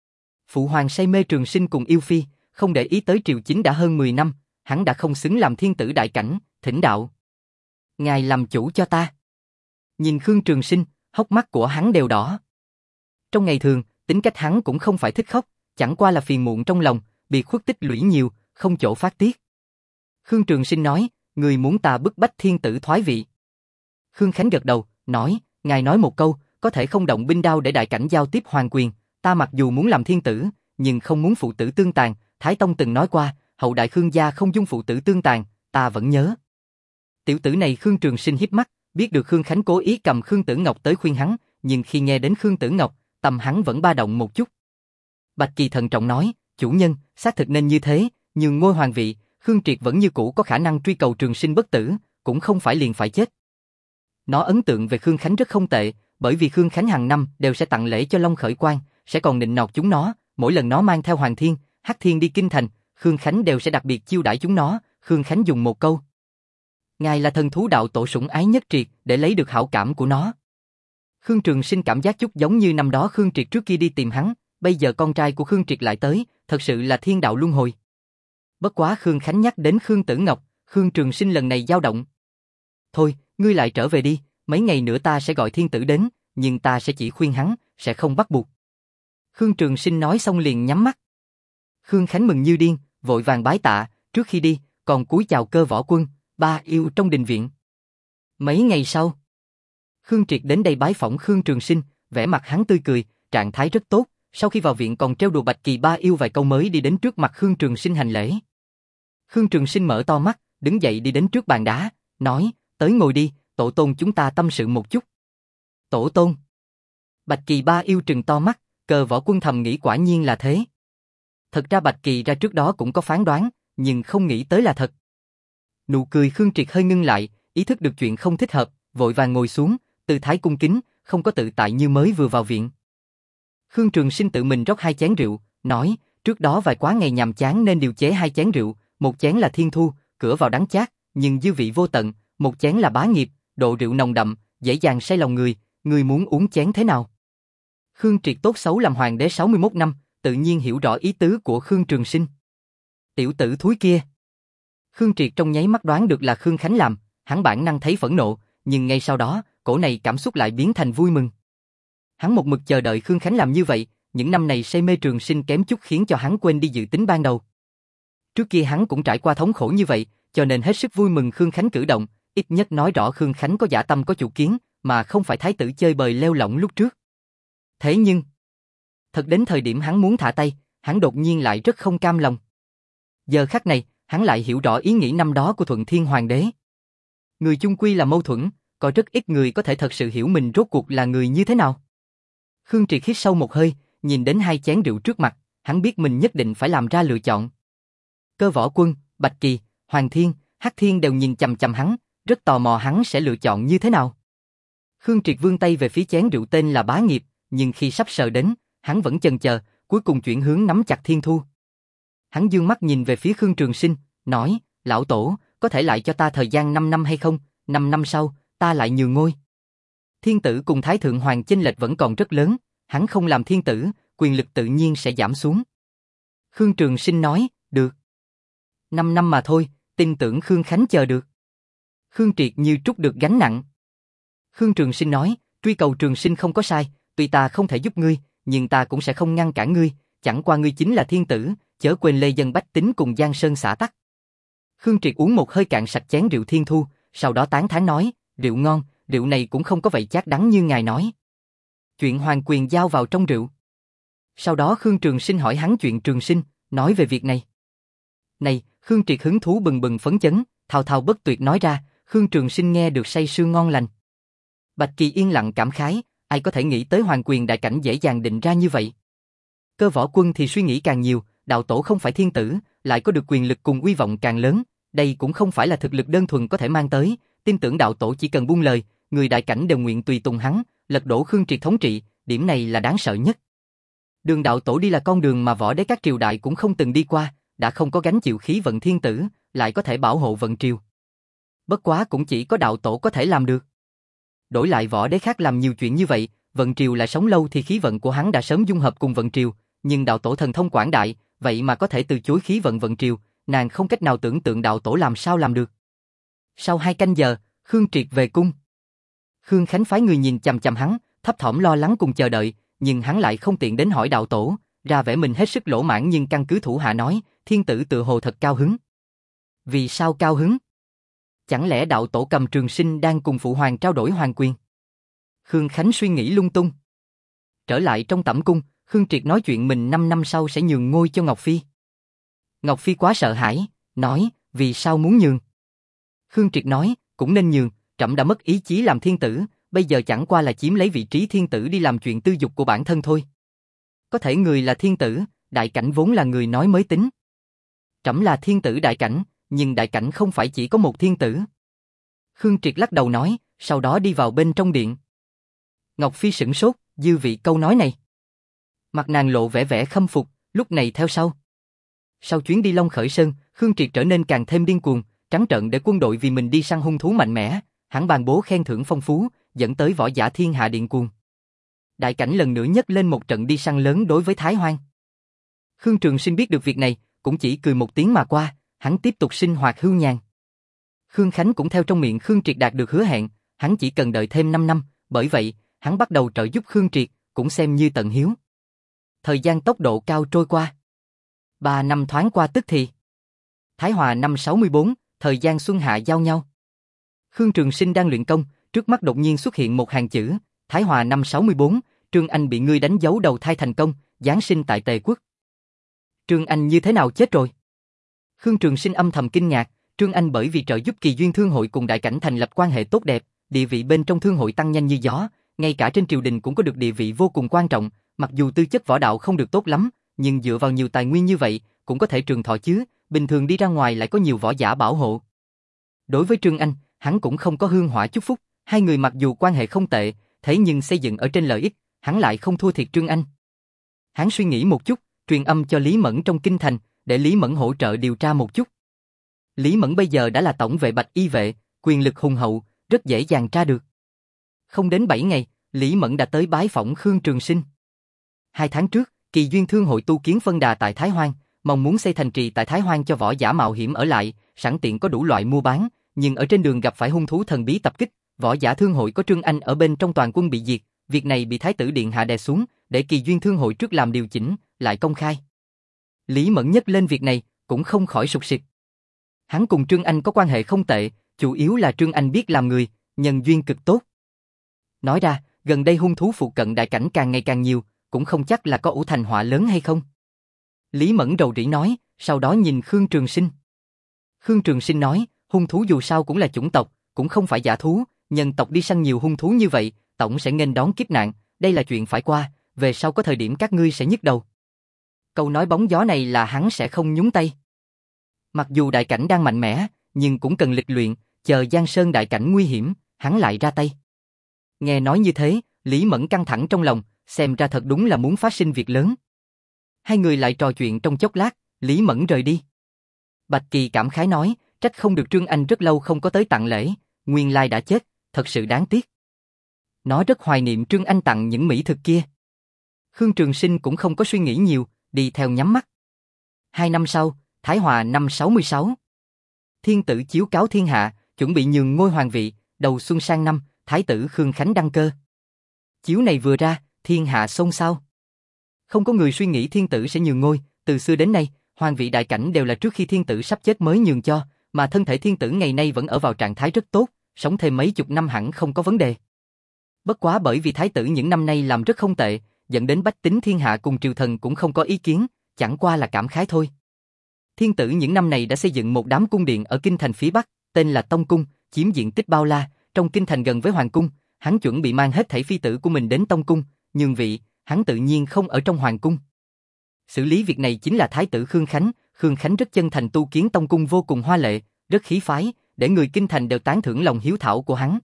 [SPEAKER 1] Phụ hoàng say mê Trường Sinh cùng yêu phi, không để ý tới triều chính đã hơn mười năm, hắn đã không xứng làm thiên tử đại cảnh, thỉnh đạo. Ngài làm chủ cho ta. Nhìn Khương Trường Sinh, hốc mắt của hắn đều đỏ. Trong ngày thường, tính cách hắn cũng không phải thích khóc, chẳng qua là phiền muộn trong lòng, bị khuất tích lũy nhiều, không chỗ phát tiết. Khương Trường Sinh nói, người muốn ta bức bách thiên tử thoái vị. Khương Khánh gật đầu, nói, ngài nói một câu, có thể không động binh đao để đại cảnh giao tiếp hoàng quyền, ta mặc dù muốn làm thiên tử, nhưng không muốn phụ tử tương tàn, Thái Tông từng nói qua, hậu đại Khương gia không dung phụ tử tương tàn, ta vẫn nhớ. Tiểu tử này Khương Trường Sinh híp mắt, biết được Khương Khánh cố ý cầm Khương Tử Ngọc tới khuyên hắn, nhưng khi nghe đến Khương Tử Ngọc, tâm hắn vẫn ba động một chút. Bạch Kỳ thận trọng nói, chủ nhân, xác thực nên như thế, nhưng ngôi hoàng vị, Khương Triệt vẫn như cũ có khả năng truy cầu Trường Sinh bất tử, cũng không phải liền phải chết. Nó ấn tượng về Khương Khánh rất không tệ, bởi vì Khương Khánh hàng năm đều sẽ tặng lễ cho Long Khởi Quang, sẽ còn nịnh nọt chúng nó, mỗi lần nó mang theo Hoàng Thiên, Hắc Thiên đi kinh thành, Khương Khánh đều sẽ đặc biệt chiêu đãi chúng nó. Khương Khánh dùng một câu: "Ngài là thần thú đạo tổ sủng ái nhất Triệt" để lấy được hảo cảm của nó. Khương Trường Sinh cảm giác chút giống như năm đó Khương Triệt trước khi đi tìm hắn, bây giờ con trai của Khương Triệt lại tới, thật sự là thiên đạo luân hồi. Bất quá Khương Khánh nhắc đến Khương Tử Ngọc, Khương Trường Sinh lần này dao động. "Thôi, ngươi lại trở về đi, mấy ngày nữa ta sẽ gọi thiên tử đến, nhưng ta sẽ chỉ khuyên hắn, sẽ không bắt buộc." Khương Trường Sinh nói xong liền nhắm mắt. Khương Khánh mừng như điên, vội vàng bái tạ, trước khi đi, còn cúi chào Cơ Võ Quân, ba yêu trong đình viện. Mấy ngày sau, Khương Triệt đến đây bái phỏng Khương Trường Sinh, vẻ mặt hắn tươi cười, trạng thái rất tốt, sau khi vào viện còn trêu đùa Bạch Kỳ ba yêu vài câu mới đi đến trước mặt Khương Trường Sinh hành lễ. Khương Trường Sinh mở to mắt, đứng dậy đi đến trước bàn đá, nói: "Tới ngồi đi, tổ tôn chúng ta tâm sự một chút." "Tổ tôn?" Bạch Kỳ ba yêu trừng to mắt, Cơ Võ Quân thầm nghĩ quả nhiên là thế. Thật ra Bạch Kỳ ra trước đó cũng có phán đoán, nhưng không nghĩ tới là thật. Nụ cười Khương Triệt hơi ngưng lại, ý thức được chuyện không thích hợp, vội vàng ngồi xuống, tư thái cung kính, không có tự tại như mới vừa vào viện. Khương Trường Sinh tự mình rót hai chén rượu, nói: "Trước đó vài quá ngày nhàm chán nên điều chế hai chén rượu, một chén là Thiên Thu, cửa vào đắng chát, nhưng dư vị vô tận, một chén là Bá Nghiệp, độ rượu nồng đậm, dễ dàng say lòng người, người muốn uống chén thế nào?" Khương Triệt tốt xấu làm hoàng đế sáu mươi mốt năm, tự nhiên hiểu rõ ý tứ của Khương Trường Sinh. Tiểu tử thúi kia. Khương Triệt trong nháy mắt đoán được là Khương Khánh làm, hắn bản năng thấy phẫn nộ, nhưng ngay sau đó, cổ này cảm xúc lại biến thành vui mừng. Hắn một mực chờ đợi Khương Khánh làm như vậy, những năm này say mê Trường Sinh kém chút khiến cho hắn quên đi dự tính ban đầu. Trước kia hắn cũng trải qua thống khổ như vậy, cho nên hết sức vui mừng Khương Khánh cử động, ít nhất nói rõ Khương Khánh có dạ tâm có chủ kiến, mà không phải thái tử chơi bời leo lỏng lúc trước. Thế nhưng, thật đến thời điểm hắn muốn thả tay, hắn đột nhiên lại rất không cam lòng. Giờ khắc này, hắn lại hiểu rõ ý nghĩ năm đó của Thuận Thiên Hoàng đế. Người chung quy là mâu thuẫn, có rất ít người có thể thật sự hiểu mình rốt cuộc là người như thế nào. Khương Triệt hít sâu một hơi, nhìn đến hai chén rượu trước mặt, hắn biết mình nhất định phải làm ra lựa chọn. Cơ Võ Quân, Bạch Kỳ, Hoàng Thiên, Hắc Thiên đều nhìn chằm chằm hắn, rất tò mò hắn sẽ lựa chọn như thế nào. Khương Triệt vươn tay về phía chén rượu tên là Bá Nghiệp, nhưng khi sắp sờ đến, hắn vẫn chần chờ, cuối cùng chuyển hướng nắm chặt Thiên Thu. Hắn dương mắt nhìn về phía Khương Trường Sinh, nói: "Lão tổ, có thể lại cho ta thời gian năm năm hay không? Năm năm sau, ta lại nhường ngôi." Thiên tử cùng Thái Thượng Hoàng chênh lệch vẫn còn rất lớn, hắn không làm thiên tử, quyền lực tự nhiên sẽ giảm xuống. Khương Trường Sinh nói: "Được. Năm năm mà thôi, tin tưởng Khương Khánh chờ được." Khương Triệt như trút được gánh nặng. Khương Trường Sinh nói: "Truy cầu Trường Sinh không có sai, tuy ta không thể giúp ngươi, nhưng ta cũng sẽ không ngăn cản ngươi, chẳng qua ngươi chính là thiên tử, chớ quên lê dân bách tính cùng Giang Sơn xã tắc." Khương Triệt uống một hơi cạn sạch chén rượu Thiên Thu, sau đó tán thán nói: "Rượu ngon, rượu này cũng không có vậy chát đắng như ngài nói." Chuyện hoàng quyền giao vào trong rượu. Sau đó Khương Trường Sinh hỏi hắn chuyện Trường Sinh, nói về việc này. Này, Khương Triệt hứng thú bừng bừng phấn chấn, thao thao bất tuyệt nói ra, Khương Trường Sinh nghe được say sưa ngon lành. Bạch Kỳ yên lặng cảm khái, ai có thể nghĩ tới hoàng quyền đại cảnh dễ dàng định ra như vậy. Cơ Võ Quân thì suy nghĩ càng nhiều, đạo tổ không phải thiên tử, lại có được quyền lực cùng uy vọng càng lớn, đây cũng không phải là thực lực đơn thuần có thể mang tới, tin tưởng đạo tổ chỉ cần buông lời, người đại cảnh đều nguyện tùy tùng hắn, lật đổ Khương Triệt thống trị, điểm này là đáng sợ nhất. Đường đạo tổ đi là con đường mà võ đế các triều đại cũng không từng đi qua, đã không có gánh chịu khí vận thiên tử, lại có thể bảo hộ vận triều. Bất quá cũng chỉ có đạo tổ có thể làm được. Đổi lại võ đế khác làm nhiều chuyện như vậy, vận triều lại sống lâu thì khí vận của hắn đã sớm dung hợp cùng vận triều, nhưng đạo tổ thần thông quảng đại, vậy mà có thể từ chối khí vận vận triều, nàng không cách nào tưởng tượng đạo tổ làm sao làm được. Sau hai canh giờ, Khương Triệt về cung. Khương Khánh phái người nhìn chằm chằm hắn, thấp thỏm lo lắng cùng chờ đợi, nhưng hắn lại không tiện đến hỏi đạo tổ, ra vẻ mình hết sức lỗ mãn nhưng căn cứ thủ hạ nói, thiên tử tự hồ thật cao hứng. Vì sao cao hứng? Chẳng lẽ đạo tổ cầm Trường Sinh đang cùng phụ hoàng trao đổi hoàng quyền? Khương Khánh suy nghĩ lung tung. Trở lại trong tẩm cung, Khương Triệt nói chuyện mình năm năm sau sẽ nhường ngôi cho Ngọc Phi. Ngọc Phi quá sợ hãi, nói, vì sao muốn nhường? Khương Triệt nói, cũng nên nhường, trẫm đã mất ý chí làm thiên tử, bây giờ chẳng qua là chiếm lấy vị trí thiên tử đi làm chuyện tư dục của bản thân thôi. Có thể người là thiên tử, đại cảnh vốn là người nói mới tính. Trẫm là thiên tử đại cảnh, nhưng đại cảnh không phải chỉ có một thiên tử. Khương Triệt lắc đầu nói, sau đó đi vào bên trong điện. Ngọc Phi sửng sốt, dư vị câu nói này. Mặt nàng lộ vẻ vẻ khâm phục, lúc này theo sau. Sau chuyến đi Long Khởi Sơn, Khương Triệt trở nên càng thêm điên cuồng, trắng trợn để quân đội vì mình đi săn hung thú mạnh mẽ, hắn ban bố khen thưởng phong phú, dẫn tới võ giả thiên hạ điên cuồng. Đại Cảnh lần nữa nhấc lên một trận đi săn lớn đối với Thái Hoang. Khương Trường Sinh biết được việc này, cũng chỉ cười một tiếng mà qua, hắn tiếp tục sinh hoạt hưu nhàn. Khương Khánh cũng theo trong miệng Khương Triệt đạt được hứa hẹn, hắn chỉ cần đợi thêm năm năm, bởi vậy, hắn bắt đầu trợ giúp Khương Triệt, cũng xem như tận hiếu. Thời gian tốc độ cao trôi qua. Ba năm thoáng qua tức thì. Thái Hòa năm sáu mươi bốn, thời gian xuân hạ giao nhau. Khương Trường Sinh đang luyện công, trước mắt đột nhiên xuất hiện một hàng chữ, Thái Hòa năm sáu mươi bốn, Trương Anh bị ngươi đánh dấu đầu thai thành công, giáng sinh tại Tề Quốc. Trương Anh như thế nào chết rồi? Khương Trường Sinh âm thầm kinh ngạc, Trương Anh bởi vì trợ giúp Kỳ Duyên Thương hội cùng Đại Cảnh thành lập quan hệ tốt đẹp, địa vị bên trong thương hội tăng nhanh như gió, ngay cả trên triều đình cũng có được địa vị vô cùng quan trọng, mặc dù tư chất võ đạo không được tốt lắm, nhưng dựa vào nhiều tài nguyên như vậy, cũng có thể trường thọ chứ, bình thường đi ra ngoài lại có nhiều võ giả bảo hộ. Đối với Trương Anh, hắn cũng không có hương hỏa chúc phúc, hai người mặc dù quan hệ không tệ, thế nhưng xây dựng ở trên lợi ích, hắn lại không thua thiệt Trương Anh. Hắn suy nghĩ một chút, truyền âm cho Lý Mẫn trong kinh thành, để Lý Mẫn hỗ trợ điều tra một chút. Lý Mẫn bây giờ đã là tổng vệ Bạch Y vệ, quyền lực hùng hậu, rất dễ dàng tra được. Không đến bảy ngày, Lý Mẫn đã tới bái phỏng Khương Trường Sinh. Hai tháng trước, Kỳ Duyên Thương hội tu kiến phân đà tại Thái Hoang, mong muốn xây thành trì tại Thái Hoang cho võ giả mạo hiểm ở lại, sẵn tiện có đủ loại mua bán, nhưng ở trên đường gặp phải hung thú thần bí tập kích, võ giả thương hội có Trương Anh ở bên trong toàn quân bị diệt, việc này bị Thái tử điện hạ đè xuống, để Kỳ Duyên Thương hội trước làm điều chỉnh, lại công khai. Lý Mẫn nhắc lên việc này, cũng không khỏi sụt sịt. Hắn cùng Trương Anh có quan hệ không tệ, chủ yếu là Trương Anh biết làm người, nhân duyên cực tốt. Nói ra, gần đây hung thú phụ cận Đại Cảnh càng ngày càng nhiều, cũng không chắc là có ủ thành họa lớn hay không. Lý Mẫn rầu rĩ nói, sau đó nhìn Khương Trường Sinh. Khương Trường Sinh nói, hung thú dù sao cũng là chủng tộc, cũng không phải giả thú, nhân tộc đi săn nhiều hung thú như vậy, tổng sẽ nghênh đón kiếp nạn, đây là chuyện phải qua, về sau có thời điểm các ngươi sẽ nhức đầu. Câu nói bóng gió này là hắn sẽ không nhúng tay. Mặc dù Đại Cảnh đang mạnh mẽ, nhưng cũng cần lịch luyện, chờ Giang Sơn Đại Cảnh nguy hiểm, hắn lại ra tay. Nghe nói như thế, Lý Mẫn căng thẳng trong lòng, xem ra thật đúng là muốn phát sinh việc lớn. Hai người lại trò chuyện trong chốc lát, Lý Mẫn rời đi. Bạch Kỳ cảm khái nói, trách không được Trương Anh rất lâu không có tới tặng lễ, nguyên lai đã chết, thật sự đáng tiếc. Nó rất hoài niệm Trương Anh tặng những mỹ thực kia. Khương Trường Sinh cũng không có suy nghĩ nhiều, đi theo nhắm mắt. Hai năm sau, Thái Hòa năm sáu mươi sáu. Thiên tử chiếu cáo thiên hạ, chuẩn bị nhường ngôi hoàng vị, đầu xuân sang năm, Thái tử Khương Khánh đăng cơ. Chiếu này vừa ra, thiên hạ xôn xao. Không có người suy nghĩ thiên tử sẽ nhường ngôi, từ xưa đến nay, hoàng vị Đại Cảnh đều là trước khi thiên tử sắp chết mới nhường cho, mà thân thể thiên tử ngày nay vẫn ở vào trạng thái rất tốt, sống thêm mấy chục năm hẳn không có vấn đề. Bất quá bởi vì thái tử những năm nay làm rất không tệ, dẫn đến bách tính thiên hạ cùng triều thần cũng không có ý kiến, chẳng qua là cảm khái thôi. Thiên tử những năm này đã xây dựng một đám cung điện ở kinh thành phía Bắc, tên là Tông Cung, chiếm diện tích bao la, trong kinh thành gần với Hoàng Cung, hắn chuẩn bị mang hết thảy phi tử của mình đến Tông Cung, nhường vị, hắn tự nhiên không ở trong Hoàng Cung. Xử lý việc này chính là Thái tử Khương Khánh, Khương Khánh rất chân thành tu kiến Tông Cung vô cùng hoa lệ, rất khí phái, để người kinh thành đều tán thưởng lòng hiếu thảo của hắn.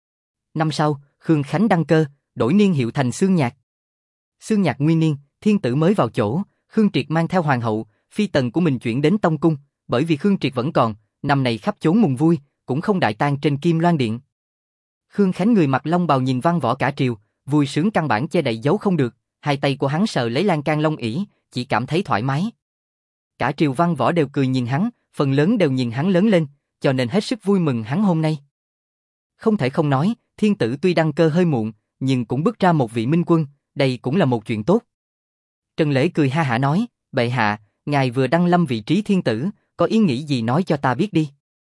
[SPEAKER 1] Năm sau, Khương Khánh đăng cơ, đổi niên hiệu thành Xương Nhạc. Xương Nhạc nguyên niên, thiên tử mới vào chỗ, Khương Triệt mang theo hoàng hậu, phi tần của mình chuyển đến Tông Cung, bởi vì Khương Triệt vẫn còn, năm này khắp chốn mừng vui, cũng không đại tang trên Kim Loan Điện. Khương Khánh người mặc long bào nhìn văn võ cả triều, vui sướng căn bản che đậy giấu không được, hai tay của hắn sờ lấy lan can long ỷ, chỉ cảm thấy thoải mái. Cả triều văn võ đều cười nhìn hắn, phần lớn đều nhìn hắn lớn lên, cho nên hết sức vui mừng hắn hôm nay. Không thể không nói, thiên tử tuy đăng cơ hơi muộn, nhưng cũng bước ra một vị minh quân, đây cũng là một chuyện tốt. Trần Lễ cười ha hả nói, bệ hạ, ngài vừa đăng lâm vị trí thiên tử, có ý nghĩ gì nói cho ta biết đi.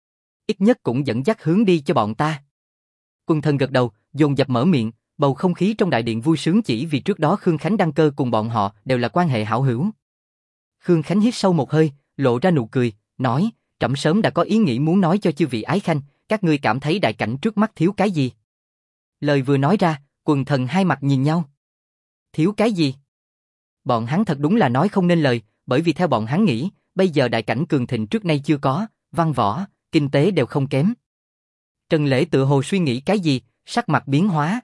[SPEAKER 1] Ít nhất cũng dẫn dắt hướng đi cho bọn ta. Quân thần gật đầu, dồn dập mở miệng, bầu không khí trong đại điện vui sướng chỉ vì trước đó Khương Khánh đăng cơ cùng bọn họ đều là quan hệ hảo hữu. Khương Khánh hít sâu một hơi, lộ ra nụ cười, nói, trẫm sớm đã có ý nghĩ muốn nói cho chư vị ái khanh, các ngươi cảm thấy đại cảnh trước mắt thiếu cái gì? Lời vừa nói ra, quần thần hai mặt nhìn nhau. Thiếu cái gì? Bọn hắn thật đúng là nói không nên lời, bởi vì theo bọn hắn nghĩ, bây giờ đại cảnh cường thịnh trước nay chưa có, văn võ, kinh tế đều không kém. Trần Lễ tự hồ suy nghĩ cái gì, sắc mặt biến hóa.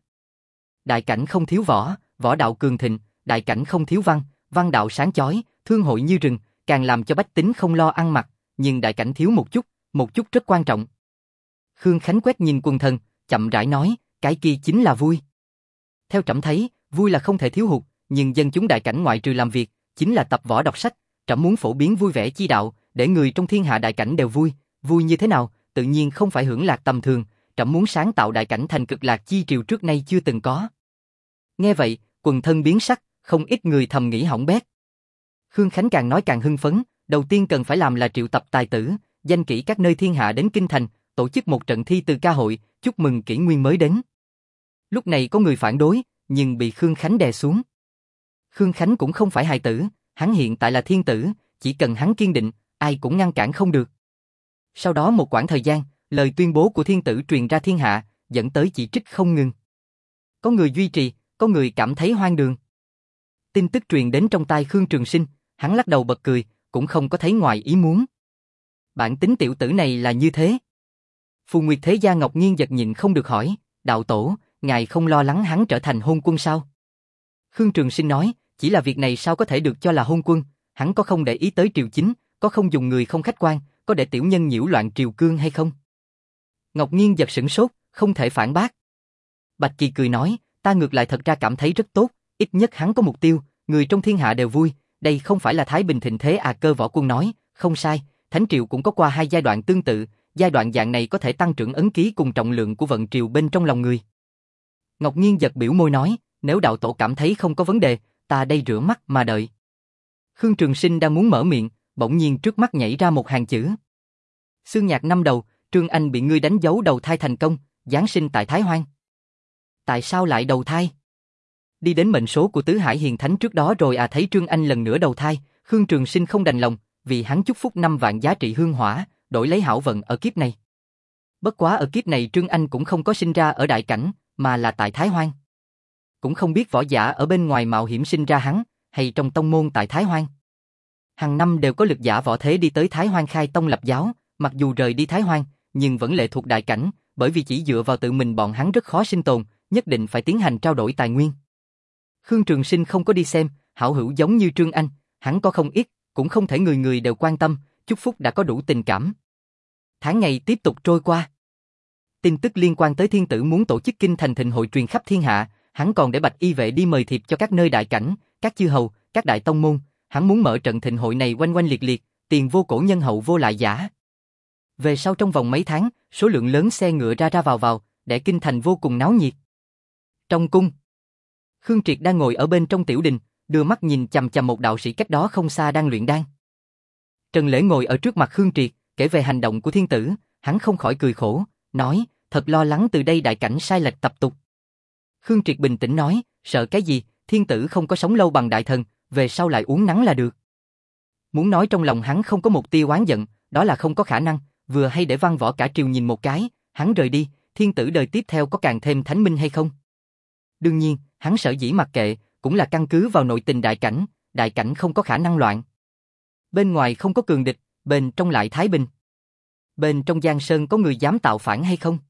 [SPEAKER 1] Đại cảnh không thiếu võ, võ đạo cường thịnh, đại cảnh không thiếu văn, văn đạo sáng chói, thương hội như rừng, càng làm cho bách tính không lo ăn mặc, nhưng đại cảnh thiếu một chút, một chút rất quan trọng. Khương Khánh quét nhìn quần thần, chậm rãi nói, cái kia chính là vui. Theo trẫm thấy, vui là không thể thiếu hụt, nhưng dân chúng đại cảnh ngoại trừ làm việc, chính là tập võ đọc sách, trẫm muốn phổ biến vui vẻ chi đạo, để người trong thiên hạ đại cảnh đều vui, vui như thế nào, tự nhiên không phải hưởng lạc tầm thường, trẫm muốn sáng tạo đại cảnh thành cực lạc chi triều trước nay chưa từng có. Nghe vậy, quần thân biến sắc, không ít người thầm nghĩ hỏng bét. Khương Khánh càng nói càng hưng phấn, đầu tiên cần phải làm là triệu tập tài tử, danh kỹ các nơi thiên hạ đến kinh thành, tổ chức một trận thi từ ca hội, chúc mừng kỷ nguyên mới đến. Lúc này có người phản đối, nhưng bị Khương Khánh đè xuống. Khương Khánh cũng không phải hài tử, hắn hiện tại là thiên tử, chỉ cần hắn kiên định, ai cũng ngăn cản không được. Sau đó một quãng thời gian, lời tuyên bố của thiên tử truyền ra thiên hạ, dẫn tới chỉ trích không ngừng. Có người duy trì, có người cảm thấy hoang đường. Tin tức truyền đến trong tai Khương Trường Sinh, hắn lắc đầu bật cười, cũng không có thấy ngoài ý muốn. Bản tính tiểu tử này là như thế. Phù Nguyệt Thế Gia Ngọc Nghiên giật nhịn không được hỏi, đạo tổ, ngài không lo lắng hắn trở thành hôn quân sao? Khương Trường Sinh nói, chỉ là việc này sao có thể được cho là hôn quân, hắn có không để ý tới triều chính, có không dùng người không khách quan, có để tiểu nhân nhiễu loạn triều cương hay không? Ngọc Nghiên giật sửng sốt, không thể phản bác. Bạch Kỳ cười nói, ta ngược lại thật ra cảm thấy rất tốt, ít nhất hắn có mục tiêu, người trong thiên hạ đều vui, đây không phải là thái bình thịnh thế à? Cơ Võ Quân nói, không sai, Thánh triều cũng có qua hai giai đoạn tương tự, giai đoạn dạng này có thể tăng trưởng ấn ký cùng trọng lượng của vận triều bên trong lòng người. Ngọc Nghiên giật biểu môi nói, nếu đạo tổ cảm thấy không có vấn đề, ta đây rửa mắt mà đợi. Khương Trường Sinh đang muốn mở miệng, bỗng nhiên trước mắt nhảy ra một hàng chữ. Xương nhạc năm đầu, Trương Anh bị ngươi đánh dấu đầu thai thành công, giáng sinh tại Thái Hoang. Tại sao lại đầu thai? Đi đến mệnh số của Tứ Hải Hiền Thánh trước đó rồi à? Thấy Trương Anh lần nữa đầu thai, Khương Trường Sinh không đành lòng, vì hắn chúc phúc năm vạn giá trị hương hỏa, đổi lấy hảo vận ở kiếp này. Bất quá ở kiếp này Trương Anh cũng không có sinh ra ở đại cảnh, mà là tại Thái Hoang. Cũng không biết võ giả ở bên ngoài mạo hiểm sinh ra hắn, hay trong tông môn tại Thái Hoang. Hàng năm đều có lực giả võ thế đi tới Thái Hoang khai tông lập giáo, mặc dù rời đi Thái Hoang, nhưng vẫn lệ thuộc đại cảnh, bởi vì chỉ dựa vào tự mình bọn hắn rất khó sinh tồn, nhất định phải tiến hành trao đổi tài nguyên. Khương Trường Sinh không có đi xem, hảo hữu giống như Trương Anh, hắn có không ít, cũng không thể người người đều quan tâm, chúc phúc đã có đủ tình cảm. Tháng ngày tiếp tục trôi qua. Tin tức liên quan tới thiên tử muốn tổ chức kinh thành thịnh hội truyền khắp thiên hạ, hắn còn để Bạch Y vệ đi mời thiệp cho các nơi đại cảnh, các chư hầu, các đại tông môn, hắn muốn mở trận thịnh hội này oanh oanh liệt liệt, tiền vô cổ nhân hậu vô lại giả. Về sau trong vòng mấy tháng, số lượng lớn xe ngựa ra ra vào vào, để kinh thành vô cùng náo nhiệt. Trong cung, Khương Triệt đang ngồi ở bên trong tiểu đình, đưa mắt nhìn chằm chằm một đạo sĩ cách đó không xa đang luyện đan. Trần Lễ ngồi ở trước mặt Khương Triệt, kể về hành động của thiên tử, hắn không khỏi cười khổ, nói, thật lo lắng từ đây đại cảnh sai lệch tập tục. Khương Triệt bình tĩnh nói, sợ cái gì, thiên tử không có sống lâu bằng đại thần, về sau lại uống nắng là được. Muốn nói trong lòng hắn không có một tia oán giận, đó là không có khả năng, vừa hay để văn võ cả triều nhìn một cái, hắn rời đi, thiên tử đời tiếp theo có càng thêm thánh minh hay không? Đương nhiên, hắn sở dĩ mặc kệ, cũng là căn cứ vào nội tình đại cảnh, đại cảnh không có khả năng loạn. Bên ngoài không có cường địch, bên trong lại thái bình. Bên trong Giang Sơn có người dám tạo phản hay không?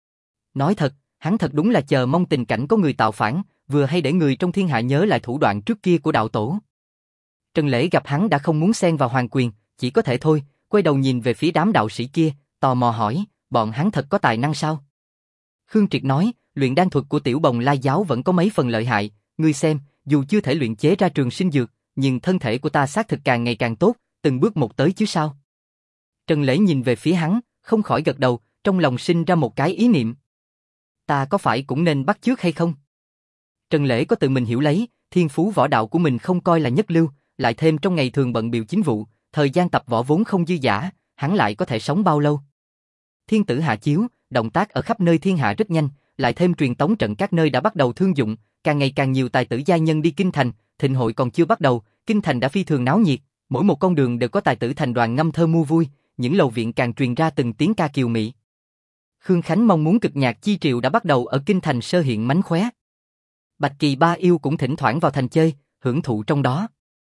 [SPEAKER 1] Nói thật, hắn thật đúng là chờ mong tình cảnh có người tạo phản, vừa hay để người trong thiên hạ nhớ lại thủ đoạn trước kia của đạo tổ. Trần Lễ gặp hắn đã không muốn xen vào hoàng quyền, chỉ có thể thôi, quay đầu nhìn về phía đám đạo sĩ kia, tò mò hỏi, bọn hắn thật có tài năng sao? Khương Triệt nói, luyện đan thuật của Tiểu Bồng Lai giáo vẫn có mấy phần lợi hại, ngươi xem, dù chưa thể luyện chế ra trường sinh dược, nhưng thân thể của ta xác thực càng ngày càng tốt, từng bước một tới chứ sao? Trần Lễ nhìn về phía hắn, không khỏi gật đầu, trong lòng sinh ra một cái ý niệm. Ta có phải cũng nên bắt chước hay không? Trần Lễ có tự mình hiểu lấy, thiên phú võ đạo của mình không coi là nhất lưu, lại thêm trong ngày thường bận biểu chính vụ, thời gian tập võ vốn không dư dả, hắn lại có thể sống bao lâu? Thiên tử hạ chiếu, động tác ở khắp nơi thiên hạ rất nhanh, lại thêm truyền tống trận các nơi đã bắt đầu thương dụng, càng ngày càng nhiều tài tử gia nhân đi kinh thành, thịnh hội còn chưa bắt đầu, kinh thành đã phi thường náo nhiệt, mỗi một con đường đều có tài tử thành đoàn ngâm thơ mua vui, những lầu viện càng truyền ra từng tiếng ca kiều mị. Khương Khánh mong muốn cực nhạc chi triệu đã bắt đầu ở kinh thành sơ hiện mánh khóe. Bạch Kỳ Ba Yêu cũng thỉnh thoảng vào thành chơi, hưởng thụ trong đó.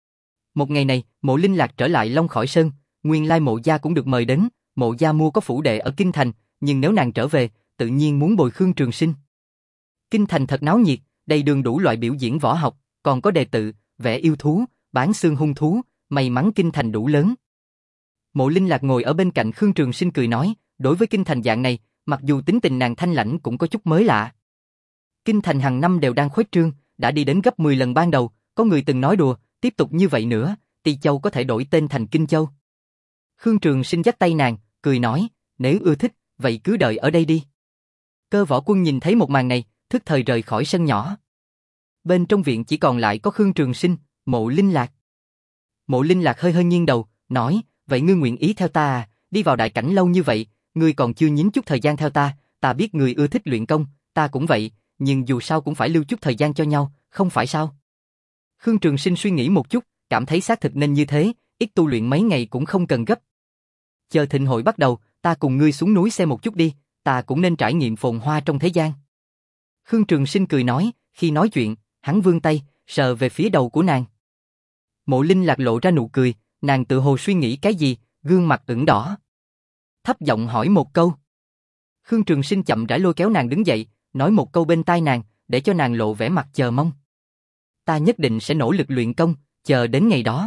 [SPEAKER 1] Một ngày này, Mộ Linh Lạc trở lại Long Khỏi Sơn, nguyên lai Mộ gia cũng được mời đến, Mộ gia mua có phủ đệ ở kinh thành, nhưng nếu nàng trở về, tự nhiên muốn bồi Khương Trường Sinh. Kinh thành thật náo nhiệt, đầy đường đủ loại biểu diễn võ học, còn có đề tự, vẽ yêu thú, bán xương hung thú, may mắn kinh thành đủ lớn. Mộ Linh Lạc ngồi ở bên cạnh Khương Trường Sinh cười nói, đối với kinh thành dạng này, mặc dù tính tình nàng thanh lãnh cũng có chút mới lạ. Kinh thành hàng năm đều đang khuếch trương, đã đi đến gấp mười lần ban đầu, có người từng nói đùa, tiếp tục như vậy nữa, Ti Châu có thể đổi tên thành Kinh Châu. Khương Trường Sinh dắt tay nàng, cười nói, nếu ưa thích, vậy cứ đợi ở đây đi. Cơ Võ Quân nhìn thấy một màn này, thức thời rời khỏi sân nhỏ. Bên trong viện chỉ còn lại có Khương Trường Sinh, Mộ Linh Lạc. Mộ Linh Lạc hơi hơi nghiêng đầu, nói, vậy ngươi nguyện ý theo ta à, đi vào đại cảnh lâu như vậy, ngươi còn chưa nhín chút thời gian theo ta, ta biết ngươi ưa thích luyện công, ta cũng vậy, nhưng dù sao cũng phải lưu chút thời gian cho nhau, không phải sao? Khương Trường Sinh suy nghĩ một chút, cảm thấy xác thực nên như thế, ít tu luyện mấy ngày cũng không cần gấp. Chờ thịnh hội bắt đầu, ta cùng ngươi xuống núi xem một chút đi, ta cũng nên trải nghiệm phồn hoa trong thế gian. Khương Trường Sinh cười nói, khi nói chuyện, hắn vươn tay, sờ về phía đầu của nàng. Mộ Linh Lạc lộ ra nụ cười, nàng tự hồ suy nghĩ cái gì, gương mặt ửng đỏ. Thấp giọng hỏi một câu. Khương Trường Sinh chậm rãi lôi kéo nàng đứng dậy, nói một câu bên tai nàng, để cho nàng lộ vẻ mặt chờ mong. Ta nhất định sẽ nỗ lực luyện công, chờ đến ngày đó.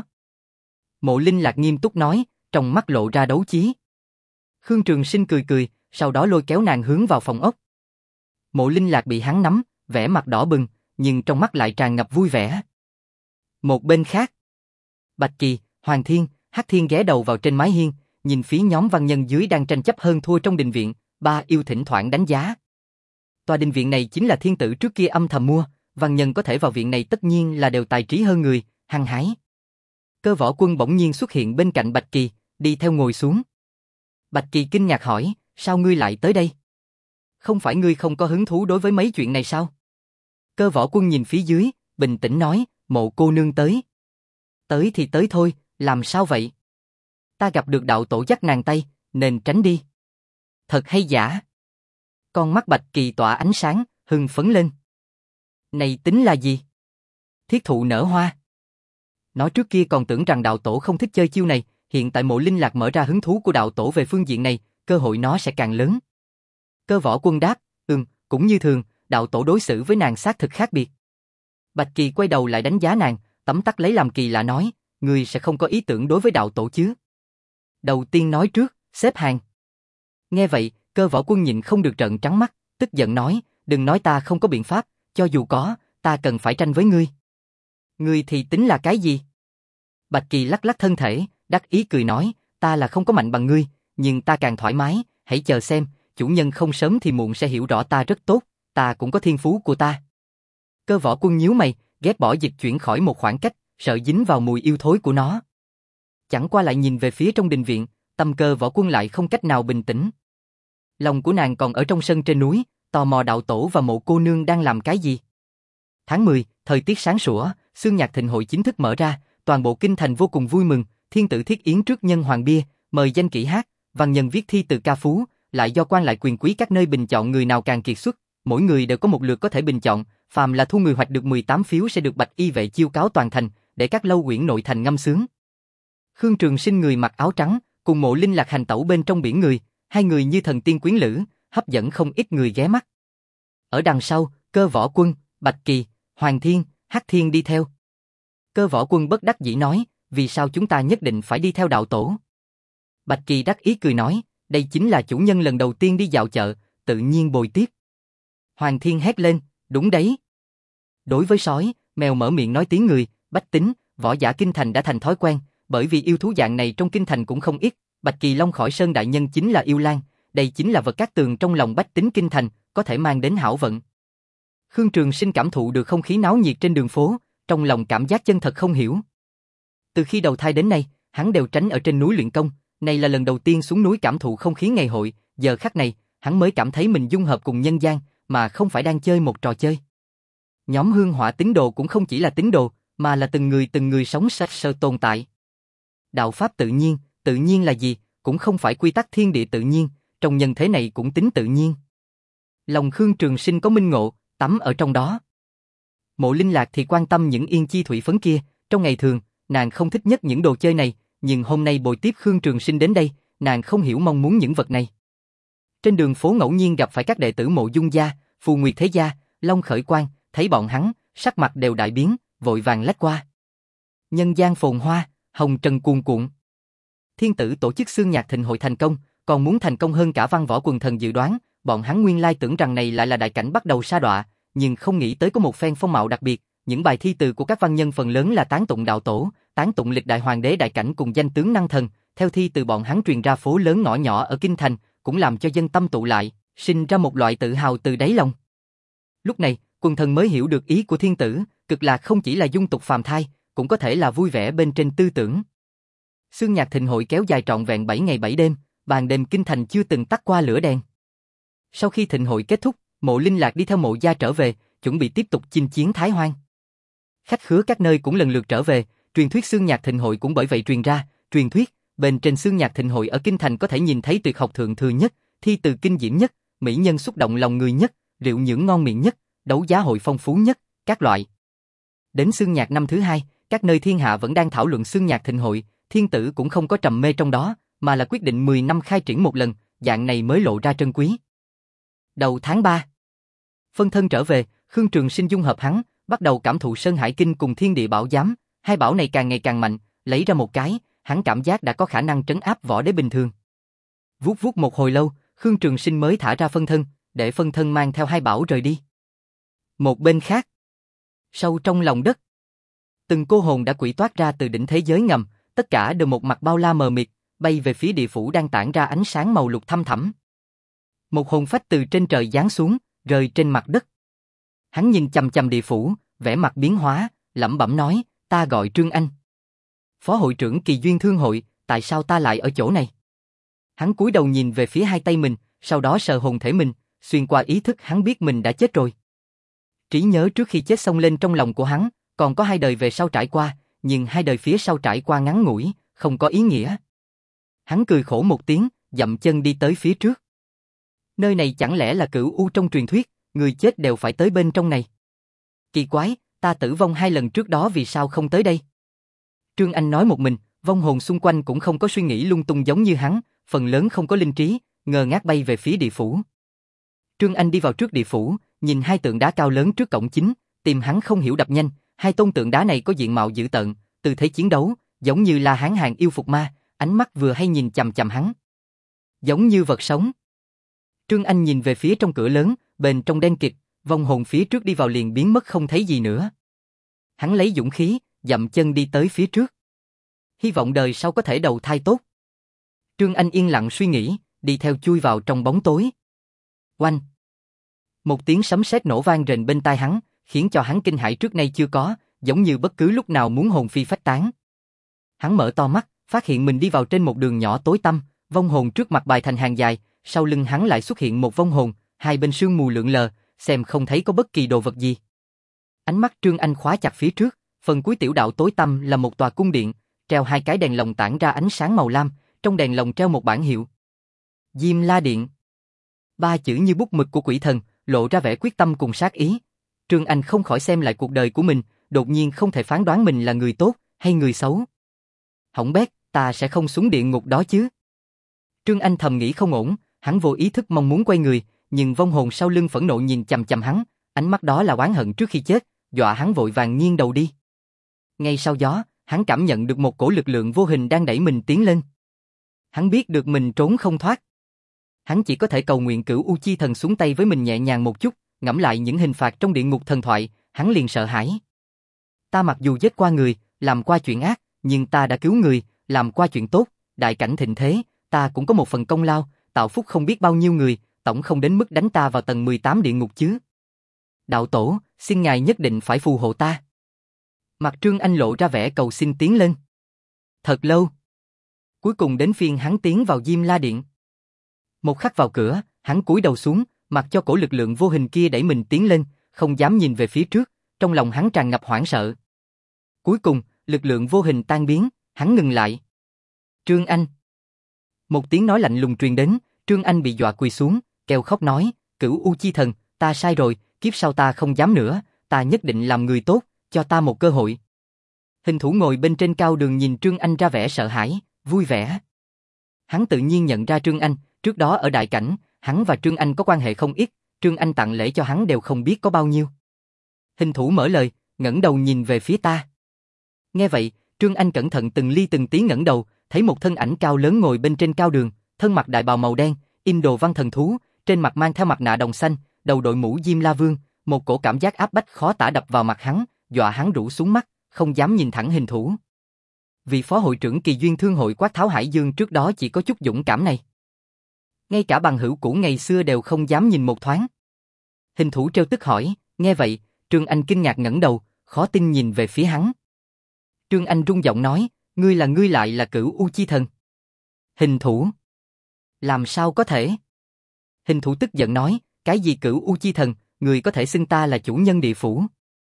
[SPEAKER 1] Mộ Linh Lạc nghiêm túc nói, trong mắt lộ ra đấu chí. Khương Trường Sinh cười cười, sau đó lôi kéo nàng hướng vào phòng ốc. Mộ Linh Lạc bị hắn nắm, vẻ mặt đỏ bừng, nhưng trong mắt lại tràn ngập vui vẻ. Một bên khác, Bạch Kỳ, Hoàng Thiên, Hắc Thiên ghé đầu vào trên mái hiên, nhìn phía nhóm văn nhân dưới đang tranh chấp hơn thua trong đình viện, ba yêu thỉnh thoảng đánh giá. Tòa đình viện này chính là thiên tử trước kia âm thầm mua, văn nhân có thể vào viện này tất nhiên là đều tài trí hơn người, hăng hái. Cơ Võ Quân bỗng nhiên xuất hiện bên cạnh Bạch Kỳ, đi theo ngồi xuống. Bạch Kỳ kinh ngạc hỏi, sao ngươi lại tới đây? Không phải ngươi không có hứng thú đối với mấy chuyện này sao? Cơ Võ Quân nhìn phía dưới, bình tĩnh nói, Mộ cô nương tới. Tới thì tới thôi, làm sao vậy? Ta gặp được đạo tổ dắt nàng tay, nên tránh đi. Thật hay giả? Con mắt Bạch Kỳ tỏa ánh sáng, hưng phấn lên. Này tính là gì? Thiết thụ nở hoa. Nó trước kia còn tưởng rằng đạo tổ không thích chơi chiêu này, hiện tại Mộ Linh Lạc mở ra hứng thú của đạo tổ về phương diện này, cơ hội nó sẽ càng lớn. Cơ Võ Quân đáp, ừm, cũng như thường, đạo tổ đối xử với nàng xác thực khác biệt. Bạch Kỳ quay đầu lại đánh giá nàng, tấm tắc lấy làm kỳ lạ nói, ngươi sẽ không có ý tưởng đối với đạo tổ chứ? Đầu tiên nói trước, xếp hàng. Nghe vậy, Cơ Võ Quân nhịn không được trợn trắng mắt, tức giận nói, đừng nói ta không có biện pháp, cho dù có, ta cần phải tranh với ngươi. Ngươi thì tính là cái gì? Bạch Kỳ lắc lắc thân thể, đắc ý cười nói, ta là không có mạnh bằng ngươi, nhưng ta càng thoải mái, hãy chờ xem, chủ nhân không sớm thì muộn sẽ hiểu rõ ta rất tốt, ta cũng có thiên phú của ta. Cơ Võ Quân nhíu mày, ghét bỏ dịch chuyển khỏi một khoảng cách, sợ dính vào mùi yêu thối của nó. Chẳng qua lại nhìn về phía trong đình viện, tâm Cơ Võ Quân lại không cách nào bình tĩnh. Lòng của nàng còn ở trong sân trên núi, tò mò đạo tổ và Mộ cô nương đang làm cái gì. Tháng mười, thời tiết sáng sủa, Xương Nhạc Thịnh hội chính thức mở ra, toàn bộ kinh thành vô cùng vui mừng, thiên tử thiết yến trước nhân hoàng bia, mời danh kỹ hát, văn nhân viết thi từ ca phú, lại do quan lại quyền quý các nơi bình chọn người nào càng kiệt xuất, mỗi người đều có một lượt có thể bình chọn, phàm là thu người hoạch được mười tám phiếu sẽ được Bạch Y vệ chiêu cáo toàn thành, để các lâu quyển nội thành ngâm sướng. Khương Trường Sinh người mặc áo trắng, cùng Mộ Linh Lạc hành tẩu bên trong biển người, hai người như thần tiên quyến lữ, hấp dẫn không ít người ghé mắt. Ở đằng sau, Cơ Võ Quân, Bạch Kỳ, Hoàng Thiên, Hắc Thiên đi theo. Cơ Võ Quân bất đắc dĩ nói, vì sao chúng ta nhất định phải đi theo đạo tổ? Bạch Kỳ đắc ý cười nói, đây chính là chủ nhân lần đầu tiên đi dạo chợ, tự nhiên bồi tiếp. Hoàng Thiên hét lên, đúng đấy. Đối với sói, mèo mở miệng nói tiếng người, bách tính, võ giả kinh thành đã thành thói quen, bởi vì yêu thú dạng này trong kinh thành cũng không ít. Bạch Kỳ Long khỏi sơn đại nhân chính là yêu lang, đây chính là vật cát tường trong lòng bách tính kinh thành, có thể mang đến hảo vận. Khương Trường Sinh cảm thụ được không khí náo nhiệt trên đường phố, trong lòng cảm giác chân thật không hiểu. Từ khi đầu thai đến nay, hắn đều tránh ở trên núi luyện công, này là lần đầu tiên xuống núi cảm thụ không khí ngày hội, giờ khắc này, hắn mới cảm thấy mình dung hợp cùng nhân gian, mà không phải đang chơi một trò chơi. Nhóm hương hỏa tín đồ cũng không chỉ là tín đồ, mà là từng người từng người sống sạch sơ tồn tại. Đạo pháp tự nhiên, tự nhiên là gì, cũng không phải quy tắc thiên địa tự nhiên, trong nhân thế này cũng tính tự nhiên. Lòng Khương Trường Sinh có minh ngộ, tắm ở trong đó. Mộ Linh Lạc thì quan tâm những yên chi thủy phấn kia, trong ngày thường, nàng không thích nhất những đồ chơi này, nhưng hôm nay bồi tiếp Khương Trường Sinh đến đây, nàng không hiểu mong muốn những vật này. Trên đường phố ngẫu nhiên gặp phải các đệ tử Mộ Dung gia, Phù Nguyệt Thế gia, Long Khởi Quang, thấy bọn hắn, sắc mặt đều đại biến, vội vàng lách qua. Nhân gian phồn hoa, Hồng trần cuồn cuộn. Thiên tử tổ chức xương nhạc thịnh hội thành công, còn muốn thành công hơn cả văn võ quần thần dự đoán, bọn hắn nguyên lai tưởng rằng này lại là đại cảnh bắt đầu sa đọa, nhưng không nghĩ tới có một phen phong mạo đặc biệt, những bài thi từ của các văn nhân phần lớn là tán tụng đạo tổ, tán tụng lịch đại hoàng đế đại cảnh cùng danh tướng năng thần, theo thi từ bọn hắn truyền ra phố lớn ngõ nhỏ ở kinh thành, cũng làm cho dân tâm tụ lại, sinh ra một loại tự hào từ đáy lòng. Lúc này, quần thần mới hiểu được ý của thiên tử, cực lạc không chỉ là dung tục phàm thai, cũng có thể là vui vẻ bên trên tư tưởng. Xương nhạc thịnh hội kéo dài trọn vẹn bảy ngày bảy đêm, ban đêm kinh thành chưa từng tắt qua lửa đèn. Sau khi thịnh hội kết thúc, Mộ Linh Lạc đi theo Mộ gia trở về, chuẩn bị tiếp tục chinh chiến Thái Hoang. Khách khứa các nơi cũng lần lượt trở về, truyền thuyết xương nhạc thịnh hội cũng bởi vậy truyền ra, truyền thuyết, bên trên xương nhạc thịnh hội ở kinh thành có thể nhìn thấy tuyệt học thượng thừa nhất, thi từ kinh diễm nhất, mỹ nhân xúc động lòng người nhất, rượu nhưỡng ngon miệng nhất, đấu giá hội phong phú nhất, các loại. Đến xương nhạc năm thứ hai, các nơi thiên hạ vẫn đang thảo luận xương nhạc thịnh hội, thiên tử cũng không có trầm mê trong đó, mà là quyết định mười năm khai triển một lần, dạng này mới lộ ra trân quý. Đầu tháng ba, phân thân trở về, Khương Trường Sinh dung hợp hắn, bắt đầu cảm thụ Sơn Hải Kinh cùng Thiên Địa Bảo Giám, hai bảo này càng ngày càng mạnh, lấy ra một cái, hắn cảm giác đã có khả năng trấn áp võ đế bình thường. Vuốt vuốt một hồi lâu, Khương Trường Sinh mới thả ra phân thân, để phân thân mang theo hai bảo rời đi. Một bên khác, sâu trong lòng đất, từng cô hồn đã quỷ toát ra từ đỉnh thế giới ngầm, tất cả đều một mặt bao la mờ mịt, bay về phía địa phủ đang tản ra ánh sáng màu lục thăm thẳm. Một hồn phách từ trên trời giáng xuống, rơi trên mặt đất. Hắn nhìn chằm chằm địa phủ, vẻ mặt biến hóa, lẩm bẩm nói, ta gọi Trương Anh. Phó hội trưởng Kỳ Duyên Thương hội, tại sao ta lại ở chỗ này? Hắn cúi đầu nhìn về phía hai tay mình, sau đó sờ hồn thể mình, xuyên qua ý thức hắn biết mình đã chết rồi. Trí nhớ trước khi chết xông lên trong lòng của hắn, còn có hai đời về sau trải qua, nhưng hai đời phía sau trải qua ngắn ngủi, không có ý nghĩa. Hắn cười khổ một tiếng, dậm chân đi tới phía trước. Nơi này chẳng lẽ là Cửu U trong truyền thuyết, người chết đều phải tới bên trong này. Kỳ quái, ta tử vong hai lần trước đó vì sao không tới đây? Trương Anh nói một mình, vong hồn xung quanh cũng không có suy nghĩ lung tung giống như hắn, phần lớn không có linh trí, ngơ ngác bay về phía địa phủ. Trương Anh đi vào trước địa phủ, nhìn hai tượng đá cao lớn trước cổng chính, tìm hắn không hiểu đập nhanh, hai tôn tượng đá này có diện mạo dữ tợn, tư thế chiến đấu, giống như là hán hàng yêu phục ma, ánh mắt vừa hay nhìn chằm chằm hắn. Giống như vật sống. Trương Anh nhìn về phía trong cửa lớn, bên trong đen kịt, vong hồn phía trước đi vào liền biến mất không thấy gì nữa. Hắn lấy dũng khí, dậm chân đi tới phía trước. Hy vọng đời sau có thể đầu thai tốt. Trương Anh yên lặng suy nghĩ, đi theo chui vào trong bóng tối. Oanh! Một tiếng sấm sét nổ vang rền bên tai hắn, khiến cho hắn kinh hãi trước nay chưa có, giống như bất cứ lúc nào muốn hồn phi phách tán. Hắn mở to mắt, phát hiện mình đi vào trên một đường nhỏ tối tăm, vong hồn trước mặt bài thành hàng dài, sau lưng hắn lại xuất hiện một vong hồn, hai bên sương mù lượn lờ, xem không thấy có bất kỳ đồ vật gì. Ánh mắt Trương Anh khóa chặt phía trước, phần cuối tiểu đạo tối tăm là một tòa cung điện, treo hai cái đèn lồng tản ra ánh sáng màu lam, trong đèn lồng treo một bảng hiệu. Diêm La Điện. Ba chữ như bút mực của quỷ thần, lộ ra vẻ quyết tâm cùng sát ý. Trương Anh không khỏi xem lại cuộc đời của mình, đột nhiên không thể phán đoán mình là người tốt hay người xấu. Hỏng bét, ta sẽ không xuống địa ngục đó chứ. Trương Anh thầm nghĩ không ổn, hắn vô ý thức mong muốn quay người, nhưng vong hồn sau lưng phẫn nộ nhìn chằm chằm hắn, ánh mắt đó là oán hận trước khi chết, dọa hắn vội vàng nghiêng đầu đi. Ngay sau đó, hắn cảm nhận được một cổ lực lượng vô hình đang đẩy mình tiến lên. Hắn biết được mình trốn không thoát. Hắn chỉ có thể cầu nguyện Cửu U Chi Thần xuống tay với mình nhẹ nhàng một chút, ngẫm lại những hình phạt trong địa ngục thần thoại, hắn liền sợ hãi. Ta mặc dù giết qua người, làm qua chuyện ác, nhưng ta đã cứu người, làm qua chuyện tốt, đại cảnh thịnh thế, ta cũng có một phần công lao, tạo phúc không biết bao nhiêu người, tổng không đến mức đánh ta vào tầng mười tám địa ngục chứ. Đạo tổ, xin ngài nhất định phải phù hộ ta. Mặt Trương Anh lộ ra vẻ cầu xin tiến lên. Thật lâu. Cuối cùng đến phiên hắn tiến vào Diêm La Điện. Một khắc vào cửa, hắn cúi đầu xuống, mặc cho cổ lực lượng vô hình kia đẩy mình tiến lên, không dám nhìn về phía trước, trong lòng hắn tràn ngập hoảng sợ. Cuối cùng, lực lượng vô hình tan biến, hắn ngừng lại. Trương Anh. Một tiếng nói lạnh lùng truyền đến, Trương Anh bị dọa quỳ xuống, kêu khóc nói, Cửu U Chi Thần, ta sai rồi, kiếp sau ta không dám nữa, ta nhất định làm người tốt, cho ta một cơ hội. Hình thủ ngồi bên trên cao đường nhìn Trương Anh ra vẻ sợ hãi, vui vẻ. Hắn tự nhiên nhận ra Trương Anh, trước đó ở đại cảnh, hắn và Trương Anh có quan hệ không ít, Trương Anh tặng lễ cho hắn đều không biết có bao nhiêu. Hình thủ mở lời, ngẩng đầu nhìn về phía ta. Nghe vậy, Trương Anh cẩn thận từng ly từng tí ngẩng đầu, thấy một thân ảnh cao lớn ngồi bên trên cao đường, thân mặc đại bào màu đen, in đồ văn thần thú, trên mặt mang theo mặt nạ đồng xanh, đầu đội mũ Diêm La Vương, một cổ cảm giác áp bách khó tả đập vào mặt hắn, dọa hắn rũ xuống mắt, không dám nhìn thẳng Hình Thủ. Vị phó hội trưởng Kỳ Duyên Thương hội Quát Tháo Hải Dương trước đó chỉ có chút dũng cảm này. Ngay cả bằng hữu cũ ngày xưa đều không dám nhìn một thoáng. Hình Thủ trêu tức hỏi, nghe vậy, Trương Anh kinh ngạc ngẩng đầu, khó tin nhìn về phía hắn. Trương Anh rung giọng nói, ngươi là ngươi lại là Cửu U Chi Thần. Hình Thủ. Làm sao có thể? Hình Thủ tức giận nói, cái gì Cửu U Chi Thần, người có thể xưng ta là chủ nhân địa phủ.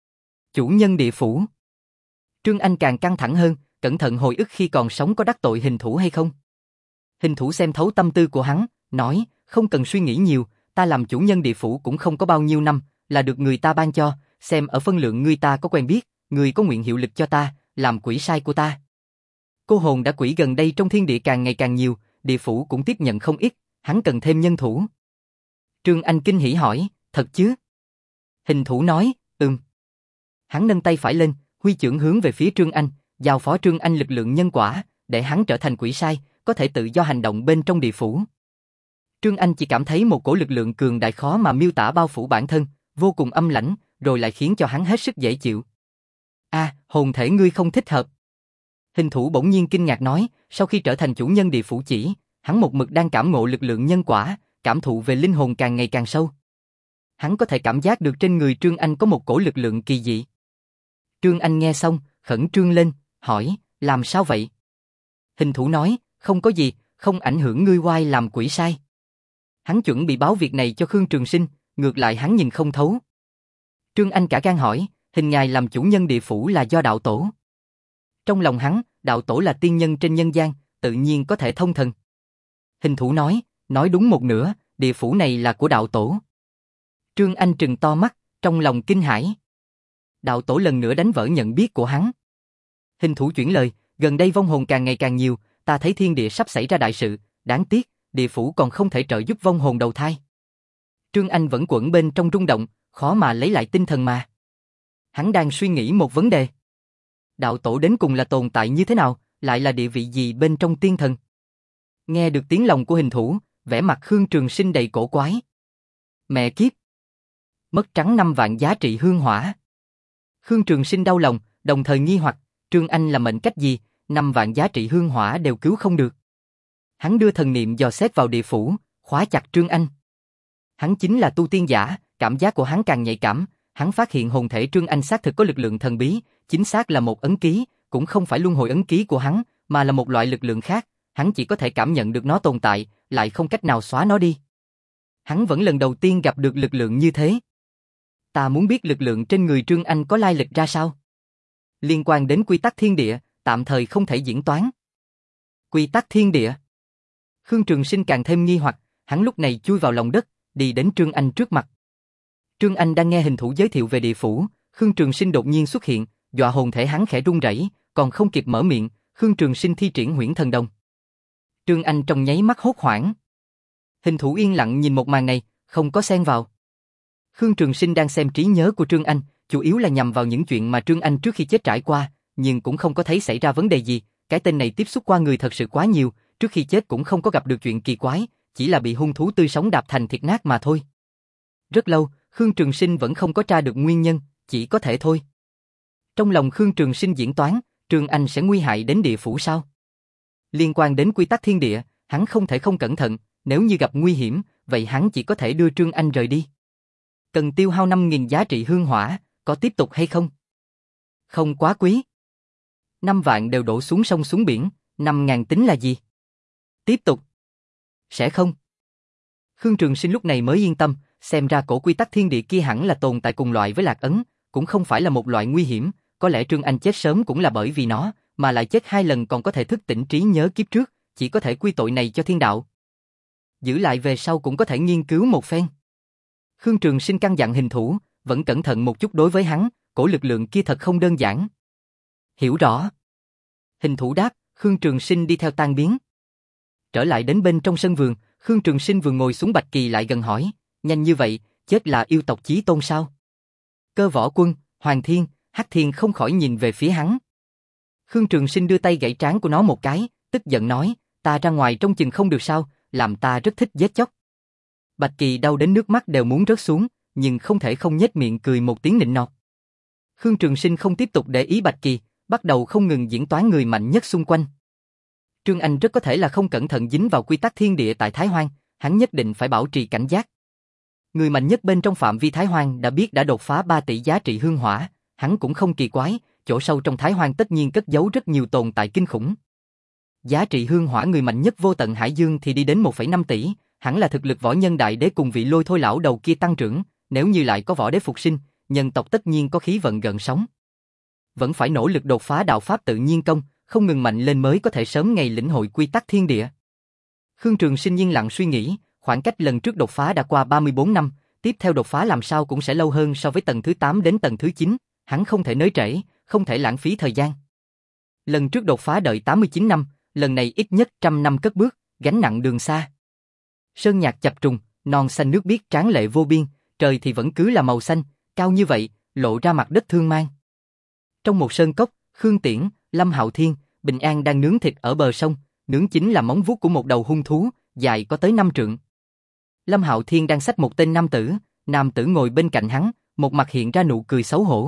[SPEAKER 1] Chủ nhân địa phủ. Trương Anh càng căng thẳng hơn, cẩn thận hồi ức khi còn sống có đắc tội Hình Thủ hay không. Hình Thủ xem thấu tâm tư của hắn, nói, không cần suy nghĩ nhiều, ta làm chủ nhân địa phủ cũng không có bao nhiêu năm, là được người ta ban cho, xem ở phân lượng người ta có quen biết, người có nguyện hiệu lực cho ta, làm quỷ sai của ta. Cô hồn đã quỷ gần đây trong thiên địa càng ngày càng nhiều, địa phủ cũng tiếp nhận không ít, hắn cần thêm nhân thủ. Trương Anh kinh hỉ hỏi, thật chứ? Hình Thủ nói, ừm. Hắn nâng tay phải lên, huy chưởng hướng về phía Trương Anh, giao phó Trương Anh lực lượng nhân quả, để hắn trở thành quỷ sai, có thể tự do hành động bên trong địa phủ. Trương Anh chỉ cảm thấy một cổ lực lượng cường đại khó mà miêu tả bao phủ bản thân, vô cùng âm lãnh, rồi lại khiến cho hắn hết sức dễ chịu. A, à, hồn thể ngươi không thích hợp. Hình Thủ bỗng nhiên kinh ngạc nói, sau khi trở thành chủ nhân địa phủ chỉ, hắn một mực đang cảm ngộ lực lượng nhân quả, cảm thụ về linh hồn càng ngày càng sâu. Hắn có thể cảm giác được trên người Trương Anh có một cổ lực lượng kỳ dị. Trương Anh nghe xong, khẩn trương lên, hỏi, làm sao vậy? Hình Thủ nói, không có gì, không ảnh hưởng ngươi oai làm quỷ sai. Hắn chuẩn bị báo việc này cho Khương Trường Sinh, ngược lại hắn nhìn không thấu. Trương Anh cả gan hỏi, hình ngài làm chủ nhân địa phủ là do đạo tổ. Trong lòng hắn, đạo tổ là tiên nhân trên nhân gian, tự nhiên có thể thông thần. Hình Thủ nói, nói đúng một nửa, địa phủ này là của đạo tổ. Trương Anh trừng to mắt, trong lòng kinh hãi. Đạo tổ lần nữa đánh vỡ nhận biết của hắn. Hình Thủ chuyển lời, gần đây vong hồn càng ngày càng nhiều, ta thấy thiên địa sắp xảy ra đại sự, đáng tiếc, địa phủ còn không thể trợ giúp vong hồn đầu thai. Trương Anh vẫn quẩn bên trong rung động, khó mà lấy lại tinh thần mà. Hắn đang suy nghĩ một vấn đề. Đạo tổ đến cùng là tồn tại như thế nào, lại là địa vị gì bên trong tiên thần? Nghe được tiếng lòng của Hình Thủ, vẻ mặt Khương Trường Sinh đầy cổ quái. Mẹ kiếp! Mất trắng năm vạn giá trị hương hỏa. Khương Trường Sinh đau lòng, đồng thời nghi hoặc, Trương Anh là mệnh cách gì, năm vạn giá trị hương hỏa đều cứu không được. Hắn đưa thần niệm dò xét vào địa phủ, khóa chặt Trương Anh. Hắn chính là tu tiên giả, cảm giác của hắn càng nhạy cảm, hắn phát hiện hồn thể Trương Anh xác thực có lực lượng thần bí, chính xác là một ấn ký, cũng không phải luân hồi ấn ký của hắn, mà là một loại lực lượng khác, hắn chỉ có thể cảm nhận được nó tồn tại, lại không cách nào xóa nó đi. Hắn vẫn lần đầu tiên gặp được lực lượng như thế. Ta muốn biết lực lượng trên người Trương Anh có lai lịch ra sao? Liên quan đến quy tắc thiên địa, tạm thời không thể diễn toán. Quy tắc thiên địa. Khương Trường Sinh càng thêm nghi hoặc, hắn lúc này chui vào lòng đất, đi đến Trương Anh trước mặt. Trương Anh đang nghe Hình Thủ giới thiệu về địa phủ, Khương Trường Sinh đột nhiên xuất hiện, dọa hồn thể hắn khẽ run rẩy, còn không kịp mở miệng, Khương Trường Sinh thi triển Huyễn Thần Đồng. Trương Anh trong nháy mắt hốt hoảng. Hình Thủ yên lặng nhìn một màn này, không có xen vào. Khương Trường Sinh đang xem trí nhớ của Trương Anh, chủ yếu là nhằm vào những chuyện mà Trương Anh trước khi chết trải qua, nhưng cũng không có thấy xảy ra vấn đề gì, cái tên này tiếp xúc qua người thật sự quá nhiều, trước khi chết cũng không có gặp được chuyện kỳ quái, chỉ là bị hung thú tươi sống đạp thành thịt nát mà thôi. Rất lâu, Khương Trường Sinh vẫn không có tra được nguyên nhân, chỉ có thể thôi. Trong lòng Khương Trường Sinh diễn toán, Trương Anh sẽ nguy hại đến địa phủ sao? Liên quan đến quy tắc thiên địa, hắn không thể không cẩn thận, nếu như gặp nguy hiểm, vậy hắn chỉ có thể đưa Trương Anh rời đi. Cần tiêu hao năm nghìn giá trị hương hỏa, có tiếp tục hay không? Không quá quý. Năm vạn đều đổ xuống sông xuống biển, năm ngàn tính là gì? Tiếp tục. Sẽ không. Khương Trường Sinh lúc này mới yên tâm, xem ra cổ quy tắc thiên địa kia hẳn là tồn tại cùng loại với Lạc Ấn, cũng không phải là một loại nguy hiểm, có lẽ Trương Anh chết sớm cũng là bởi vì nó, mà lại chết hai lần còn có thể thức tỉnh trí nhớ kiếp trước, chỉ có thể quy tội này cho thiên đạo. Giữ lại về sau cũng có thể nghiên cứu một phen. Khương Trường Sinh căn dặn Hình Thủ, vẫn cẩn thận một chút đối với hắn, cổ lực lượng kia thật không đơn giản. Hiểu rõ. Hình Thủ đáp, Khương Trường Sinh đi theo tan biến. Trở lại đến bên trong sân vườn, Khương Trường Sinh vừa ngồi xuống Bạch Kỳ lại gần hỏi, nhanh như vậy, chết là yêu tộc chí tôn sao? Cơ Võ Quân, Hoàng Thiên, Hắc Thiên không khỏi nhìn về phía hắn. Khương Trường Sinh đưa tay gãy trán của nó một cái, tức giận nói, ta ra ngoài trông chừng không được sao, làm ta rất thích giết chóc. Bạch Kỳ đau đến nước mắt đều muốn rớt xuống, nhưng không thể không nhếch miệng cười một tiếng nịnh nọt. Khương Trường Sinh không tiếp tục để ý Bạch Kỳ, bắt đầu không ngừng diễn toán người mạnh nhất xung quanh. Trương Anh rất có thể là không cẩn thận dính vào quy tắc thiên địa tại Thái Hoang, hắn nhất định phải bảo trì cảnh giác. Người mạnh nhất bên trong phạm vi Thái Hoang đã biết đã đột phá ba tỷ giá trị hương hỏa, hắn cũng không kỳ quái, chỗ sâu trong Thái Hoang tất nhiên cất giấu rất nhiều tồn tại kinh khủng. Giá trị hương hỏa người mạnh nhất vô tận hải dương thì đi đến một phẩy năm tỷ, hẳn là thực lực võ nhân đại đế cùng vị lôi thôi lão đầu kia tăng trưởng, nếu như lại có võ đế phục sinh, nhân tộc tất nhiên có khí vận gợn sóng. Vẫn phải nỗ lực đột phá đạo pháp tự nhiên công, không ngừng mạnh lên mới có thể sớm ngày lĩnh hội quy tắc thiên địa. Khương Trường Sinh yên lặng suy nghĩ, khoảng cách lần trước đột phá đã qua ba mươi bốn năm, tiếp theo đột phá làm sao cũng sẽ lâu hơn so với tầng thứ tám đến tầng thứ chín, hắn không thể nới trễ, không thể lãng phí thời gian. Lần trước đột phá đợi tám mươi chín năm, lần này ít nhất trăm năm cất bước, gánh nặng đường xa. Sơn nhạc chập trùng, non xanh nước biếc tráng lệ vô biên, trời thì vẫn cứ là màu xanh, cao như vậy, lộ ra mặt đất thương mang. Trong một sơn cốc, Khương Tiễn, Lâm Hạo Thiên, Bình An đang nướng thịt ở bờ sông, nướng chính là móng vuốt của một đầu hung thú, dài có tới năm trượng. Lâm Hạo Thiên đang xách một tên nam tử, nam tử ngồi bên cạnh hắn, một mặt hiện ra nụ cười xấu hổ.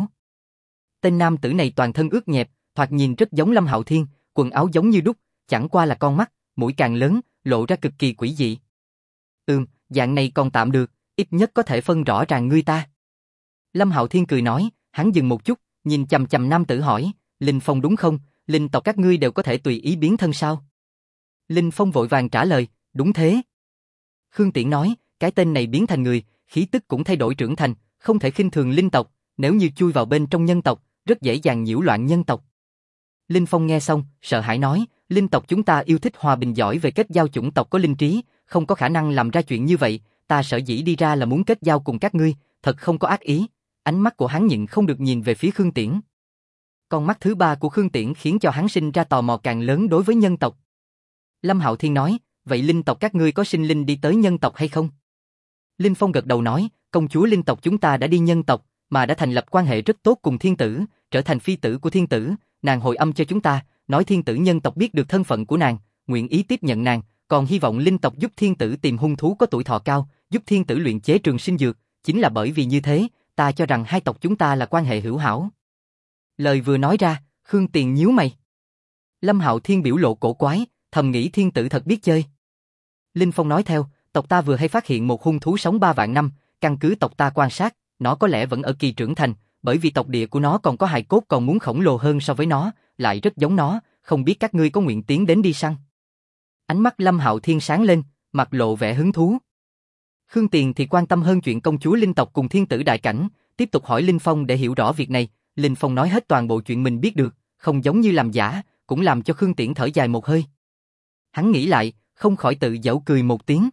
[SPEAKER 1] Tên nam tử này toàn thân ướt nhẹp, thoạt nhìn rất giống Lâm Hạo Thiên, quần áo giống như đúc, chẳng qua là con mắt, mũi càng lớn, lộ ra cực kỳ quỷ dị. Ừm, dạng này còn tạm được, ít nhất có thể phân rõ ràng ngươi ta. Lâm Hạo Thiên cười nói, hắn dừng một chút, nhìn chằm chằm nam tử hỏi, Linh Phong đúng không? Linh tộc các ngươi đều có thể tùy ý biến thân sao? Linh Phong vội vàng trả lời, đúng thế. Khương Tiễn nói, cái tên này biến thành người, khí tức cũng thay đổi trưởng thành, không thể khinh thường linh tộc, nếu như chui vào bên trong nhân tộc, rất dễ dàng nhiễu loạn nhân tộc. Linh Phong nghe xong, sợ hãi nói, linh tộc chúng ta yêu thích hòa bình giỏi về kết giao chủng tộc có linh trí, không có khả năng làm ra chuyện như vậy, ta sở dĩ đi ra là muốn kết giao cùng các ngươi, thật không có ác ý. Ánh mắt của hắn nhịn không được nhìn về phía Khương Tiễn. Con mắt thứ ba của Khương Tiễn khiến cho hắn sinh ra tò mò càng lớn đối với nhân tộc. Lâm Hạo Thiên nói, vậy linh tộc các ngươi có sinh linh đi tới nhân tộc hay không? Linh Phong gật đầu nói, công chúa linh tộc chúng ta đã đi nhân tộc, mà đã thành lập quan hệ rất tốt cùng thiên tử, trở thành phi tử của thiên tử, nàng hồi âm cho chúng ta, nói thiên tử nhân tộc biết được thân phận của nàng, nguyện ý tiếp nhận nàng, còn hy vọng linh tộc giúp thiên tử tìm hung thú có tuổi thọ cao, giúp thiên tử luyện chế trường sinh dược, chính là bởi vì như thế, ta cho rằng hai tộc chúng ta là quan hệ hữu hảo. Lời vừa nói ra, Khương Tiền nhíu mày. Lâm Hạo Thiên biểu lộ cổ quái, thầm nghĩ thiên tử thật biết chơi. Linh Phong nói theo, tộc ta vừa hay phát hiện một hung thú sống ba vạn năm, căn cứ tộc ta quan sát, nó có lẽ vẫn ở kỳ trưởng thành, bởi vì tộc địa của nó còn có hài cốt còn muốn khổng lồ hơn so với nó, lại rất giống nó, không biết các ngươi có nguyện tiến đến đi săn. Ánh mắt Lâm Hạo Thiên sáng lên, mặt lộ vẻ hứng thú. Khương Tiền thì quan tâm hơn chuyện công chúa linh tộc cùng thiên tử đại cảnh, tiếp tục hỏi Linh Phong để hiểu rõ việc này. Linh Phong nói hết toàn bộ chuyện mình biết được, không giống như làm giả, cũng làm cho Khương Tiễn thở dài một hơi. Hắn nghĩ lại, không khỏi tự giễu cười một tiếng.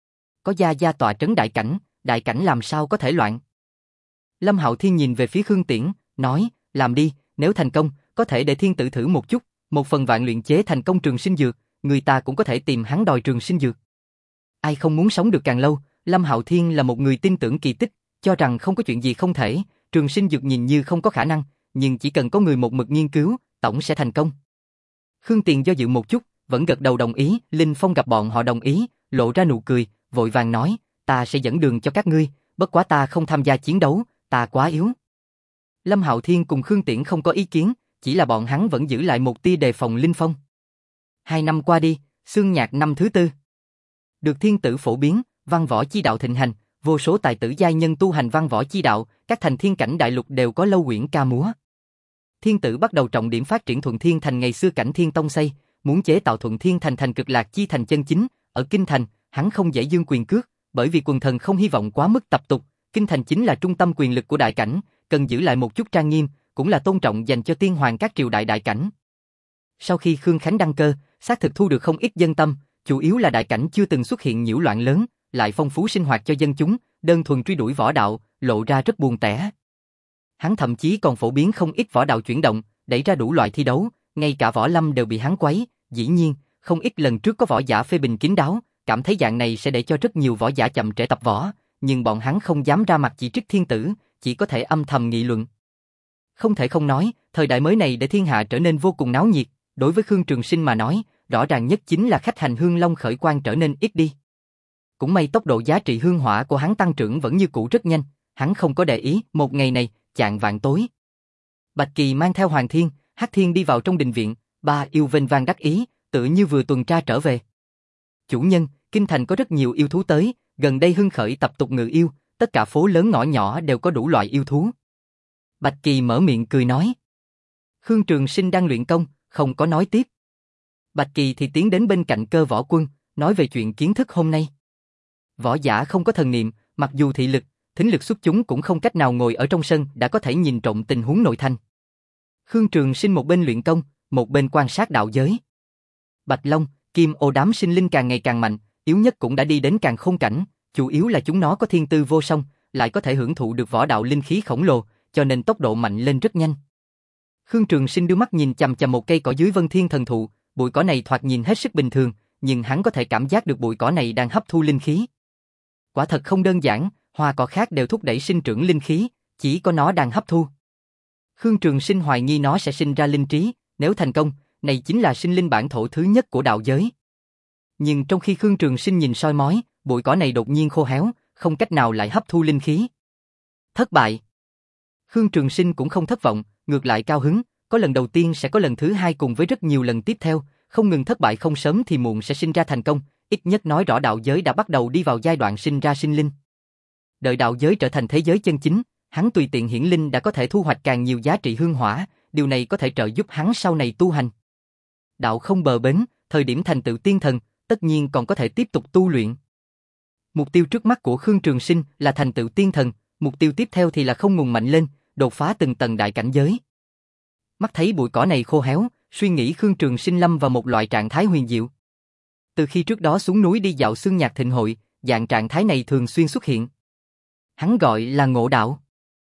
[SPEAKER 1] Có gia gia tọa trấn đại cảnh, đại cảnh làm sao có thể loạn. Lâm Hạo Thiên nhìn về phía Khương Tiễn, nói, làm đi, nếu thành công, có thể để thiên tử thử một chút, một phần vạn luyện chế thành công trường sinh dược, người ta cũng có thể tìm hắn đòi trường sinh dược. Ai không muốn sống được càng lâu, Lâm Hạo Thiên là một người tin tưởng kỳ tích, cho rằng không có chuyện gì không thể, trường sinh dược nhìn như không có khả năng, nhưng chỉ cần có người một mực nghiên cứu, tổng sẽ thành công. Khương Tiền do dự một chút, vẫn gật đầu đồng ý, Linh Phong gặp bọn họ đồng ý, lộ ra nụ cười, vội vàng nói, ta sẽ dẫn đường cho các ngươi, bất quá ta không tham gia chiến đấu, ta quá yếu. Lâm Hạo Thiên cùng Khương Tiễn không có ý kiến, chỉ là bọn hắn vẫn giữ lại một tia đề phòng Linh Phong. Hai năm qua đi, xương nhạc năm thứ tư. Được thiên tử phổ biến, văn võ chi đạo thịnh hành, vô số tài tử giai nhân tu hành văn võ chi đạo, các thành thiên cảnh đại lục đều có lâu quyển ca múa. Thiên tử bắt đầu trọng điểm phát triển Thuận Thiên Thành ngày xưa cảnh Thiên Tông xây, muốn chế tạo Thuận Thiên Thành thành cực lạc chi thành chân chính, ở Kinh Thành, hắn không dễ dương quyền cước, bởi vì quần thần không hy vọng quá mức tập tục, Kinh Thành chính là trung tâm quyền lực của đại cảnh, cần giữ lại một chút trang nghiêm, cũng là tôn trọng dành cho tiên hoàng các triều đại đại cảnh. Sau khi Khương Khánh đăng cơ, xác thực thu được không ít dân tâm, chủ yếu là đại cảnh chưa từng xuất hiện nhiễu loạn lớn, lại phong phú sinh hoạt cho dân chúng, đơn thuần truy đuổi võ đạo, lộ ra rất buồn tẻ. Hắn thậm chí còn phổ biến không ít võ đạo chuyển động, đẩy ra đủ loại thi đấu, ngay cả võ lâm đều bị hắn quấy, dĩ nhiên, không ít lần trước có võ giả phê bình kín đáo, cảm thấy dạng này sẽ để cho rất nhiều võ giả chậm trễ tập võ, nhưng bọn hắn không dám ra mặt chỉ trích thiên tử, chỉ có thể âm thầm nghị luận. Không thể không nói, thời đại mới này để thiên hạ trở nên vô cùng náo nhiệt, đối với Khương Trường Sinh mà nói, rõ ràng nhất chính là khách hành hương long khởi quan trở nên ít đi. Cũng may tốc độ giá trị hương hỏa của hắn tăng trưởng vẫn như cũ rất nhanh, hắn không có để ý. Một ngày này, chạng vạng tối, Bạch Kỳ mang theo Hoàng Thiên, Hắc Thiên đi vào trong đình viện, ba yêu vênh vang đắc ý, tự như vừa tuần tra trở về. Chủ nhân, kinh thành có rất nhiều yêu thú tới, gần đây hưng khởi tập tục ngự yêu, tất cả phố lớn ngõ nhỏ đều có đủ loại yêu thú. Bạch Kỳ mở miệng cười nói. Khương Trường Sinh đang luyện công, không có nói tiếp. Bạch Kỳ thì tiến đến bên cạnh Cơ Võ Quân, nói về chuyện kiến thức hôm nay. Võ giả không có thần niệm, mặc dù thị lực, thính lực xuất chúng cũng không cách nào ngồi ở trong sân đã có thể nhìn trộm tình huống nội thành. Khương Trường Sinh một bên luyện công, một bên quan sát đạo giới. Bạch Long, Kim Ô đám sinh linh càng ngày càng mạnh, yếu nhất cũng đã đi đến càn khôn cảnh, chủ yếu là chúng nó có thiên tư vô song, lại có thể hưởng thụ được võ đạo linh khí khổng lồ, cho nên tốc độ mạnh lên rất nhanh. Khương Trường Sinh đưa mắt nhìn chằm chằm một cây cỏ dưới Vân Thiên Thần Thụ, bụi cỏ này thoạt nhìn hết sức bình thường, nhưng hắn có thể cảm giác được bụi cỏ này đang hấp thu linh khí. Quả thật không đơn giản, hoa cỏ khác đều thúc đẩy sinh trưởng linh khí, chỉ có nó đang hấp thu. Khương Trường Sinh hoài nghi nó sẽ sinh ra linh trí, nếu thành công, này chính là sinh linh bản thổ thứ nhất của đạo giới. Nhưng trong khi Khương Trường Sinh nhìn soi mói, bụi cỏ này đột nhiên khô héo, không cách nào lại hấp thu linh khí. Thất bại. Khương Trường Sinh cũng không thất vọng, ngược lại cao hứng, có lần đầu tiên sẽ có lần thứ hai cùng với rất nhiều lần tiếp theo, không ngừng thất bại không sớm thì muộn sẽ sinh ra thành công, ít nhất nói rõ đạo giới đã bắt đầu đi vào giai đoạn sinh ra sinh linh. Đợi đạo giới trở thành thế giới chân chính, hắn tùy tiện hiển linh đã có thể thu hoạch càng nhiều giá trị hương hỏa, điều này có thể trợ giúp hắn sau này tu hành. Đạo không bờ bến, thời điểm thành tựu tiên thần, tất nhiên còn có thể tiếp tục tu luyện. Mục tiêu trước mắt của Khương Trường Sinh là thành tựu tiên thần, mục tiêu tiếp theo thì là không ngừng mạnh lên, đột phá từng tầng đại cảnh giới. Mắt thấy bụi cỏ này khô héo, suy nghĩ Khương Trường Sinh lâm vào một loại trạng thái huyền diệu. Từ khi trước đó xuống núi đi dạo Xương Nhạc Thịnh Hội, dạng trạng thái này thường xuyên xuất hiện. Hắn gọi là ngộ đạo.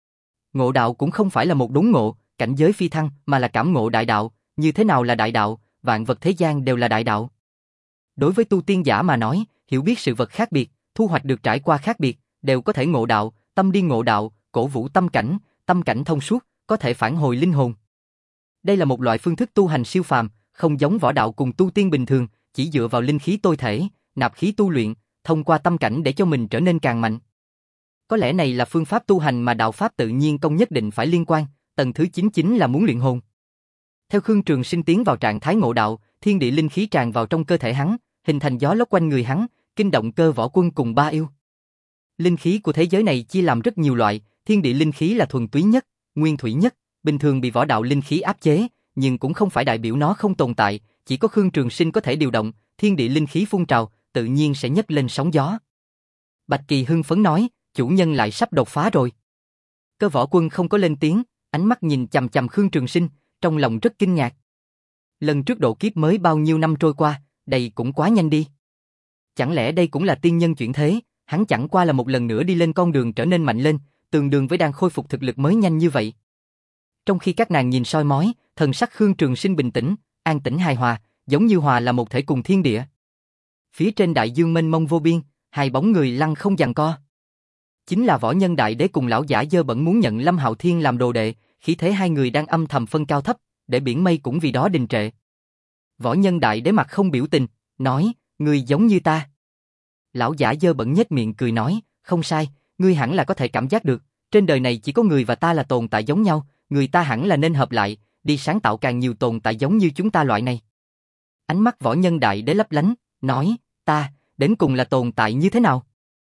[SPEAKER 1] Ngộ đạo cũng không phải là một đốn ngộ, cảnh giới phi thăng, mà là cảm ngộ đại đạo. Như thế nào là đại đạo? Vạn vật thế gian đều là đại đạo. Đối với tu tiên giả mà nói, hiểu biết sự vật khác biệt, thu hoạch được trải qua khác biệt, đều có thể ngộ đạo, tâm đi ngộ đạo, cổ vũ tâm cảnh, tâm cảnh thông suốt, có thể phản hồi linh hồn. Đây là một loại phương thức tu hành siêu phàm, không giống võ đạo cùng tu tiên bình thường, chỉ dựa vào linh khí tôi thể, nạp khí tu luyện, thông qua tâm cảnh để cho mình trở nên càng mạnh. Có lẽ này là phương pháp tu hành mà đạo pháp tự nhiên công nhất định phải liên quan, tầng thứ chín chính là muốn luyện hồn. Theo Khương Trường Sinh tiến vào trạng thái ngộ đạo, thiên địa linh khí tràn vào trong cơ thể hắn, hình thành gió lốc quanh người hắn, kinh động Cơ Võ Quân cùng ba yêu. Linh khí của thế giới này chia làm rất nhiều loại, thiên địa linh khí là thuần túy nhất, nguyên thủy nhất, bình thường bị võ đạo linh khí áp chế, nhưng cũng không phải đại biểu nó không tồn tại, chỉ có Khương Trường Sinh có thể điều động, thiên địa linh khí phun trào, tự nhiên sẽ nhấc lên sóng gió. Bạch Kỳ hưng phấn nói, chủ nhân lại sắp đột phá rồi. Cơ Võ Quân không có lên tiếng, ánh mắt nhìn chằm chằm Khương Trường Sinh, trong lòng rất kinh ngạc. Lần trước độ kiếp mới bao nhiêu năm trôi qua, đây cũng quá nhanh đi. Chẳng lẽ đây cũng là tiên nhân chuyển thế, hắn chẳng qua là một lần nữa đi lên con đường trở nên mạnh lên, tương đương với đang khôi phục thực lực mới nhanh như vậy. Trong khi các nàng nhìn soi mói, thần sắc Khương Trường Sinh bình tĩnh, an tĩnh hài hòa, giống như hòa là một thể cùng thiên địa. Phía trên đại dương mênh mông vô biên, hai bóng người lăng không giằng co. Chính là Võ Nhân Đại Đế cùng lão giả dơ bẩn muốn nhận Lâm Hạo Thiên làm đồ đệ, khí thế hai người đang âm thầm phân cao thấp, để biển mây cũng vì đó đình trệ. Võ Nhân Đại Đế mặt không biểu tình, nói, ngươi giống như ta. Lão giả dơ bẩn nhếch miệng cười nói, không sai, ngươi hẳn là có thể cảm giác được, trên đời này chỉ có người và ta là tồn tại giống nhau, người ta hẳn là nên hợp lại, đi sáng tạo càng nhiều tồn tại giống như chúng ta loại này. Ánh mắt Võ Nhân Đại Đế lấp lánh, nói, ta, đến cùng là tồn tại như thế nào?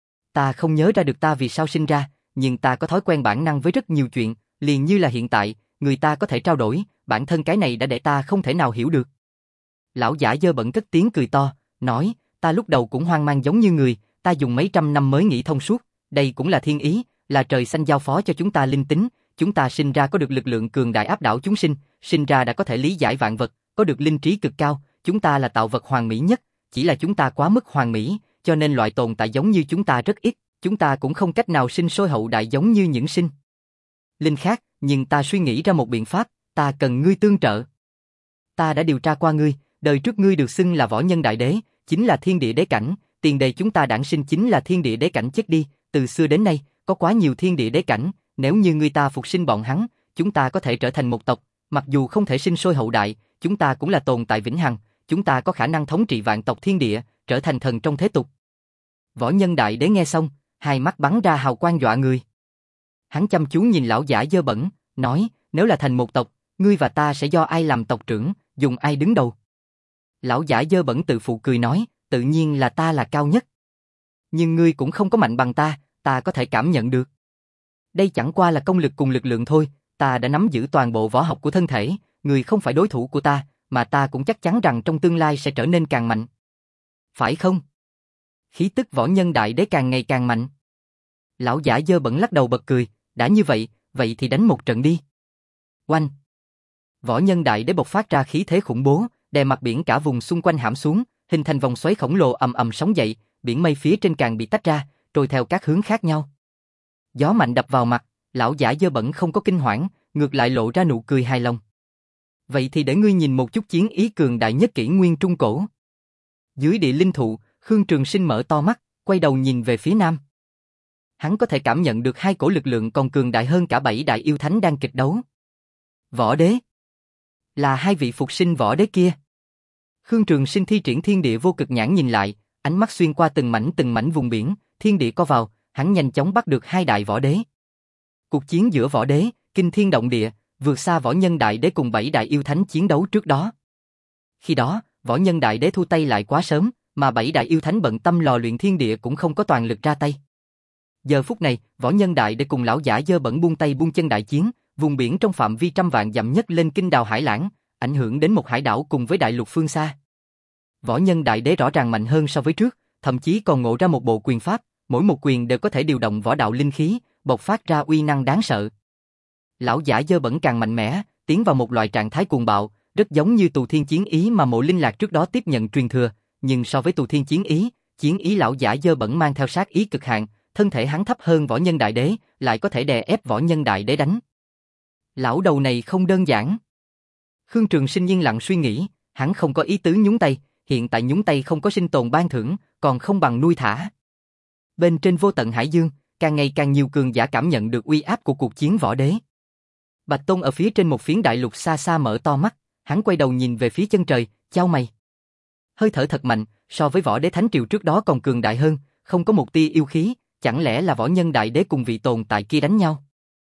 [SPEAKER 1] Ta không nhớ ra được ta vì sao sinh ra, nhưng ta có thói quen bản năng với rất nhiều chuyện, liền như là hiện tại, người ta có thể trao đổi, bản thân cái này đã để ta không thể nào hiểu được. Lão giả dơ bẩn cất tiếng cười to, nói, ta lúc đầu cũng hoang mang giống như người, ta dùng mấy trăm năm mới nghĩ thông suốt, đây cũng là thiên ý, là trời xanh giao phó cho chúng ta linh tính, chúng ta sinh ra có được lực lượng cường đại áp đảo chúng sinh, sinh ra đã có thể lý giải vạn vật, có được linh trí cực cao, chúng ta là tạo vật hoàn mỹ nhất, chỉ là chúng ta quá mức hoàn mỹ, cho nên loại tồn tại giống như chúng ta rất ít, chúng ta cũng không cách nào sinh sôi hậu đại giống như những sinh linh khác, nhưng ta suy nghĩ ra một biện pháp, ta cần ngươi tương trợ. Ta đã điều tra qua ngươi, đời trước ngươi được xưng là Võ Nhân Đại Đế, chính là thiên địa đế cảnh, tiền đề chúng ta đản sinh chính là thiên địa đế cảnh chết đi, từ xưa đến nay, có quá nhiều thiên địa đế cảnh, nếu như ngươi ta phục sinh bọn hắn, chúng ta có thể trở thành một tộc, mặc dù không thể sinh sôi hậu đại, chúng ta cũng là tồn tại vĩnh hằng, chúng ta có khả năng thống trị vạn tộc thiên địa, trở thành thần trong thế tục. Võ Nhân Đại Đế nghe xong, hai mắt bắn ra hào quang dọa người. Hắn chăm chú nhìn lão giả dơ bẩn, nói, nếu là thành một tộc, ngươi và ta sẽ do ai làm tộc trưởng, dùng ai đứng đầu? Lão giả dơ bẩn tự phụ cười nói, tự nhiên là ta là cao nhất. Nhưng ngươi cũng không có mạnh bằng ta, ta có thể cảm nhận được. Đây chẳng qua là công lực cùng lực lượng thôi, ta đã nắm giữ toàn bộ võ học của thân thể, ngươi không phải đối thủ của ta, mà ta cũng chắc chắn rằng trong tương lai sẽ trở nên càng mạnh. Phải không? Khí tức Võ Nhân Đại Đế càng ngày càng mạnh. Lão giả dơ bẩn lắc đầu bật cười, đã như vậy, vậy thì đánh một trận đi. Oanh! Võ Nhân Đại Đế bộc phát ra khí thế khủng bố, đè mặt biển cả vùng xung quanh hãm xuống, hình thành vòng xoáy khổng lồ ầm ầm sóng dậy, biển mây phía trên càng bị tách ra, trôi theo các hướng khác nhau. Gió mạnh đập vào mặt, lão giả dơ bẩn không có kinh hoảng, ngược lại lộ ra nụ cười hài lòng. Vậy thì để ngươi nhìn một chút chiến ý cường đại nhất kỷ nguyên trung cổ. Dưới địa linh thụ, Khương Trường Sinh mở to mắt, quay đầu nhìn về phía nam. Hắn có thể cảm nhận được hai cổ lực lượng còn cường đại hơn cả bảy đại yêu thánh đang kịch đấu. Võ đế. Là hai vị phục sinh võ đế kia. Khương Trường Sinh thi triển thiên địa vô cực nhãn nhìn lại, ánh mắt xuyên qua từng mảnh từng mảnh vùng biển, thiên địa co vào, hắn nhanh chóng bắt được hai đại võ đế. Cuộc chiến giữa võ đế, kinh thiên động địa, vượt xa Võ Nhân Đại Đế cùng bảy đại yêu thánh chiến đấu trước đó. Khi đó, Võ Nhân Đại Đế thu tay lại quá sớm, mà bảy đại yêu thánh bận tâm lò luyện thiên địa cũng không có toàn lực ra tay. Giờ phút này, Võ Nhân Đại Đế cùng lão giả dơ bẩn buông tay buông chân đại chiến, vùng biển trong phạm vi trăm vạn dặm nhất lên kinh đào hải lãng, ảnh hưởng đến một hải đảo cùng với đại lục phương xa. Võ Nhân Đại Đế rõ ràng mạnh hơn so với trước, thậm chí còn ngộ ra một bộ quyền pháp, mỗi một quyền đều có thể điều động võ đạo linh khí, bộc phát ra uy năng đáng sợ. Lão giả dơ bẩn càng mạnh mẽ, tiến vào một loại trạng thái cuồng bạo, rất giống như Tù Thiên Chiến Ý mà Mộ Linh Lạc trước đó tiếp nhận truyền thừa, nhưng so với Tù Thiên Chiến Ý, chiến ý lão giả dơ bẩn mang theo sát ý cực hạn, thân thể hắn thấp hơn Võ Nhân Đại Đế, lại có thể đè ép Võ Nhân Đại Đế đánh. Lão đầu này không đơn giản. Khương Trường Sinh yên lặng suy nghĩ, hắn không có ý tứ nhúng tay, hiện tại nhúng tay không có sinh tồn ban thưởng, còn không bằng nuôi thả. Bên trên vô tận hải dương, càng ngày càng nhiều cường giả cảm nhận được uy áp của cuộc chiến võ đế. Bạch Tôn ở phía trên một phiến đại lục xa xa mở to mắt, hắn quay đầu nhìn về phía chân trời, chau mày. Hơi thở thật mạnh, so với võ đế thánh triều trước đó còn cường đại hơn, không có một tia yêu khí, chẳng lẽ là Võ Nhân Đại Đế cùng vị tồn tại kia đánh nhau?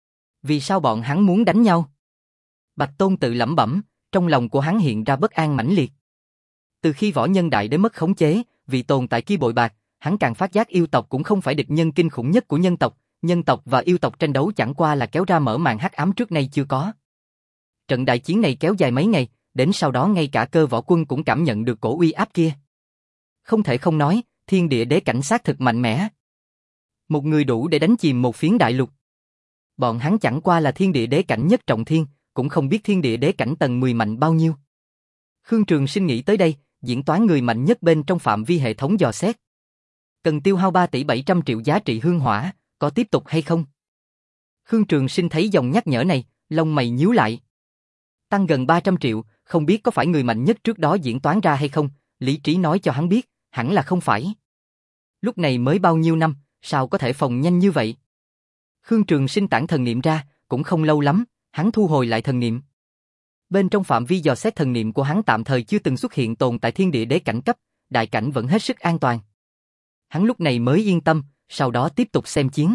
[SPEAKER 1] Vì sao bọn hắn muốn đánh nhau? Bạch Tôn tự lẩm bẩm, trong lòng của hắn hiện ra bất an mãnh liệt. Từ khi Võ Nhân Đại Đế mất khống chế, vị tồn tại kia bội bạc, hắn càng phát giác yêu tộc cũng không phải địch nhân kinh khủng nhất của nhân tộc, nhân tộc và yêu tộc tranh đấu chẳng qua là kéo ra mở màn hắc ám trước nay chưa có. Trận đại chiến này kéo dài mấy ngày, đến sau đó ngay cả Cơ Võ Quân cũng cảm nhận được cổ uy áp kia. Không thể không nói, thiên địa đế cảnh sát thực mạnh mẽ. Một người đủ để đánh chìm một phiến đại lục. Bọn hắn chẳng qua là thiên địa đế cảnh nhất trọng thiên, cũng không biết thiên địa đế cảnh tầng mười mạnh bao nhiêu. Khương Trường Sinh nghĩ tới đây, diễn toán người mạnh nhất bên trong phạm vi hệ thống dò xét. Cần tiêu hao ba tỷ bảy trăm triệu giá trị hương hỏa, có tiếp tục hay không? Khương Trường Sinh thấy dòng nhắc nhở này, lông mày nhíu lại. Tăng gần ba trăm triệu, không biết có phải người mạnh nhất trước đó diễn toán ra hay không, lý trí nói cho hắn biết, hẳn là không phải. Lúc này mới bao nhiêu năm, sao có thể phòng nhanh như vậy? Khương Trường Sinh tản thần niệm ra, cũng không lâu lắm, hắn thu hồi lại thần niệm. Bên trong phạm vi dò xét thần niệm của hắn tạm thời chưa từng xuất hiện tồn tại thiên địa đế cảnh cấp, đại cảnh vẫn hết sức an toàn. Hắn lúc này mới yên tâm, sau đó tiếp tục xem chiến.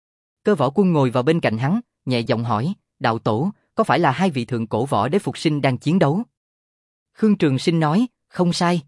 [SPEAKER 1] Cơ Võ Quân ngồi vào bên cạnh hắn, nhẹ giọng hỏi, đạo tổ, có phải là hai vị thượng cổ võ đế phục sinh đang chiến đấu? Khương Trường Sinh nói, không sai.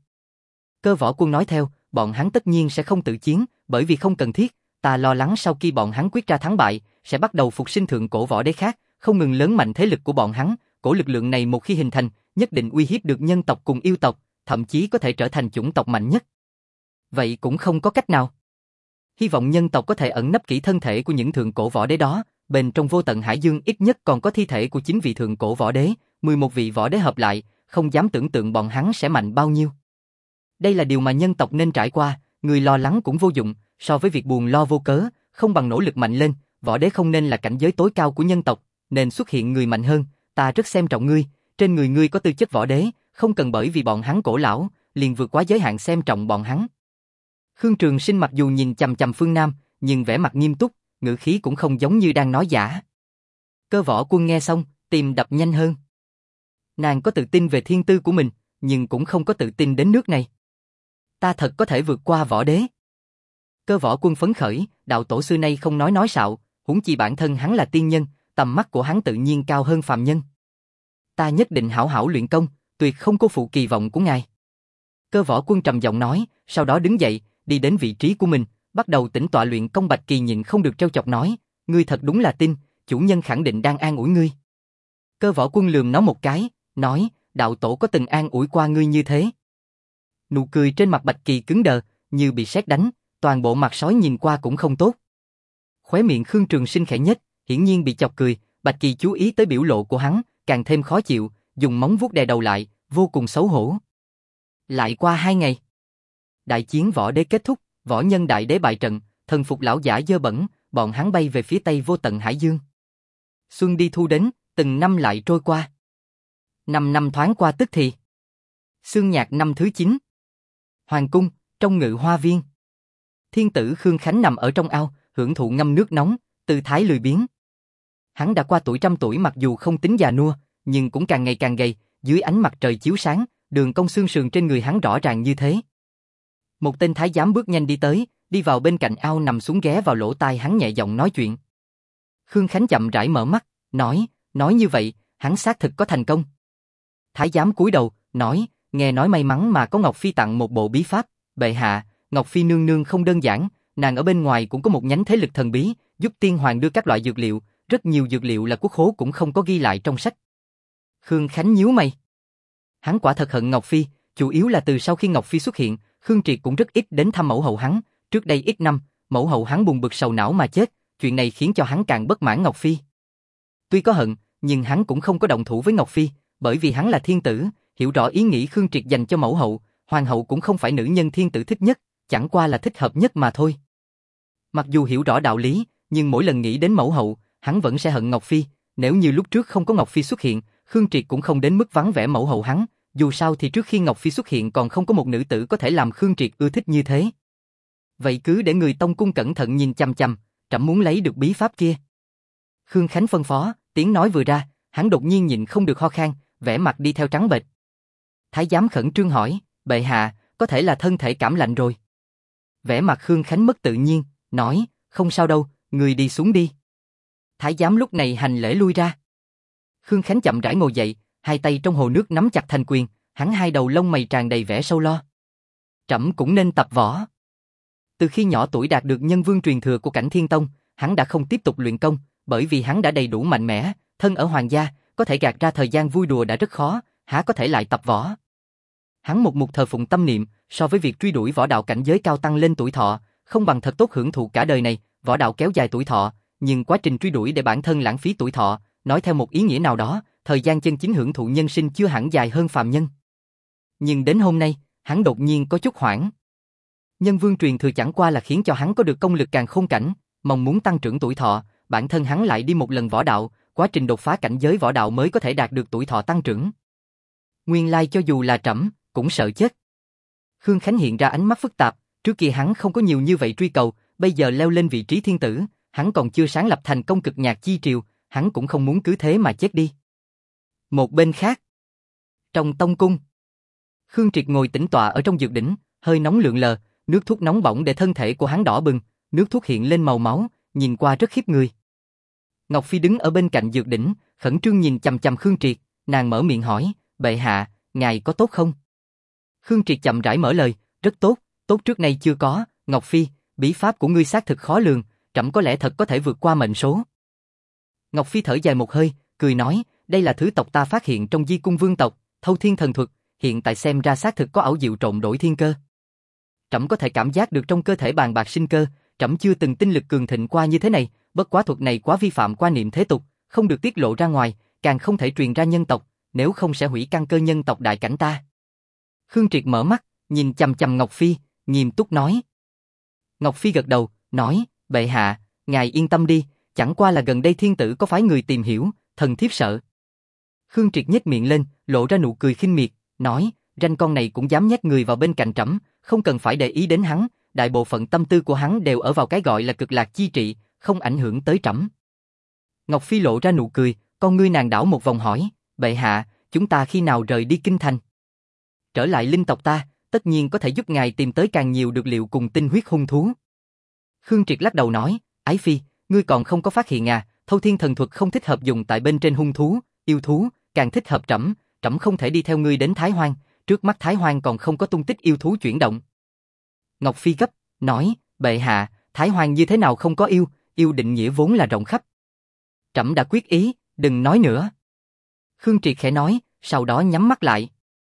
[SPEAKER 1] Cơ Võ Quân nói theo, bọn hắn tất nhiên sẽ không tự chiến, bởi vì không cần thiết, ta lo lắng sau khi bọn hắn quyết ra thắng bại, sẽ bắt đầu phục sinh thượng cổ võ đế khác, không ngừng lớn mạnh thế lực của bọn hắn, cổ lực lượng này một khi hình thành, nhất định uy hiếp được nhân tộc cùng yêu tộc, thậm chí có thể trở thành chủng tộc mạnh nhất. Vậy cũng không có cách nào. Hy vọng nhân tộc có thể ẩn nấp kỹ thân thể của những thượng cổ võ đế đó, bên trong vô tận hải dương ít nhất còn có thi thể của chín vị thượng cổ võ đế, mười một vị võ đế hợp lại, không dám tưởng tượng bọn hắn sẽ mạnh bao nhiêu. Đây là điều mà nhân tộc nên trải qua, người lo lắng cũng vô dụng, so với việc buồn lo vô cớ, không bằng nỗ lực mạnh lên, võ đế không nên là cảnh giới tối cao của nhân tộc, nên xuất hiện người mạnh hơn, ta rất xem trọng ngươi, trên người ngươi có tư chất võ đế, không cần bởi vì bọn hắn cổ lão, liền vượt quá giới hạn xem trọng bọn hắn. Khương Trường Sinh mặc dù nhìn chằm chằm phương Nam, nhưng vẻ mặt nghiêm túc, ngữ khí cũng không giống như đang nói giả. Cơ Võ Quân nghe xong, tim đập nhanh hơn. Nàng có tự tin về thiên tư của mình, nhưng cũng không có tự tin đến nước này. Ta thật có thể vượt qua Võ Đế. Cơ Võ Quân phấn khởi, đạo tổ xưa nay không nói nói sạo, huống chi bản thân hắn là tiên nhân, tầm mắt của hắn tự nhiên cao hơn phàm nhân. Ta nhất định hảo hảo luyện công, tuyệt không cô phụ kỳ vọng của ngài. Cơ Võ Quân trầm giọng nói, sau đó đứng dậy, đi đến vị trí của mình, bắt đầu tĩnh tọa luyện công. Bạch Kỳ nhịn không được trêu chọc nói, ngươi thật đúng là tin, chủ nhân khẳng định đang an ủi ngươi. Cơ Võ Quân lườm nó một cái, nói, đạo tổ có từng an ủi qua ngươi như thế? Nụ cười trên mặt Bạch Kỳ cứng đờ, như bị sét đánh, toàn bộ mặt sói nhìn qua cũng không tốt. Khóe miệng Khương Trường Sinh khẽ nhếch, hiển nhiên bị chọc cười. Bạch Kỳ chú ý tới biểu lộ của hắn, càng thêm khó chịu, dùng móng vuốt đè đầu lại, vô cùng xấu hổ. Lại qua hai ngày, đại chiến Võ Đế kết thúc, Võ Nhân Đại Đế bại trận, thần phục lão giả dơ bẩn, bọn hắn bay về phía tây vô tận hải dương. Xuân đi thu đến, từng năm lại trôi qua. Năm năm thoáng qua tức thì. Xương nhạc năm thứ chín. Hoàng cung, trong Ngự Hoa Viên. Thiên tử Khương Khánh nằm ở trong ao, hưởng thụ ngâm nước nóng, tư thái lười biếng. Hắn đã qua tuổi trăm tuổi, mặc dù không tính già nua, nhưng cũng càng ngày càng gầy, dưới ánh mặt trời chiếu sáng, đường cong xương sườn trên người hắn rõ ràng như thế. Một tên thái giám bước nhanh đi tới, đi vào bên cạnh ao nằm xuống ghé vào lỗ tai hắn nhẹ giọng nói chuyện. Khương Khánh chậm rãi mở mắt, nói, nói như vậy, hắn xác thực có thành công. Thái giám cúi đầu, nói, nghe nói may mắn mà có Ngọc Phi tặng một bộ bí pháp, bệ hạ, Ngọc Phi nương nương không đơn giản, nàng ở bên ngoài cũng có một nhánh thế lực thần bí, giúp tiên hoàng đưa các loại dược liệu, rất nhiều dược liệu là quốc khố cũng không có ghi lại trong sách. Khương Khánh nhíu mày. Hắn quả thật hận Ngọc Phi, chủ yếu là từ sau khi Ngọc Phi xuất hiện, Khương Triệt cũng rất ít đến thăm mẫu hậu hắn, trước đây ít năm, mẫu hậu hắn buồn bực sầu não mà chết, chuyện này khiến cho hắn càng bất mãn Ngọc Phi. Tuy có hận, nhưng hắn cũng không có động thủ với Ngọc Phi, bởi vì hắn là thiên tử, hiểu rõ ý nghĩ Khương Triệt dành cho mẫu hậu, hoàng hậu cũng không phải nữ nhân thiên tử thích nhất, chẳng qua là thích hợp nhất mà thôi. Mặc dù hiểu rõ đạo lý, nhưng mỗi lần nghĩ đến mẫu hậu, hắn vẫn sẽ hận Ngọc Phi, nếu như lúc trước không có Ngọc Phi xuất hiện, Khương Triệt cũng không đến mức vắng vẻ mẫu hậu hắn, dù sao thì trước khi Ngọc Phi xuất hiện còn không có một nữ tử có thể làm Khương Triệt ưa thích như thế. Vậy cứ để người tông cung cẩn thận nhìn chằm chằm, trẫm muốn lấy được bí pháp kia. Khương Khánh phân phó, tiếng nói vừa ra, hắn đột nhiên nhịn không được ho khan, vẻ mặt đi theo trắng bệch. Thái giám khẩn trương hỏi, bệ hạ, có thể là thân thể cảm lạnh rồi. Vẻ mặt Khương Khánh mất tự nhiên, nói, không sao đâu, người đi xuống đi. Thái giám lúc này hành lễ lui ra. Khương Khánh chậm rãi ngồi dậy, hai tay trong hồ nước nắm chặt thành quyền, hắn hai đầu lông mày tràn đầy vẻ sâu lo. Trẫm cũng nên tập võ. Từ khi nhỏ tuổi đạt được nhân vương truyền thừa của Cảnh Thiên Tông, hắn đã không tiếp tục luyện công, bởi vì hắn đã đầy đủ mạnh mẽ, thân ở hoàng gia, có thể gạt ra thời gian vui đùa đã rất khó, há có thể lại tập võ. Hắn một mục thờ phụng tâm niệm, so với việc truy đuổi võ đạo cảnh giới cao tăng lên tuổi thọ, không bằng thật tốt hưởng thụ cả đời này, võ đạo kéo dài tuổi thọ, nhưng quá trình truy đuổi để bản thân lãng phí tuổi thọ, nói theo một ý nghĩa nào đó, thời gian chân chính hưởng thụ nhân sinh chưa hẳn dài hơn phàm nhân. Nhưng đến hôm nay, hắn đột nhiên có chút hoảng. Nhân vương truyền thừa chẳng qua là khiến cho hắn có được công lực càng khôn cảnh, mong muốn tăng trưởng tuổi thọ, bản thân hắn lại đi một lần võ đạo, quá trình đột phá cảnh giới võ đạo mới có thể đạt được tuổi thọ tăng trưởng. Nguyên lai cho dù là trẫm, cũng sợ chết. Khương Khánh hiện ra ánh mắt phức tạp, trước kia hắn không có nhiều như vậy truy cầu, bây giờ leo lên vị trí thiên tử, hắn còn chưa sáng lập thành công cực nhạc chi triều, hắn cũng không muốn cứ thế mà chết đi. Một bên khác, trong tông cung, Khương Triệt ngồi tĩnh tọa ở trong dược đỉnh, hơi nóng lượn lờ, nước thuốc nóng bỏng để thân thể của hắn đỏ bừng, nước thuốc hiện lên màu máu, nhìn qua rất khiếp người. Ngọc Phi đứng ở bên cạnh dược đỉnh, khẩn trương nhìn chằm chằm Khương Triệt, nàng mở miệng hỏi, bệ hạ, ngài có tốt không? Khương Triệt chậm rãi mở lời, rất tốt, tốt trước nay chưa có, Ngọc Phi, bí pháp của ngươi xác thực khó lường, trẫm có lẽ thật có thể vượt qua mệnh số. Ngọc Phi thở dài một hơi, cười nói, đây là thứ tộc ta phát hiện trong di cung vương tộc, thâu thiên thần thuật, hiện tại xem ra xác thực có ảo diệu trộn đổi thiên cơ. Trẫm có thể cảm giác được trong cơ thể bàn bạc sinh cơ, trẫm chưa từng tinh lực cường thịnh qua như thế này, bất quá thuật này quá vi phạm quan niệm thế tục, không được tiết lộ ra ngoài, càng không thể truyền ra nhân tộc, nếu không sẽ hủy căn cơ nhân tộc đại cảnh ta. Khương Triệt mở mắt, nhìn chằm chằm Ngọc Phi, nghiêm túc nói. Ngọc Phi gật đầu, nói, bệ hạ, ngài yên tâm đi, chẳng qua là gần đây thiên tử có phái người tìm hiểu, thần thiếp sợ. Khương Triệt nhếch miệng lên, lộ ra nụ cười khinh miệt, nói, ranh con này cũng dám nhét người vào bên cạnh trẫm, không cần phải để ý đến hắn, đại bộ phận tâm tư của hắn đều ở vào cái gọi là cực lạc chi trị, không ảnh hưởng tới trẫm. Ngọc Phi lộ ra nụ cười, con ngươi nàng đảo một vòng hỏi, bệ hạ, chúng ta khi nào rời đi kinh thành? Trở lại linh tộc ta, tất nhiên có thể giúp ngài tìm tới càng nhiều được liệu cùng tinh huyết hung thú. Khương Triệt lắc đầu nói, Ái Phi, ngươi còn không có phát hiện à, thâu thiên thần thuật không thích hợp dùng tại bên trên hung thú, yêu thú, càng thích hợp trẫm, trẫm không thể đi theo ngươi đến Thái Hoang, trước mắt Thái Hoang còn không có tung tích yêu thú chuyển động. Ngọc Phi gấp, nói, bệ hạ, Thái Hoang như thế nào không có yêu, yêu định nghĩa vốn là rộng khắp. Trẫm đã quyết ý, đừng nói nữa. Khương Triệt khẽ nói, sau đó nhắm mắt lại.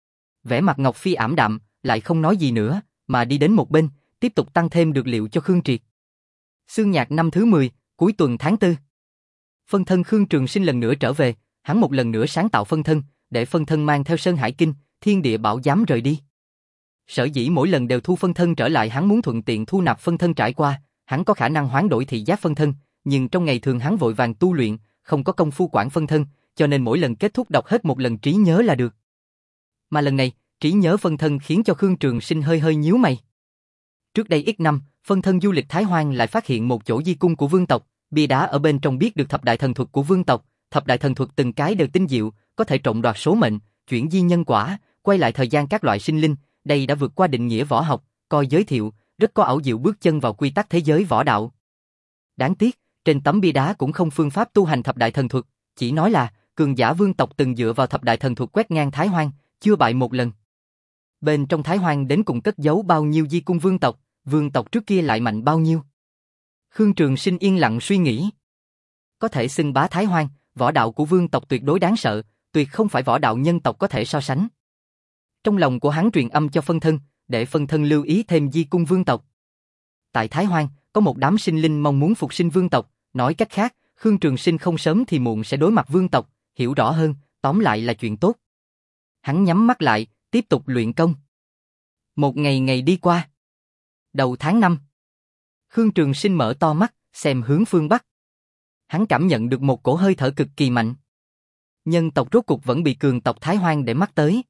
[SPEAKER 1] Vẻ mặt Ngọc Phi ảm đạm, lại không nói gì nữa, mà đi đến một bên, tiếp tục tăng thêm được liệu cho Khương Triệt. Xương nhạc năm thứ mười, cuối tuần tháng tư. Phân thân Khương Trường Sinh lần nữa trở về, hắn một lần nữa sáng tạo phân thân, để phân thân mang theo Sơn Hải Kinh, Thiên Địa Bảo Giám rời đi. Sở dĩ mỗi lần đều thu phân thân trở lại, hắn muốn thuận tiện thu nạp phân thân trải qua, hắn có khả năng hoán đổi thị giác phân thân, nhưng trong ngày thường hắn vội vàng tu luyện, không có công phu quản phân thân, cho nên mỗi lần kết thúc đọc hết một lần trí nhớ là được. Mà lần này, trí nhớ phân thân khiến cho Khương Trường Sinh hơi hơi nhíu mày. Trước đây ít năm, phân thân du lịch Thái Hoang lại phát hiện một chỗ di cung của vương tộc, bia đá ở bên trong biết được thập đại thần thuật của vương tộc, thập đại thần thuật từng cái đều tinh diệu, có thể trộn đoạt số mệnh, chuyển di nhân quả, quay lại thời gian các loại sinh linh, đây đã vượt qua định nghĩa võ học, coi giới thiệu, rất có ảo diệu bước chân vào quy tắc thế giới võ đạo. Đáng tiếc, trên tấm bia đá cũng không phương pháp tu hành thập đại thần thuật, chỉ nói là cường giả vương tộc từng dựa vào thập đại thần thuật quét ngang Thái Hoang, chưa bại một lần. Bên trong Thái Hoang đến cùng cất giấu bao nhiêu di cung vương tộc, vương tộc trước kia lại mạnh bao nhiêu? Khương Trường Sinh yên lặng suy nghĩ. Có thể xưng bá Thái Hoang, võ đạo của vương tộc tuyệt đối đáng sợ, tuyệt không phải võ đạo nhân tộc có thể so sánh. Trong lòng của hắn truyền âm cho phân thân, để phân thân lưu ý thêm di cung vương tộc. Tại Thái Hoang, có một đám sinh linh mong muốn phục sinh vương tộc, nói cách khác, Khương Trường Sinh không sớm thì muộn sẽ đối mặt vương tộc, hiểu rõ hơn, tóm lại là chuyện tốt. Hắn nhắm mắt lại, tiếp tục luyện công. Một ngày ngày đi qua. Đầu tháng năm, Khương Trường Sinh mở to mắt, xem hướng phương Bắc. Hắn cảm nhận được một cổ hơi thở cực kỳ mạnh. Nhân tộc rốt cục vẫn bị cường tộc Thái Hoang để mắt tới.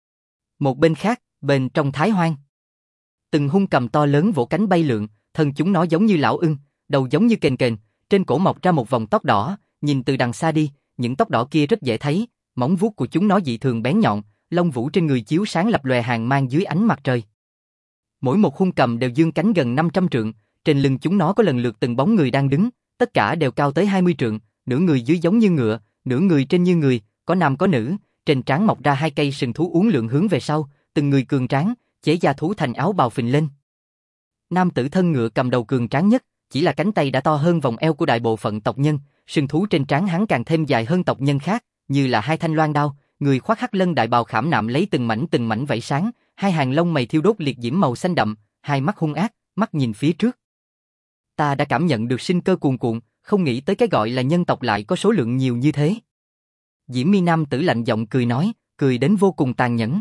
[SPEAKER 1] Một bên khác, bên trong Thái Hoang, từng hung cầm to lớn vỗ cánh bay lượn, thân chúng nó giống như lão ưng, đầu giống như kền kền, trên cổ mọc ra một vòng tóc đỏ, nhìn từ đằng xa đi, những tóc đỏ kia rất dễ thấy, móng vuốt của chúng nó dị thường bén nhọn, lông vũ trên người chiếu sáng lập lòe hàng mang dưới ánh mặt trời. Mỗi một hung cầm đều dương cánh gần năm trăm trượng, trên lưng chúng nó có lần lượt từng bóng người đang đứng, tất cả đều cao tới hai mươi trượng, nửa người dưới giống như ngựa, nửa người trên như người, có nam có nữ, trên trán mọc ra hai cây sừng thú uốn lượn hướng về sau, từng người cường tráng, chế da thú thành áo bào phình lên. Nam tử thân ngựa cầm đầu cường tráng nhất, chỉ là cánh tay đã to hơn vòng eo của đại bộ phận tộc nhân, sừng thú trên trán hắn càng thêm dài hơn tộc nhân khác, như là hai thanh loan đao, người khoác hắc lân đại bào khảm nạm lấy từng mảnh từng mảnh vảy sáng, hai hàng lông mày thiêu đốt liệt diễm màu xanh đậm, hai mắt hung ác, mắt nhìn phía trước. Ta đã cảm nhận được sinh cơ cuồn cuộn, không nghĩ tới cái gọi là nhân tộc lại có số lượng nhiều như thế. Diễm Mi nam tử lạnh giọng cười nói, cười đến vô cùng tàn nhẫn.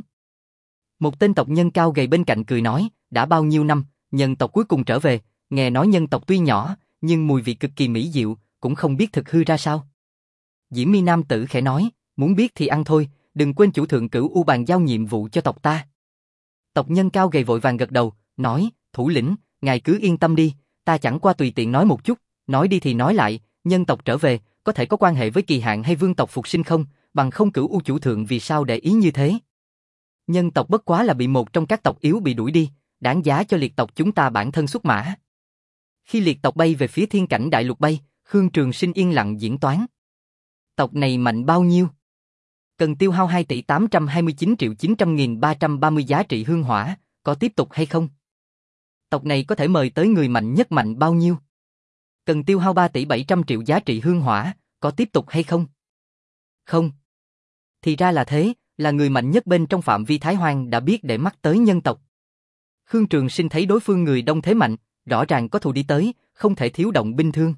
[SPEAKER 1] Một tên tộc nhân cao gầy bên cạnh cười nói, đã bao nhiêu năm, nhân tộc cuối cùng trở về, nghe nói nhân tộc tuy nhỏ, nhưng mùi vị cực kỳ mỹ diệu, cũng không biết thực hư ra sao. Diễm Mi nam tử khẽ nói, muốn biết thì ăn thôi, đừng quên chủ thượng cửu u bàn giao nhiệm vụ cho tộc ta. Tộc nhân cao gầy vội vàng gật đầu, nói, thủ lĩnh, ngài cứ yên tâm đi, ta chẳng qua tùy tiện nói một chút, nói đi thì nói lại, nhân tộc trở về, có thể có quan hệ với kỳ hạn hay vương tộc phục sinh không, bằng không cửu u chủ thượng vì sao để ý như thế. Nhân tộc bất quá là bị một trong các tộc yếu bị đuổi đi, đáng giá cho liệt tộc chúng ta bản thân xuất mã. Khi liệt tộc bay về phía thiên cảnh đại lục bay, Khương Trường Sinh yên lặng diễn toán. Tộc này mạnh bao nhiêu? Cần tiêu hao hai tỷ tám trăm hai mươi chín triệu chín trăm nghìn ba trăm ba mươi giá trị hương hỏa, có tiếp tục hay không? Tộc này có thể mời tới người mạnh nhất mạnh bao nhiêu? Cần tiêu hao ba tỷ bảy trăm triệu giá trị hương hỏa, có tiếp tục hay không? Không. Thì ra là thế, là người mạnh nhất bên trong phạm vi Thái Hoang đã biết để mắt tới nhân tộc. Khương Trường Sinh thấy đối phương người đông thế mạnh, rõ ràng có thù đi tới, không thể thiếu động binh thương.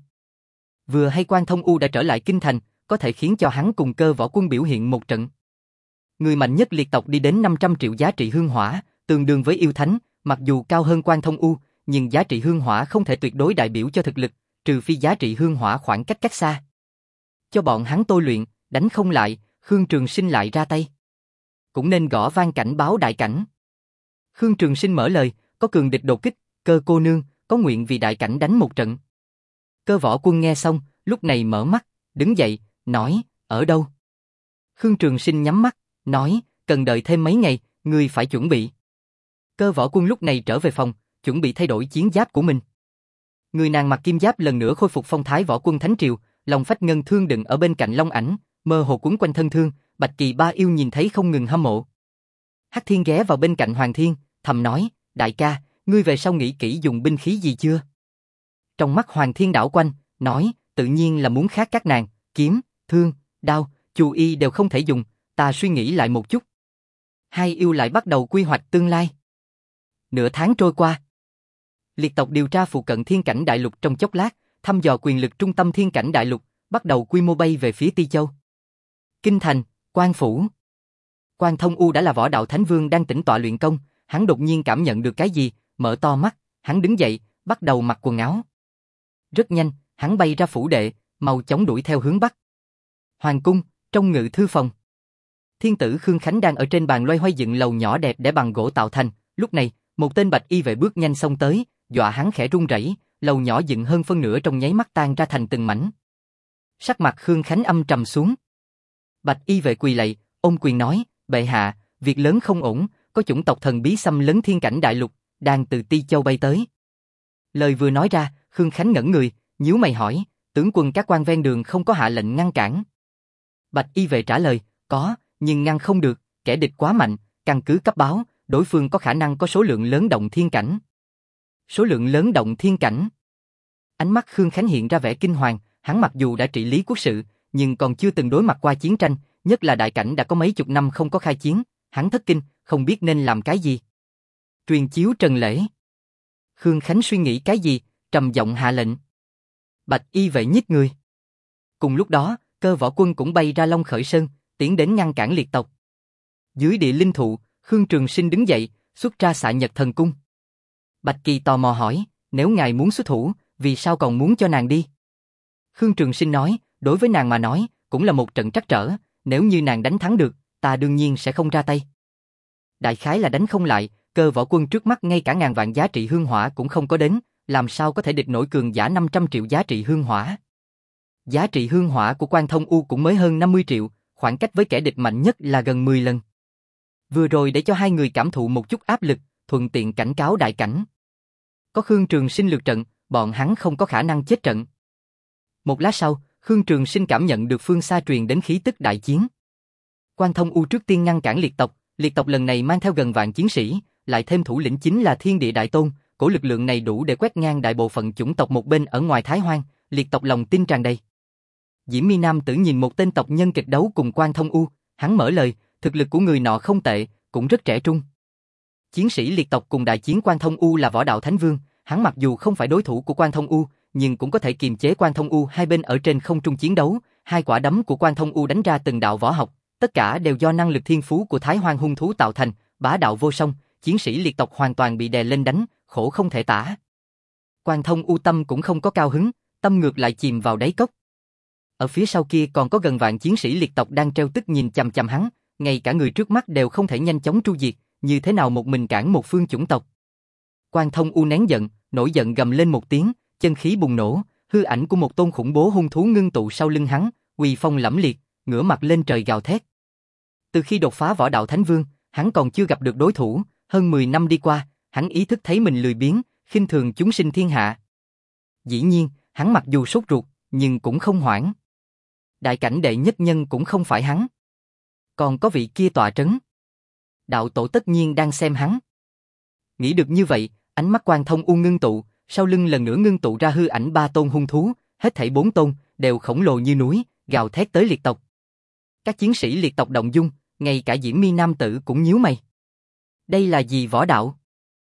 [SPEAKER 1] Vừa hay Quan Thông U đã trở lại kinh thành, có thể khiến cho hắn cùng Cơ Võ Quân biểu hiện một trận. Người mạnh nhất liệt tộc đi đến năm trăm triệu giá trị hương hỏa, tương đương với yêu thánh, mặc dù cao hơn Quan Thông U, nhưng giá trị hương hỏa không thể tuyệt đối đại biểu cho thực lực, trừ phi giá trị hương hỏa khoảng cách cách xa. Cho bọn hắn tôi luyện, đánh không lại, Khương Trường Sinh lại ra tay. Cũng nên gõ vang cảnh báo đại cảnh. Khương Trường Sinh mở lời, có cường địch đột kích, Cơ cô nương, có nguyện vì đại cảnh đánh một trận. Cơ Võ Quân nghe xong, lúc này mở mắt, đứng dậy, nói, ở đâu? Khương Trường Sinh nhắm mắt, nói, cần đợi thêm mấy ngày, ngươi phải chuẩn bị. Cơ Võ Quân lúc này trở về phòng, chuẩn bị thay đổi chiến giáp của mình. Người nàng mặc kim giáp lần nữa khôi phục phong thái võ quân thánh triều, lòng phách ngân thương đựng ở bên cạnh long ảnh, mơ hồ quấn quanh thân thương, Bạch Kỳ Ba yêu nhìn thấy không ngừng hâm mộ. Hắc Thiên ghé vào bên cạnh Hoàng Thiên, thầm nói, đại ca, ngươi về sau nghĩ kỹ dùng binh khí gì chưa? Trong mắt Hoàng Thiên đảo quanh, nói, tự nhiên là muốn khác các nàng, kiếm, thương, đao, chu y đều không thể dùng, ta suy nghĩ lại một chút. Hai yêu lại bắt đầu quy hoạch tương lai. Nửa tháng trôi qua. Liệt tộc điều tra phụ cận thiên cảnh đại lục trong chốc lát, thăm dò quyền lực trung tâm thiên cảnh đại lục, bắt đầu quy mô bay về phía Ti Châu. Kinh thành, Quan phủ. Quan Thông U đã là võ đạo thánh vương đang tĩnh tọa luyện công, hắn đột nhiên cảm nhận được cái gì, mở to mắt, hắn đứng dậy, bắt đầu mặc quần áo. Rất nhanh, hắn bay ra phủ đệ, mau chóng đuổi theo hướng bắc. Hoàng cung, trong ngự thư phòng. Thiên tử Khương Khánh đang ở trên bàn loay hoay dựng lầu nhỏ đẹp để bằng gỗ tạo thành, lúc này, một tên bạch y vệ bước nhanh xông tới, dọa hắn khẽ run rẩy, lầu nhỏ dựng hơn phân nửa trong nháy mắt tan ra thành từng mảnh. Sắc mặt Khương Khánh âm trầm xuống. Bạch y vệ quỳ lạy, ôm quyền nói, bệ hạ, việc lớn không ổn, có chủng tộc thần bí xâm lấn thiên cảnh đại lục, đang từ Ti Châu bay tới. Lời vừa nói ra, Khương Khánh ngẩn người, nhíu mày hỏi, tướng quân các quan ven đường không có hạ lệnh ngăn cản. Bạch y vệ trả lời, có, nhưng ngăn không được, kẻ địch quá mạnh, căn cứ cấp báo, đối phương có khả năng có số lượng lớn động thiên cảnh. Số lượng lớn động thiên cảnh. Ánh mắt Khương Khánh hiện ra vẻ kinh hoàng, hắn mặc dù đã trị lý quốc sự, nhưng còn chưa từng đối mặt qua chiến tranh, nhất là đại cảnh đã có mấy chục năm không có khai chiến, hắn thất kinh, không biết nên làm cái gì. Truyền chiếu trần lễ. Khương Khánh suy nghĩ cái gì, trầm giọng hạ lệnh. Bạch y vệ nhích người. Cùng lúc đó, Cơ Võ Quân cũng bay ra Long Khởi Sơn, tiến đến ngăn cản liệt tộc. Dưới địa linh thụ, Khương Trường Sinh đứng dậy, xuất ra Xạ Nhật Thần Cung. Bạch Kỳ tò mò hỏi, nếu ngài muốn xuất thủ, vì sao còn muốn cho nàng đi? Khương Trường Sinh nói, đối với nàng mà nói, cũng là một trận trắc trở, nếu như nàng đánh thắng được, ta đương nhiên sẽ không ra tay. Đại khái là đánh không lại, Cơ Võ Quân trước mắt ngay cả ngàn vạn giá trị hương hỏa cũng không có đến, làm sao có thể địch nổi cường giả năm trăm triệu giá trị hương hỏa. Giá trị hương hỏa của Quan Thông U cũng mới hơn năm mươi triệu, khoảng cách với kẻ địch mạnh nhất là gần mười lần. Vừa rồi để cho hai người cảm thụ một chút áp lực, thuận tiện cảnh cáo đại cảnh. Có Khương Trường Sinh lượt trận, bọn hắn không có khả năng chết trận. Một lát sau, Khương Trường Sinh cảm nhận được phương xa truyền đến khí tức đại chiến. Quan Thông U trước tiên ngăn cản liệt tộc, liệt tộc lần này mang theo gần vạn chiến sĩ, lại thêm thủ lĩnh chính là Thiên Địa Đại Tôn, cổ lực lượng này đủ để quét ngang đại bộ phận chủng tộc một bên ở ngoài Thái Hoang, liệt tộc lòng tin tràn đầy. Diễm Mi Nam Tử nhìn một tên tộc nhân kịch đấu cùng Quan Thông U, hắn mở lời, thực lực của người nọ không tệ, cũng rất trẻ trung. Chiến sĩ liệt tộc cùng đại chiến Quan Thông U là võ đạo thánh vương, hắn mặc dù không phải đối thủ của Quan Thông U, nhưng cũng có thể kiềm chế Quan Thông U hai bên ở trên không trung chiến đấu, hai quả đấm của Quan Thông U đánh ra từng đạo võ học, tất cả đều do năng lực thiên phú của Thái Hoang hung thú tạo thành, bá đạo vô song, chiến sĩ liệt tộc hoàn toàn bị đè lên đánh, khổ không thể tả. Quan Thông U tâm cũng không có cao hứng, tâm ngược lại chìm vào đáy cốc. Ở phía sau kia còn có gần vạn chiến sĩ liệt tộc đang treo tức nhìn chằm chằm hắn, ngay cả người trước mắt đều không thể nhanh chóng tru diệt, như thế nào một mình cản một phương chủng tộc. Quan Thông U nén giận, nổi giận gầm lên một tiếng, chân khí bùng nổ, hư ảnh của một tôn khủng bố hung thú ngưng tụ sau lưng hắn, uy phong lẫm liệt, ngửa mặt lên trời gào thét. Từ khi đột phá võ đạo thánh vương, hắn còn chưa gặp được đối thủ, hơn mười năm đi qua, hắn ý thức thấy mình lười biếng, khinh thường chúng sinh thiên hạ. Dĩ nhiên, hắn mặc dù sốt ruột, nhưng cũng không hoảng. Đại cảnh đệ nhất nhân cũng không phải hắn. Còn có vị kia tọa trấn. Đạo tổ tất nhiên đang xem hắn. Nghĩ được như vậy, ánh mắt Quan Thông U ngưng tụ, sau lưng lần nữa ngưng tụ ra hư ảnh ba tôn hung thú, hết thảy bốn tôn, đều khổng lồ như núi, gào thét tới liệt tộc. Các chiến sĩ liệt tộc động dung, ngay cả Diễm Mi Nam Tử cũng nhíu mày. Đây là gì võ đạo?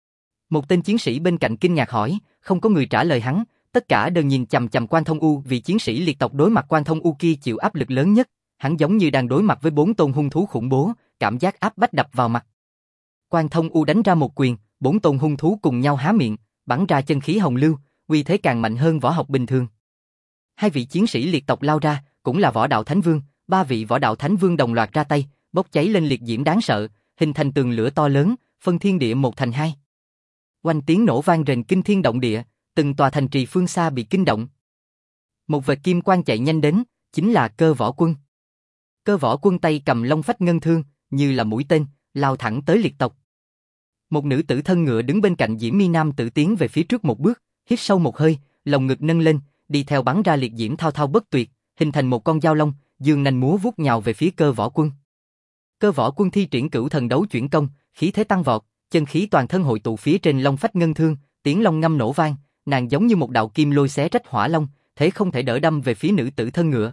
[SPEAKER 1] Một tên chiến sĩ bên cạnh kinh ngạc hỏi, không có người trả lời hắn, tất cả đều nhìn chằm chằm Quan Thông U vì chiến sĩ liệt tộc đối mặt Quan Thông U kia chịu áp lực lớn nhất, hắn giống như đang đối mặt với bốn tôn hung thú khủng bố, cảm giác áp bách đập vào mặt. Quan Thông U đánh ra một quyền, bốn tôn hung thú cùng nhau há miệng, bắn ra chân khí hồng lưu, uy thế càng mạnh hơn võ học bình thường. Hai vị chiến sĩ liệt tộc lao ra, cũng là võ đạo thánh vương, ba vị võ đạo thánh vương đồng loạt ra tay, bốc cháy lên liệt diễm đáng sợ, hình thành tường lửa to lớn, phân thiên địa một thành hai. Oanh tiếng nổ vang rền kinh thiên động địa, từng tòa thành trì phương xa bị kinh động. Một vệt kim quang chạy nhanh đến, chính là Cơ Võ Quân. Cơ Võ Quân tay cầm long phách ngân thương, như là mũi tên, lao thẳng tới liệt tộc. Một nữ tử thân ngựa đứng bên cạnh Diễm Mi Nam Tử tiến về phía trước một bước, hít sâu một hơi, lồng ngực nâng lên, đi theo bắn ra liệt diễm thao thao bất tuyệt, hình thành một con dao long, dương nanh múa vuốt nhào về phía Cơ Võ Quân. Cơ Võ Quân thi triển cửu thần đấu chuyển công, khí thế tăng vọt, chân khí toàn thân hội tụ phía trên long phách ngân thương, tiếng long ngâm nổ vang, nàng giống như một đạo kim lôi xé rách hỏa long, thế không thể đỡ đâm về phía nữ tử thân ngựa.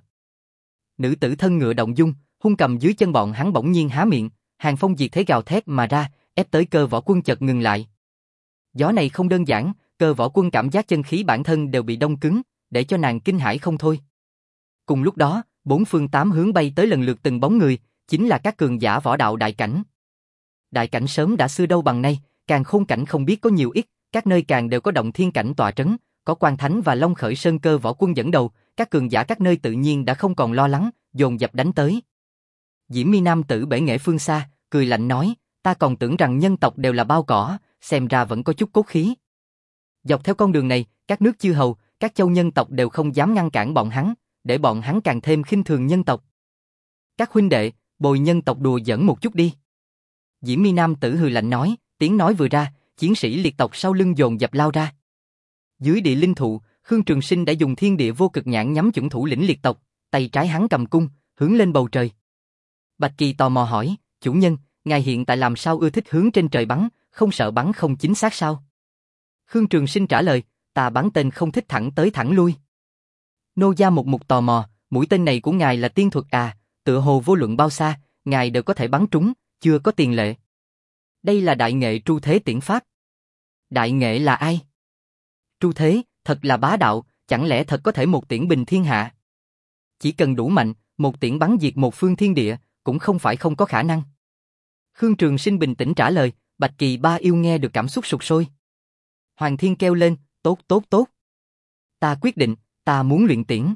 [SPEAKER 1] Nữ tử thân ngựa động dung, hung cầm dưới chân bọn hắn bỗng nhiên há miệng, hàng phong diệt thế gào thét mà ra, ép tới Cơ Võ Quân chợt ngừng lại. Gió này không đơn giản, Cơ Võ Quân cảm giác chân khí bản thân đều bị đông cứng, để cho nàng kinh hãi không thôi. Cùng lúc đó, bốn phương tám hướng bay tới lần lượt từng bóng người, chính là các cường giả võ đạo đại cảnh. Đại cảnh sớm đã xưa đâu bằng nay, càng khôn cảnh không biết có nhiều ít, các nơi càng đều có động thiên cảnh tọa trấn, có Quan Thánh và Long Khởi Sơn Cơ Võ Quân dẫn đầu, các cường giả các nơi tự nhiên đã không còn lo lắng, dồn dập đánh tới. Diễm Mi Nam Tử bể nghệ phương xa, cười lạnh nói, ta còn tưởng rằng nhân tộc đều là bao cỏ, xem ra vẫn có chút cốt khí. Dọc theo con đường này, các nước chư hầu, các châu nhân tộc đều không dám ngăn cản bọn hắn, để bọn hắn càng thêm khinh thường nhân tộc. Các huynh đệ, bồi nhân tộc đùa giỡn một chút đi. Diễm Mi Nam Tử hừ lạnh nói, tiếng nói vừa ra, chiến sĩ liệt tộc sau lưng dồn dập lao ra. Dưới địa linh thụ, Khương Trường Sinh đã dùng thiên địa vô cực nhãn nhắm chuẩn thủ lĩnh liệt tộc, tay trái hắn cầm cung, hướng lên bầu trời. Bạch Kỳ tò mò hỏi, chủ nhân, ngài hiện tại làm sao ưa thích hướng trên trời bắn, không sợ bắn không chính xác sao? Khương Trường Sinh trả lời, ta bắn tên không thích thẳng tới thẳng lui. Nô gia một mục tò mò, mũi tên này của ngài là tiên thuật à, tựa hồ vô luận bao xa, ngài đều có thể bắn trúng, chưa có tiền lệ. Đây là đại nghệ Tru Thế tiễn pháp. Đại nghệ là ai? Tru Thế, thật là bá đạo, chẳng lẽ thật có thể một tiễn bình thiên hạ? Chỉ cần đủ mạnh, một tiễn bắn diệt một phương thiên địa, cũng không phải không có khả năng. Khương Trường Sinh bình tĩnh trả lời, Bạch Kỳ ba yêu nghe được cảm xúc sục sôi. Hoàng Thiên kêu lên, tốt tốt tốt. Ta quyết định, ta muốn luyện tiễn.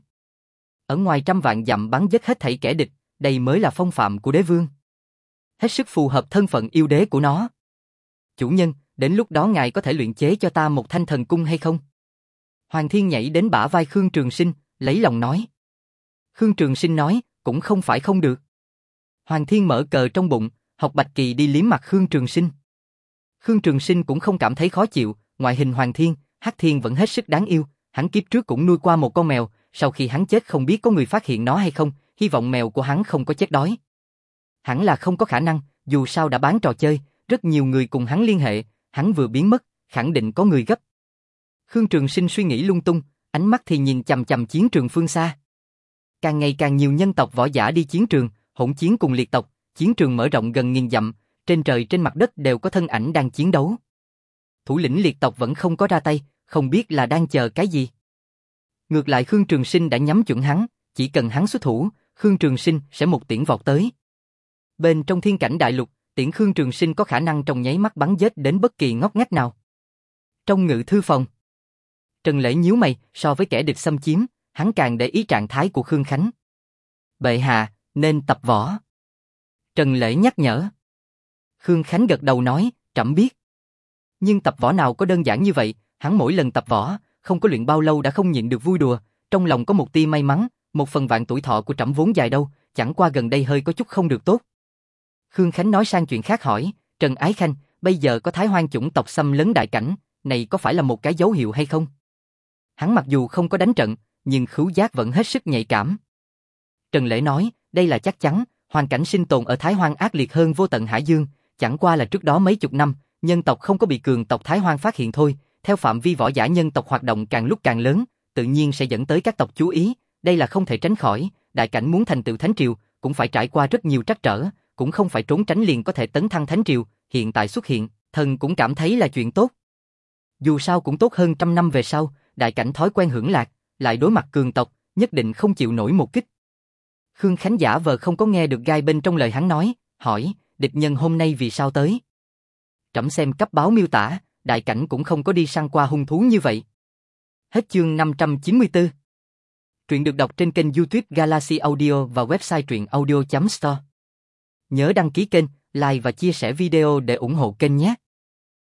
[SPEAKER 1] Ở ngoài trăm vạn dặm bắn giết hết thảy kẻ địch, đây mới là phong phạm của đế vương. Hết sức phù hợp thân phận yêu đế của nó. Chủ nhân, đến lúc đó ngài có thể luyện chế cho ta một thanh thần cung hay không? Hoàng Thiên nhảy đến bả vai Khương Trường Sinh, lấy lòng nói. Khương Trường Sinh nói, cũng không phải không được. Hoàng Thiên mở cờ trong bụng, học Bạch Kỳ đi liếm mặt Khương Trường Sinh. Khương Trường Sinh cũng không cảm thấy khó chịu, ngoại hình Hoàng Thiên, Hắc Thiên vẫn hết sức đáng yêu, hắn kiếp trước cũng nuôi qua một con mèo, sau khi hắn chết không biết có người phát hiện nó hay không, hy vọng mèo của hắn không có chết đói. Hẳn là không có khả năng, dù sao đã bán trò chơi, rất nhiều người cùng hắn liên hệ, hắn vừa biến mất, khẳng định có người gấp. Khương Trường Sinh suy nghĩ lung tung, ánh mắt thì nhìn chằm chằm chiến trường phương xa. Càng ngày càng nhiều nhân tộc võ giả đi chiến trường, hỗn chiến cùng liệt tộc, chiến trường mở rộng gần nghìn dặm, trên trời trên mặt đất đều có thân ảnh đang chiến đấu. Thủ lĩnh liệt tộc vẫn không có ra tay, không biết là đang chờ cái gì. Ngược lại Khương Trường Sinh đã nhắm chuẩn hắn, chỉ cần hắn xuất thủ, Khương Trường Sinh sẽ một tiễn vọt tới. Bên trong thiên cảnh đại lục, tiễn Khương Trường Sinh có khả năng trong nháy mắt bắn giết đến bất kỳ ngóc ngách nào. Trong ngự thư phòng, Trần Lễ nhíu mày, so với kẻ địch xâm chiếm, hắn càng để ý trạng thái của Khương Khánh. Bệ hạ, nên tập võ. Trần Lễ nhắc nhở. Khương Khánh gật đầu nói, trẫm biết. Nhưng tập võ nào có đơn giản như vậy, hắn mỗi lần tập võ, không có luyện bao lâu đã không nhịn được vui đùa, trong lòng có một tia may mắn, một phần vạn tuổi thọ của trẫm vốn dài đâu, chẳng qua gần đây hơi có chút không được tốt. Khương Khánh nói sang chuyện khác hỏi, Trần Ái Khanh, bây giờ có Thái Hoang chủng tộc xâm lấn đại cảnh, này có phải là một cái dấu hiệu hay không? Hắn mặc dù không có đánh trận, nhưng khứu giác vẫn hết sức nhạy cảm. Trần Lễ nói, đây là chắc chắn, hoàn cảnh sinh tồn ở Thái Hoang ác liệt hơn vô tận Hải Dương, chẳng qua là trước đó mấy chục năm, nhân tộc không có bị cường tộc Thái Hoang phát hiện thôi, theo phạm vi võ giả nhân tộc hoạt động càng lúc càng lớn, tự nhiên sẽ dẫn tới các tộc chú ý, đây là không thể tránh khỏi, đại cảnh muốn thành tựu thánh triều, cũng phải trải qua rất nhiều trắc trở, cũng không phải trốn tránh liền có thể tấn thăng thánh triều, hiện tại xuất hiện, thần cũng cảm thấy là chuyện tốt. Dù sao cũng tốt hơn trăm năm về sau, đại cảnh thói quen hưởng lạc, lại đối mặt cường tộc, nhất định không chịu nổi một kích. Khương Khánh giả vờ không có nghe được gai bên trong lời hắn nói, hỏi, địch nhân hôm nay vì sao tới? Trẫm xem cấp báo miêu tả, đại cảnh cũng không có đi săn qua hung thú như vậy. Hết chương năm trăm chín mươi tư. Truyện được đọc trên kênh YouTube Galaxy Audio và website truyện audio chấm store. Nhớ đăng ký kênh, like và chia sẻ video để ủng hộ kênh nhé.